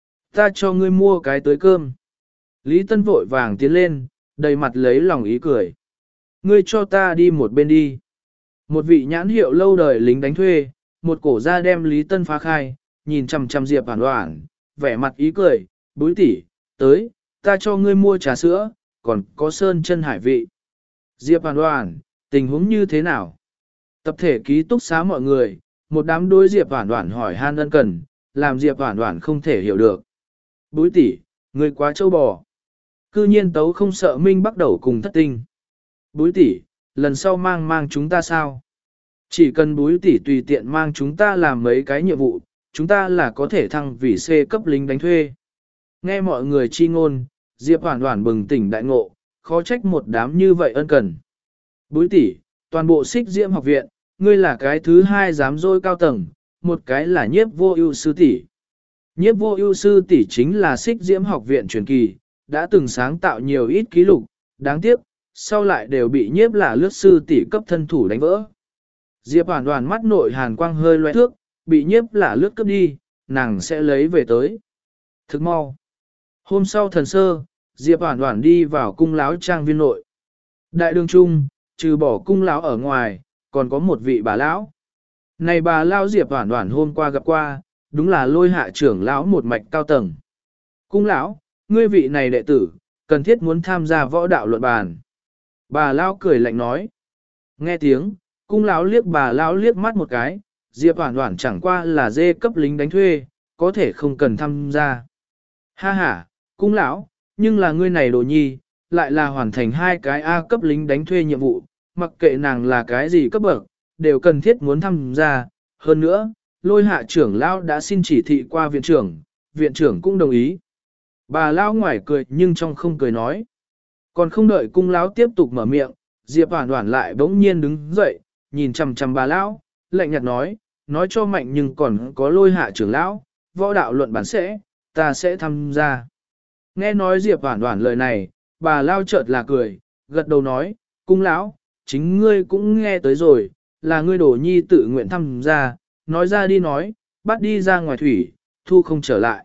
Ta cho ngươi mua cái tới cơm. Lý Tân vội vàng tiến lên, đầy mặt lấy lòng ý cười. Ngươi cho ta đi một bên đi. Một vị nhãn hiệu lâu đời lính đánh thuê, một cổ ra đem Lý Tân phá khai, nhìn chằm chằm Diệp Hoản Hoản, vẻ mặt ý cười, bối tỷ, tới, ta cho ngươi mua trà sữa, còn có sơn chân hải vị. Diệp Hoản Hoản, tình huống như thế nào? Tập thể ký túc xá mọi người, một đám đối Diệp Hoản Hoản hỏi han ân cần, làm Diệp Hoản Hoản không thể hiểu được. Bối tỷ, ngươi quá trâu bò. Cư nhiên tấu không sợ Minh bắt đầu cùng thất tinh. Bối tỷ, lần sau mang mang chúng ta sao? Chỉ cần bối tỷ tùy tiện mang chúng ta làm mấy cái nhiệm vụ, chúng ta là có thể thăng vì C cấp lính đánh thuê. Nghe mọi người chi ngôn, Diệp Hoản Hoản bừng tỉnh đại ngộ, khó trách một đám như vậy ân cần. Bối tỷ, toàn bộ Xích Diễm học viện, ngươi là cái thứ hai dám dôi cao tầng, một cái là nhiếp vô ưu sư tỷ. Nhiếp vô ưu sư tỷ chính là Xích Diễm học viện truyền kỳ, đã từng sáng tạo nhiều ít ký lục, đáng tiếc, sau lại đều bị nhiếp là lướt sư tỷ cấp thân thủ đánh vỡ. Diệp Hoản Hoản mắt nội hàn quang hơi loe thước, bị nhiếp là lướt cướp đi, nàng sẽ lấy về tới. Thức mau. Hôm sau thần sơ, Diệp Hoản Hoản đi vào cung lão trang viên nội. Đại đường trung, trừ bỏ cung lão ở ngoài, còn có một vị bà lão. Này bà lão Diệp Hoản Hoản hôm qua gặp qua, đúng là Lôi Hạ trưởng lão một mạch cao tầng. Cung lão, ngươi vị này đệ tử, cần thiết muốn tham gia võ đạo luận bàn. Bà lão cười lạnh nói. Nghe tiếng, cung lão liếc bà lão liếc mắt một cái, Diệp Hoản Hoản chẳng qua là dê cấp lính đánh thuê, có thể không cần tham gia. Ha ha, cung lão, nhưng là ngươi này đồ nhi, lại là hoàn thành hai cái A cấp lính đánh thuê nhiệm vụ, mặc kệ nàng là cái gì cấp bậc, đều cần thiết muốn tham gia. Hơn nữa, Lôi Hạ trưởng lão đã xin chỉ thị qua viện trưởng, viện trưởng cũng đồng ý. Bà lão ngoài cười nhưng trong không cười nói. Còn không đợi cung lão tiếp tục mở miệng, Diệp Hoản Hoản lại bỗng nhiên đứng dậy, nhìn chằm chằm bà lão, lạnh nhạt nói, nói cho mạnh nhưng còn có Lôi Hạ trưởng lão, võ đạo luận bản sẽ, ta sẽ tham gia. Nghe nói Diệp Hoản Hoản lời này, bà lao chợt là cười, gật đầu nói, cung lão, chính ngươi cũng nghe tới rồi, là ngươi đổ nhi tự nguyện tham gia, nói ra đi nói, bắt đi ra ngoài thủy, thu không trở lại.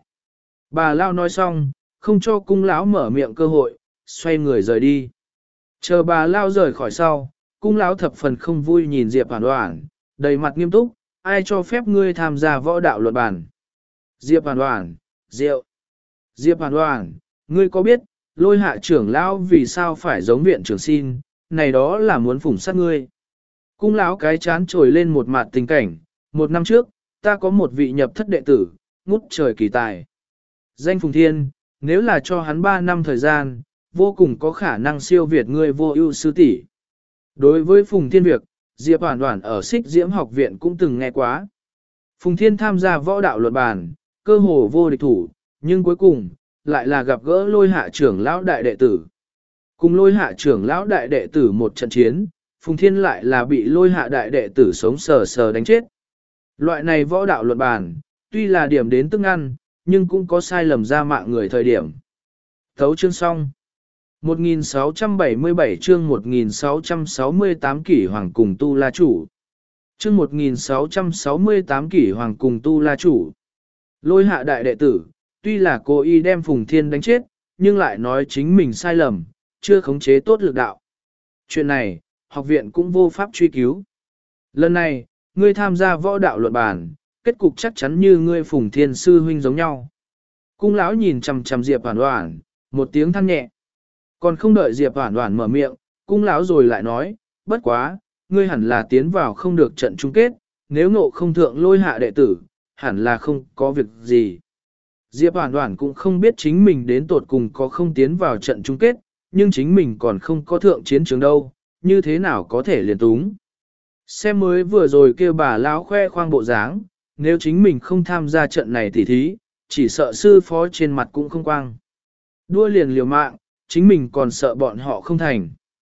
Bà lao nói xong, không cho cung lão mở miệng cơ hội, xoay người rời đi. Chờ bà lao rời khỏi sau, cung lão thập phần không vui nhìn Diệp Hoản Hoản, đầy mặt nghiêm túc, ai cho phép ngươi tham gia võ đạo luận bàn. Diệp Hoản Hoản, rượu. Diệp Hoản Hoản, ngươi có biết, Lôi Hạ trưởng lão vì sao phải giống viện trưởng xin, này đó là muốn phủng sát ngươi. Cung lão cái chán trồi lên một mặt tình cảnh, một năm trước, ta có một vị nhập thất đệ tử, ngút trời kỳ tài. Danh Phùng Thiên, nếu là cho hắn ba năm thời gian, vô cùng có khả năng siêu việt ngươi vô ưu sư tỷ. Đối với Phùng Thiên việc, Diệp Hoản Hoản ở Xích Diễm học viện cũng từng nghe quá. Phùng Thiên tham gia võ đạo luận bàn, cơ hồ vô địch thủ, nhưng cuối cùng, lại là gặp gỡ Lôi Hạ trưởng lão đại đệ tử. Cùng Lôi Hạ trưởng lão đại đệ tử một trận chiến, Phùng Thiên lại là bị Lôi Hạ đại đệ tử sống sờ sờ đánh chết. Loại này võ đạo luận bàn, tuy là điểm đến tức ăn, nhưng cũng có sai lầm ra mạng người thời điểm. Thấu chương xong. một nghìn sáu trăm bảy mươi bảy chương một nghìn sáu trăm sáu mươi tám kỷ hoàng cùng tu la chủ. Chương một nghìn sáu trăm sáu mươi tám kỷ hoàng cùng tu la chủ. Lôi hạ đại đệ tử, tuy là cô y đem Phùng Thiên đánh chết, nhưng lại nói chính mình sai lầm, chưa khống chế tốt lực đạo. Chuyện này, học viện cũng vô pháp truy cứu. Lần này, ngươi tham gia võ đạo luận bàn, kết cục chắc chắn như ngươi Phùng Thiên sư huynh giống nhau. Cung lão nhìn chằm chằm Diệp Hoản Hoản, một tiếng than nhẹ. Còn không đợi Diệp Hoản Hoản mở miệng, cung lão rồi lại nói, bất quá, ngươi hẳn là tiến vào không được trận chung kết, nếu ngộ không thượng lôi hạ đệ tử, hẳn là không có việc gì. Diệp Hoản Hoản cũng không biết chính mình đến tột cùng có không tiến vào trận chung kết, nhưng chính mình còn không có thượng chiến trường đâu, như thế nào có thể liền túng. Xem mới vừa rồi kêu bà lão khoe khoang bộ dáng, nếu chính mình không tham gia trận này tỉ thí, chỉ sợ sư phó trên mặt cũng không quang. Đua liền liều mạng, chính mình còn sợ bọn họ không thành.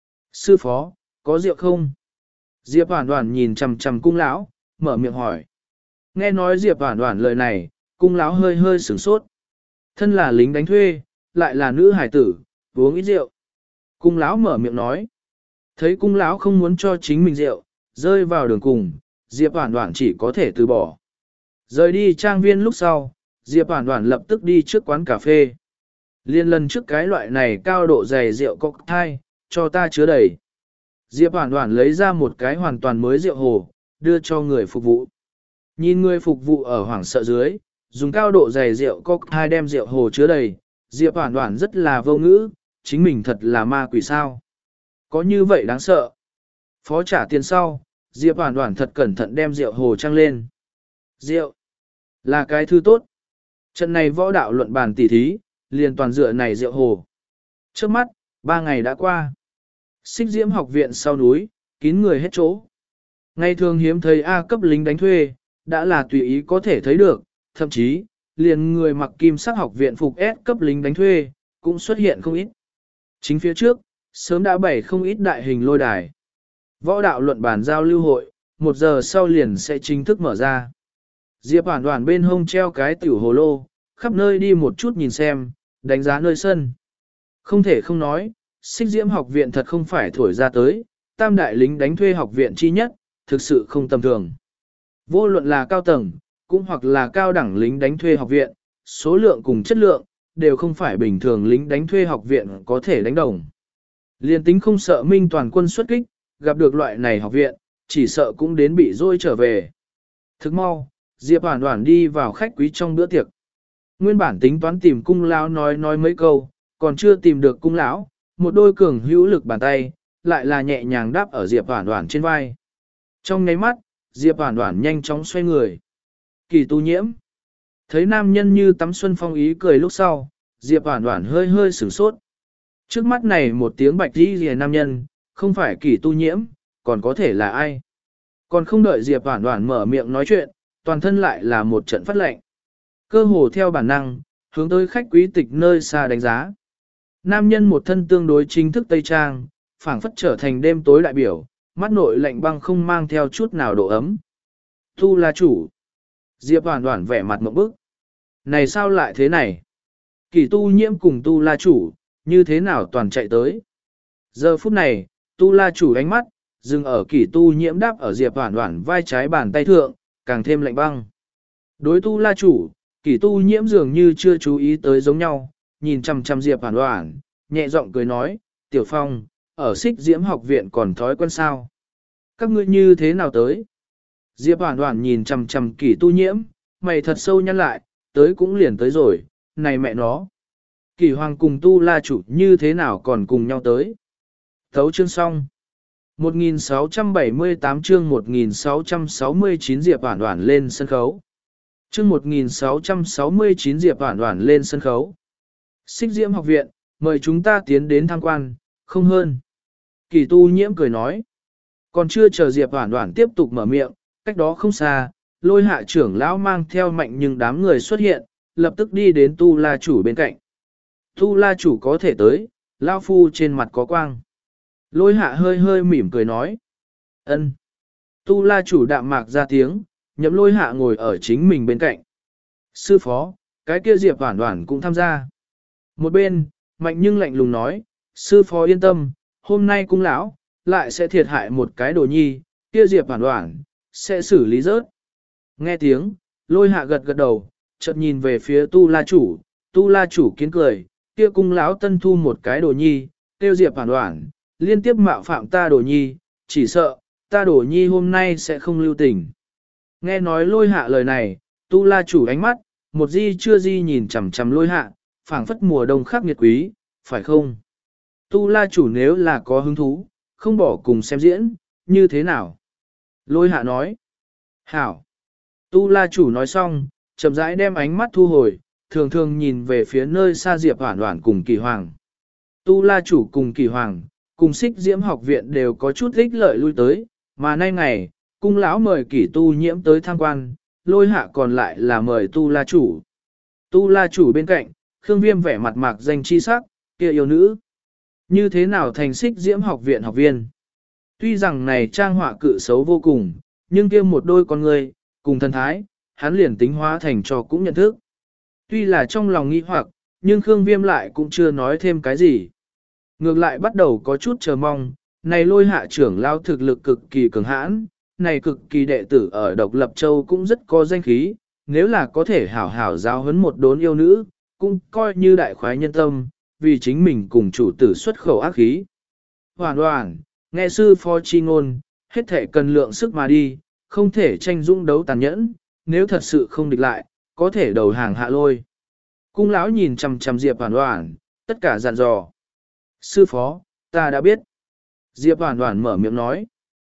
Sư phó, có rượu không? Diệp Hoản Hoản nhìn chằm chằm cung lão, mở miệng hỏi. Nghe nói Diệp Hoản Hoản lời này, cung lão hơi hơi sửng sốt. Thân là lính đánh thuê, lại là nữ hải tử, uống ít rượu. Cung lão mở miệng nói. Thấy cung lão không muốn cho chính mình rượu, rơi vào đường cùng, Diệp Hoản Hoản chỉ có thể từ bỏ. Rời đi trang viên lúc sau, Diệp Hoản Hoản lập tức đi trước quán cà phê. Liên lần trước cái loại này cao độ dày rượu cocktail, cho ta chứa đầy. Diệp Hoản Hoản lấy ra một cái hoàn toàn mới rượu hồ, đưa cho người phục vụ. Nhìn người phục vụ ở hoảng sợ dưới, dùng cao độ dày rượu cocktail đem rượu hồ chứa đầy, Diệp Hoản Hoản rất là vô ngữ, chính mình thật là ma quỷ sao. Có như vậy đáng sợ. Phó trả tiền sau, Diệp Hoản Hoản thật cẩn thận đem rượu hồ trăng lên. Rượu là cái thứ tốt. Trận này võ đạo luận bàn tỉ thí, liền toàn dựa này rượu hồ. Trước mắt, ba ngày đã qua. Xích Diễm học viện sau núi, kín người hết chỗ. Ngày thường hiếm thấy A cấp lính đánh thuê, đã là tùy ý có thể thấy được, thậm chí, liền người mặc kim sắc học viện phục S cấp lính đánh thuê, cũng xuất hiện không ít. Chính phía trước, sớm đã bày không ít đại hình lôi đài. Võ đạo luận bàn giao lưu hội, một giờ sau liền sẽ chính thức mở ra. Diệp Hoản Hoản bên hông treo cái tiểu hồ lô, khắp nơi đi một chút nhìn xem, đánh giá nơi sân. Không thể không nói, Xích Diễm học viện thật không phải thổi ra tới, tam đại lính đánh thuê học viện chi nhất, thực sự không tầm thường. Vô luận là cao tầng, cũng hoặc là cao đẳng lính đánh thuê học viện, số lượng cùng chất lượng, đều không phải bình thường lính đánh thuê học viện có thể đánh đồng. Liên tính không sợ minh toàn quân xuất kích, gặp được loại này học viện, chỉ sợ cũng đến bị dôi trở về. Thức mau, Diệp Hoản Hoản đi vào khách quý trong bữa tiệc. Nguyên bản tính toán tìm cung lão nói nói mấy câu, còn chưa tìm được cung lão, một đôi cường hữu lực bàn tay, lại là nhẹ nhàng đáp ở Diệp Hoản Hoản trên vai. Trong nháy mắt, Diệp Hoản Hoản nhanh chóng xoay người. Kỳ Tu Nhiễm. Thấy nam nhân như tắm xuân phong ý cười lúc sau, Diệp Hoản Hoản hơi hơi sửng sốt. Trước mắt này một tiếng bạch đi rìa nam nhân, không phải Kỳ Tu Nhiễm, còn có thể là ai? Còn không đợi Diệp Hoản Hoản mở miệng nói chuyện, toàn thân lại là một trận phát lệnh. Cơ hồ theo bản năng, hướng tới khách quý tịch nơi xa đánh giá. Nam nhân một thân tương đối chính thức tây trang, phảng phất trở thành đêm tối đại biểu, mắt nội lạnh băng không mang theo chút nào độ ấm. Tu La chủ. Diệp Hoản Hoản vẻ mặt ngộp bức. Này sao lại thế này? Kỳ Tu Nhiễm cùng Tu La chủ, như thế nào toàn chạy tới? Giờ phút này, Tu La chủ ánh mắt, dừng ở Kỳ Tu Nhiễm đáp ở Diệp Hoản Hoản vai trái bàn tay thượng, càng thêm lạnh băng. Đối Tu La chủ, Kỳ Tu Nhiễm dường như chưa chú ý tới giống nhau, nhìn chằm chằm Diệp Hoản Hoản, nhẹ giọng cười nói, Tiểu Phong, ở Xích Diễm học viện còn thói quen sao? Các ngươi như thế nào tới? Diệp Hoản Hoản nhìn chằm chằm Kỳ Tu Nhiễm, mày thật sâu nhăn lại, tới cũng liền tới rồi, này mẹ nó. Kỳ Hoàng cùng Tu La chủ như thế nào còn cùng nhau tới? Thấu chương xong. một nghìn sáu trăm bảy mươi tám chương một nghìn sáu trăm sáu mươi chín Diệp Hoản Hoản lên sân khấu. Chương một nghìn sáu trăm sáu mươi chín Diệp Hoản Hoản lên sân khấu. Xích Diễm học viện, mời chúng ta tiến đến tham quan, không hơn. Kỳ Tu Nhiễm cười nói. Còn chưa chờ Diệp Hoản Hoản tiếp tục mở miệng, cách đó không xa, Lôi Hạ trưởng lão mang theo mạnh nhưng đám người xuất hiện, lập tức đi đến Tu La chủ bên cạnh. Tu La chủ có thể tới, lão phu trên mặt có quang. Lôi Hạ hơi hơi mỉm cười nói. Ân. Tu La chủ đạm mạc ra tiếng, nhậm Lôi Hạ ngồi ở chính mình bên cạnh. Sư phó, cái kia Diệp Hoản Hoản cũng tham gia. Một bên, mạnh nhưng lạnh lùng nói, Sư phó yên tâm, hôm nay cung lão lại sẽ thiệt hại một cái đồ nhi, kia Diệp Hoàn Hoàn sẽ xử lý rớt. Nghe tiếng, lôi hạ gật gật đầu, chợt nhìn về phía tu la chủ, tu la chủ kiến cười, kia cung lão tân thu một cái đồ nhi, tiêu Diệp Hoàn Hoàn, liên tiếp mạo phạm ta đồ nhi, chỉ sợ, ta đồ nhi hôm nay sẽ không lưu tình. Nghe nói lôi hạ lời này, tu la chủ ánh mắt, một di chưa di nhìn chằm chằm lôi hạ, phảng phất mùa đông khắc nghiệt quý, phải không? Tu la chủ nếu là có hứng thú, không bỏ cùng xem diễn, như thế nào? Lôi hạ nói. Hảo. Tu la chủ nói xong, chậm rãi đem ánh mắt thu hồi, thường thường nhìn về phía nơi xa Diệp Hoản Hoản cùng Kỳ Hoàng. Tu la chủ cùng Kỳ Hoàng, cùng Xích Diễm học viện đều có chút ích lợi lui tới, mà nay ngày, cung lão mời Kỷ tu nhiễm tới tham quan, lôi hạ còn lại là mời tu la chủ. Tu la chủ bên cạnh, Khương Viêm vẻ mặt mạc danh chi sắc, kia yêu nữ. Như thế nào thành Xích Diễm học viện học viên? Tuy rằng này trang họa cự xấu vô cùng, nhưng kia một đôi con người, cùng thân thái, hắn liền tính hóa thành cho cũng nhận thức. Tuy là trong lòng nghi hoặc, nhưng Khương Viêm lại cũng chưa nói thêm cái gì. Ngược lại bắt đầu có chút chờ mong, này lôi hạ trưởng lao thực lực cực kỳ cường hãn, này cực kỳ đệ tử ở Độc Lập Châu cũng rất có danh khí, nếu là có thể hảo hảo giáo huấn một đốn yêu nữ, cũng coi như đại khoái nhân tâm, vì chính mình cùng chủ tử xuất khẩu ác khí. Hoàn hoàn, nghe sư phó chi ngôn, hết thể cần lượng sức mà đi, không thể tranh dũng đấu tàn nhẫn, nếu thật sự không địch lại, có thể đầu hàng hạ lôi. Cung lão nhìn chằm chằm Diệp Hoàn Hoàn, tất cả dặn dò. Sư phó, ta đã biết. Diệp Hoàn Hoàn mở miệng nói.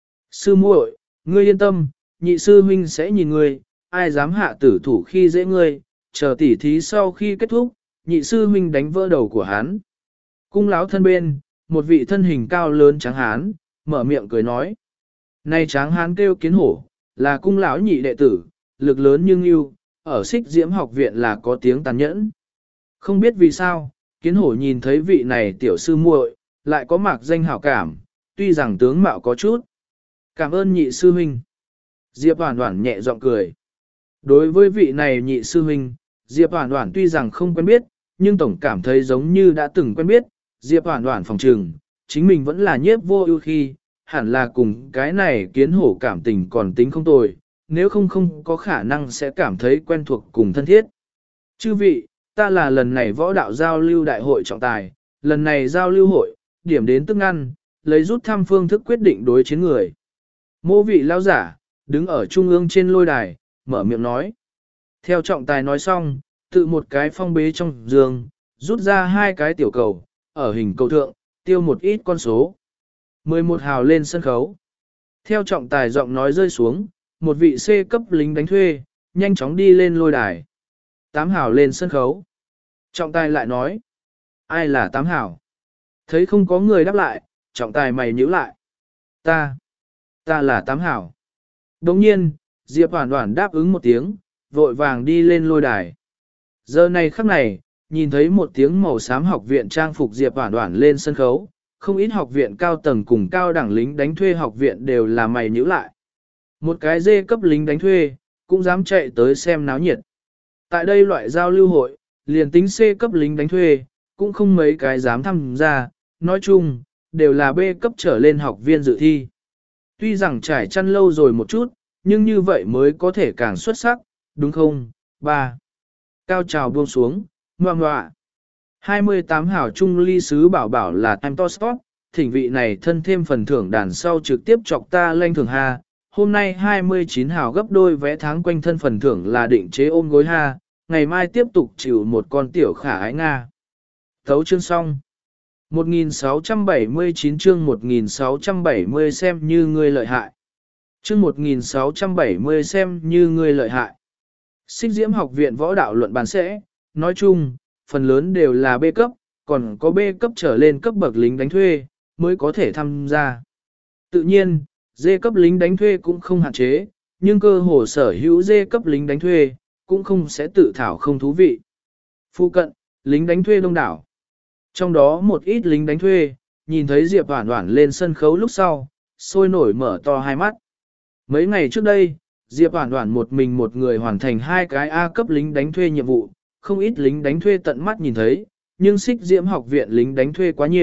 Sư muội, ngươi yên tâm, nhị sư huynh sẽ nhìn ngươi, ai dám hạ tử thủ khi dễ ngươi, chờ tỉ thí sau khi kết thúc, nhị sư huynh đánh vỡ đầu của hắn. Cung lão thân bên, một vị thân hình cao lớn tráng hán, mở miệng cười nói. Này tráng hán kêu Kiến Hổ, là cung lão nhị đệ tử, lực lớn nhưng yêu, ở Xích Diễm học viện là có tiếng tàn nhẫn. Không biết vì sao, Kiến Hổ nhìn thấy vị này tiểu sư muội, lại có mạc danh hảo cảm, tuy rằng tướng mạo có chút. Cảm ơn nhị sư huynh. Diệp Hoàn Hoàn nhẹ giọng cười. Đối với vị này nhị sư huynh, Diệp Hoàn Hoàn tuy rằng không quen biết, nhưng tổng cảm thấy giống như đã từng quen biết. Diệp Hoàn Hoàn phòng trừng, chính mình vẫn là nhiếp vô ưu khi, hẳn là cùng cái này Kiến Hổ cảm tình còn tính không tồi, nếu không không có khả năng sẽ cảm thấy quen thuộc cùng thân thiết. Chư vị, ta là lần này võ đạo giao lưu đại hội trọng tài, lần này giao lưu hội, điểm đến tức ngăn, lấy rút thăm phương thức quyết định đối chiến người. Mô vị lao giả, đứng ở trung ương trên lôi đài, mở miệng nói. Theo trọng tài nói xong, tự một cái phong bế trong giường, rút ra hai cái tiểu cầu, ở hình cầu thượng, tiêu một ít con số. mười một hào lên sân khấu. Theo trọng tài giọng nói rơi xuống, một vị C cấp lính đánh thuê, nhanh chóng đi lên lôi đài. tám hào lên sân khấu. Trọng tài lại nói. Ai là tám hào? Thấy không có người đáp lại, trọng tài mày nhíu lại. Ta. Ta là tám hảo. Đồng nhiên, Diệp Hoàn Hoàn đáp ứng một tiếng, vội vàng đi lên lôi đài. Giờ này khắc này, nhìn thấy một tiếng màu xám học viện trang phục Diệp Hoàn Hoàn lên sân khấu, không ít học viện cao tầng cùng cao đẳng lính đánh thuê học viện đều là mày nhíu lại. Một cái dê cấp lính đánh thuê, cũng dám chạy tới xem náo nhiệt. Tại đây loại giao lưu hội, liền tính C cấp lính đánh thuê, cũng không mấy cái dám tham gia, nói chung, đều là B cấp trở lên học viên dự thi. Tuy rằng trải chăn lâu rồi một chút, nhưng như vậy mới có thể càng xuất sắc, đúng không? ba. Cao trào buông xuống, ngoạ ngoạ. hai mươi tám hảo trung ly sứ bảo bảo là time to stop, thỉnh vị này thân thêm phần thưởng đàn sau trực tiếp chọc ta lên thưởng ha. Hôm nay hai mươi chín hảo gấp đôi vé tháng quanh thân phần thưởng là định chế ôm gối ha, ngày mai tiếp tục chịu một con tiểu khả ái Nga. Thấu chương xong. một nghìn sáu trăm bảy mươi chín chương một nghìn sáu trăm bảy mươi xem như ngươi lợi hại. Chương một nghìn sáu trăm bảy mươi xem như ngươi lợi hại. Xích Diễm học viện võ đạo luận bàn sẽ, nói chung, phần lớn đều là B cấp, còn có B cấp trở lên cấp bậc lính đánh thuê, mới có thể tham gia. Tự nhiên, D cấp lính đánh thuê cũng không hạn chế, nhưng cơ hồ sở hữu D cấp lính đánh thuê, cũng không sẽ tự thảo không thú vị. Phu cận, lính đánh thuê đông đảo. Trong đó một ít lính đánh thuê, nhìn thấy Diệp Hoản Hoản lên sân khấu lúc sau, sôi nổi mở to hai mắt. Mấy ngày trước đây, Diệp Hoản Hoản một mình một người hoàn thành hai cái A cấp lính đánh thuê nhiệm vụ, không ít lính đánh thuê tận mắt nhìn thấy, nhưng Xích Diễm học viện lính đánh thuê quá nhiều,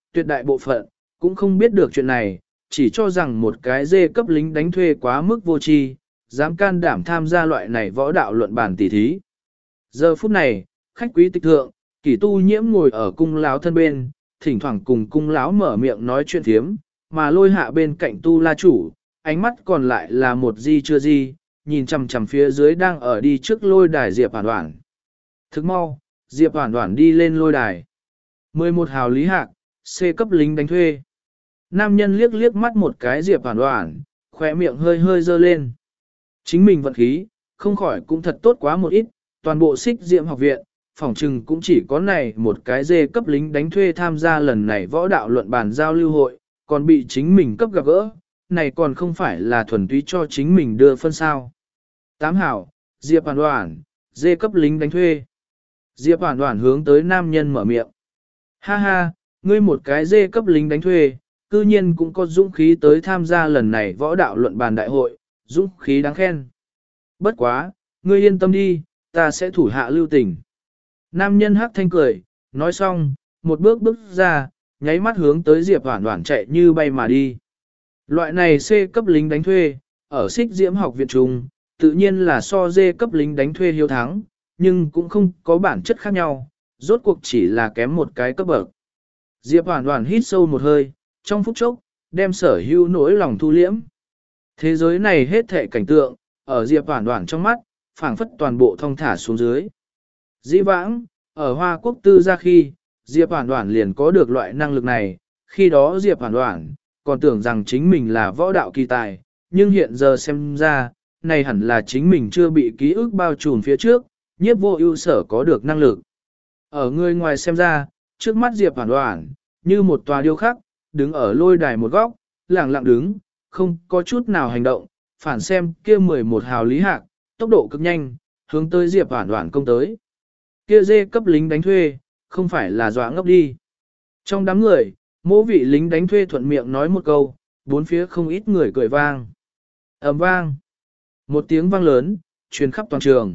tuyệt đại bộ phận, cũng không biết được chuyện này, chỉ cho rằng một cái dê cấp lính đánh thuê quá mức vô tri, dám can đảm tham gia loại này võ đạo luận bàn tỉ thí. Giờ phút này, khách quý tịch thượng, Kỷ Tu Nhiễm ngồi ở cung lão thân bên, thỉnh thoảng cùng cung lão mở miệng nói chuyện thiếm, mà lôi hạ bên cạnh Tu La chủ, ánh mắt còn lại là một di chưa di, nhìn chằm chằm phía dưới đang ở đi trước lôi đài Diệp Hoản Hoản. Thức mau, Diệp Hoản Hoản đi lên lôi đài. mười một hào Lý Hạc, C cấp lính đánh thuê. Nam nhân liếc liếc mắt một cái Diệp Hoản Hoản, khóe miệng hơi hơi dơ lên. Chính mình vận khí, không khỏi cũng thật tốt quá một ít, toàn bộ Xích Diệm học viện, phỏng chừng cũng chỉ có này một cái dê cấp lính đánh thuê tham gia lần này võ đạo luận bàn giao lưu hội, còn bị chính mình cấp gặp gỡ, này còn không phải là thuần túy cho chính mình đưa phân sao. Tám hảo, Diệp Hoản Hoản, dê cấp lính đánh thuê. Diệp Hoản Hoản hướng tới nam nhân mở miệng. Ha ha, ngươi một cái dê cấp lính đánh thuê, cư nhiên cũng có dũng khí tới tham gia lần này võ đạo luận bàn đại hội, dũng khí đáng khen. Bất quá, ngươi yên tâm đi, ta sẽ thủ hạ lưu tình. Nam nhân hắc thanh cười, nói xong, một bước bước ra, nháy mắt hướng tới Diệp Hoản Hoản chạy như bay mà đi. Loại này C cấp lính đánh thuê, ở Xích Diễm học viện trung, tự nhiên là so D cấp lính đánh thuê hiếu thắng, nhưng cũng không có bản chất khác nhau, rốt cuộc chỉ là kém một cái cấp bậc. Diệp Hoản Hoản hít sâu một hơi, trong phút chốc, đem sở hữu nỗi lòng thu liễm. Thế giới này hết thảy cảnh tượng, ở Diệp Hoản Hoản trong mắt, phảng phất toàn bộ thông thả xuống dưới. Dĩ vãng, ở Hoa Quốc tư gia khi, Diệp Hoản Hoản liền có được loại năng lực này, khi đó Diệp Hoản Hoản còn tưởng rằng chính mình là võ đạo kỳ tài, nhưng hiện giờ xem ra, này hẳn là chính mình chưa bị ký ức bao trùm phía trước, nhiếp vô ưu sở có được năng lực. Ở người ngoài xem ra, trước mắt Diệp Hoản Hoản, như một tòa điêu khắc, đứng ở lôi đài một góc, lặng lặng đứng, không có chút nào hành động, phản xem kia mười một hào Lý Hạc, tốc độ cực nhanh, hướng tới Diệp Hoản Hoản công tới. Kia dê cấp lính đánh thuê, không phải là dọa ngốc đi. Trong đám người, mỗi vị lính đánh thuê thuận miệng nói một câu, bốn phía không ít người cười vang. Ầm vang. Một tiếng vang lớn, truyền khắp toàn trường.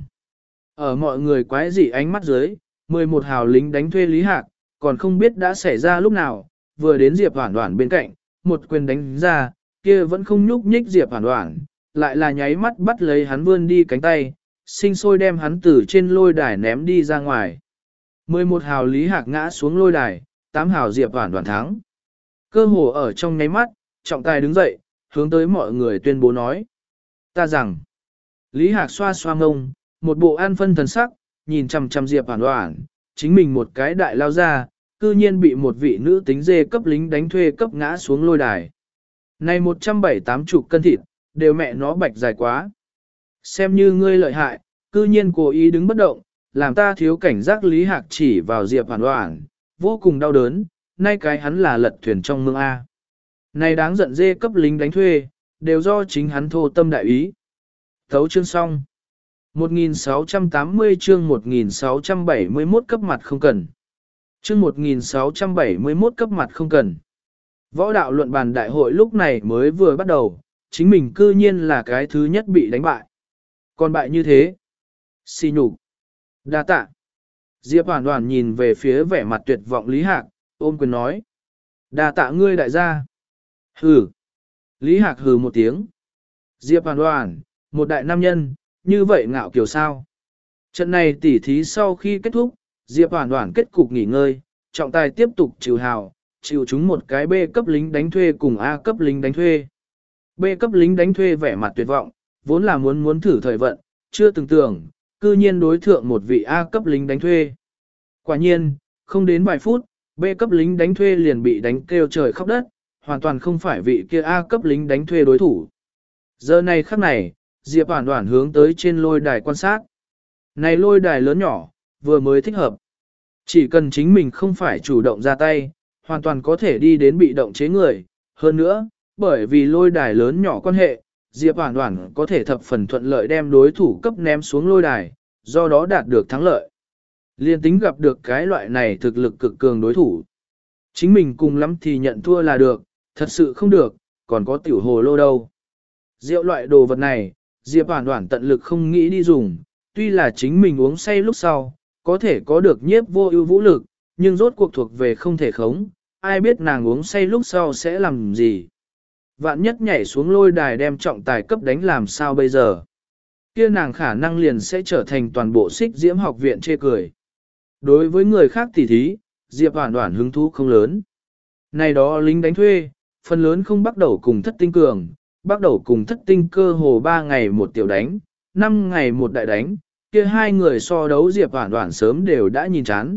Ở mọi người quái dị ánh mắt dưới, mười một hào lính đánh thuê Lý Hạc, còn không biết đã xảy ra lúc nào, vừa đến Diệp Hoản Hoản bên cạnh, một quyền đánh ra, kia vẫn không nhúc nhích Diệp Hoản Hoản, lại là nháy mắt bắt lấy hắn vươn đi cánh tay, sinh sôi đem hắn từ trên lôi đài ném đi ra ngoài. mười một hào Lý Hạc ngã xuống lôi đài, tám hào Diệp Hoản Hoản thắng. Cơ hồ ở trong nháy mắt, trọng tài đứng dậy, hướng tới mọi người tuyên bố nói. Ta rằng, Lý Hạc xoa xoa ngông, một bộ an phân thần sắc, nhìn chằm chằm Diệp Hoản Hoản, chính mình một cái đại lao ra, cư nhiên bị một vị nữ tính dê cấp lính đánh thuê cấp ngã xuống lôi đài. Này một trăm bảy mươi tám chục cân thịt, đều mẹ nó bạch dài quá. Xem như ngươi lợi hại, cư nhiên cố ý đứng bất động, làm ta thiếu cảnh giác. Lý Hạc chỉ vào Diệp Hoản Hoản, vô cùng đau đớn, nay cái hắn là lật thuyền trong mương A. Này đáng giận dê cấp lính đánh thuê, đều do chính hắn thô tâm đại ý. Thấu chương xong. một nghìn sáu trăm tám mươi chương một nghìn sáu trăm bảy mươi mốt cấp mặt không cần. Chương một nghìn sáu trăm bảy mươi mốt cấp mặt không cần. Võ đạo luận bàn đại hội lúc này mới vừa bắt đầu, chính mình cư nhiên là cái thứ nhất bị đánh bại. Còn bại như thế. Xì nhục. Đa tạ. Diệp Hoản Hoản nhìn về phía vẻ mặt tuyệt vọng Lý Hạc, ôm quyền nói. Đa tạ ngươi đại gia. Hừ. Lý Hạc hừ một tiếng. Diệp Hoản Hoản, một đại nam nhân, như vậy ngạo kiều sao. Trận này tỉ thí sau khi kết thúc, Diệp Hoản Hoản kết cục nghỉ ngơi, trọng tài tiếp tục trừ hào, chịu chúng một cái B cấp lính đánh thuê cùng A cấp lính đánh thuê. B cấp lính đánh thuê vẻ mặt tuyệt vọng, vốn là muốn muốn thử thời vận, chưa từng tưởng, cư nhiên đối thượng một vị A cấp lính đánh thuê. Quả nhiên, không đến vài phút, B cấp lính đánh thuê liền bị đánh kêu trời khóc đất, hoàn toàn không phải vị kia A cấp lính đánh thuê đối thủ. Giờ này khắc này, Diệp Hoản Hoản hướng tới trên lôi đài quan sát. Này lôi đài lớn nhỏ, vừa mới thích hợp. Chỉ cần chính mình không phải chủ động ra tay, hoàn toàn có thể đi đến bị động chế người. Hơn nữa, bởi vì lôi đài lớn nhỏ quan hệ, Diệp Hoản Hoản có thể thập phần thuận lợi đem đối thủ cấp ném xuống lôi đài, do đó đạt được thắng lợi. Liên tính gặp được cái loại này thực lực cực cường đối thủ. Chính mình cùng lắm thì nhận thua là được, thật sự không được, còn có tiểu hồ lô đâu. Rượu loại đồ vật này, Diệp Hoản Hoản tận lực không nghĩ đi dùng, tuy là chính mình uống say lúc sau, có thể có được nhiếp vô ưu vũ lực, nhưng rốt cuộc thuộc về không thể khống, ai biết nàng uống say lúc sau sẽ làm gì. Vạn nhất nhảy xuống lôi đài đem trọng tài cấp đánh làm sao bây giờ. Kia nàng khả năng liền sẽ trở thành toàn bộ xích diễm học viện chê cười. Đối với người khác tỉ thí, Diệp Hoản Hoản hứng thú không lớn. Này đó lính đánh thuê, phần lớn không bắt đầu cùng thất tinh cường, bắt đầu cùng thất tinh cơ hồ ba ngày một tiểu đánh, năm ngày một đại đánh, kia hai người so đấu Diệp Hoản Hoản sớm đều đã nhìn chán.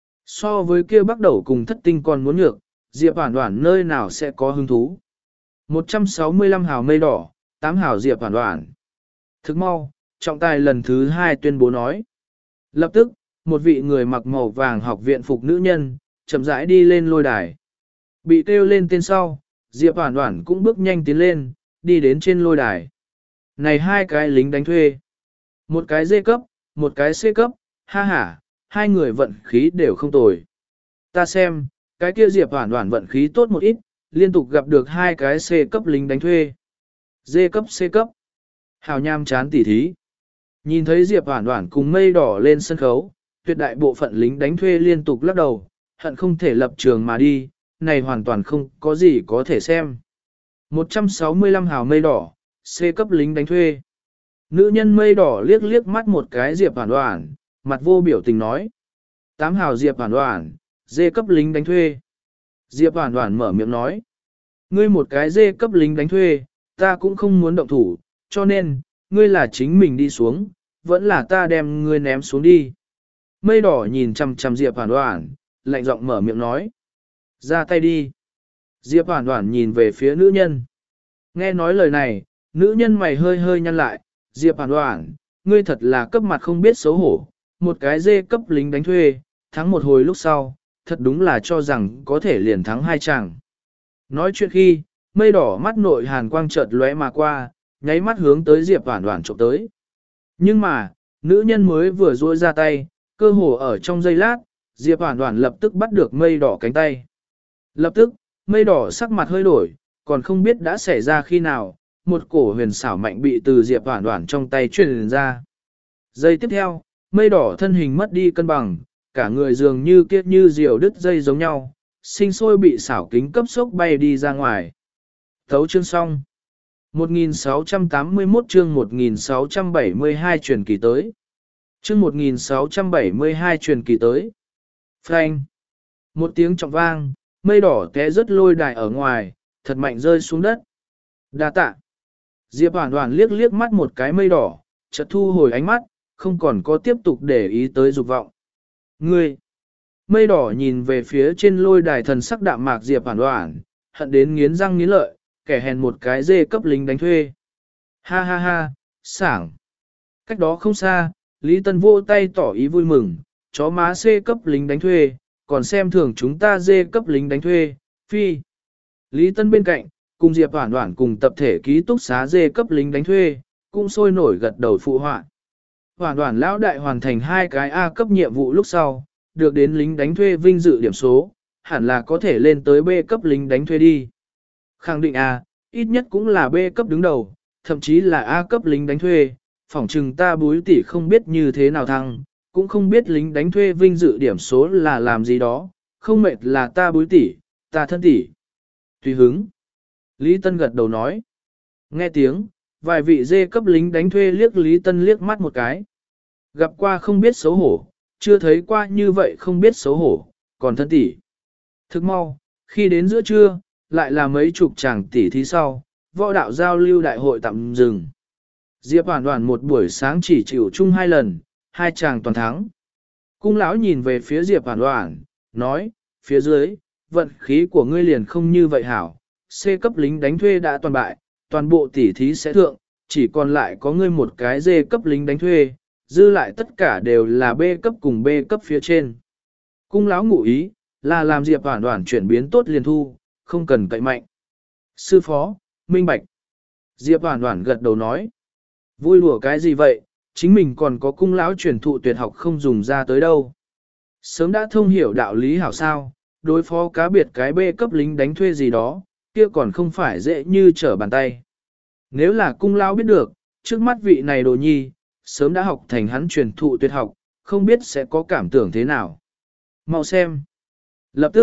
So với kia bắt đầu cùng thất tinh còn muốn nhược, Diệp Hoản Hoản nơi nào sẽ có hứng thú. một trăm sáu mươi lăm hào mây đỏ, tám hào Diệp Hoản Hoản. Thức mau, trọng tài lần thứ hai tuyên bố nói. Lập tức, một vị người mặc màu vàng học viện phục nữ nhân, chậm rãi đi lên lôi đài. Bị kêu lên tên sau, Diệp Hoản Hoản cũng bước nhanh tiến lên, đi đến trên lôi đài. Này hai cái lính đánh thuê. Một cái D cấp, một cái C cấp, ha ha, hai người vận khí đều không tồi. Ta xem, cái kia Diệp Hoản Hoản vận khí tốt một ít, liên tục gặp được hai cái C cấp lính đánh thuê. D cấp C cấp. Hào nham chán tỉ thí. Nhìn thấy Diệp Hoản Hoản cùng mây đỏ lên sân khấu, tuyệt đại bộ phận lính đánh thuê liên tục lắc đầu, hận không thể lập trường mà đi, này hoàn toàn không có gì có thể xem. một trăm sáu mươi lăm hào mây đỏ, C cấp lính đánh thuê. Nữ nhân mây đỏ liếc liếc mắt một cái Diệp Hoản Hoản, mặt vô biểu tình nói. tám hào Diệp Hoản Hoản, D cấp lính đánh thuê. Diệp Hoản Hoản mở miệng nói. Ngươi một cái D cấp lính đánh thuê, ta cũng không muốn động thủ, cho nên, ngươi là chính mình đi xuống, vẫn là ta đem ngươi ném xuống đi. Mây đỏ nhìn chằm chằm Diệp Hoản Hoản, lạnh giọng mở miệng nói. Ra tay đi. Diệp Hoản Hoản nhìn về phía nữ nhân. Nghe nói lời này, nữ nhân mày hơi hơi nhăn lại. Diệp Hoản Hoản, ngươi thật là cấp mặt không biết xấu hổ. Một cái dê cấp lính đánh thuê, thắng một hồi lúc sau, thật đúng là cho rằng có thể liền thắng hai chàng. Nói chuyện khi, mây đỏ mắt nội hàn quang chợt lóe mà qua, nháy mắt hướng tới Diệp Hoản Hoản chụp tới. Nhưng mà, nữ nhân mới vừa duỗi ra tay, cơ hồ ở trong giây lát, Diệp Hoản Hoản lập tức bắt được mây đỏ cánh tay. Lập tức, mây đỏ sắc mặt hơi đổi, còn không biết đã xảy ra khi nào, một cổ huyền xảo mạnh bị từ Diệp Hoản Hoản trong tay truyền ra. Giây tiếp theo, mây đỏ thân hình mất đi cân bằng, cả người dường như kiết như diều đứt dây giống nhau, sinh sôi bị xảo kính cấp sốc bay đi ra ngoài. Thấu chương xong. một nghìn sáu trăm tám mươi mốt chương một nghìn sáu trăm bảy mươi hai truyền kỳ tới. Chương một nghìn sáu trăm bảy mươi hai truyền kỳ tới. Phanh. Một tiếng trọng vang, mây đỏ té rớt lôi đài ở ngoài, thật mạnh rơi xuống đất. Đa tạ. Diệp Hoản Hoản liếc liếc mắt một cái mây đỏ, chợt thu hồi ánh mắt, không còn có tiếp tục để ý tới dục vọng. Ngươi. Mây đỏ nhìn về phía trên lôi đài thần sắc đạm mạc Diệp Hoản Hoản, hận đến nghiến răng nghiến lợi, kẻ hèn một cái dê cấp lính đánh thuê. Ha ha ha, sảng. Cách đó không xa, Lý Tân vô tay tỏ ý vui mừng, chó má C cấp lính đánh thuê, còn xem thường chúng ta D cấp lính đánh thuê, phi. Lý Tân bên cạnh, cùng Diệp Hoản Hoản cùng tập thể ký túc xá D cấp lính đánh thuê, cũng sôi nổi gật đầu phụ họa. Hoản Hoản lão đại hoàn thành hai cái A cấp nhiệm vụ lúc sau, được đến lính đánh thuê vinh dự điểm số, hẳn là có thể lên tới B cấp lính đánh thuê đi. Khẳng định A, ít nhất cũng là B cấp đứng đầu, thậm chí là A cấp lính đánh thuê, phỏng chừng ta búi tỷ không biết như thế nào thăng, cũng không biết lính đánh thuê vinh dự điểm số là làm gì đó, không mệt là ta búi tỷ, ta thân tỷ. Tùy hứng. Lý Tân gật đầu nói. Nghe tiếng, vài vị dê cấp lính đánh thuê liếc Lý Tân liếc mắt một cái. Gặp qua không biết xấu hổ, chưa thấy qua như vậy không biết xấu hổ, còn thân tỷ. Thức mau, khi đến giữa trưa, lại là mấy chục chàng tỷ thí sau, võ đạo giao lưu đại hội tạm dừng. Diệp Hoản Hoản một buổi sáng chỉ chịu chung hai lần, hai chàng toàn thắng. Cung lão nhìn về phía Diệp Hoản Hoản, nói, phía dưới, vận khí của ngươi liền không như vậy hảo, C cấp lính đánh thuê đã toàn bại, toàn bộ tỷ thí sẽ thượng, chỉ còn lại có ngươi một cái D cấp lính đánh thuê, dư lại tất cả đều là B cấp cùng B cấp phía trên. Cung lão ngụ ý, là làm Diệp Hoản Hoản chuyển biến tốt liền thu, không cần cậy mạnh. Sư phó, minh bạch. Diệp Hoản Hoản gật đầu nói, vui đùa cái gì vậy, chính mình còn có cung lão truyền thụ tuyệt học không dùng ra tới đâu. Sớm đã thông hiểu đạo lý hảo sao, đối phó cá biệt cái B cấp lính đánh thuê gì đó, kia còn không phải dễ như trở bàn tay. Nếu là cung lão biết được, trước mắt vị này đồ nhi, sớm đã học thành hắn truyền thụ tuyệt học, không biết sẽ có cảm tưởng thế nào. Mau xem. Lập tức,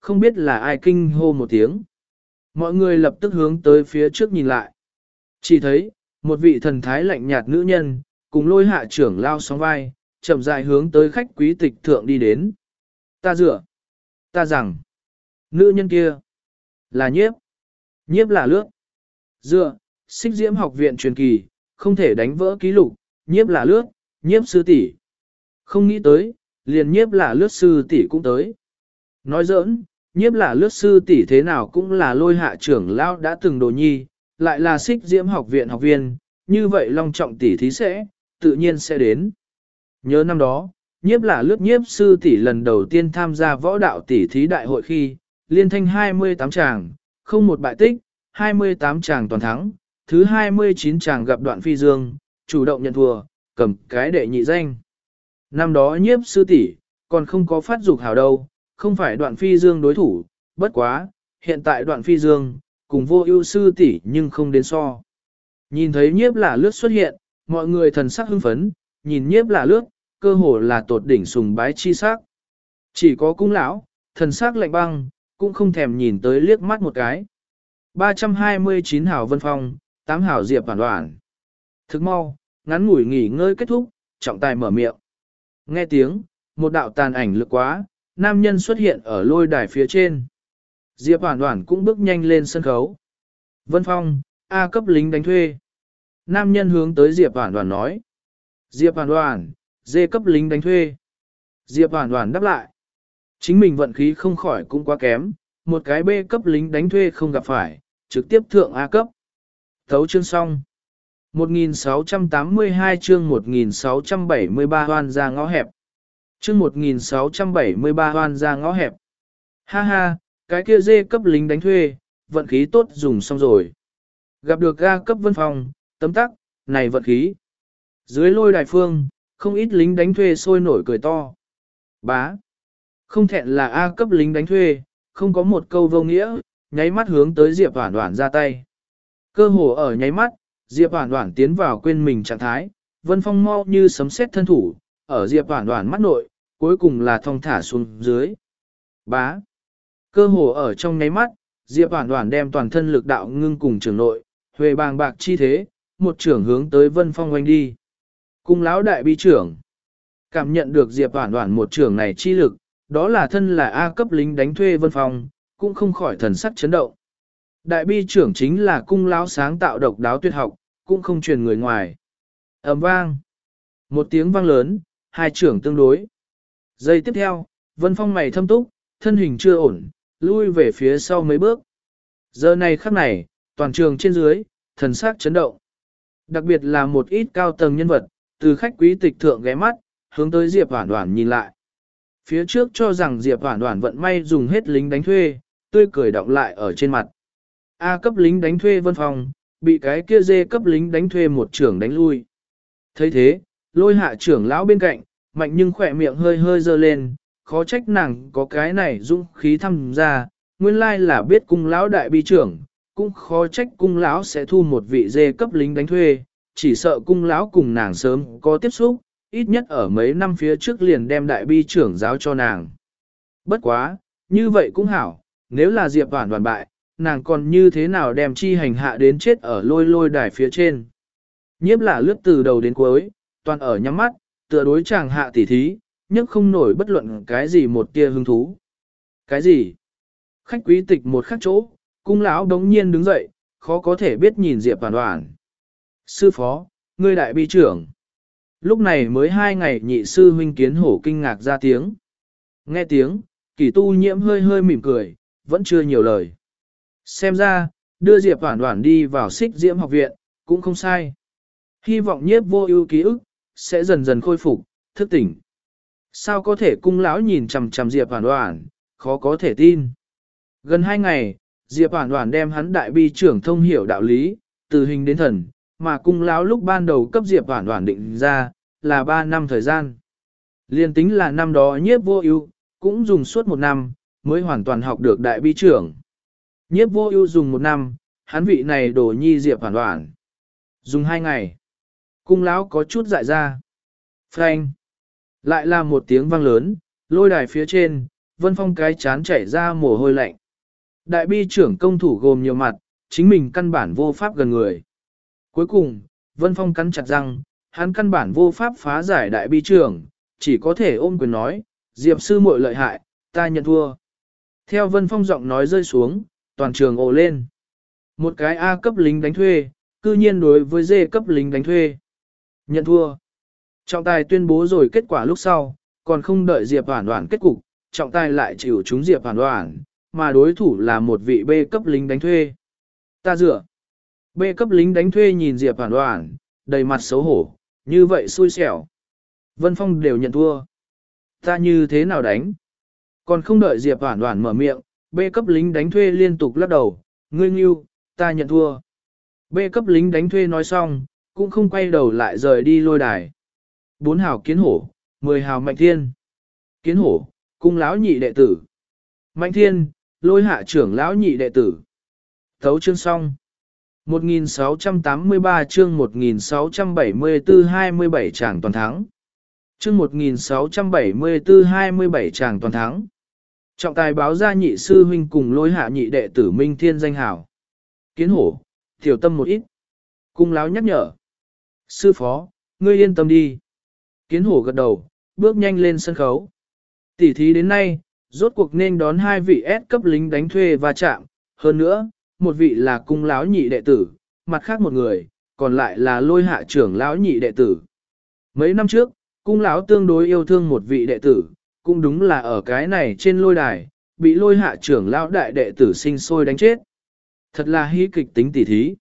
không biết là ai kinh hô một tiếng. Mọi người lập tức hướng tới phía trước nhìn lại. Chỉ thấy, một vị thần thái lạnh nhạt nữ nhân, cùng lôi hạ trưởng lao sóng vai, chậm rãi hướng tới khách quý tịch thượng đi đến. Ta dựa, ta rằng, nữ nhân kia, là nhiếp, nhiếp là lướt. Dựa, xích diễm học viện truyền kỳ, không thể đánh vỡ ký lục, nhiếp là lướt, nhiếp sư tỷ. Không nghĩ tới, liền nhiếp là lướt sư tỷ cũng tới. Nói giỡn, nhiếp là lướt sư tỷ thế nào cũng là lôi hạ trưởng lao đã từng đồ nhi, lại là xích diễm học viện học viên, như vậy long trọng tỷ thí sẽ, tự nhiên sẽ đến. Nhớ năm đó, nhiếp là lướt nhiếp sư tỷ lần đầu tiên tham gia võ đạo tỷ thí đại hội khi, liên thanh hai mươi tám chàng, không một bại tích, hai mươi tám chàng toàn thắng, thứ hai mươi chín chàng gặp đoạn phi dương, chủ động nhận thua, cầm cái đệ nhị danh. Năm đó nhiếp sư tỷ còn không có phát dục hào đâu, không phải đoạn phi dương đối thủ, bất quá, hiện tại đoạn phi dương, cùng vô ưu sư tỷ nhưng không đến so. Nhìn thấy nhiếp là lướt xuất hiện, mọi người thần sắc hưng phấn, nhìn nhiếp là lướt, cơ hồ là tột đỉnh sùng bái chi sắc. Chỉ có cung lão, thần sắc lạnh băng, cũng không thèm nhìn tới liếc mắt một cái. ba trăm hai mươi chín hảo Vân Phong, tám hảo Diệp Hoàn Hoàn. Thức mau, ngắn ngủi nghỉ ngơi kết thúc, trọng tài mở miệng. Nghe tiếng, một đạo tàn ảnh lực quá, nam nhân xuất hiện ở lôi đài phía trên. Diệp Hoàn Hoàn cũng bước nhanh lên sân khấu. Vân Phong, A cấp lính đánh thuê. Nam nhân hướng tới Diệp Hoàn Hoàn nói. Diệp Hoàn Hoàn, D cấp lính đánh thuê. Diệp Hoàn Hoàn đáp lại. Chính mình vận khí không khỏi cũng quá kém, một cái B cấp lính đánh thuê không gặp phải, trực tiếp thượng A cấp. Thấu chương xong. một nghìn sáu trăm tám mươi hai chương một nghìn sáu trăm bảy mươi ba hoan ra ngõ hẹp. Chương một nghìn sáu trăm bảy mươi ba hoan ra ngõ hẹp. Ha ha, cái kia D cấp lính đánh thuê, vận khí tốt dùng xong rồi. Gặp được A cấp Vân Phong, tấm tắc, này vận khí. Dưới lôi đài phương, không ít lính đánh thuê sôi nổi cười to. Bá. Không thẹn là A cấp lính đánh thuê, không có một câu vô nghĩa, nháy mắt hướng tới Diệp Hoản Hoản ra tay. Cơ hồ ở nháy mắt, Diệp Hoản Hoản tiến vào quên mình trạng thái, Vân Phong mau như sấm sét thân thủ, ở Diệp Hoản Hoản mắt nội, cuối cùng là thong thả xuống dưới. Bá. Cơ hồ ở trong nháy mắt, Diệp Hoản Hoản đem toàn thân lực đạo ngưng cùng trường nội, huề bàng bạc chi thế, một trưởng hướng tới Vân Phong oanh đi. Cung lão đại bi trưởng. Cảm nhận được Diệp Hoản Hoản một trưởng này chi lực, đó là thân là A cấp lính đánh thuê Vân Phong, cũng không khỏi thần sắc chấn động. Đại bi trưởng chính là cung lão sáng tạo độc đáo tuyệt học, cũng không truyền người ngoài. Ầm vang. Một tiếng vang lớn, hai trưởng tương đối. Giây tiếp theo, Vân Phong mày thâm túc, thân hình chưa ổn, lui về phía sau mấy bước. Giờ này khắc này, toàn trường trên dưới, thần sắc chấn động. Đặc biệt là một ít cao tầng nhân vật, từ khách quý tịch thượng ghé mắt, hướng tới Diệp Hoản Hoản nhìn lại. Phía trước cho rằng Diệp Hoản Hoản vận may dùng hết lính đánh thuê, tươi cười đọng lại ở trên mặt. A cấp lính đánh thuê Vân Phong, bị cái kia D cấp lính đánh thuê một trưởng đánh lui. Thấy thế, lôi hạ trưởng lão bên cạnh, mạnh nhưng khỏe miệng hơi hơi dơ lên, khó trách nàng có cái này dũng khí thăm ra, nguyên lai là biết cung lão đại bi trưởng, cũng khó trách cung lão sẽ thu một vị D cấp lính đánh thuê, chỉ sợ cung lão cùng nàng sớm có tiếp xúc, ít nhất ở mấy năm phía trước liền đem đại bi trưởng giáo cho nàng. Bất quá, như vậy cũng hảo, nếu là Diệp Hoản Hoản bại, nàng còn như thế nào đem chi hành hạ đến chết ở lôi lôi đài phía trên. Nhiếp là lướt từ đầu đến cuối, toàn ở nhắm mắt, tựa đối chàng hạ tỉ thí, nhưng không nổi bất luận cái gì một tia hứng thú. Cái gì? Khách quý tịch một khắc chỗ, cung lão đống nhiên đứng dậy, khó có thể biết nhìn Diệp Hoản Hoản. Sư phó, ngươi đại bi trưởng. Lúc này mới hai ngày nhị sư huynh kiến hổ kinh ngạc ra tiếng. Nghe tiếng, Kỷ tu nhiễm hơi hơi mỉm cười, vẫn chưa nhiều lời. Xem ra, đưa Diệp Hoản Hoản đi vào xích diễm học viện, cũng không sai. Hy vọng nhiếp vô ưu ký ức, sẽ dần dần khôi phục, thức tỉnh. Sao có thể cung lão nhìn chằm chằm Diệp Hoản Hoản, khó có thể tin. Gần hai ngày, Diệp Hoản Hoản đem hắn đại bi trưởng thông hiểu đạo lý, từ hình đến thần, mà cung lão lúc ban đầu cấp Diệp Hoản Hoản định ra, là ba năm thời gian. Liên tính là năm đó nhiếp vô ưu, cũng dùng suốt một năm, mới hoàn toàn học được đại bi trưởng. Nhiếp vô ưu dùng một năm, hắn vị này đổ nhi Diệp Hoản Hoản. Dùng hai ngày. Cung lão có chút dại ra. Phanh. Lại là một tiếng vang lớn, lôi đài phía trên, Vân Phong cái chán chảy ra mồ hôi lạnh. Đại bi trưởng công thủ gồm nhiều mặt, chính mình căn bản vô pháp gần người. Cuối cùng, Vân Phong cắn chặt răng, hắn căn bản vô pháp phá giải đại bi trưởng, chỉ có thể ôm quyền nói, Diệp sư muội lợi hại, ta nhận thua. Theo Vân Phong giọng nói rơi xuống, toàn trường ồ lên. Một cái A cấp lính đánh thuê, cư nhiên đối với D cấp lính đánh thuê. Nhận thua. Trọng tài tuyên bố rồi kết quả lúc sau, còn không đợi Diệp Hoản Hoản kết cục, trọng tài lại chịu chúng Diệp Hoản Hoản, mà đối thủ là một vị B cấp lính đánh thuê. Ta dựa. B cấp lính đánh thuê nhìn Diệp Hoản Hoản, đầy mặt xấu hổ, như vậy xui xẻo. Vân Phong đều nhận thua. Ta như thế nào đánh? Còn không đợi Diệp Hoản Hoản mở miệng, B cấp lính đánh thuê liên tục lắc đầu, ngươi nghiêu, ta nhận thua. B cấp lính đánh thuê nói xong, cũng không quay đầu lại rời đi lôi đài. Bốn hào kiến hổ, mười hào mạnh thiên. Kiến hổ, cung lão nhị đệ tử. Mạnh thiên, lôi hạ trưởng lão nhị đệ tử. Thấu chương xong. một nghìn sáu trăm tám mươi ba chương một nghìn sáu trăm bảy mươi tư hai mươi bảy tràng toàn thắng. Chương một nghìn sáu trăm bảy mươi tư hai mươi bảy tràng toàn thắng. Trọng tài báo ra nhị sư huynh cùng lôi hạ nhị đệ tử Minh Thiên danh hảo. Kiến hổ, tiểu tâm một ít. Cung láo nhắc nhở. Sư phó, ngươi yên tâm đi. Kiến hổ gật đầu, bước nhanh lên sân khấu. Tỉ thí đến nay, rốt cuộc nên đón hai vị S cấp lính đánh thuê và chạm. Hơn nữa, một vị là cung láo nhị đệ tử, mặt khác một người, còn lại là lôi hạ trưởng lão nhị đệ tử. Mấy năm trước, cung lão tương đối yêu thương một vị đệ tử, cũng đúng là ở cái này trên lôi đài, bị lôi hạ trưởng lão đại đệ tử sinh sôi đánh chết. Thật là hí kịch tính tỉ thí.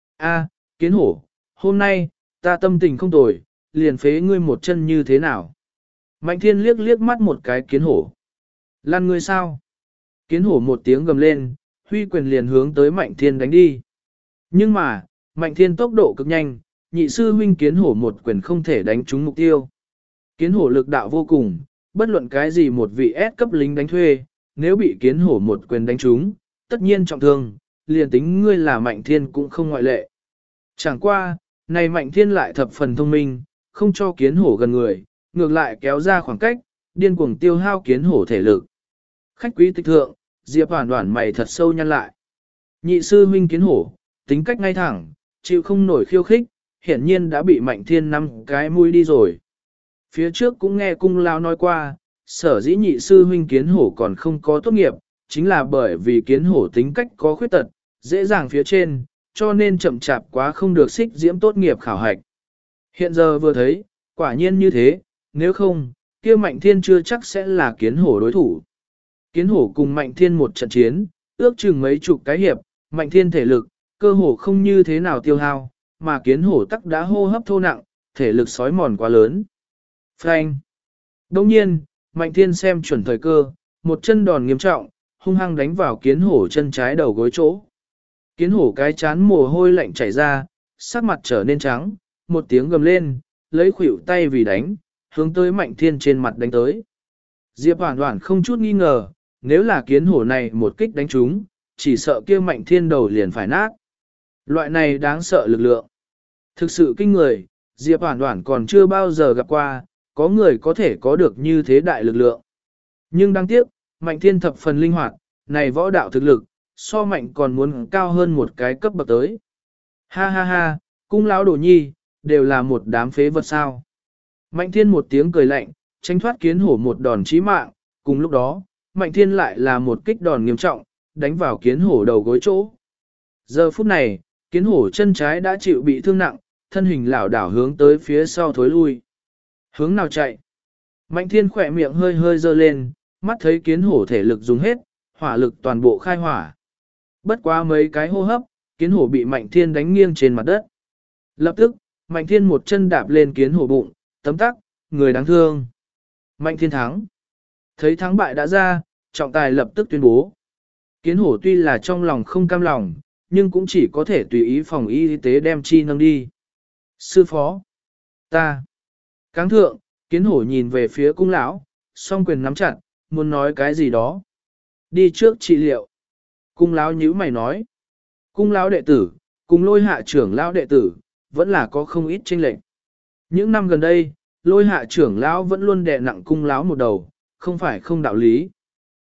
A, kiến hổ, hôm nay, ta tâm tình không tồi, liền phế ngươi một chân như thế nào? Mạnh thiên liếc liếc mắt một cái kiến hổ. Lăn ngươi sao? Kiến hổ một tiếng gầm lên, huy quyền liền hướng tới mạnh thiên đánh đi. Nhưng mà, mạnh thiên tốc độ cực nhanh, nhị sư huynh kiến hổ một quyền không thể đánh trúng mục tiêu. Kiến hổ lực đạo vô cùng, bất luận cái gì một vị S cấp lính đánh thuê, nếu bị kiến hổ một quyền đánh trúng, tất nhiên trọng thương, liền tính ngươi là mạnh thiên cũng không ngoại lệ. Chẳng qua, này mạnh thiên lại thập phần thông minh, không cho kiến hổ gần người, ngược lại kéo ra khoảng cách, điên cuồng tiêu hao kiến hổ thể lực. Khách quý tịch thượng, Diệp Hoản Hoản mày thật sâu nhăn lại. Nhị sư huynh kiến hổ, tính cách ngay thẳng, chịu không nổi khiêu khích, hiển nhiên đã bị mạnh thiên năm cái mũi đi rồi. Phía trước cũng nghe cung lao nói qua, sở dĩ nhị sư huynh kiến hổ còn không có tốt nghiệp, chính là bởi vì kiến hổ tính cách có khuyết tật, dễ dàng phía trên, cho nên chậm chạp quá không được xích diễm tốt nghiệp khảo hạch. Hiện giờ vừa thấy, quả nhiên như thế, nếu không, kia mạnh thiên chưa chắc sẽ là kiến hổ đối thủ. Kiến hổ cùng mạnh thiên một trận chiến, ước chừng mấy chục cái hiệp, mạnh thiên thể lực, cơ hồ không như thế nào tiêu hao, mà kiến hổ tắc đã hô hấp thô nặng, thể lực sói mòn quá lớn. Frank. Đồng nhiên, mạnh thiên xem chuẩn thời cơ, một chân đòn nghiêm trọng, hung hăng đánh vào kiến hổ chân trái đầu gối chỗ. Kiến hổ cái chán mồ hôi lạnh chảy ra, sắc mặt trở nên trắng, một tiếng gầm lên, lấy khuỷu tay vì đánh, hướng tới mạnh thiên trên mặt đánh tới. Diệp Hoản Hoản không chút nghi ngờ, nếu là kiến hổ này một kích đánh trúng, chỉ sợ kia mạnh thiên đầu liền phải nát. Loại này đáng sợ lực lượng. Thực sự kinh người, Diệp Hoản Hoản còn chưa bao giờ gặp qua, có người có thể có được như thế đại lực lượng. Nhưng đáng tiếc, mạnh thiên thập phần linh hoạt, này võ đạo thực lực, so mạnh còn muốn cao hơn một cái cấp bậc tới. Ha ha ha, cung lão đồ nhi, đều là một đám phế vật sao. Mạnh thiên một tiếng cười lạnh, tránh thoát kiến hổ một đòn chí mạng, cùng lúc đó, mạnh thiên lại là một kích đòn nghiêm trọng, đánh vào kiến hổ đầu gối chỗ. Giờ phút này, kiến hổ chân trái đã chịu bị thương nặng, thân hình lảo đảo hướng tới phía sau thối lui. Hướng nào chạy? Mạnh thiên khỏe miệng hơi hơi dơ lên, mắt thấy kiến hổ thể lực dùng hết, hỏa lực toàn bộ khai hỏa. Bất quá mấy cái hô hấp, kiến hổ bị mạnh thiên đánh nghiêng trên mặt đất. Lập tức, mạnh thiên một chân đạp lên kiến hổ bụng, tấm tắc, người đáng thương. Mạnh thiên thắng. Thấy thắng bại đã ra, trọng tài lập tức tuyên bố. Kiến hổ tuy là trong lòng không cam lòng, nhưng cũng chỉ có thể tùy ý phòng y tế đem chi nâng đi. Sư phó. Ta. Cáng thượng, kiến hổ nhìn về phía cung lão, song quyền nắm chặt, muốn nói cái gì đó. Đi trước trị liệu. Cung lão nhíu mày nói. Cung lão đệ tử, cùng lôi hạ trưởng lão đệ tử, vẫn là có không ít chênh lệch. Những năm gần đây, lôi hạ trưởng lão vẫn luôn đè nặng cung lão một đầu, không phải không đạo lý.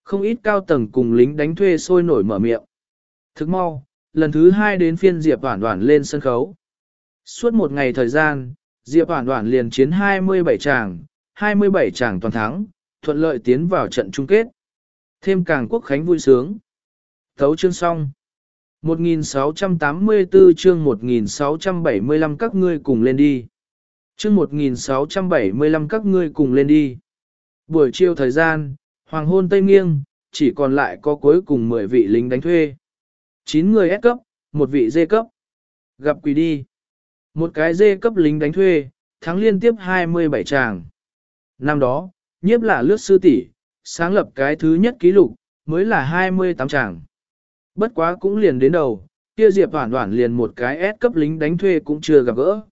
Không ít cao tầng cùng lính đánh thuê sôi nổi mở miệng. Thức mau, lần thứ hai đến phiên Diệp Hoản Hoản lên sân khấu. Suốt một ngày thời gian, Diệp Hoản Hoản liền chiến hai mươi bảy tràng, hai mươi bảy tràng toàn thắng, thuận lợi tiến vào trận chung kết. Thêm càng quốc khánh vui sướng. Thấu chương xong. một nghìn sáu trăm tám mươi tư chương một nghìn sáu trăm bảy mươi lăm các ngươi cùng lên đi. Chương một nghìn sáu trăm bảy mươi lăm các ngươi cùng lên đi. Buổi chiều thời gian, hoàng hôn tây nghiêng, chỉ còn lại có cuối cùng mười vị lính đánh thuê. chín người S cấp, một vị D cấp. Gặp quỷ đi. Một cái D cấp lính đánh thuê, thắng liên tiếp hai mươi bảy tràng. Năm đó, nhiếp là lướt sư tỷ, sáng lập cái thứ nhất ký lục, mới là hai mươi tám tràng. Bất quá cũng liền đến đầu, kia Diệp Hoản Hoản liền một cái S cấp lính đánh thuê cũng chưa gặp gỡ.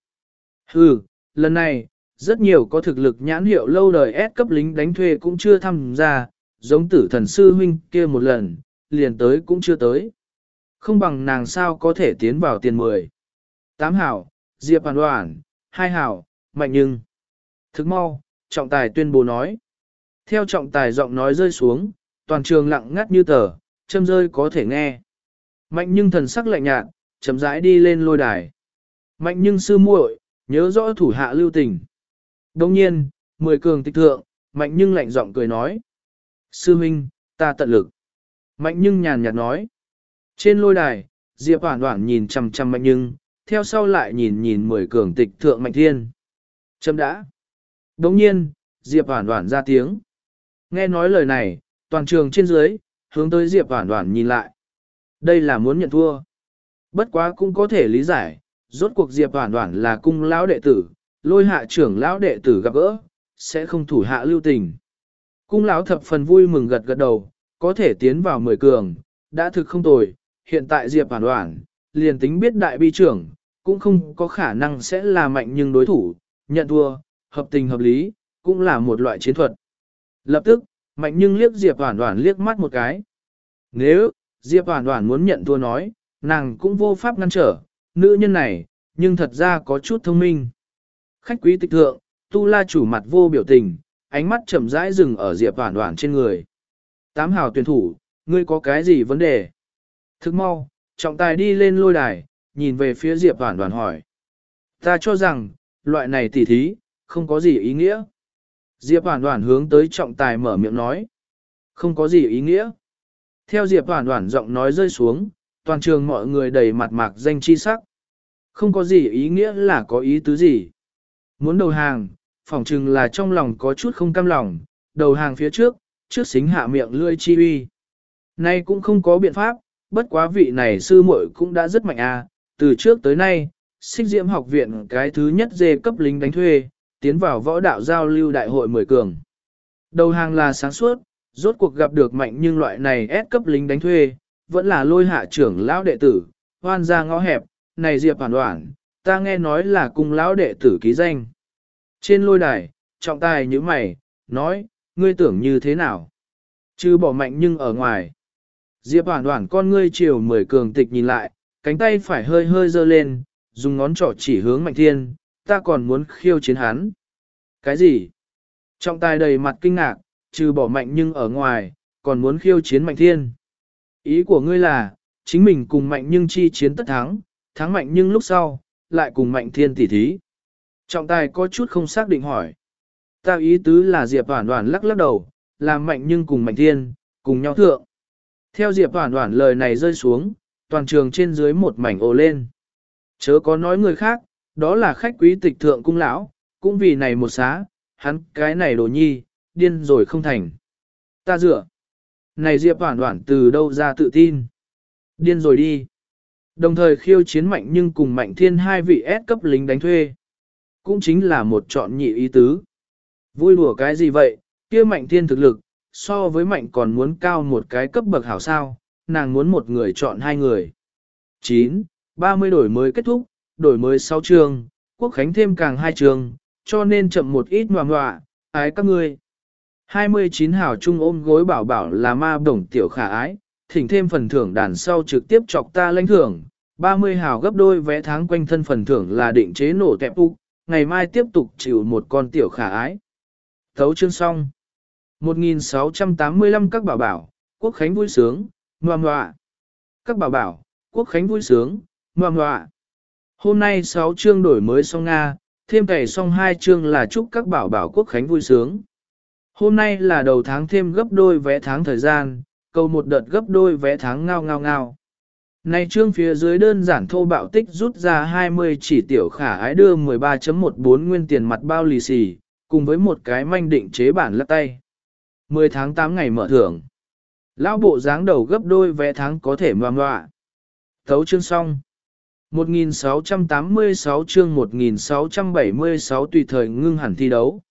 Hừ, lần này, rất nhiều có thực lực nhãn hiệu lâu đời S cấp lính đánh thuê cũng chưa tham gia, giống tử thần sư huynh kia một lần, liền tới cũng chưa tới. Không bằng nàng sao có thể tiến vào tiền mười. Tám hảo, Diệp Hoản Hoản, hai hảo, Mạnh Nhưng. Thức mau, trọng tài tuyên bố nói. Theo trọng tài giọng nói rơi xuống, toàn trường lặng ngắt như tờ, châm rơi có thể nghe. Mạnh Nhưng thần sắc lạnh nhạt, chậm rãi đi lên lôi đài. Mạnh Nhưng sư muội, nhớ rõ thủ hạ lưu tình. Đồng nhiên, mười cường tịch thượng, Mạnh Nhưng lạnh giọng cười nói. Sư huynh, ta tận lực. Mạnh Nhưng nhàn nhạt nói. Trên lôi đài, Diệp Hoản Hoản nhìn chằm chằm Mạnh Nhưng, theo sau lại nhìn nhìn mười cường tịch thượng Mạnh Thiên. Chấm đã. Đồng nhiên, Diệp Hoản Hoản ra tiếng. Nghe nói lời này, toàn trường trên dưới, hướng tới Diệp Hoản Hoản nhìn lại. Đây là muốn nhận thua. Bất quá cũng có thể lý giải, rốt cuộc Diệp Hoản Hoản là cung lão đệ tử, lôi hạ trưởng lão đệ tử gặp gỡ, sẽ không thủ hạ lưu tình. Cung lão thập phần vui mừng gật gật đầu, có thể tiến vào mười cường, đã thực không tồi, hiện tại Diệp Hoản Hoản, liền tính biết đại bi trưởng, cũng không có khả năng sẽ là Mạnh Nhưng đối thủ, nhận thua, hợp tình hợp lý, cũng là một loại chiến thuật. Lập tức, Mạnh Nhưng liếc Diệp Hoản Hoản liếc mắt một cái. Nếu, Diệp Hoản Hoản muốn nhận thua nói, nàng cũng vô pháp ngăn trở, nữ nhân này, nhưng thật ra có chút thông minh. Khách quý tịch thượng, Tu La chủ mặt vô biểu tình, ánh mắt chậm rãi dừng ở Diệp Hoản Hoản trên người. Tám hào tuyển thủ, ngươi có cái gì vấn đề? Thức mau, trọng tài đi lên lôi đài, nhìn về phía Diệp Hoản Hoản hỏi. Ta cho rằng, loại này tỉ thí, không có gì ý nghĩa. Diệp Hoản Hoản hướng tới trọng tài mở miệng nói. Không có gì ý nghĩa. Theo Diệp Hoản Hoản giọng nói rơi xuống, toàn trường mọi người đầy mặt mạc danh chi sắc. Không có gì ý nghĩa là có ý tứ gì. Muốn đầu hàng, phỏng chừng là trong lòng có chút không cam lòng, đầu hàng phía trước, trước xính hạ miệng lươi chi uy. Nay cũng không có biện pháp, bất quá vị này sư muội cũng đã rất mạnh à, từ trước tới nay, Xích Diễm học viện cái thứ nhất dê cấp lính đánh thuê, tiến vào võ đạo giao lưu đại hội mười cường. Đầu hàng là sáng suốt, rốt cuộc gặp được Mạnh Nhưng loại này S cấp lính đánh thuê, vẫn là lôi hạ trưởng lão đệ tử, hoan ra ngõ hẹp, này Diệp Hoản Hoản, ta nghe nói là cung lão đệ tử ký danh. Trên lôi đài, trọng tài như mày, nói, ngươi tưởng như thế nào? Chứ bỏ Mạnh Nhưng ở ngoài. Diệp Hoản Hoản con ngươi chiều mười cường tịch nhìn lại, cánh tay phải hơi hơi giơ lên, dùng ngón trỏ chỉ hướng Mạnh Thiên, ta còn muốn khiêu chiến hắn. Cái gì? Trọng tài đầy mặt kinh ngạc, trừ bỏ Mạnh Nhưng ở ngoài, còn muốn khiêu chiến Mạnh Thiên. Ý của ngươi là, chính mình cùng Mạnh Nhưng chi chiến tất thắng, thắng Mạnh Nhưng lúc sau, lại cùng Mạnh Thiên tỉ thí. Trọng tài có chút không xác định hỏi. Ta ý tứ là Diệp Hoản Hoản lắc lắc đầu, làm Mạnh Nhưng cùng Mạnh Thiên, cùng nhau thượng. Theo Diệp Hoản Hoản lời này rơi xuống, toàn trường trên dưới một mảnh ồ lên. Chớ có nói người khác, đó là khách quý tịch thượng cung lão, cũng vì này một xá, hắn cái này đồ nhi, điên rồi không thành. Ta dựa. Này Diệp Hoản Hoản từ đâu ra tự tin? Điên rồi đi. Đồng thời khiêu chiến Mạnh Nhưng cùng Mạnh Thiên hai vị S cấp lính đánh thuê. Cũng chính là một chọn nhị ý tứ. Vui đùa cái gì vậy, kia Mạnh Thiên thực lực, so với Mạnh còn muốn cao một cái cấp bậc hảo sao, nàng muốn một người chọn hai người. chín. ba mươi đổi mới kết thúc, đổi mới sáu trường, Quốc Khánh thêm càng hai trường, cho nên chậm một ít ngoà ngoạ, ái các ngươi. hai mươi chín hảo trung ôm gối bảo bảo là ma bổng tiểu khả ái, thỉnh thêm phần thưởng đàn sau trực tiếp chọc ta lãnh thưởng, ba mươi hảo gấp đôi vé tháng quanh thân phần thưởng là định chế nổ tẹp úc, ngày mai tiếp tục chịu một con tiểu khả ái. Thấu chương xong. một nghìn sáu trăm tám mươi lăm các bảo bảo, quốc khánh vui sướng, ngoà ngoạ. Các bảo bảo, quốc khánh vui sướng, ngoà ngoạ. Hôm nay sáu chương đổi mới xong Nga, thêm cày xong hai chương là chúc các bảo bảo quốc khánh vui sướng. Hôm nay là đầu tháng thêm gấp đôi vé tháng thời gian, cầu một đợt gấp đôi vé tháng ngao ngao ngao. Này chương phía dưới đơn giản thô bạo tích rút ra hai mươi chỉ tiểu khả ái đưa mười ba phẩy mười bốn nguyên tiền mặt bao lì xì, cùng với một cái manh định chế bản lắc tay. mười tháng tám ngày mở thưởng. Lão bộ dáng đầu gấp đôi vé tháng có thể ngoạm ngoạ. Thấu chương xong. một nghìn sáu trăm tám mươi sáu chương một nghìn sáu trăm bảy mươi sáu tùy thời ngưng hẳn thi đấu.